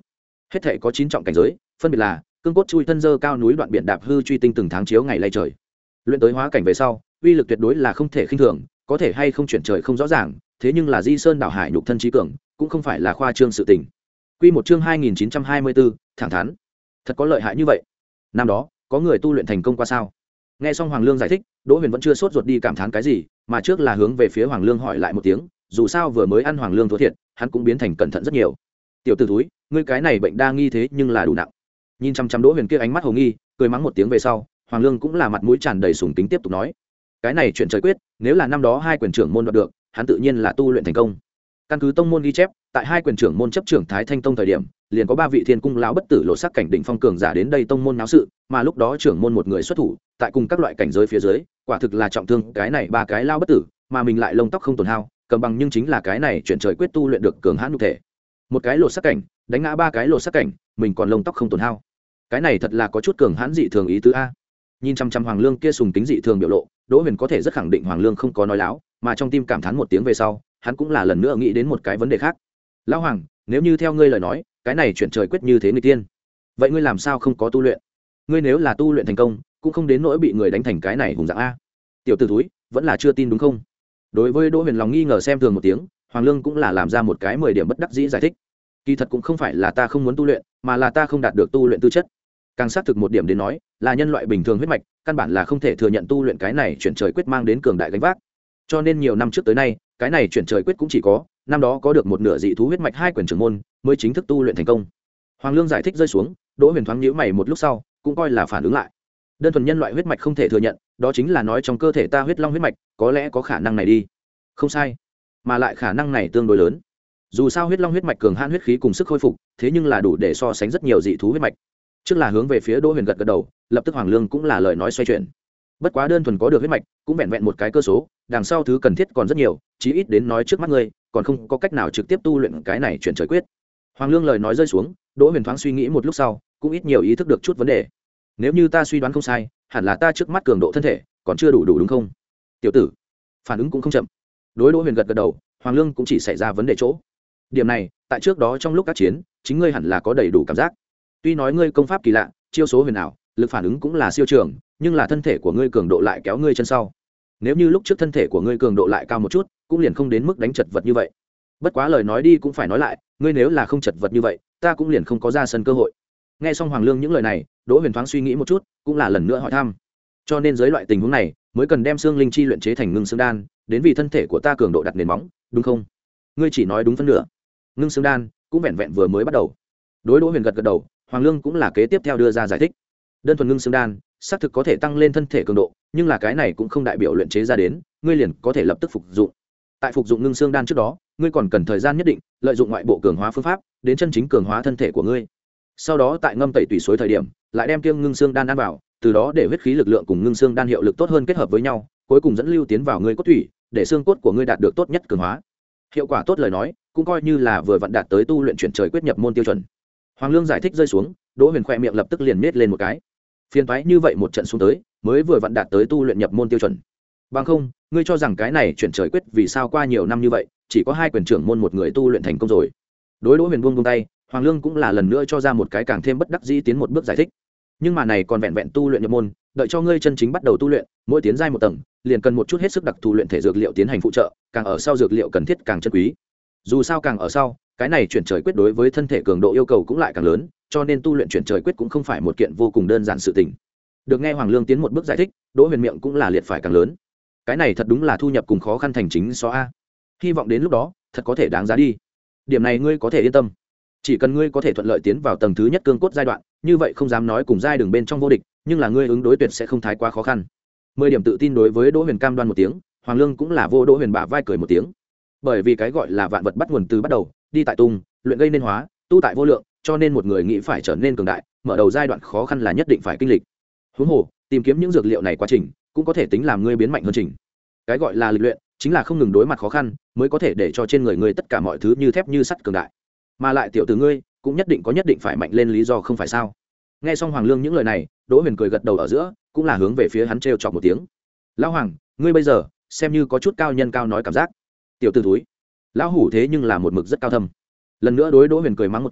hết thể có chín trọng cảnh giới, phân biệt là cương cốt chui thân dơ cao núi đoạn biển đạp hư truy tinh từng tháng chiếu ngày lay trời. Luyện tới hóa cảnh về sau, uy lực tuyệt đối là không thể khinh thường, có thể hay không chuyển trời không rõ ràng, thế nhưng là di sơn đảo hải nhục thân trí cường, cũng không phải là khoa trương sự tình. Quy một chương hai nghìn chín trăm hai mươi bốn, thẳng thắn. Thật có lợi hại như vậy. Năm đó, có người tu luyện thành công qua sao? Nghe xong Hoàng Lương giải thích, Đỗ Huyền vẫn chưa sốt ruột đi cảm thán cái gì, mà trước là hướng về phía Hoàng Lương hỏi lại một tiếng, dù sao vừa mới ăn Hoàng Lương thua thiệt, hắn cũng biến thành cẩn thận rất nhiều. Tiểu tử túi, ngươi cái này bệnh đa nghi thế nhưng là đủ nặng. Nhìn chăm chăm Đỗ Huyền kia ánh mắt hồ nghi, cười mắng một tiếng về sau, Hoàng Lương cũng là mặt mũi tràn đầy sùng kính tiếp tục nói, cái này chuyện trời quyết, nếu là năm đó hai quyền trưởng môn đoạt được, hắn tự nhiên là tu luyện thành công. Căn cứ tông môn ghi chép, tại hai quyền trưởng môn chấp trưởng Thái Thanh Tông thời điểm, liền có ba vị thiên cung lão bất tử lộ sắc cảnh đỉnh phong cường giả đến đây tông môn náo sự, mà lúc đó trưởng môn một người xuất thủ, tại cùng các loại cảnh giới phía dưới, quả thực là trọng thương cái này ba cái lão bất tử, mà mình lại lông tóc không tổn hao, cầm bằng nhưng chính là cái này chuyện trời quyết tu luyện được cường hãn nhục thể. Một cái lộ sắc cảnh, đánh ngã ba cái lộ sắc cảnh, mình còn lông tóc không tổn hao. Cái này thật là có chút cường hãn dị thường ý tứ a. Nhìn chăm chăm Hoàng Lương kia sùng tính dị thường biểu lộ, Đỗ Huyền có thể rất khẳng định Hoàng Lương không có nói láo, mà trong tim cảm thán một tiếng về sau, hắn cũng là lần nữa nghĩ đến một cái vấn đề khác. Lão Hoàng, nếu như theo ngươi lời nói, cái này chuyển trời quyết như thế người tiên, vậy ngươi làm sao không có tu luyện? Ngươi nếu là tu luyện thành công, cũng không đến nỗi bị người đánh thành cái này hùng dạng a. Tiểu tử túi, vẫn là chưa tin đúng không? Đối với Đỗ Huyền lòng nghi ngờ xem thường một tiếng, Hoàng Lương cũng là làm ra một cái mười điểm bất đắc dĩ giải thích. Kỳ thật cũng không phải là ta không muốn tu luyện, mà là ta không đạt được tu luyện tư chất. Càng xác thực một điểm đến nói, là nhân loại bình thường huyết mạch, căn bản là không thể thừa nhận tu luyện cái này chuyển trời quyết mang đến cường đại gánh vác. Cho nên nhiều năm trước tới nay, cái này chuyển trời quyết cũng chỉ có năm đó có được một nửa dị thú huyết mạch hai quyền trưởng môn mới chính thức tu luyện thành công. Hoàng Lương giải thích rơi xuống, Đỗ Huyền thoáng nhíu mày một lúc sau, cũng coi là phản ứng lại. Đơn thuần nhân loại huyết mạch không thể thừa nhận, đó chính là nói trong cơ thể ta huyết long huyết mạch, có lẽ có khả năng này đi. Không sai, mà lại khả năng này tương đối lớn. Dù sao huyết long huyết mạch cường hãn huyết khí cùng sức khôi phục, thế nhưng là đủ để so sánh rất nhiều dị thú huyết mạch. Trước là hướng về phía Đỗ Huyền gật gật đầu, lập tức Hoàng Lương cũng là lời nói xoay chuyển. Bất quá đơn thuần có được huyết mạch, cũng vẹn vẹn một cái cơ số, đằng sau thứ cần thiết còn rất nhiều, chí ít đến nói trước mắt ngươi, còn không có cách nào trực tiếp tu luyện cái này chuyển trời quyết. Hoàng Lương lời nói rơi xuống, Đỗ Huyền thoáng suy nghĩ một lúc sau, cũng ít nhiều ý thức được chút vấn đề. Nếu như ta suy đoán không sai, hẳn là ta trước mắt cường độ thân thể còn chưa đủ đủ đúng không? Tiểu tử, phản ứng cũng không chậm. Đối Đỗ Huyền gật gật đầu, Hoàng Lương cũng chỉ xảy ra vấn đề chỗ. Điểm này, tại trước đó trong lúc các chiến, chính ngươi hẳn là có đầy đủ cảm giác. Tuy nói ngươi công pháp kỳ lạ, chiêu số huyền ảo, lực phản ứng cũng là siêu trường, nhưng là thân thể của ngươi cường độ lại kéo ngươi chân sau. Nếu như lúc trước thân thể của ngươi cường độ lại cao một chút, cũng liền không đến mức đánh chật vật như vậy. Bất quá lời nói đi cũng phải nói lại, ngươi nếu là không chật vật như vậy, ta cũng liền không có ra sân cơ hội. Nghe xong Hoàng Lương những lời này, Đỗ Huyền thoáng suy nghĩ một chút, cũng là lần nữa hỏi thăm. Cho nên dưới loại tình huống này, mới cần đem xương linh chi luyện chế thành ngưng xương đan, đến vì thân thể của ta cường độ đặt nền móng, đúng không? Ngươi chỉ nói đúng phân nửa. Ngưng xương đan cũng vẹn vẹn vừa mới bắt đầu. Đối Đỗ Huyền gật gật đầu, Hoàng Lương cũng là kế tiếp theo đưa ra giải thích. Đơn thuần ngưng xương đan, xác thực có thể tăng lên thân thể cường độ, nhưng là cái này cũng không đại biểu luyện chế ra đến, ngươi liền có thể lập tức phục dụng. Tại phục dụng ngưng xương đan trước đó, ngươi còn cần thời gian nhất định, lợi dụng ngoại bộ cường hóa phương pháp, đến chân chính cường hóa thân thể của ngươi. Sau đó tại ngâm tẩy tùy suối thời điểm, lại đem kiêng ngưng xương đan ăn vào, từ đó để huyết khí lực lượng cùng ngưng xương đan hiệu lực tốt hơn kết hợp với nhau, cuối cùng dẫn lưu tiến vào ngươi cốt tủy, để xương cốt của ngươi đạt được tốt nhất cường hóa. Hiệu quả tốt lời nói, cũng coi như là vừa vặn đạt tới tu luyện chuyển trời quyết nhập môn tiêu chuẩn. Hoàng Lương giải thích rơi xuống, Đỗ Huyền khẽ miệng lập tức liền nhếch lên một cái. Phiền toái như vậy một trận xuống tới, mới vừa vặn đạt tới tu luyện nhập môn tiêu chuẩn. Bằng không, ngươi cho rằng cái này chuyển trời quyết vì sao qua nhiều năm như vậy, chỉ có hai quyền trưởng môn một người tu luyện thành công rồi. Đối Đỗ Huyền buông buông tay, Hoàng Lương cũng là lần nữa cho ra một cái càng thêm bất đắc dĩ tiến một bước giải thích. Nhưng mà này còn vẹn vẹn tu luyện nhập môn, đợi cho ngươi chân chính bắt đầu tu luyện, mỗi tiến giai một tầng, liền cần một chút hết sức đặc thù luyện thể dược liệu tiến hành phụ trợ, càng ở sau dược liệu cần thiết càng chân quý. Dù sao càng ở sau, cái này chuyển trời quyết đối với thân thể cường độ yêu cầu cũng lại càng lớn, cho nên tu luyện chuyển trời quyết cũng không phải một kiện vô cùng đơn giản sự tình. Được nghe Hoàng Lương tiến một bước giải thích, Đỗ Huyền miệng cũng là liệt phải càng lớn. Cái này thật đúng là thu nhập cùng khó khăn thành chính so a. Hy vọng đến lúc đó, thật có thể đáng giá đi. Điểm này ngươi có thể yên tâm. Chỉ cần ngươi có thể thuận lợi tiến vào tầng thứ nhất cương cốt giai đoạn, như vậy không dám nói cùng giai đường bên trong vô địch, nhưng là ngươi ứng đối tuyệt sẽ không thái quá khó khăn. Mười điểm tự tin đối với Đỗ Huyền cam đoan một tiếng, Hoàng Lương cũng là vô Đỗ Huyền bả vai cười một tiếng. Bởi vì cái gọi là vạn vật bắt nguồn từ bắt đầu, đi tại tung, luyện gây nên hóa, tu tại vô lượng, cho nên một người nghĩ phải trở nên cường đại, mở đầu giai đoạn khó khăn là nhất định phải kinh lịch. Huống hồ, tìm kiếm những dược liệu này quá trình, cũng có thể tính làm ngươi biến mạnh hơn trình. Cái gọi là lịch luyện, chính là không ngừng đối mặt khó khăn, mới có thể để cho trên người ngươi tất cả mọi thứ như thép như sắt cường đại. Mà lại tiểu tử ngươi, cũng nhất định có nhất định phải mạnh lên lý do không phải sao? Nghe xong Hoàng Lương những lời này, Đỗ Huyền cười gật đầu ở giữa, cũng là hướng về phía hắn trêu chọc một tiếng. Lão Hoàng, ngươi bây giờ xem như có chút cao nhân cao nói cảm giác. Tiểu tử túi, lão hủ thế nhưng là một mực rất cao thâm. Lần nữa đối Đỗ Huyền cười mắng một tiếng,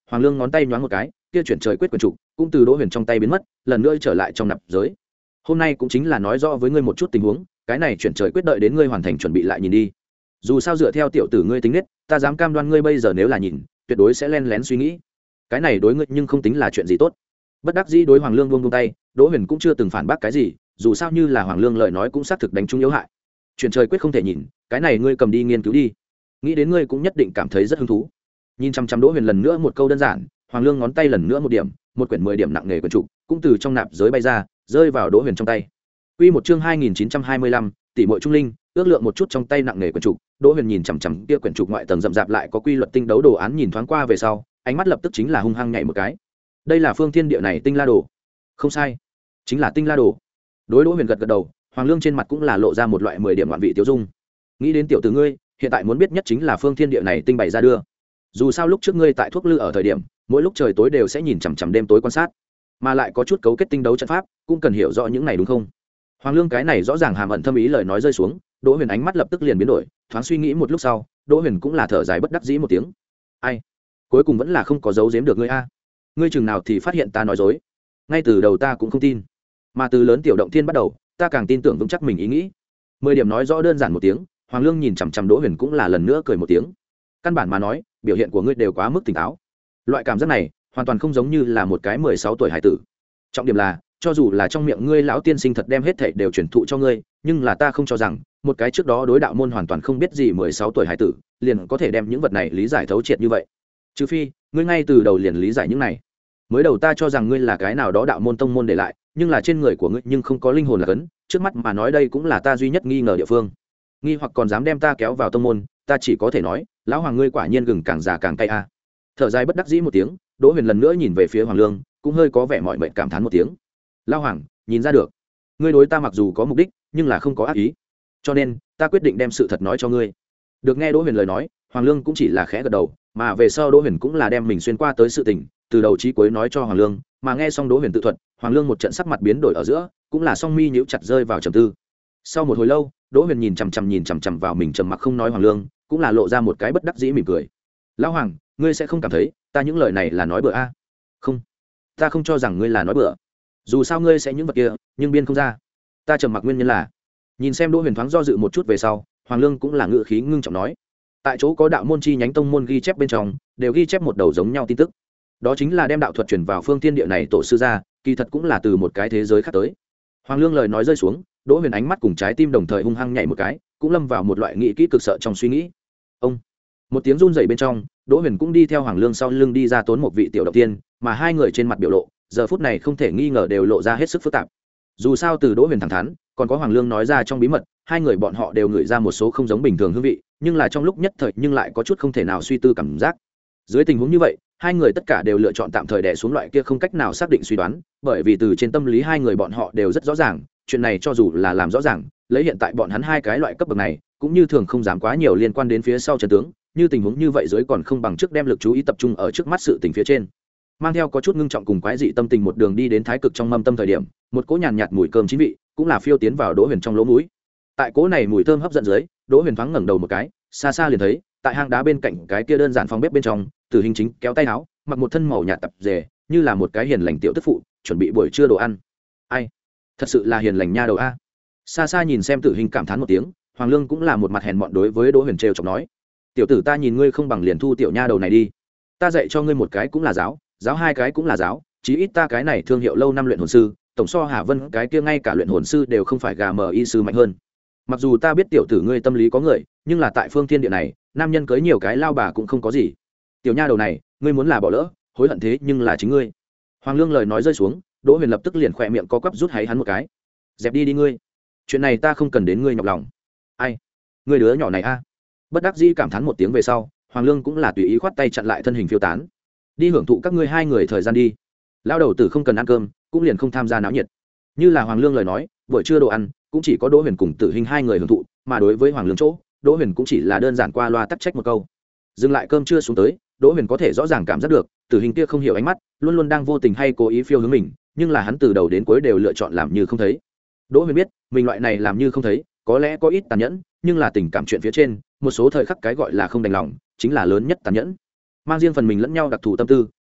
Hoàng Lương ngón tay nhoáng một cái, kia chuyển trời quyết quyển trục cũng từ Đỗ Huyền trong tay biến mất, lần nữa trở lại trong nạp giới. Hôm nay cũng chính là nói rõ với ngươi một chút tình huống, cái này chuyển trời quyết đợi đến ngươi hoàn thành chuẩn bị lại nhìn đi. Dù sao dựa theo tiểu tử ngươi tính nết, ta dám cam đoan ngươi bây giờ nếu là nhìn, tuyệt đối sẽ len lén suy nghĩ. Cái này đối ngươi nhưng không tính là chuyện gì tốt. Bất đắc dĩ đối Hoàng Lương buông buông tay, Đỗ Huyền cũng chưa từng phản bác cái gì, dù sao như là Hoàng Lương lời nói cũng xác thực đánh trúng yếu hại. Chuyển trời quyết không thể nhìn, cái này ngươi cầm đi nghiên cứu đi. Nghĩ đến ngươi cũng nhất định cảm thấy rất hứng thú. Nhìn chăm chăm Đỗ Huyền lần nữa một câu đơn giản, Hoàng Lương ngón tay lần nữa một điểm, một quyển mười điểm nặng nghề quyển trục cũng từ trong nạp giới bay ra, rơi vào Đỗ Huyền trong tay. Quy một chương hai nghìn chín trăm hai mươi lăm, tỷ muội trung linh, ước lượng một chút trong tay nặng nghề quyển trục, Đỗ Huyền nhìn chằm chằm kia quyển trục ngoại tầng rậm rạp lại có quy luật tinh đấu đồ án nhìn thoáng qua về sau, ánh mắt lập tức chính là hung hăng nhảy một cái. Đây là phương thiên địa này tinh la đồ. Không sai, chính là tinh la đồ. Đối Đỗ Huyền gật gật đầu, Hoàng Lương trên mặt cũng là lộ ra một loại mười điểm ngoạn vị tiêu dung. Nghĩ đến tiểu tử ngươi, hiện tại muốn biết nhất chính là phương thiên địa này tinh bày ra đưa. Dù sao lúc trước ngươi tại thuốc lư ở thời điểm, mỗi lúc trời tối đều sẽ nhìn chằm chằm đêm tối quan sát, mà lại có chút cấu kết tinh đấu trận pháp, cũng cần hiểu rõ những này đúng không? Hoàng Lương cái này rõ ràng hàm ẩn thâm ý lời nói rơi xuống, Đỗ Huyền ánh mắt lập tức liền biến đổi, thoáng suy nghĩ một lúc sau, Đỗ Huyền cũng là thở dài bất đắc dĩ một tiếng. Ai, cuối cùng vẫn là không có giấu giếm được ngươi a. Ngươi chừng nào thì phát hiện ta nói dối? Ngay từ đầu ta cũng không tin, mà từ lớn tiểu động thiên bắt đầu, ta càng tin tưởng vững chắc mình ý nghĩ. Mười điểm nói rõ đơn giản một tiếng, Hoàng Lương nhìn chằm chằm Đỗ Huyền cũng là lần nữa cười một tiếng. Căn bản mà nói, biểu hiện của ngươi đều quá mức tỉnh táo. Loại cảm giác này, hoàn toàn không giống như là một cái mười sáu tuổi hải tử. Trọng điểm là, cho dù là trong miệng ngươi lão tiên sinh thật đem hết thảy đều truyền thụ cho ngươi, nhưng là ta không cho rằng, một cái trước đó đối đạo môn hoàn toàn không biết gì mười sáu tuổi hải tử, liền có thể đem những vật này lý giải thấu triệt như vậy. Trừ phi, ngươi ngay từ đầu liền lý giải những này. Mới đầu ta cho rằng ngươi là cái nào đó đạo môn tông môn để lại, nhưng là trên người của ngươi nhưng không có linh hồn là cấn, trước mắt mà nói đây cũng là ta duy nhất nghi ngờ địa phương. Nghi hoặc còn dám đem ta kéo vào tông môn, ta chỉ có thể nói, lão Hoàng ngươi quả nhiên gừng càng già càng cay a. Thở dài bất đắc dĩ một tiếng, Đỗ Huyền lần nữa nhìn về phía Hoàng Lương, cũng hơi có vẻ mỏi mệt cảm thán một tiếng. Lão Hoàng, nhìn ra được, ngươi đối ta mặc dù có mục đích, nhưng là không có ác ý, cho nên ta quyết định đem sự thật nói cho ngươi. Được nghe Đỗ Huyền lời nói, Hoàng Lương cũng chỉ là khẽ gật đầu, mà về sau Đỗ Huyền cũng là đem mình xuyên qua tới sự tình, từ đầu chí cuối nói cho Hoàng Lương, mà nghe xong Đỗ Huyền tự thuật, Hoàng Lương một trận sắc mặt biến đổi ở giữa, cũng là song mi nhíu chặt rơi vào trầm tư. Sau một hồi lâu, Đỗ Huyền nhìn chằm chằm nhìn chằm chằm vào mình trầm mặc không nói Hoàng Lương, cũng là lộ ra một cái bất đắc dĩ mỉm cười. Lão Hoàng, ngươi sẽ không cảm thấy ta những lời này là nói bừa a? À? Không, ta không cho rằng ngươi là nói bừa. Dù sao ngươi sẽ những vật kia, nhưng biên không ra. Ta trầm mặc nguyên nhân là, nhìn xem Đỗ Huyền thoáng do dự một chút về sau, Hoàng Lương cũng là ngữ khí ngưng trọng nói, tại chỗ có đạo môn chi nhánh tông môn ghi chép bên trong, đều ghi chép một đầu giống nhau tin tức. Đó chính là đem đạo thuật truyền vào phương thiên địa này tổ sư ra, kỳ thật cũng là từ một cái thế giới khác tới. Hoàng Lương lời nói rơi xuống, Đỗ Huyền ánh mắt cùng trái tim đồng thời hung hăng nhảy một cái, cũng lâm vào một loại nghĩ kỹ cực sợ trong suy nghĩ. Ông, một tiếng run rẩy bên trong, Đỗ Huyền cũng đi theo Hoàng Lương sau lưng đi ra tốn một vị tiểu động tiên, mà hai người trên mặt biểu lộ, giờ phút này không thể nghi ngờ đều lộ ra hết sức phức tạp. Dù sao từ Đỗ Huyền thẳng thắn, còn có Hoàng Lương nói ra trong bí mật, hai người bọn họ đều ngửi ra một số không giống bình thường hương vị, nhưng là trong lúc nhất thời nhưng lại có chút không thể nào suy tư cảm giác. Dưới tình huống như vậy, hai người tất cả đều lựa chọn tạm thời đè xuống loại kia không cách nào xác định suy đoán, bởi vì từ trên tâm lý hai người bọn họ đều rất rõ ràng, chuyện này cho dù là làm rõ ràng, lấy hiện tại bọn hắn hai cái loại cấp bậc này, cũng như thường không dám quá nhiều liên quan đến phía sau trận tướng, như tình huống như vậy dưới còn không bằng trước đem lực chú ý tập trung ở trước mắt sự tình phía trên. Mang theo có chút ngưng trọng cùng quái dị tâm tình một đường đi đến thái cực trong mâm tâm thời điểm, một cỗ nhàn nhạt mùi cơm chín vị, cũng là phiêu tiến vào Đỗ Huyền trong lỗ mũi. Tại cỗ này mùi thơm hấp dẫn dưới, Đỗ Huyền thoáng ngẩng đầu một cái, xa xa liền thấy, tại hang đá bên cạnh cái kia đơn giản phòng bếp bên trong, Tử Hình chính kéo tay áo, mặc một thân màu nhạt tập dề, như là một cái hiền lành tiểu tức phụ, chuẩn bị buổi trưa đồ ăn. Ai, thật sự là hiền lành nha đầu a. Xa xa nhìn xem Tử Hình cảm thán một tiếng, Hoàng Lương cũng là một mặt hèn mọn đối với Đỗ Huyền trêu chọc nói, tiểu tử ta nhìn ngươi không bằng liền thu tiểu nha đầu này đi, ta dạy cho ngươi một cái cũng là giáo, giáo hai cái cũng là giáo, chí ít ta cái này thương hiệu lâu năm luyện hồn sư, tổng so Hà Vân cái kia ngay cả luyện hồn sư đều không phải gà mờ y sư mạnh hơn. Mặc dù ta biết tiểu tử ngươi tâm lý có người, nhưng là tại phương thiên địa này, nam nhân cưới nhiều cái lao bà cũng không có gì. Tiểu nha đầu này, ngươi muốn là bỏ lỡ, hối hận thế nhưng là chính ngươi. Hoàng Lương lời nói rơi xuống, Đỗ Huyền lập tức liền khỏe miệng co quắp rút háy hắn một cái. Dẹp đi đi ngươi, chuyện này ta không cần đến ngươi nhọc lòng. Ai, ngươi đứa nhỏ này a. Bất đắc dĩ cảm thán một tiếng về sau, Hoàng Lương cũng là tùy ý khoát tay chặn lại thân hình phiêu tán. Đi hưởng thụ các ngươi hai người thời gian đi. Lao đầu tử không cần ăn cơm, cũng liền không tham gia náo nhiệt. Như là Hoàng Lương lời nói, buổi trưa đồ ăn cũng chỉ có Đỗ Huyền cùng Tử Hình hai người hưởng thụ, mà đối với Hoàng Lương chỗ, Đỗ Huyền cũng chỉ là đơn giản qua loa tắc trách một câu. Dừng lại cơm trưa xuống tới, Đỗ Huyền có thể rõ ràng cảm giác được, Tử Hình kia không hiểu ánh mắt, luôn luôn đang vô tình hay cố ý phiêu hướng mình, nhưng là hắn từ đầu đến cuối đều lựa chọn làm như không thấy. Đỗ Huyền biết, mình loại này làm như không thấy, có lẽ có ít tàn nhẫn, nhưng là tình cảm chuyện phía trên, một số thời khắc cái gọi là không đành lòng, chính là lớn nhất tàn nhẫn. Mang riêng phần mình lẫn nhau đặc thù tâm tư,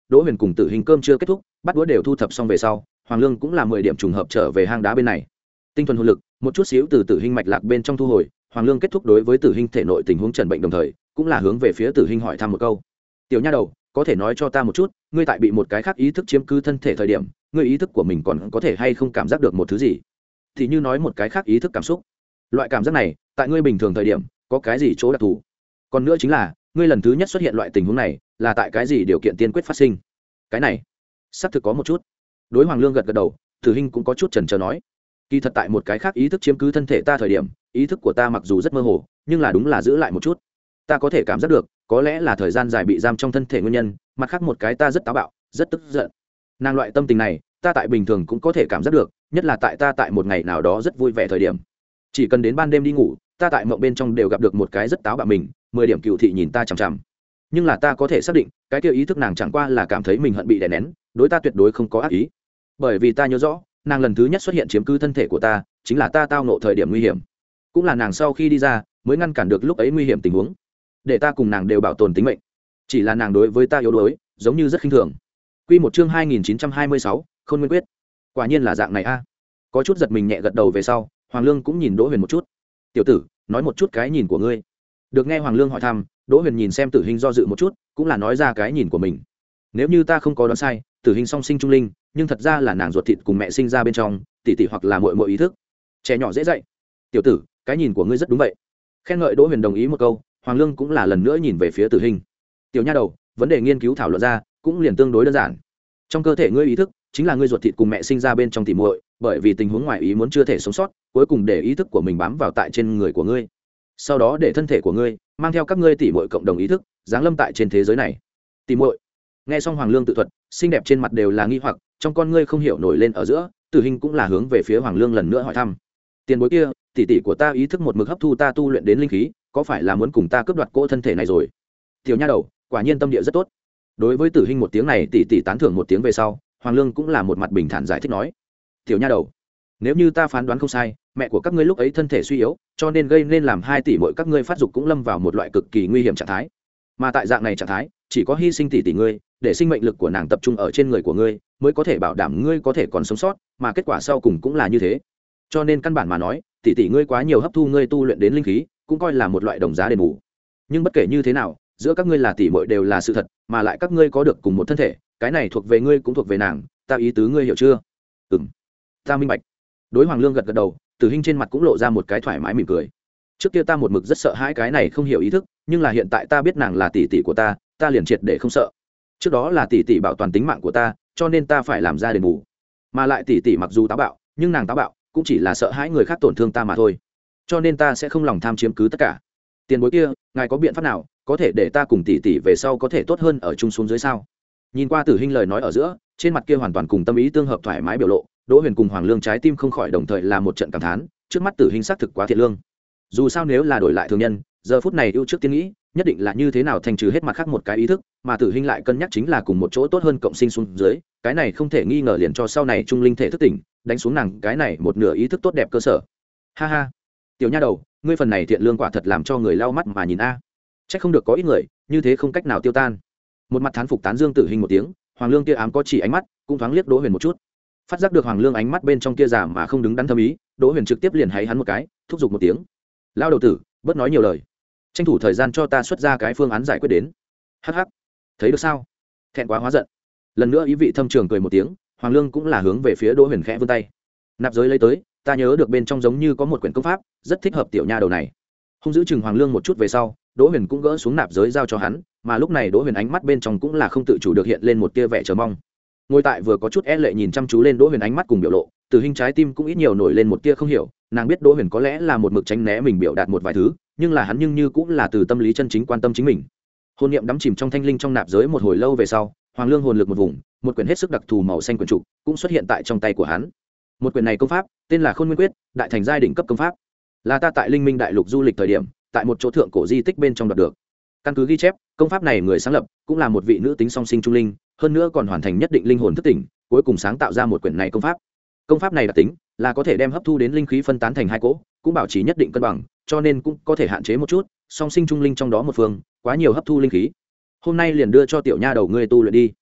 đỗ huyền cùng tử hình cơm chưa kết thúc, bắt đũa đều thu thập xong về sau, hoàng lương cũng là mười điểm trùng hợp trở về hang đá bên này. Tinh thuần hồn lực một chút xíu từ tử hình mạch lạc bên trong thu hồi, hoàng lương kết thúc đối với tử hình thể nội tình huống trần bệnh, đồng thời cũng là hướng về phía tử hình hỏi thăm một câu: tiểu nha đầu, có thể nói cho ta một chút, ngươi tại bị một cái khác ý thức chiếm cứ thân thể thời điểm, ngươi ý thức của mình còn có thể hay không cảm giác được một thứ gì? Thì như nói một cái khác ý thức cảm xúc, loại cảm giác này tại ngươi bình thường thời điểm có cái gì chỗ đặc thù? Còn nữa chính là ngươi lần thứ nhất xuất hiện loại tình huống này là tại cái gì điều kiện tiên quyết phát sinh? Cái này xác thực có một chút. Đối hoàng lương gật gật đầu, tử hình cũng có chút chần chờ nói: kỳ thật tại một cái khác ý thức chiếm cứ thân thể ta thời điểm, ý thức của ta mặc dù rất mơ hồ, nhưng là đúng là giữ lại một chút. Ta có thể cảm giác được, có lẽ là thời gian dài bị giam trong thân thể nguyên nhân, mặt khác một cái ta rất táo bạo, rất tức giận. Nàng loại tâm tình này ta tại bình thường cũng có thể cảm giác được, nhất là tại ta tại một ngày nào đó rất vui vẻ thời điểm, chỉ cần đến ban đêm đi ngủ, ta tại mộng bên trong đều gặp được một cái rất táo bạo mình, mười điểm cựu thị nhìn ta chằm chằm. Nhưng là ta có thể xác định, cái kia ý thức nàng chẳng qua là cảm thấy mình hận bị đè nén, đối ta tuyệt đối không có ác ý. Bởi vì ta nhớ rõ, nàng lần thứ nhất xuất hiện chiếm cứ thân thể của ta, chính là ta tao ngộ thời điểm nguy hiểm, cũng là nàng sau khi đi ra mới ngăn cản được lúc ấy nguy hiểm tình huống, để ta cùng nàng đều bảo tồn tính mệnh. Chỉ là nàng đối với ta yếu đuối, giống như rất khinh thường. Quy một chương hai nghìn chín trăm hai mươi sáu, Khôn Nguyên Quyết. Quả nhiên là dạng này a. Có chút giật mình nhẹ gật đầu về sau, hoàng lương cũng nhìn đỗ huyền một chút. tiểu tử, nói một chút cái nhìn của ngươi. Được nghe hoàng lương hỏi thăm, đỗ huyền nhìn xem tử hình do dự một chút, cũng là nói ra cái nhìn của mình. Nếu như ta không có đoán sai, tử hình song sinh trung linh, nhưng thật ra là nàng ruột thịt cùng mẹ sinh ra bên trong, tỷ tỷ hoặc là muội muội ý thức. Trẻ nhỏ dễ dạy. Tiểu tử, cái nhìn của ngươi rất đúng vậy. Khen ngợi đỗ huyền đồng ý một câu, hoàng lương cũng là lần nữa nhìn về phía tử hình. Tiểu nha đầu, vấn đề nghiên cứu thảo luận ra cũng liền tương đối đơn giản. Trong cơ thể ngươi ý thức chính là ngươi ruột thịt cùng mẹ sinh ra bên trong tỷ muội, bởi vì tình huống ngoài ý muốn chưa thể sống sót, cuối cùng để ý thức của mình bám vào tại trên người của ngươi, sau đó để thân thể của ngươi mang theo các ngươi tỷ muội cộng đồng ý thức giáng lâm tại trên thế giới này. Tỷ muội. Nghe xong hoàng lương tự thuật, xinh đẹp trên mặt đều là nghi hoặc, trong con ngươi không hiểu nổi lên ở giữa, tử hình cũng là hướng về phía hoàng lương lần nữa hỏi thăm: tiền bối kia, tỷ tỷ của ta ý thức một mực hấp thu ta tu luyện đến linh khí, có phải là muốn cùng ta cướp đoạt cỗ thân thể này rồi? Tiểu nha đầu, quả nhiên tâm địa rất tốt. Đối với tử hình một tiếng này tỷ tỷ tán thưởng một tiếng về sau, hoàng lương cũng là một mặt bình thản giải thích nói: tiểu nha đầu, nếu như ta phán đoán không sai, mẹ của các ngươi lúc ấy thân thể suy yếu, cho nên gây nên làm hai tỷ muội các ngươi phát dục cũng lâm vào một loại cực kỳ nguy hiểm trạng thái. Mà tại dạng này trạng thái, chỉ có hy sinh tỷ tỷ ngươi, để sinh mệnh lực của nàng tập trung ở trên người của ngươi, mới có thể bảo đảm ngươi có thể còn sống sót, mà kết quả sau cùng cũng là như thế. Cho nên căn bản mà nói, tỷ tỷ ngươi quá nhiều hấp thu ngươi tu luyện đến linh khí, cũng coi là một loại đồng giá đền bù. Nhưng bất kể như thế nào, giữa các ngươi là tỷ muội đều là sự thật, mà lại các ngươi có được cùng một thân thể, cái này thuộc về ngươi cũng thuộc về nàng, ta ý tứ ngươi hiểu chưa? Ừm, ta minh bạch. Đối hoàng lương gật gật đầu, tử hình trên mặt cũng lộ ra một cái thoải mái mỉm cười. Trước kia ta một mực rất sợ hãi cái này không hiểu ý thức, nhưng là hiện tại ta biết nàng là tỷ tỷ của ta, ta liền triệt để không sợ. Trước đó là tỷ tỷ bảo toàn tính mạng của ta, cho nên ta phải làm ra đền bù. Mà lại tỷ tỷ mặc dù táo bạo, nhưng nàng táo bạo cũng chỉ là sợ hãi người khác tổn thương ta mà thôi. Cho nên ta sẽ không lòng tham chiếm cứ tất cả. Tiền bối kia, ngài có biện pháp nào có thể để ta cùng tỷ tỷ về sau có thể tốt hơn ở chung xuống dưới sao? Nhìn qua tử hình lời nói ở giữa, trên mặt kia hoàn toàn cùng tâm ý tương hợp thoải mái biểu lộ, đỗ huyền cùng hoàng lương trái tim không khỏi đồng thời là một trận cảm thán, trước mắt tử hình xác thực quá thiện lương. Dù sao nếu là đổi lại thường nhân, giờ phút này ưu trước tiên nghĩ nhất định là như thế nào thành trừ hết mặt khác một cái ý thức, mà tử hình lại cân nhắc chính là cùng một chỗ tốt hơn cộng sinh xuống dưới, cái này không thể nghi ngờ liền cho sau này trung linh thể thức tỉnh, đánh xuống nàng cái này một nửa ý thức tốt đẹp cơ sở. Ha ha, tiểu nha đầu, ngươi phần này thiện lương quả thật làm cho người lau mắt mà nhìn a. Chắc không được có ít người như thế không cách nào tiêu tan. Một mặt thán phục tán dương tử hình một tiếng, hoàng lương kia ám có chỉ ánh mắt cũng thoáng liếc đỗ huyền một chút, phát giác được hoàng lương ánh mắt bên trong kia giả mà không đứng đắn thâm ý, đỗ huyền trực tiếp liền háy hắn một cái, thúc giục một tiếng: lao đầu tử, bớt nói nhiều lời, tranh thủ thời gian cho ta xuất ra cái phương án giải quyết đến. Hắc hắc, thấy được sao? Thẹn quá hóa giận. Lần nữa ý vị thâm trường cười một tiếng, hoàng lương cũng là hướng về phía đỗ huyền khẽ vươn tay: nạp giới lấy tới, ta nhớ được bên trong giống như có một quyển công pháp rất thích hợp tiểu nha đầu này. Hung giữ chừng hoàng lương một chút về sau, đỗ huyền cũng gỡ xuống nạp giới giao cho hắn, mà lúc này đỗ huyền ánh mắt bên trong cũng là không tự chủ được hiện lên một tia vẻ chờ mong. Ngồi tại vừa có chút e lệ nhìn chăm chú lên đỗ huyền ánh mắt cùng biểu lộ, từ hình trái tim cũng ít nhiều nổi lên một tia không hiểu. Nàng biết đỗ huyền có lẽ là một mực tránh né mình biểu đạt một vài thứ, nhưng là hắn nhưng như cũng là từ tâm lý chân chính quan tâm chính mình. Hồn niệm đắm chìm trong thanh linh trong nạp giới một hồi lâu về sau, hoàng lương hồn lực một vùng, một quyển hết sức đặc thù màu xanh quyển trục cũng xuất hiện tại trong tay của hắn. Một quyển này công pháp tên là Khôn Nguyên Quyết, đại thành giai đỉnh cấp công pháp, là ta tại Linh Minh Đại Lục du lịch thời điểm tại một chỗ thượng cổ di tích bên trong đoạt được. Căn cứ ghi chép, công pháp này người sáng lập cũng là một vị nữ tính song sinh trung linh, hơn nữa còn hoàn thành nhất định linh hồn thức tỉnh, cuối cùng sáng tạo ra một quyển này công pháp. Công pháp này đặc tính là có thể đem hấp thu đến linh khí phân tán thành hai cỗ, cũng bảo trì nhất định cân bằng, cho nên cũng có thể hạn chế một chút song sinh trung linh trong đó một phương quá nhiều hấp thu linh khí. Hôm nay liền đưa cho tiểu nha đầu ngươi tu luyện đi.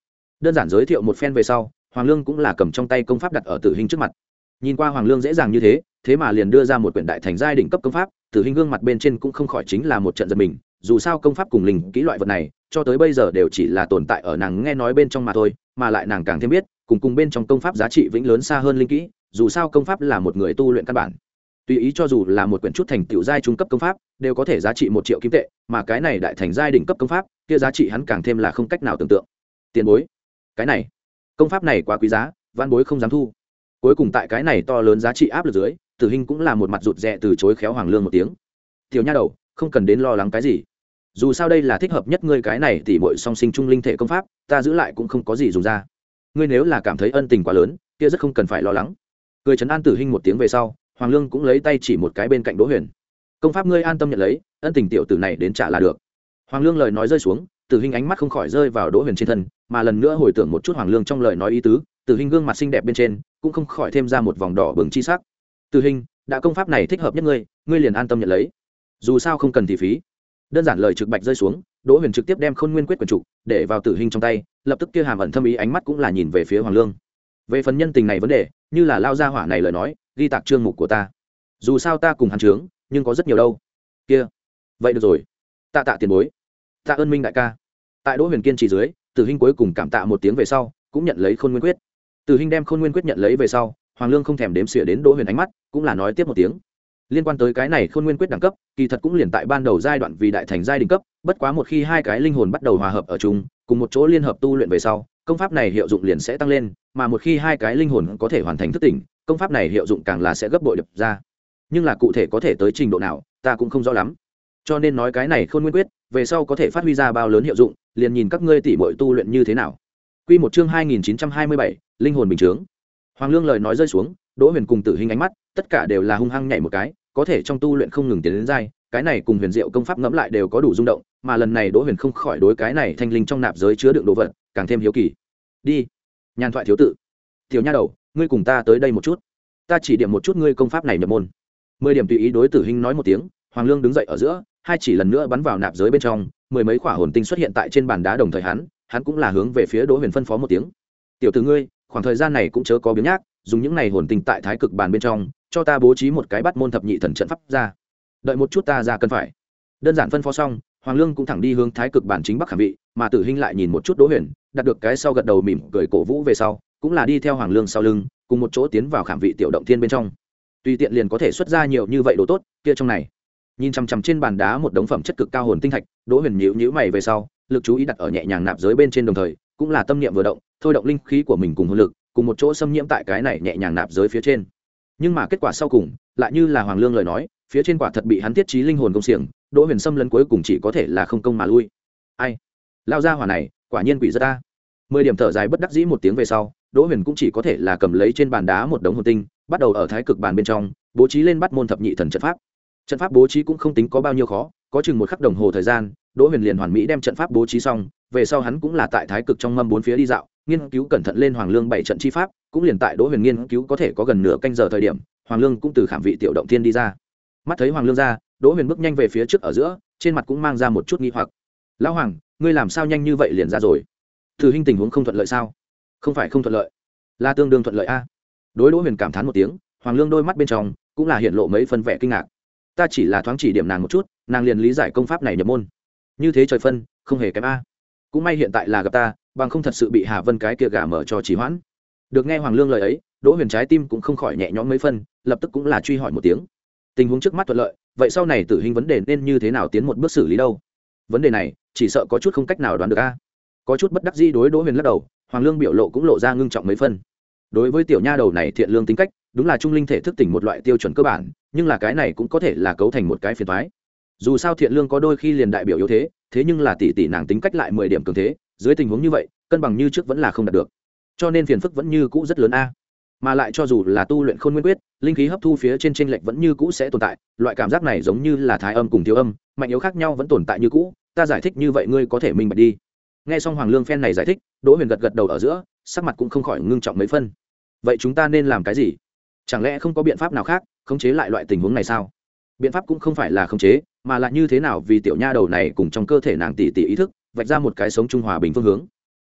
đơn giản giới thiệu một phen về sau, Hoàng Lương cũng là cầm trong tay công pháp đặt ở Tử Hinh trước mặt. Nhìn qua Hoàng Lương dễ dàng như thế, thế mà liền đưa ra một quyển đại thành giai đỉnh cấp công pháp, Tử Hinh gương mặt bên trên cũng không khỏi chính là một trận giật mình, dù sao công pháp cùng linh kỹ loại vật này, cho tới bây giờ đều chỉ là tồn tại ở nàng nghe nói bên trong mà thôi, mà lại nàng càng thêm biết, cùng cùng bên trong công pháp giá trị vĩnh lớn xa hơn linh kỹ, dù sao công pháp là một người tu luyện căn bản. Tùy ý cho dù là một quyển chút thành tiểu giai trung cấp công pháp, đều có thể giá trị một triệu kim tệ, mà cái này đại thành giai đỉnh cấp công pháp, kia giá trị hắn càng thêm là không cách nào tưởng tượng. Tiền bối, cái này, công pháp này quá quý giá, văn bối không dám thu. Cuối cùng tại cái này to lớn giá trị áp lực dưới, Tử Hinh cũng là một mặt rụt rè từ chối khéo Hoàng Lương một tiếng. Tiểu nha đầu, không cần đến lo lắng cái gì. Dù sao đây là thích hợp nhất ngươi cái này tỷ muội song sinh trung linh thể công pháp, ta giữ lại cũng không có gì dùng ra. Ngươi nếu là cảm thấy ân tình quá lớn, kia rất không cần phải lo lắng. Cười trấn an Tử Hinh một tiếng về sau, Hoàng Lương cũng lấy tay chỉ một cái bên cạnh Đỗ Huyền. Công pháp ngươi an tâm nhận lấy, ân tình tiểu tử này đến trả là được. Hoàng Lương lời nói rơi xuống, Tử Hinh ánh mắt không khỏi rơi vào Đỗ Huyền trên thân, mà lần nữa hồi tưởng một chút Hoàng Lương trong lời nói ý tứ, Tử Hinh gương mặt xinh đẹp bên trên cũng không khỏi thêm ra một vòng đỏ bừng chi sắc. Tử Hinh, đã công pháp này thích hợp nhất ngươi, ngươi liền an tâm nhận lấy. Dù sao không cần thì phí. Đơn giản lời trực bạch rơi xuống, Đỗ Huyền trực tiếp đem Khôn Nguyên quyết quyển trục để vào Tử Hinh trong tay, lập tức kia hàm ẩn thâm ý ánh mắt cũng là nhìn về phía Hoàng Lương. Về phần nhân tình này vấn đề, như là lao ra hỏa này lời nói, ghi tạc chương mục của ta. Dù sao ta cùng hắn trướng, nhưng có rất nhiều đâu. Kia, vậy được rồi. Tạ tạ tiền bối. Tạ ơn Minh đại ca. Tại Đỗ Huyền kiên trì dưới, Tử Hinh cuối cùng cảm tạ một tiếng về sau, cũng nhận lấy Khôn Nguyên quyết. Tử Hinh đem Khôn Nguyên quyết nhận lấy về sau, Hoàng Lương không thèm đếm xỉa đến Đỗ Huyền ánh mắt, cũng là nói tiếp một tiếng. Liên quan tới cái này Khôn Nguyên quyết đẳng cấp, kỳ thật cũng liền tại ban đầu giai đoạn vì đại thành giai đỉnh cấp, bất quá một khi hai cái linh hồn bắt đầu hòa hợp ở chung, cùng một chỗ liên hợp tu luyện về sau, công pháp này hiệu dụng liền sẽ tăng lên, mà một khi hai cái linh hồn có thể hoàn thành thức tỉnh, công pháp này hiệu dụng càng là sẽ gấp bội đập ra. Nhưng là cụ thể có thể tới trình độ nào, ta cũng không rõ lắm. Cho nên nói cái này Khôn Nguyên quyết, về sau có thể phát huy ra bao lớn hiệu dụng, liền nhìn các ngươi tỷ muội tu luyện như thế nào. Quy một chương hai nghìn chín trăm hai mươi bảy, linh hồn bình chứng. Hoàng Lương lời nói rơi xuống, Đỗ Huyền cùng Tử Hinh ánh mắt, tất cả đều là hung hăng nhảy một cái, có thể trong tu luyện không ngừng tiến đến giai, cái này cùng huyền diệu công pháp ngẫm lại đều có đủ rung động, mà lần này Đỗ Huyền không khỏi đối cái này thanh linh trong nạp giới chứa đựng đồ vật, càng thêm hiếu kỳ. Đi, nhàn thoại thiếu tự. Tiểu nha đầu, ngươi cùng ta tới đây một chút, ta chỉ điểm một chút ngươi công pháp này nhập môn. Mười điểm tùy ý đối Tử Hinh nói một tiếng, Hoàng Lương đứng dậy ở giữa, hai chỉ lần nữa bắn vào nạp giới bên trong, mười mấy quả hồn tinh xuất hiện tại trên bàn đá đồng thời hắn, hắn cũng là hướng về phía Đỗ Huyền phân phó một tiếng. Tiểu tử ngươi, khoảng thời gian này cũng chớ có biếng nhác, dùng những này hồn tinh tại thái cực bàn bên trong, cho ta bố trí một cái bắt môn thập nhị thần trận pháp ra. Đợi một chút ta ra cần phải. Đơn giản phân phó xong, Hoàng Lương cũng thẳng đi hướng thái cực bàn chính bắc khảm vị, mà Tử Hinh lại nhìn một chút Đỗ Huyền, đạt được cái sau gật đầu mỉm cười cổ vũ về sau, cũng là đi theo Hoàng Lương sau lưng, cùng một chỗ tiến vào khảm vị tiểu động thiên bên trong. Tùy tiện liền có thể xuất ra nhiều như vậy đồ tốt, kia trong này. Nhìn chằm chằm trên bàn đá một đống phẩm chất cực cao hồn tinh thạch, Đỗ Huyền nhíu nhíu mày về sau, lực chú ý đặt ở nhẹ nhàng nạp giới bên trên đồng thời, cũng là tâm niệm vừa động, thôi động linh khí của mình cùng hồn lực, cùng một chỗ xâm nhiễm tại cái này nhẹ nhàng nạp giới phía trên. Nhưng mà kết quả sau cùng, lại như là Hoàng Lương lời nói, phía trên quả thật bị hắn tiết trí linh hồn công xiềng, Đỗ Huyền xâm lấn cuối cùng chỉ có thể là không công mà lui. Ai? Lao ra hỏa này, quả nhiên quỷ rất ta. Mười điểm thở dài bất đắc dĩ một tiếng về sau, Đỗ Huyền cũng chỉ có thể là cầm lấy trên bàn đá một đống hồn tinh, bắt đầu ở thái cực bàn bên trong, bố trí lên bắt môn thập nhị thần trận pháp. Trận pháp bố trí cũng không tính có bao nhiêu khó, có chừng một khắc đồng hồ thời gian, Đỗ Huyền liền hoàn mỹ đem trận pháp bố trí xong, về sau hắn cũng là tại thái cực trong mâm bốn phía đi dạo, nghiên cứu cẩn thận lên Hoàng Lương bảy trận chi pháp, cũng liền tại Đỗ Huyền nghiên cứu có thể có gần nửa canh giờ thời điểm, Hoàng Lương cũng từ khảm vị tiểu động thiên đi ra. Mắt thấy Hoàng Lương ra, Đỗ Huyền bước nhanh về phía trước ở giữa, trên mặt cũng mang ra một chút nghi hoặc. "Lão Hoàng, ngươi làm sao nhanh như vậy liền ra rồi? Thử Hinh tình huống không thuận lợi sao?" "Không phải không thuận lợi, là tương đương thuận lợi a." Đối Đỗ Huyền cảm thán một tiếng, Hoàng Lương đôi mắt bên trong cũng là hiện lộ mấy phần vẻ kinh ngạc. "Ta chỉ là thoáng chỉ điểm nàng một chút, nàng liền lý giải công pháp này nhập môn. Như thế trời phân, không hề kém a. Cũng may hiện tại là gặp ta, bằng không thật sự bị Hà Vân cái kia gả mở cho trì hoãn." Được nghe Hoàng Lương lời ấy, Đỗ Huyền trái tim cũng không khỏi nhẹ nhõm mấy phân, lập tức cũng là truy hỏi một tiếng. Tình huống trước mắt thuận lợi, vậy sau này Tử Hinh vấn đề nên như thế nào tiến một bước xử lý đâu? Vấn đề này, chỉ sợ có chút không cách nào đoán được a. Có chút bất đắc dĩ đối Đỗ Huyền lắc đầu, Hoàng Lương biểu lộ cũng lộ ra ngưng trọng mấy phân. Đối với tiểu nha đầu này thiện lương tính cách, đúng là trung linh thể thức tỉnh một loại tiêu chuẩn cơ bản, nhưng là cái này cũng có thể là cấu thành một cái phiền toái. Dù sao thiện lương có đôi khi liền đại biểu yếu thế, thế nhưng là tỷ tỷ nàng tính cách lại mười điểm cường thế, dưới tình huống như vậy, cân bằng như trước vẫn là không đạt được. Cho nên phiền phức vẫn như cũ rất lớn a. Mà lại cho dù là tu luyện Khôn Nguyên quyết, linh khí hấp thu phía trên chênh lệch vẫn như cũ sẽ tồn tại, loại cảm giác này giống như là thái âm cùng thiếu âm, mạnh yếu khác nhau vẫn tồn tại như cũ, ta giải thích như vậy ngươi có thể minh bạch đi. Nghe xong Hoàng Lương phen này giải thích, Đỗ Huyền gật gật đầu ở giữa, sắc mặt cũng không khỏi ngưng trọng mấy phân. Vậy chúng ta nên làm cái gì? Chẳng lẽ không có biện pháp nào khác khống chế lại loại tình huống này sao? Biện pháp cũng không phải là khống chế, mà là như thế nào vì tiểu nha đầu này cùng trong cơ thể nàng tỷ tỷ ý thức, vạch ra một cái sống trung hòa bình phương hướng.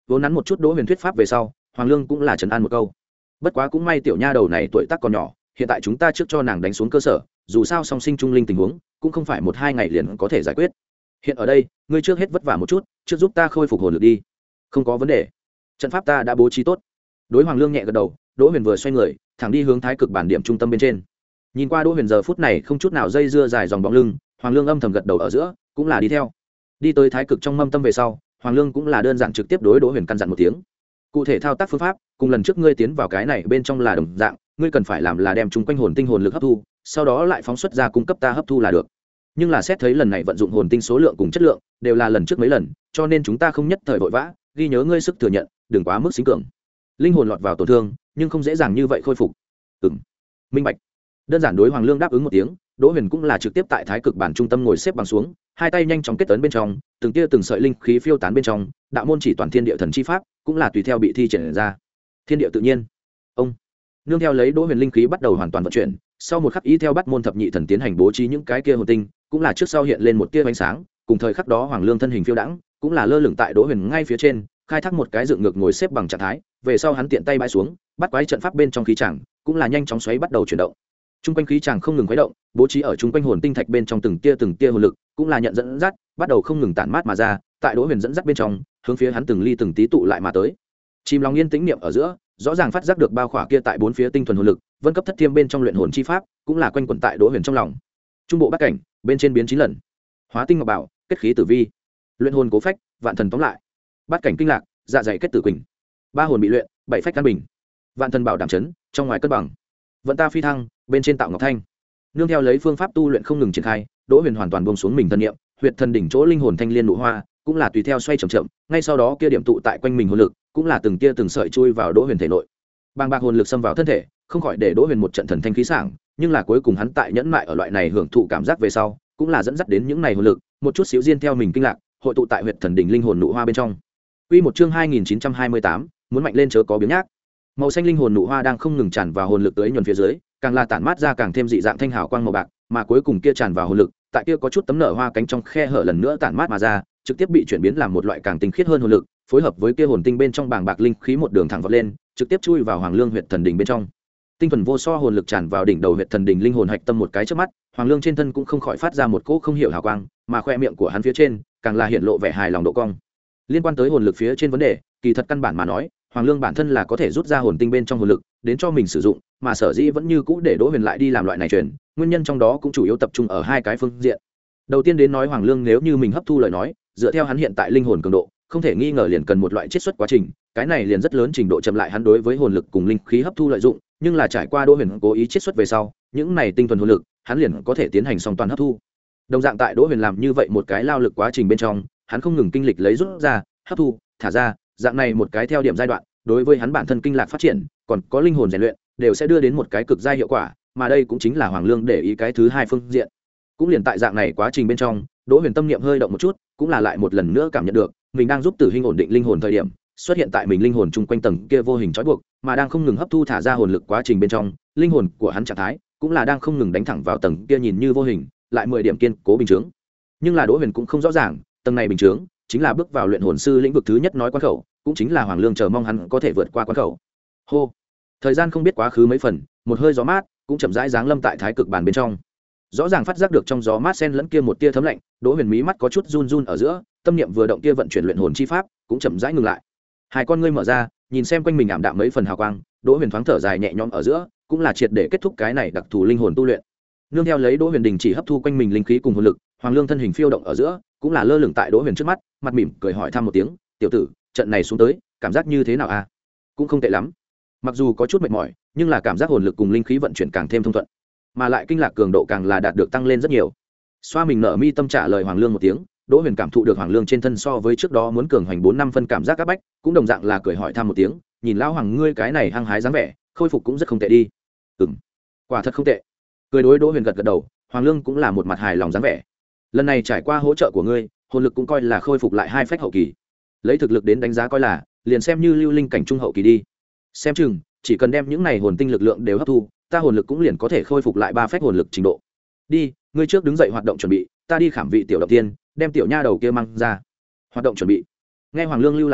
vốn nắn một chút đỗ huyền thuyết pháp về sau, Hoàng Lương cũng là trấn an một câu. Bất quá cũng may tiểu nha đầu này tuổi tác còn nhỏ, hiện tại chúng ta trước cho nàng đánh xuống cơ sở, dù sao song sinh trung linh tình huống cũng không phải một hai ngày liền có thể giải quyết. Hiện ở đây, ngươi trước hết vất vả một chút, trước giúp ta khôi phục hồn lực đi. Không có vấn đề. Trận pháp ta đã bố trí tốt. Đối Hoàng Lương nhẹ gật đầu, Đỗ Huyền vừa xoay người, thẳng đi hướng thái cực bản điểm trung tâm bên trên. Nhìn qua Đỗ Huyền giờ phút này không chút nào dây dưa dài dòng bóng lưng, Hoàng Lương âm thầm gật đầu ở giữa, cũng là đi theo. Đi tới thái cực trong mâm tâm về sau, Hoàng Lương cũng là đơn giản trực tiếp đối Đỗ Huyền căn dặn một tiếng. Cụ thể thao tác phương pháp, cùng lần trước ngươi tiến vào cái này bên trong là đồng dạng, ngươi cần phải làm là đem chúng quanh hồn tinh hồn lực hấp thu, sau đó lại phóng xuất ra cung cấp ta hấp thu là được. Nhưng là xét thấy lần này vận dụng hồn tinh số lượng cùng chất lượng đều là lần trước mấy lần, cho nên chúng ta không nhất thời vội vã, ghi nhớ ngươi sức thừa nhận, đừng quá mức xính cường. Linh hồn lọt vào tổn thương, nhưng không dễ dàng như vậy khôi phục. Ừm, minh bạch. Đơn giản đối Hoàng Lương đáp ứng một tiếng, Đỗ Huyền cũng là trực tiếp tại thái cực bản trung tâm ngồi xếp bằng xuống, hai tay nhanh chóng kết tấn bên trong, từng tia từng sợi linh khí phiêu tán bên trong, đạo môn chỉ toàn thiên địa thần chi pháp, cũng là tùy theo bị thi triển ra. Thiên địa tự nhiên. Ông nương theo lấy Đỗ Huyền linh khí bắt đầu hoàn toàn vận chuyển, sau một khắc ý theo bắt môn thập nhị thần tiến hành bố trí những cái kia hồn tinh, cũng là trước sau hiện lên một tia ánh sáng, cùng thời khắc đó Hoàng Lương thân hình phiêu đãng, cũng là lơ lửng tại Đỗ Huyền ngay phía trên, khai thác một cái dựng ngược ngồi xếp bằng trạng thái, về sau hắn tiện tay bãi xuống, bắt quái trận pháp bên trong khí tràng, cũng là nhanh chóng xoáy bắt đầu chuyển động. Trung quanh khí tràng không ngừng khuấy động, bố trí ở trung quanh hồn tinh thạch bên trong từng tia từng tia hồn lực, cũng là nhận dẫn dắt, bắt đầu không ngừng tản mát mà ra, tại Đỗ Huyền dẫn dắt bên trong, hướng phía hắn từng ly từng tí tụ lại mà tới. Chìm lòng yên tĩnh niệm ở giữa, rõ ràng phát giác được bao khỏa kia tại bốn phía tinh thuần hồn lực, vân cấp thất thiêm bên trong luyện hồn chi pháp, cũng là quanh quẩn tại Đỗ Huyền trong lòng. Trung bộ bát cảnh, bên trên biến chín lần. Hóa tinh ngọc bảo, kết khí tử vi. Luyện hồn cố phách, vạn thần tóm lại. Bát cảnh kinh lạc, dạ dày kết tử quỳnh. Ba hồn bị luyện, bảy phách căn bình. Vạn thần bảo đảm chấn, trong ngoài cân bằng. Vận ta phi thăng, bên trên tạo ngọc thanh. Nương theo lấy phương pháp tu luyện không ngừng triển khai, Đỗ Huyền hoàn toàn buông xuống mình thân niệm, huyệt thần đỉnh chỗ linh hồn thanh liên nụ hoa, cũng là tùy theo xoay chậm chậm, ngay sau đó kia điểm tụ tại quanh mình hồn lực, cũng là từng tia từng sợi chui vào Đỗ Huyền thể nội. Bàng bạc hồn lực xâm vào thân thể, không khỏi để Đỗ Huyền một trận thần thanh khí sảng, nhưng là cuối cùng hắn tại nhẫn mại ở loại này hưởng thụ cảm giác về sau, cũng là dẫn dắt đến những này hồn lực, một chút xíu diên theo mình kinh lạc, hội tụ tại huyệt thần đỉnh linh hồn nụ hoa bên trong. Quy một chương hai nghìn chín trăm hai mươi tám, muốn mạnh lên chớ có biếng nhác. Màu xanh linh hồn nụ hoa đang không ngừng tràn vào hồn lực tới nhuần phía dưới, càng là tản mát ra càng thêm dị dạng thanh hào quang màu bạc, mà cuối cùng kia tràn vào hồn lực, tại kia có chút tấm nở hoa cánh trong khe hở lần nữa tản mát mà ra, trực tiếp bị chuyển biến làm một loại càng tinh khiết hơn hồn lực, phối hợp với kia hồn tinh bên trong bàng bạc linh khí một đường thẳng vọt lên, trực tiếp chui vào Hoàng Lương huyệt thần đỉnh bên trong. Tinh thuần vô so hồn lực tràn vào đỉnh đầu huyệt thần đỉnh linh hồn hạch tâm một cái chớp mắt, Hoàng Lương trên thân cũng không khỏi phát ra một cỗ không hiểu hào quang, mà khoe miệng của hắn phía trên càng là hiện lộ vẻ hài lòng độ cong. Liên quan tới hồn lực phía trên vấn đề, kỳ thật căn bản mà nói, Hoàng Lương bản thân là có thể rút ra hồn tinh bên trong hồn lực đến cho mình sử dụng, mà sở dĩ vẫn như cũ để Đỗ Huyền lại đi làm loại này truyền, nguyên nhân trong đó cũng chủ yếu tập trung ở hai cái phương diện. Đầu tiên đến nói Hoàng Lương nếu như mình hấp thu lời nói, dựa theo hắn hiện tại linh hồn cường độ, không thể nghi ngờ liền cần một loại chiết xuất quá trình, cái này liền rất lớn trình độ chậm lại hắn đối với hồn lực cùng linh khí hấp thu lợi dụng, nhưng là trải qua Đỗ Huyền cố ý chiết xuất về sau, những này tinh thuần hồn lực, hắn liền có thể tiến hành song toàn hấp thu. Đồng dạng tại Đỗ Huyền làm như vậy một cái lao lực quá trình bên trong, hắn không ngừng kinh lịch lấy rút ra, hấp thu, thả ra, dạng này một cái theo điểm giai đoạn, đối với hắn bản thân kinh lạc phát triển, còn có linh hồn rèn luyện, đều sẽ đưa đến một cái cực giai hiệu quả, mà đây cũng chính là Hoàng Lương để ý cái thứ hai phương diện. Cũng liền tại dạng này quá trình bên trong, Đỗ Huyền tâm niệm hơi động một chút, cũng là lại một lần nữa cảm nhận được, mình đang giúp Tử Hinh ổn định linh hồn thời điểm, xuất hiện tại mình linh hồn chung quanh tầng kia vô hình trói buộc, mà đang không ngừng hấp thu thả ra hồn lực quá trình bên trong, linh hồn của hắn trạng thái cũng là đang không ngừng đánh thẳng vào tầng kia nhìn như vô hình, lại mười điểm kiên cố bình chướng. Nhưng là Đỗ Huyền cũng không rõ ràng, tầng này bình chướng chính là bước vào luyện hồn sư lĩnh vực thứ nhất nói quan khẩu, cũng chính là Hoàng Lương chờ mong hắn có thể vượt qua quan khẩu. Hô. Thời gian không biết quá khứ mấy phần, một hơi gió mát cũng chậm rãi giáng lâm tại thái cực bàn bên trong. Rõ ràng phát giác được trong gió mát xen lẫn kia một tia thấm lạnh, Đỗ Huyền mí mắt có chút run run ở giữa, tâm niệm vừa động kia vận chuyển luyện hồn chi pháp, cũng chậm rãi ngừng lại. Hai con ngươi mở ra, nhìn xem quanh mình ảm đạm mấy phần hào quang, Đỗ Huyền thoáng thở dài nhẹ nhõm ở giữa, cũng là triệt để kết thúc cái này đặc thù linh hồn tu luyện. Nương theo lấy Đỗ Huyền đình chỉ hấp thu quanh mình linh khí cùng hồn lực, Hoàng Lương thân hình phiêu động ở giữa, cũng là lơ lửng tại Đỗ Huyền trước mắt, mặt mỉm cười hỏi thăm một tiếng, "Tiểu tử, trận này xuống tới, cảm giác như thế nào a?" "Cũng không tệ lắm. Mặc dù có chút mệt mỏi, nhưng là cảm giác hồn lực cùng linh khí vận chuyển càng thêm thông thuận, mà lại kinh lạc cường độ càng là đạt được tăng lên rất nhiều." Xoa mình nở mi tâm trả lời Hoàng Lương một tiếng, Đỗ Huyền cảm thụ được Hoàng Lương trên thân so với trước đó muốn cường hoành bốn năm phân cảm giác áp bách, cũng đồng dạng là cười hỏi thăm một tiếng, "Nhìn lão Hoàng ngươi cái này hăng hái dáng vẻ, khôi phục cũng rất không tệ đi." "Ừm, quả thật không tệ." Cười đối Đỗ Huyền gật gật đầu, Hoàng Lương cũng là một mặt hài lòng dáng vẻ. "Lần này trải qua hỗ trợ của ngươi, hồn lực cũng coi là khôi phục lại hai phách hậu kỳ. Lấy thực lực đến đánh giá coi là, liền xem như lưu linh cảnh trung hậu kỳ đi. Xem chừng, chỉ cần đem những này hồn tinh lực lượng đều hấp thu, ta hồn lực cũng liền có thể khôi phục lại ba phách hồn lực trình độ. Đi, ngươi trước đứng dậy hoạt động chuẩn bị, ta đi khảm vị tiểu động tiên, đem tiểu nha đầu kia mang ra." Hoạt động chuẩn bị. Nghe Hoàng Lương lưu lại ngữ,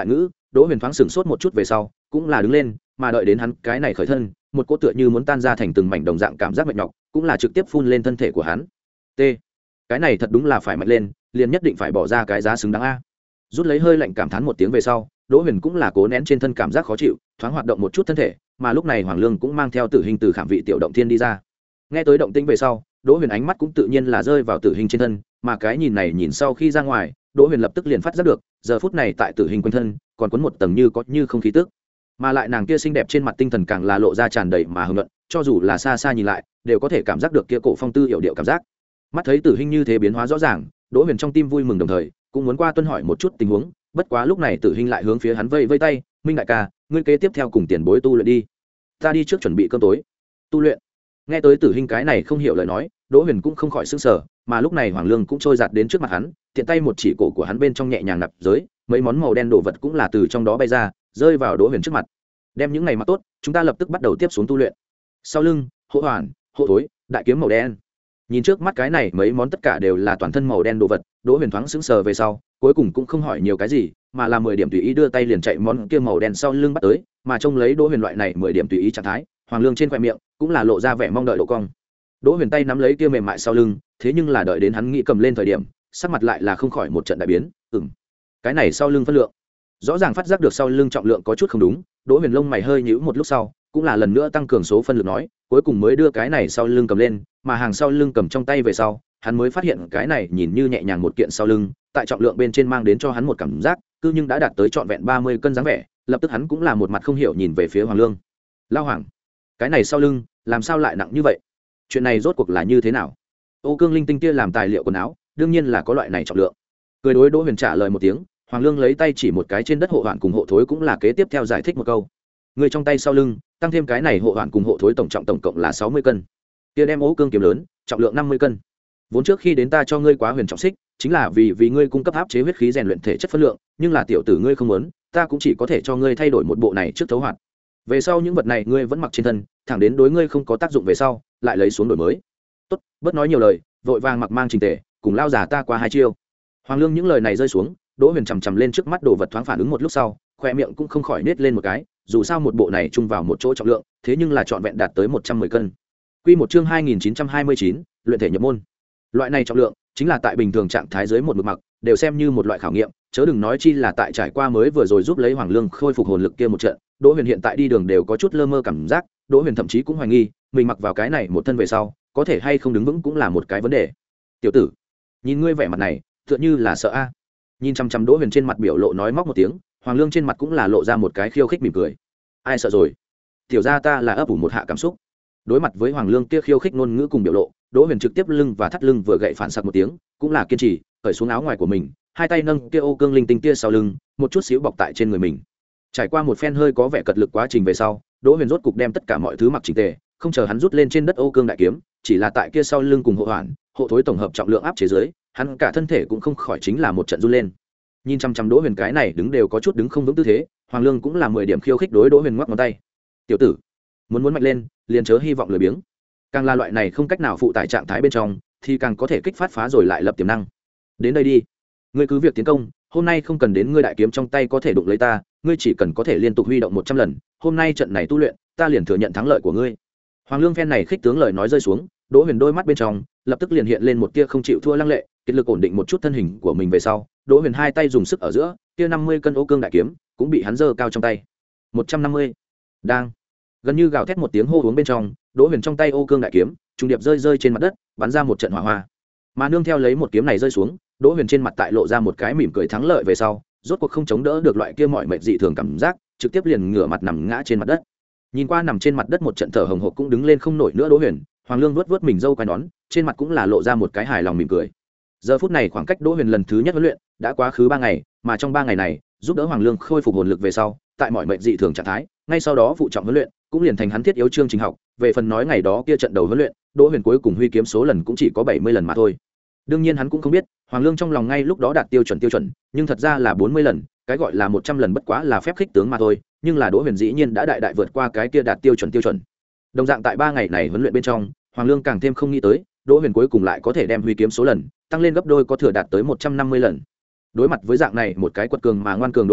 Đỗ Huyền thoáng sửng sốt một chút về sau cũng là đứng lên, mà đợi đến hắn cái này khởi thân, một cỗ tựa như muốn tan ra thành từng mảnh đồng dạng cảm giác mệt nhọc cũng là trực tiếp phun lên thân thể của hắn. T, cái này thật đúng là phải mạnh lên, liền nhất định phải bỏ ra cái giá xứng đáng a. Rút lấy hơi lạnh cảm thán một tiếng về sau, Đỗ Huyền cũng là cố nén trên thân cảm giác khó chịu, thoáng hoạt động một chút thân thể, mà lúc này Hoàng Lương cũng mang theo Tử Hình từ khảm vị tiểu động thiên đi ra. Nghe tới động tĩnh về sau, Đỗ Huyền ánh mắt cũng tự nhiên là rơi vào Tử Hình trên thân, mà cái nhìn này nhìn sau khi ra ngoài, Đỗ Huyền lập tức liền phát giác được, giờ phút này tại Tử Hình quanh thân, còn cuốn một tầng như có như không khí tức, mà lại nàng kia xinh đẹp trên mặt tinh thần càng là lộ ra tràn đầy mà hưng luận, cho dù là xa xa nhìn lại, đều có thể cảm giác được kia cổ phong tư hiểu điệu cảm giác. Mắt thấy Tử Hình như thế biến hóa rõ ràng, Đỗ Huyền trong tim vui mừng đồng thời, cũng muốn qua tuân hỏi một chút tình huống, bất quá lúc này Tử Hình lại hướng phía hắn vây vây tay, "Minh đại ca, ngươi kế tiếp theo cùng tiền bối tu luyện đi, ta đi trước chuẩn bị cơm tối." Tu luyện? Nghe tới Tử Hình cái này không hiểu lời nói, Đỗ Huyền cũng không khỏi sửng sở, mà lúc này Hoàng Lương cũng trôi giạt đến trước mặt hắn, tiện tay một chỉ cổ của hắn bên trong nhẹ nhàng nạp giới, mấy món màu đen đồ vật cũng là từ trong đó bay ra, rơi vào Đỗ Huyền trước mặt. "Đem những ngày mặc tốt, chúng ta lập tức bắt đầu tiếp xuống tu luyện." Sau lưng, hộ hoàn, hộ thối, đại kiếm màu đen. Nhìn trước mắt cái này mấy món tất cả đều là toàn thân màu đen đồ vật, Đỗ Huyền thoáng sững sờ về sau, cuối cùng cũng không hỏi nhiều cái gì, mà là mười điểm tùy ý đưa tay liền chạy món kia màu đen sau lưng bắt tới, mà trông lấy Đỗ Huyền loại này mười điểm tùy ý trạng thái, Hoàng Lương trên khóe miệng cũng là lộ ra vẻ mong đợi độ cong. Đỗ Huyền tay nắm lấy kia mềm mại sau lưng, thế nhưng là đợi đến hắn nghĩ cầm lên thời điểm, sắc mặt lại là không khỏi một trận đại biến, ừm, cái này sau lưng phân lượng. Rõ ràng phát giác được sau lưng trọng lượng có chút không đúng, Đỗ Huyền lông mày hơi nhíu một lúc sau, cũng là lần nữa tăng cường số phân lực nói, cuối cùng mới đưa cái này sau lưng cầm lên, mà hàng sau lưng cầm trong tay về sau, hắn mới phát hiện cái này nhìn như nhẹ nhàng một kiện sau lưng, tại trọng lượng bên trên mang đến cho hắn một cảm giác, cứ nhưng đã đạt tới trọn vẹn ba mươi cân dáng vẻ, lập tức hắn cũng là một mặt không hiểu nhìn về phía Hoàng Lương. "Lao Hoàng, cái này sau lưng, làm sao lại nặng như vậy? Chuyện này rốt cuộc là như thế nào?" Ô cương linh tinh kia làm tài liệu quần áo, đương nhiên là có loại này trọng lượng. Cười đối Đỗ Huyền trả lời một tiếng, Hoàng Lương lấy tay chỉ một cái trên đất hộ hoàn cùng hộ thối cũng là kế tiếp theo giải thích một câu. "Người trong tay sau lưng, tăng thêm cái này hộ hoàn cùng hộ thối tổng trọng tổng cộng là sáu mươi cân. Kia đem ố cương kiếm lớn, trọng lượng năm mươi cân. Vốn trước khi đến ta cho ngươi quá huyền trọng xích, chính là vì vì ngươi cung cấp áp chế huyết khí rèn luyện thể chất phân lượng, nhưng là tiểu tử ngươi không muốn, ta cũng chỉ có thể cho ngươi thay đổi một bộ này trước thấu hoạt. Về sau những vật này ngươi vẫn mặc trên thân, thẳng đến đối ngươi không có tác dụng về sau, lại lấy xuống đổi mới. Tốt, bớt nói nhiều lời, vội vàng mặc mang chỉnh tề, cùng lao già ta qua hai chiêu." Hoàng Lương những lời này rơi xuống, Đỗ Huyền chằm chằm lên trước mắt đồ vật thoáng phản ứng một lúc sau, khoe miệng cũng không khỏi nết lên một cái, dù sao một bộ này chung vào một chỗ trọng lượng, thế nhưng là trọn vẹn đạt tới một trăm mười cân. Quy một chương hai nghìn chín trăm hai mươi chín, luyện thể nhập môn. Loại này trọng lượng, chính là tại bình thường trạng thái dưới một mực mặc, đều xem như một loại khảo nghiệm, chớ đừng nói chi là tại trải qua mới vừa rồi giúp lấy Hoàng Lương khôi phục hồn lực kia một trận, Đỗ Huyền hiện tại đi đường đều có chút lơ mơ cảm giác, Đỗ Huyền thậm chí cũng hoài nghi, mình mặc vào cái này một thân về sau, có thể hay không đứng vững cũng là một cái vấn đề. "Tiểu tử, nhìn ngươi vẻ mặt này, tựa như là sợ a." Nhìn chăm chăm Đỗ Huyền trên mặt biểu lộ nói móc một tiếng, Hoàng Lương trên mặt cũng là lộ ra một cái khiêu khích mỉm cười. "Ai sợ rồi? Tiểu gia ta là ấp ủ một hạ cảm xúc." Đối mặt với Hoàng Lương kia khiêu khích ngôn ngữ cùng biểu lộ, Đỗ Huyền trực tiếp lưng và thắt lưng vừa gậy phản sặc một tiếng, cũng là kiên trì, cởi xuống áo ngoài của mình, hai tay nâng kia ô cương linh tinh kia sau lưng, một chút xíu bọc tại trên người mình. Trải qua một phen hơi có vẻ cật lực quá trình về sau, Đỗ Huyền rốt cục đem tất cả mọi thứ mặc chỉnh tề, không chờ hắn rút lên trên đất ô cương đại kiếm, chỉ là tại kia sau lưng cùng hộ hoàn, hộ thối tổng hợp trọng lượng áp chế dưới, hắn cả thân thể cũng không khỏi chính là một trận run lên. Nhìn chăm chăm Đỗ Huyền cái này đứng đều có chút đứng không vững tư thế, Hoàng Lương cũng là mười điểm khiêu khích đối Đỗ Huyền ngoắc ngón tay. "Tiểu tử, muốn muốn mạnh lên, liền chớ hy vọng lười biếng. Càng là loại này không cách nào phụ tải trạng thái bên trong, thì càng có thể kích phát phá rồi lại lập tiềm năng. Đến đây đi, ngươi cứ việc tiến công, hôm nay không cần đến ngươi đại kiếm trong tay có thể đụng lấy ta, ngươi chỉ cần có thể liên tục huy động một trăm lần, hôm nay trận này tu luyện, ta liền thừa nhận thắng lợi của ngươi." Hoàng Lương phen này khích tướng lời nói rơi xuống, Đỗ Huyền đôi mắt bên trong lập tức liền hiện lên một tia không chịu thua lăng lệ, kết lực ổn định một chút thân hình của mình về sau, Đỗ Huyền hai tay dùng sức ở giữa, tia năm mươi cân ô cương đại kiếm cũng bị hắn giơ cao trong tay. một trăm năm mươi. Đang gần như gào thét một tiếng hô uống bên trong, Đỗ Huyền trong tay ô cương đại kiếm trùng điệp rơi rơi trên mặt đất, bắn ra một trận hỏa hoa. Mà nương theo lấy một kiếm này rơi xuống, Đỗ Huyền trên mặt tại lộ ra một cái mỉm cười thắng lợi về sau, rốt cuộc không chống đỡ được loại kia mọi mệt dị thường cảm giác, trực tiếp liền ngửa mặt nằm ngã trên mặt đất. Nhìn qua nằm trên mặt đất một trận thở hồng hộc cũng đứng lên không nổi nữa Đỗ Huyền, Hoàng Lương vuốt vuốt mình râu quai nón, trên mặt cũng là lộ ra một cái hài lòng mỉm cười. Giờ phút này khoảng cách Đỗ Huyền lần thứ nhất huấn luyện đã quá khứ ba ngày, mà trong ba ngày này, giúp đỡ Hoàng Lương khôi phục hồn lực về sau, tại mọi mệnh dị thường trạng thái, ngay sau đó phụ trọng huấn luyện cũng liền thành hắn thiết yếu chương trình học. Về phần nói ngày đó kia trận đầu huấn luyện, Đỗ Huyền cuối cùng huy kiếm số lần cũng chỉ có bảy mươi lần mà thôi. Đương nhiên hắn cũng không biết, Hoàng Lương trong lòng ngay lúc đó đạt tiêu chuẩn tiêu chuẩn, nhưng thật ra là bốn mươi lần, cái gọi là một trăm lần bất quá là phép khích tướng mà thôi, nhưng là Đỗ Huyền dĩ nhiên đã đại đại vượt qua cái kia đạt tiêu chuẩn tiêu chuẩn. Đồng dạng tại ba ngày này huấn luyện bên trong, Hoàng Lương càng thêm không nghĩ tới, Đỗ Huyền cuối cùng lại có thể đem huy kiếm số lần tăng lên gấp đôi, có thừa đạt tới một trăm năm mươi lần. Đối mặt với dạng này một cái quật cường mà ngoan cường Đỗ Huyền,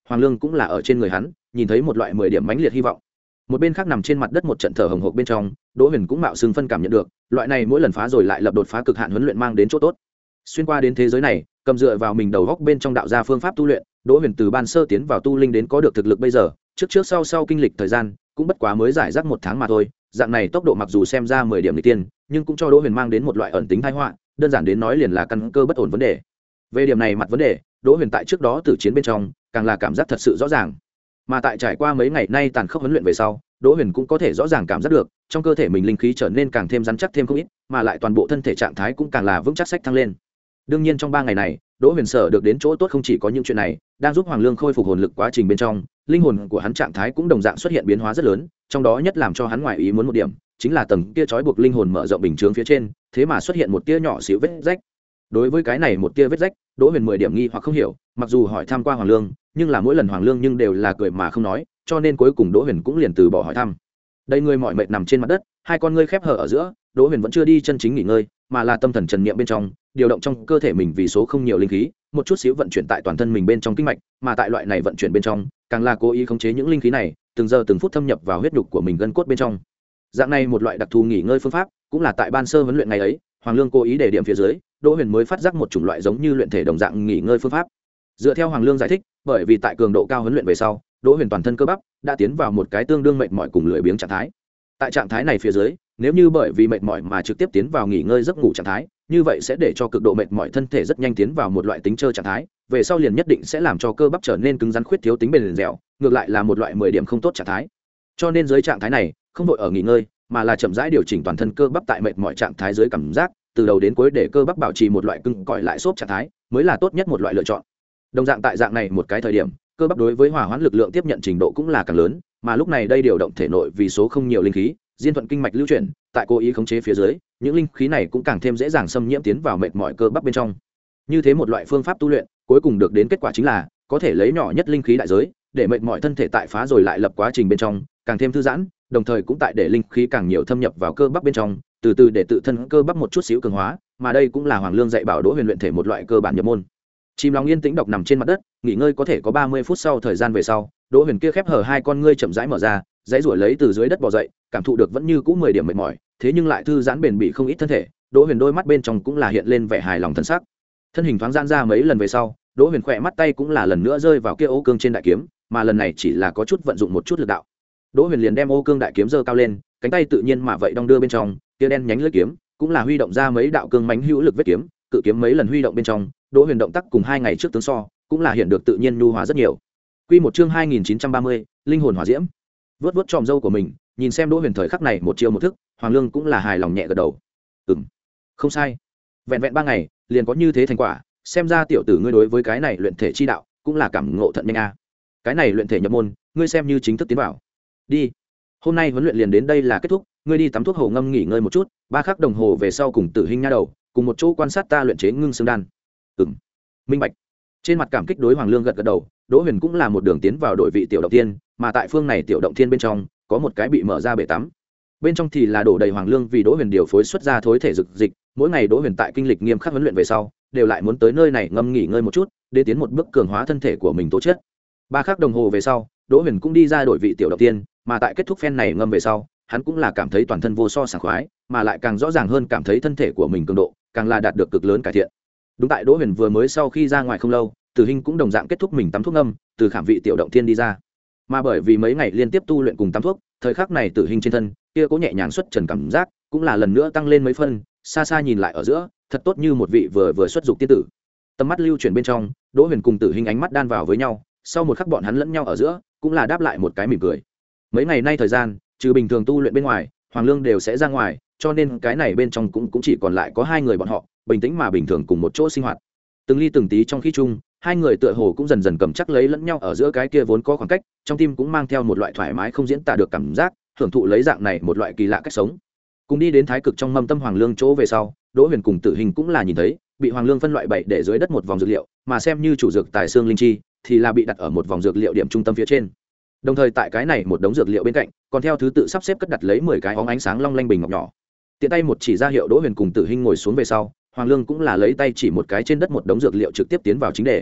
hoàng lương cũng là ở trên người hắn nhìn thấy một loại mười điểm mãnh liệt hy vọng. Một bên khác nằm trên mặt đất một trận thở hồng hộc bên trong, Đỗ Huyền cũng mạo xương phân cảm nhận được loại này mỗi lần phá rồi lại lập đột phá cực hạn huấn luyện mang đến chỗ tốt. Xuyên qua đến thế giới này, cầm dựa vào mình đầu góc bên trong đạo ra phương pháp tu luyện, Đỗ Huyền từ ban sơ tiến vào tu linh đến có được thực lực bây giờ, trước trước sau sau kinh lịch thời gian cũng bất quá mới giải rác một tháng mà thôi. Dạng này tốc độ mặc dù xem ra mười điểm nghịch tiên, nhưng cũng cho Đỗ Huyền mang đến một loại ẩn tính tai họa, đơn giản đến nói liền là căn cơ bất ổn vấn đề. Về điểm này mặt vấn đề, Đỗ Huyền tại trước đó từ chiến bên trong, càng là cảm giác thật sự rõ ràng. Mà tại trải qua mấy ngày nay tàn khốc huấn luyện về sau, Đỗ Huyền cũng có thể rõ ràng cảm giác được, trong cơ thể mình linh khí trở nên càng thêm rắn chắc thêm không ít, mà lại toàn bộ thân thể trạng thái cũng càng là vững chắc sách thăng lên. Đương nhiên trong ba ngày này, Đỗ Huyền sở được đến chỗ tốt không chỉ có những chuyện này, đang giúp Hoàng Lương khôi phục hồn lực quá trình bên trong, linh hồn của hắn trạng thái cũng đồng dạng xuất hiện biến hóa rất lớn, trong đó nhất làm cho hắn ngoài ý muốn một điểm, chính là tầng kia trói buộc linh hồn mở rộng bình chướng phía trên, thế mà xuất hiện một tia nhỏ xíu vết rách. Đối với cái này một tia vết rách, Đỗ Huyền mười điểm nghi hoặc không hiểu, mặc dù hỏi thăm qua Hoàng Lương, nhưng là mỗi lần Hoàng Lương nhưng đều là cười mà không nói, cho nên cuối cùng Đỗ Huyền cũng liền từ bỏ hỏi thăm. Đây người mỏi mệt nằm trên mặt đất, hai con ngươi khép hờ ở giữa, Đỗ Huyền vẫn chưa đi chân chính nghỉ ngơi, mà là tâm thần trần niệm bên trong, điều động trong cơ thể mình vì số không nhiều linh khí, một chút xíu vận chuyển tại toàn thân mình bên trong kinh mạch, mà tại loại này vận chuyển bên trong, càng là cố ý khống chế những linh khí này, từng giờ từng phút thâm nhập vào huyết nhục của mình gân cốt bên trong. Dạng này một loại đặc thù nghỉ ngơi phương pháp, cũng là tại ban sơ huấn luyện ngày ấy, Hoàng Lương cố ý để điểm phía dưới, Đỗ Huyền mới phát giác một chủng loại giống như luyện thể đồng dạng nghỉ ngơi phương pháp. Dựa theo Hoàng Lương giải thích, bởi vì tại cường độ cao huấn luyện về sau, Đỗ Huyền toàn thân cơ bắp đã tiến vào một cái tương đương mệt mỏi cùng lười biếng trạng thái. Tại trạng thái này phía dưới, nếu như bởi vì mệt mỏi mà trực tiếp tiến vào nghỉ ngơi giấc ngủ trạng thái, như vậy sẽ để cho cực độ mệt mỏi thân thể rất nhanh tiến vào một loại tính trơ trạng thái, về sau liền nhất định sẽ làm cho cơ bắp trở nên cứng rắn khuyết thiếu tính bền dẻo, ngược lại là một loại mười điểm không tốt trạng thái. Cho nên dưới trạng thái này, không đội ở nghỉ ngơi, mà là chậm rãi điều chỉnh toàn thân cơ bắp tại mệt mỏi trạng thái dưới cảm giác, từ đầu đến cuối để cơ bắp bảo trì một loại cứng cỏi lại xốp trạng thái, mới là tốt nhất một loại lựa chọn. Đồng dạng tại dạng này một cái thời điểm, cơ bắp đối với hỏa hoãn lực lượng tiếp nhận trình độ cũng là càng lớn, mà lúc này đây điều động thể nội vì số không nhiều linh khí, diên thuận kinh mạch lưu chuyển, tại cố ý khống chế phía dưới, những linh khí này cũng càng thêm dễ dàng xâm nhiễm tiến vào mệt mỏi cơ bắp bên trong. Như thế một loại phương pháp tu luyện, cuối cùng được đến kết quả chính là có thể lấy nhỏ nhất linh khí đại giới, để mệt mỏi thân thể tại phá rồi lại lập quá trình bên trong càng thêm thư giãn, đồng thời cũng tại để linh khí càng nhiều thâm nhập vào cơ bắp bên trong, từ từ để tự thân cơ bắp một chút xíu cường hóa, mà đây cũng là Hoàng Lương dạy bảo Đỗ Huyền luyện thể một loại cơ bản nhập môn. Chìm lòng yên tĩnh độc nằm trên mặt đất, nghỉ ngơi có thể có ba mươi phút sau thời gian về sau, Đỗ Huyền kia khép hờ hai con ngươi chậm rãi mở ra, dãy ruổi lấy từ dưới đất bò dậy, cảm thụ được vẫn như cũ mười điểm mệt mỏi, thế nhưng lại thư giãn bền bỉ không ít thân thể, Đỗ Huyền đôi mắt bên trong cũng là hiện lên vẻ hài lòng thân sắc. Thân hình thoáng giãn ra mấy lần về sau, Đỗ Huyền khỏe mắt tay cũng là lần nữa rơi vào kia ô cương trên đại kiếm, mà lần này chỉ là có chút vận dụng một chút lực đạo. Đỗ Huyền liền đem ô cương đại kiếm giơ cao lên, cánh tay tự nhiên mà vậy đong đưa bên trong, kia đen nhánh lưỡi kiếm, cũng là huy động ra mấy đạo cương mãnh hữu lực vết kiếm, cự kiếm mấy lần huy động bên trong, Đỗ Huyền động tác cùng hai ngày trước tướng so, cũng là hiện được tự nhiên nhu hòa rất nhiều. Quy một chương hai nghìn chín trăm ba mươi, linh hồn hỏa diễm. Vướt vướt tròm râu của mình, nhìn xem Đỗ Huyền thời khắc này một chiêu một thức, Hoàng Lương cũng là hài lòng nhẹ gật đầu. Ừm, không sai. Vẹn vẹn ba ngày, liền có như thế thành quả, xem ra tiểu tử ngươi đối với cái này luyện thể chi đạo, cũng là cảm ngộ thận nhanh a. Cái này luyện thể nhập môn, ngươi xem như chính thức tiến vào. Đi. Hôm nay huấn luyện liền đến đây là kết thúc, ngươi đi tắm thuốc hồ ngâm nghỉ ngơi một chút, ba khắc đồng hồ về sau cùng Tử Hinh nha đầu, cùng một chỗ quan sát ta luyện chế ngưng xương đan. Ừm. Minh bạch. Trên mặt cảm kích đối Hoàng Lương gật gật đầu, Đỗ Huyền cũng là một đường tiến vào đội vị tiểu động tiên, mà tại phương này tiểu động thiên bên trong, có một cái bị mở ra bể tắm. Bên trong thì là đổ đầy Hoàng Lương vì Đỗ Huyền điều phối xuất ra thối thể dược dịch, mỗi ngày Đỗ Huyền tại kinh lịch nghiêm khắc huấn luyện về sau, đều lại muốn tới nơi này ngâm nghỉ ngơi một chút, để tiến một bước cường hóa thân thể của mình tố chất. Ba khắc đồng hồ về sau, Đỗ Huyền cũng đi ra đội vị tiểu động tiên, mà tại kết thúc phen này ngâm về sau, hắn cũng là cảm thấy toàn thân vô so sảng khoái, mà lại càng rõ ràng hơn cảm thấy thân thể của mình cường độ, càng là đạt được cực lớn cải thiện. Đúng tại Đỗ Huyền vừa mới sau khi ra ngoài không lâu, Tử Hinh cũng đồng dạng kết thúc mình tắm thuốc ngâm, từ khảm vị tiểu động thiên đi ra. Mà bởi vì mấy ngày liên tiếp tu luyện cùng tắm thuốc, thời khắc này Tử Hinh trên thân kia cố nhẹ nhàng xuất trần cảm giác, cũng là lần nữa tăng lên mấy phân, xa xa nhìn lại ở giữa, thật tốt như một vị vừa vừa xuất dục tiên tử. Tầm mắt lưu chuyển bên trong, Đỗ Huyền cùng Tử Hinh ánh mắt đan vào với nhau, sau một khắc bọn hắn lẫn nhau ở giữa, cũng là đáp lại một cái mỉm cười. Mấy ngày nay thời gian, trừ bình thường tu luyện bên ngoài, Hoàng Lương đều sẽ ra ngoài, cho nên cái này bên trong cũng cũng chỉ còn lại có hai người bọn họ, bình tĩnh mà bình thường cùng một chỗ sinh hoạt. Từng ly từng tí trong khi chung, hai người tựa hồ cũng dần dần cầm chắc lấy lẫn nhau ở giữa cái kia vốn có khoảng cách, trong tim cũng mang theo một loại thoải mái không diễn tả được cảm giác, hưởng thụ lấy dạng này một loại kỳ lạ cách sống. Cùng đi đến thái cực trong mâm tâm Hoàng Lương chỗ về sau, Đỗ Huyền cùng Tử Hình cũng là nhìn thấy, bị Hoàng Lương phân loại bảy để dưới đất một vòng dược liệu, mà xem như chủ dược tài xương linh chi, thì là bị đặt ở một vòng dược liệu điểm trung tâm phía trên. Đồng thời tại cái này một đống dược liệu bên cạnh, còn theo thứ tự sắp xếp cất đặt lấy mười cái óng ánh sáng long lanh bình ngọc nhỏ. Tiện tay một chỉ ra hiệu Đỗ Huyền cùng Tử Hình ngồi xuống về sau, Hoàng Lương cũng là lấy tay chỉ một cái trên đất một đống dược liệu trực tiếp tiến vào chính đề.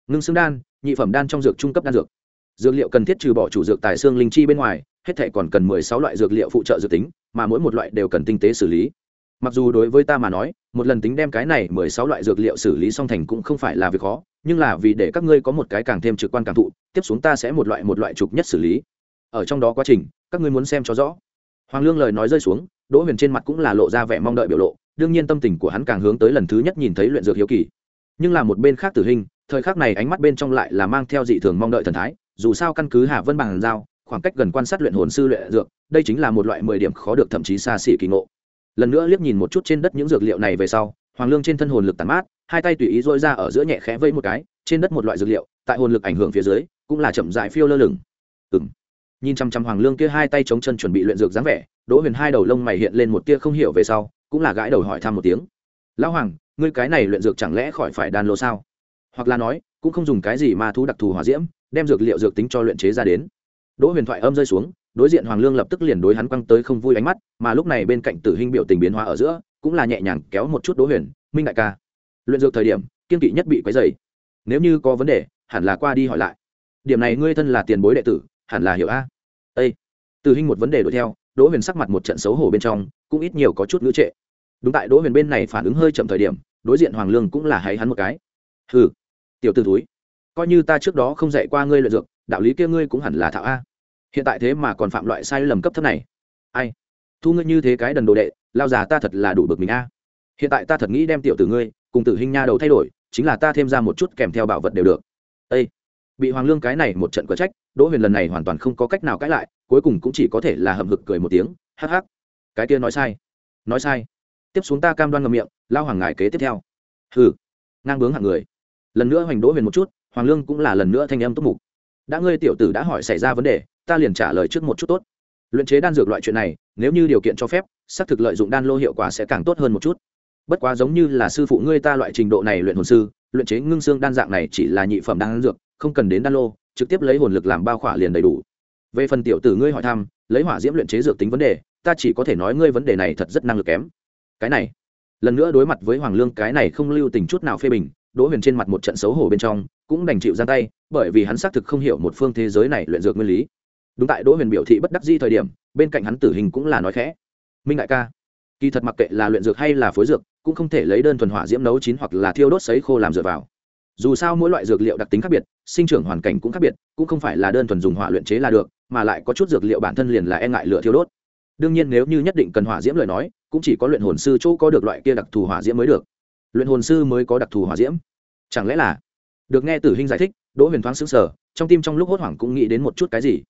ngưng xương đan, nhị phẩm đan trong dược trung cấp đan dược. Dược liệu cần thiết trừ bỏ chủ dược tài xương linh chi bên ngoài, hết thảy còn cần mười sáu loại dược liệu phụ trợ dược tính, mà mỗi một loại đều cần tinh tế xử lý. Mặc dù đối với ta mà nói, một lần tính đem cái này mười sáu loại dược liệu xử lý xong thành cũng không phải là việc khó, nhưng là vì để các ngươi có một cái càng thêm trực quan cảm thụ, tiếp xuống ta sẽ một loại một loại trục nhất xử lý. Ở trong đó quá trình, các ngươi muốn xem cho rõ. Hoàng Lương lời nói rơi xuống, Đỗ Huyền trên mặt cũng là lộ ra vẻ mong đợi biểu lộ, đương nhiên tâm tình của hắn càng hướng tới lần thứ nhất nhìn thấy luyện dược hiếu kỳ. Nhưng là một bên khác Tử Hình, thời khắc này ánh mắt bên trong lại là mang theo dị thường mong đợi thần thái, dù sao căn cứ Hà Vân bằng giao, khoảng cách gần quan sát luyện hồn sư luyện dược, đây chính là một loại mười điểm khó được thậm chí xa xỉ kỳ ngộ. Lần nữa liếc nhìn một chút trên đất những dược liệu này về sau, Hoàng Lương trên thân hồn lực tản mát, hai tay tùy ý duỗi ra ở giữa nhẹ khẽ vây một cái, trên đất một loại dược liệu, tại hồn lực ảnh hưởng phía dưới, cũng là chậm rãi phiêu lơ lửng. Ừm. Nhìn chăm chăm Hoàng Lương kia hai tay chống chân chuẩn bị luyện dược dáng vẻ, Đỗ Huyền hai đầu lông mày hiện lên một tia không hiểu về sau, cũng là gãi đầu hỏi thăm một tiếng. Lão Hoàng, ngươi cái này luyện dược chẳng lẽ khỏi phải đan lô sao? Hoặc là nói, cũng không dùng cái gì ma thú đặc thù hỏa diễm, đem dược liệu dược tính cho luyện chế ra đến. Đỗ Huyền thoại âm rơi xuống, đối diện Hoàng Lương lập tức liền đối hắn quăng tới không vui ánh mắt, mà lúc này bên cạnh Tử Hinh biểu tình biến hóa ở giữa, cũng là nhẹ nhàng kéo một chút Đỗ Huyền, "Minh đại ca, luyện dược thời điểm, kiên kỵ nhất bị quấy rầy. Nếu như có vấn đề, hẳn là qua đi hỏi lại. Điểm này ngươi thân là tiền bối đệ tử, hẳn là hiểu a." Ê. Tử Hinh một vấn đề đuổi theo, Đỗ Huyền sắc mặt một trận xấu hổ bên trong, cũng ít nhiều có chút ngữ trệ. Đúng tại Đỗ Huyền bên này phản ứng hơi chậm thời điểm, đối diện Hoàng Lương cũng là háy hắn một cái. "Hừ, tiểu tử thúi, coi như ta trước đó không dạy qua ngươi luyện dược, đạo lý kia ngươi cũng hẳn là thạo a. Hiện tại thế mà còn phạm loại sai lầm cấp thấp này. Ai, thu ngươi như thế cái đần đồ đệ, lao già ta thật là đủ bực mình a. Hiện tại ta thật nghĩ đem tiểu tử ngươi cùng Tử Hinh nha đầu thay đổi, chính là ta thêm ra một chút kèm theo bảo vật đều được." Ê. Bị Hoàng Lương cái này một trận quả trách, Đỗ Huyền lần này hoàn toàn không có cách nào cãi lại, cuối cùng cũng chỉ có thể là hậm hực cười một tiếng, hắc hắc. Cái kia nói sai, nói sai. Tiếp xuống ta cam đoan ngậm miệng, lao Hoàng ngài kế tiếp theo. Hừ, ngang bướng hạng người. Lần nữa hoành Đỗ Huyền một chút, Hoàng Lương cũng là lần nữa thanh âm túc mục. Đã ngươi tiểu tử đã hỏi xảy ra vấn đề, ta liền trả lời trước một chút tốt. Luyện chế đan dược loại chuyện này, nếu như điều kiện cho phép, xác thực lợi dụng đan lô hiệu quả sẽ càng tốt hơn một chút. Bất quá giống như là sư phụ ngươi ta loại trình độ này luyện hồn sư, luyện chế ngưng xương đan dạng này chỉ là nhị phẩm đan dược, không cần đến đan lô, trực tiếp lấy hồn lực làm bao khỏa liền đầy đủ. Về phần tiểu tử ngươi hỏi thăm, lấy hỏa diễm luyện chế dược tính vấn đề, ta chỉ có thể nói ngươi vấn đề này thật rất năng lực kém. Cái này, lần nữa đối mặt với Hoàng Lương cái này không lưu tình chút nào phê bình, Đỗ Huyền trên mặt một trận xấu hổ bên trong, cũng đành chịu ra tay, bởi vì hắn xác thực không hiểu một phương thế giới này luyện dược nguyên lý. Đúng tại Đỗ Huyền biểu thị bất đắc dĩ thời điểm, bên cạnh hắn Tử Hình cũng là nói khẽ, "Minh đại ca, kỳ thật mặc kệ là luyện dược hay là phối dược, cũng không thể lấy đơn thuần hỏa diễm nấu chín hoặc là thiêu đốt sấy khô làm dựa vào. Dù sao mỗi loại dược liệu đặc tính khác biệt, sinh trưởng hoàn cảnh cũng khác biệt, cũng không phải là đơn thuần dùng hỏa luyện chế là được, mà lại có chút dược liệu bản thân liền là e ngại lửa thiêu đốt. Đương nhiên nếu như nhất định cần hỏa diễm lời nói, cũng chỉ có luyện hồn sư chỗ có được loại kia đặc thù hỏa diễm mới được. Luyện hồn sư mới có đặc thù hỏa diễm. Chẳng lẽ là?" Được nghe Tử Hinh giải thích, Đỗ Huyền thoáng sững sờ, trong tim trong lúc hốt hoảng cũng nghĩ đến một chút cái gì.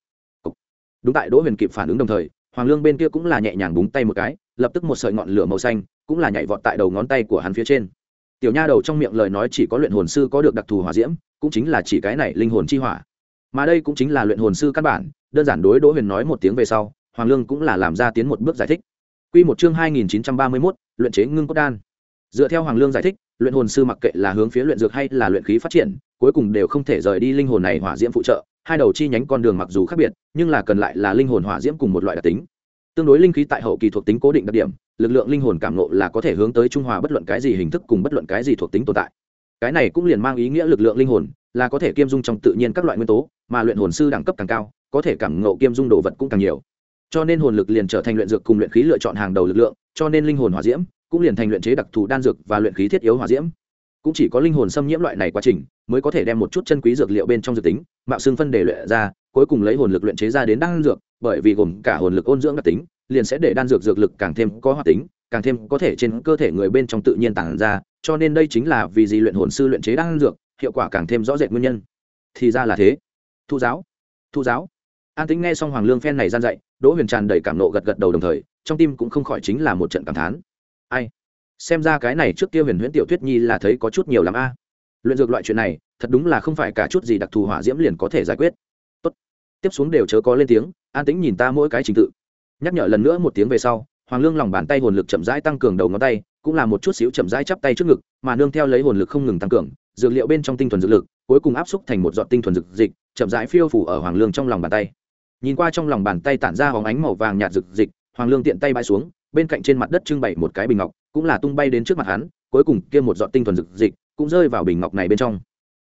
Đúng tại Đỗ Huyền kịp phản ứng đồng thời, Hoàng Lương bên kia cũng là nhẹ nhàng búng tay một cái, lập tức một sợi ngọn lửa màu xanh cũng là nhảy vọt tại đầu ngón tay của hắn phía trên. Tiểu nha đầu trong miệng lời nói chỉ có luyện hồn sư có được đặc thù hỏa diễm, cũng chính là chỉ cái này linh hồn chi hỏa. Mà đây cũng chính là luyện hồn sư căn bản, đơn giản đối Đỗ Huyền nói một tiếng về sau, Hoàng Lương cũng là làm ra tiến một bước giải thích. Quy một chương hai nghìn chín trăm ba mươi mốt, luyện chế ngưng cốt đan. Dựa theo Hoàng Lương giải thích, luyện hồn sư mặc kệ là hướng phía luyện dược hay là luyện khí phát triển, cuối cùng đều không thể rời đi linh hồn này hỏa diễm phụ trợ, hai đầu chi nhánh con đường mặc dù khác biệt, nhưng là cần lại là linh hồn hỏa diễm cùng một loại đặc tính. Tương đối linh khí tại hậu kỳ thuộc tính cố định đặc điểm, lực lượng linh hồn cảm ngộ là có thể hướng tới trung hòa bất luận cái gì hình thức cùng bất luận cái gì thuộc tính tồn tại. Cái này cũng liền mang ý nghĩa lực lượng linh hồn là có thể kiêm dung trong tự nhiên các loại nguyên tố, mà luyện hồn sư đẳng cấp càng cao, có thể cảm ngộ kiêm dung đồ vật cũng càng nhiều. Cho nên hồn lực liền trở thành luyện dược cùng luyện khí lựa chọn hàng đầu lực lượng, cho nên linh hồn hỏa diễm cũng liền thành luyện chế đặc thù đan dược và luyện khí thiết yếu hỏa diễm. Cũng chỉ có linh hồn xâm nhiễm loại này quá trình, mới có thể đem một chút chân quý dược liệu bên trong dược tính, mạo xương phân để luyện ra, cuối cùng lấy hồn lực luyện chế ra đến đan dược, bởi vì gồm cả hồn lực ôn dưỡng đặc tính, liền sẽ để đan dược dược lực càng thêm có hoạt tính, càng thêm có thể trên cơ thể người bên trong tự nhiên tản ra, cho nên đây chính là vì gì luyện hồn sư luyện chế đan dược, hiệu quả càng thêm rõ rệt nguyên nhân. Thì ra là thế. Thu giáo, thu giáo. An Tĩnh nghe xong Hoàng Lương phen này gian dạy, Đỗ Huyền tràn đầy cảm nộ gật gật đầu đồng thời, trong tim cũng không khỏi chính là một trận cảm thán. Ai, xem ra cái này trước kia Huyền Huyễn tiểu thuyết nhi là thấy có chút nhiều lắm a. Luyện dược loại chuyện này, thật đúng là không phải cả chút gì đặc thù hỏa diễm liền có thể giải quyết. Tốt, tiếp xuống đều chớ có lên tiếng, an tĩnh nhìn ta mỗi cái trình tự. Nhắc nhở lần nữa một tiếng về sau, Hoàng Lương lòng bàn tay hồn lực chậm rãi tăng cường đầu ngón tay, cũng là một chút xíu chậm rãi chắp tay trước ngực, mà nương theo lấy hồn lực không ngừng tăng cường, dược liệu bên trong tinh thuần dược lực, cuối cùng áp xúc thành một giọt tinh thuần dược dịch, chậm rãi phiêu phủ ở Hoàng Lương trong lòng bàn tay. Nhìn qua trong lòng bàn tay tản ra hóng ánh màu vàng nhạt dược dịch, Hoàng Lương tiện tay bãi xuống, bên cạnh trên mặt đất trưng bày một cái bình ngọc, cũng là tung bay đến trước mặt hắn, cuối cùng kia một giọt tinh thuần dược dịch cũng rơi vào bình ngọc này bên trong.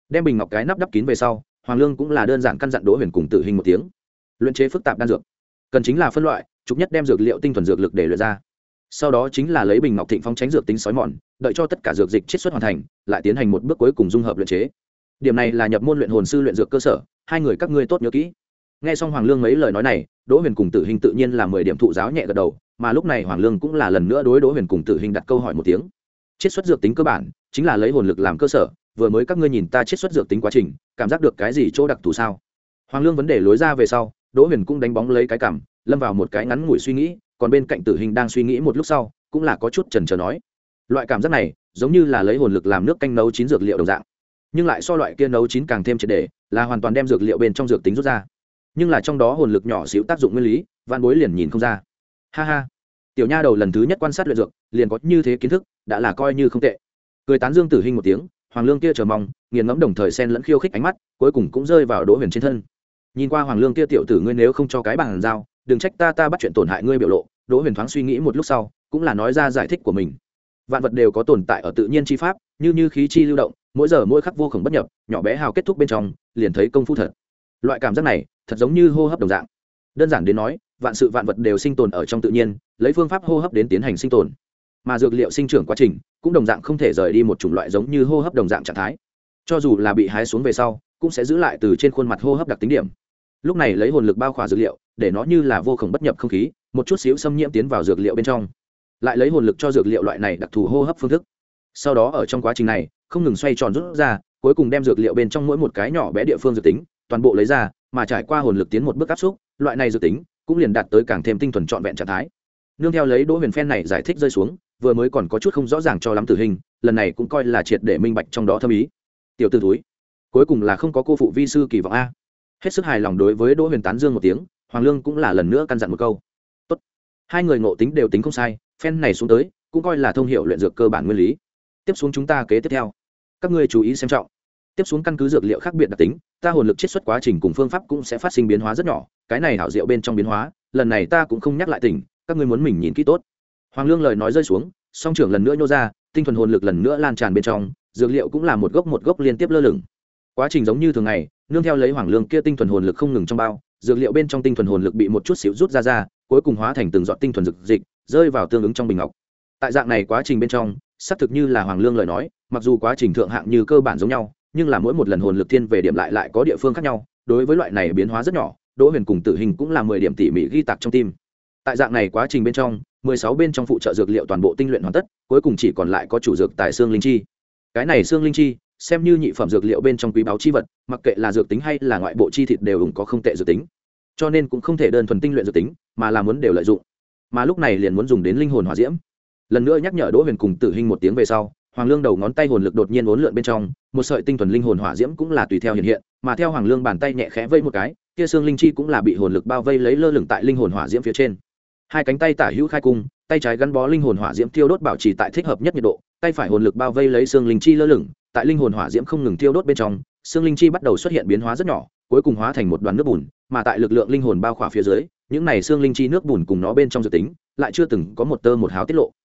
đem bình ngọc cái nắp đắp kín về sau, Hoàng Lương cũng là đơn giản căn dặn Đỗ Huyền cùng Tử Hình một tiếng. Luyện chế phức tạp đan dược, cần chính là phân loại, trục nhất đem dược liệu tinh thuần dược lực để luyện ra. Sau đó chính là lấy bình ngọc thịnh phong tránh dược tính sói mòn, đợi cho tất cả dược dịch chiết xuất hoàn thành, lại tiến hành một bước cuối cùng dung hợp luyện chế. Điểm này là nhập môn luyện hồn sư luyện dược cơ sở, hai người các ngươi tốt nhớ kỹ. Nghe xong Hoàng Lương mấy lời nói này, Đỗ Huyền cùng Tử Hình tự nhiên là mười điểm thụ giáo nhẹ gật đầu, mà lúc này Hoàng Lương cũng là lần nữa đối Đỗ Huyền cùng Tử Hình đặt câu hỏi một tiếng. Chiết xuất dược tính cơ bản chính là lấy hồn lực làm cơ sở, vừa mới các ngươi nhìn ta chiết xuất dược tính quá trình, cảm giác được cái gì chỗ đặc thù sao? Hoàng Lương vấn đề lối ra về sau, Đỗ Huyền cũng đánh bóng lấy cái cảm, lâm vào một cái ngắn ngủi suy nghĩ, còn bên cạnh Tử Hình đang suy nghĩ một lúc sau, cũng là có chút chần chờ nói. Loại cảm giác này, giống như là lấy hồn lực làm nước canh nấu chín dược liệu đồng dạng, nhưng lại so loại kia nấu chín càng thêm triệt để, là hoàn toàn đem dược liệu bên trong dược tính rút ra. Nhưng là trong đó hồn lực nhỏ xíu tác dụng nguyên lý, Vạn Bối liền nhìn không ra. Ha ha, tiểu nha đầu lần thứ nhất quan sát luyện dược, liền có như thế kiến thức, đã là coi như không tệ. Cười tán dương Tử Hình một tiếng, Hoàng Lương kia chờ mong, nghiền ngẫm đồng thời xen lẫn khiêu khích ánh mắt, cuối cùng cũng rơi vào Đỗ Huyền trên thân. Nhìn qua Hoàng Lương kia tiểu tử, ngươi nếu không cho cái bằng giao, đừng trách ta ta bắt chuyện tổn hại ngươi biểu lộ. Đỗ Huyền thoáng suy nghĩ một lúc sau, cũng là nói ra giải thích của mình. Vạn vật đều có tồn tại ở tự nhiên chi pháp, như như khí chi lưu động, mỗi giờ mỗi khắc vô khổng bất nhập, nhỏ bé hào kết thúc bên trong, liền thấy công phu thật. Loại cảm giác này, thật giống như hô hấp đồng dạng. Đơn giản đến nói, vạn sự vạn vật đều sinh tồn ở trong tự nhiên, lấy phương pháp hô hấp đến tiến hành sinh tồn. Mà dược liệu sinh trưởng quá trình, cũng đồng dạng không thể rời đi một chủng loại giống như hô hấp đồng dạng trạng thái. Cho dù là bị hái xuống về sau, cũng sẽ giữ lại từ trên khuôn mặt hô hấp đặc tính điểm. Lúc này lấy hồn lực bao khỏa dược liệu, để nó như là vô khổng bất nhập không khí, một chút xíu xâm nhiễm tiến vào dược liệu bên trong. Lại lấy hồn lực cho dược liệu loại này đặc thù hô hấp phương thức. Sau đó ở trong quá trình này, không ngừng xoay tròn rút ra, cuối cùng đem dược liệu bên trong mỗi một cái nhỏ bé địa phương dược tính, toàn bộ lấy ra, mà trải qua hồn lực tiến một bước áp xúc, loại này dược tính cũng liền đạt tới càng thêm tinh thuần trọn vẹn trạng thái. Nương theo lấy Đỗ Huyền phen này giải thích rơi xuống, vừa mới còn có chút không rõ ràng cho lắm Tử Hình, lần này cũng coi là triệt để minh bạch trong đó thâm ý. Tiểu tử túi, cuối cùng là không có cô phụ vi sư kỳ vọng a. Hết sức hài lòng đối với Đỗ Huyền tán dương một tiếng, Hoàng Lương cũng là lần nữa căn dặn một câu. Tốt. Hai người ngộ tính đều tính không sai, phen này xuống tới, cũng coi là thông hiểu luyện dược cơ bản nguyên lý. Tiếp xuống chúng ta kế tiếp theo, các ngươi chú ý xem trọng. Tiếp xuống căn cứ dược liệu khác biệt đặc tính, ta hồn lực chiết xuất quá trình cùng phương pháp cũng sẽ phát sinh biến hóa rất nhỏ, cái này hảo diệu bên trong biến hóa, lần này ta cũng không nhắc lại tỉnh, các ngươi muốn mình nhìn kỹ tốt. Hoàng Lương lời nói rơi xuống, song trưởng lần nữa nhô ra, tinh thuần hồn lực lần nữa lan tràn bên trong, dược liệu cũng là một gốc một gốc liên tiếp lơ lửng. Quá trình giống như thường ngày, nương theo lấy Hoàng Lương kia tinh thuần hồn lực không ngừng trong bao, dược liệu bên trong tinh thuần hồn lực bị một chút xíu rút ra ra, cuối cùng hóa thành từng giọt tinh thuần dược dịch, rơi vào tương ứng trong bình ngọc. Tại dạng này quá trình bên trong, xác thực như là Hoàng Lương lời nói, mặc dù quá trình thượng hạng như cơ bản giống nhau, nhưng là mỗi một lần hồn lực thiên về điểm lại lại có địa phương khác nhau, đối với loại này biến hóa rất nhỏ, Đỗ Huyền cùng Tử Hình cũng là mười điểm tỉ mỉ ghi tạc trong tim. Tại dạng này quá trình bên trong, mười sáu bên trong phụ trợ dược liệu toàn bộ tinh luyện hoàn tất, cuối cùng chỉ còn lại có chủ dược tài xương linh chi. Cái này xương linh chi, xem như nhị phẩm dược liệu bên trong quý báu chi vật, mặc kệ là dược tính hay là ngoại bộ chi thịt đều ủng có không tệ dược tính. Cho nên cũng không thể đơn thuần tinh luyện dược tính, mà là muốn đều lợi dụng. Mà lúc này liền muốn dùng đến linh hồn hỏa diễm. Lần nữa nhắc nhở Đỗ Huyền cùng Tử Hình một tiếng về sau, Hoàng Lương đầu ngón tay hồn lực đột nhiên uốn lượn bên trong, một sợi tinh thuần linh hồn hỏa diễm cũng là tùy theo hiện hiện, mà theo Hoàng Lương bàn tay nhẹ khẽ vây một cái, kia xương linh chi cũng là bị hồn lực bao vây lấy lơ lửng tại linh hồn hỏa diễm phía trên. Hai cánh tay tả hữu khai cung, tay trái gắn bó linh hồn hỏa diễm thiêu đốt bảo trì tại thích hợp nhất nhiệt độ, tay phải hồn lực bao vây lấy xương linh chi lơ lửng, tại linh hồn hỏa diễm không ngừng thiêu đốt bên trong, xương linh chi bắt đầu xuất hiện biến hóa rất nhỏ, cuối cùng hóa thành một đoàn nước bùn, mà tại lực lượng linh hồn bao khỏa phía dưới, những này xương linh chi nước bùn cùng nó bên trong dự tính, lại chưa từng có một tơ một hào tiết lộ.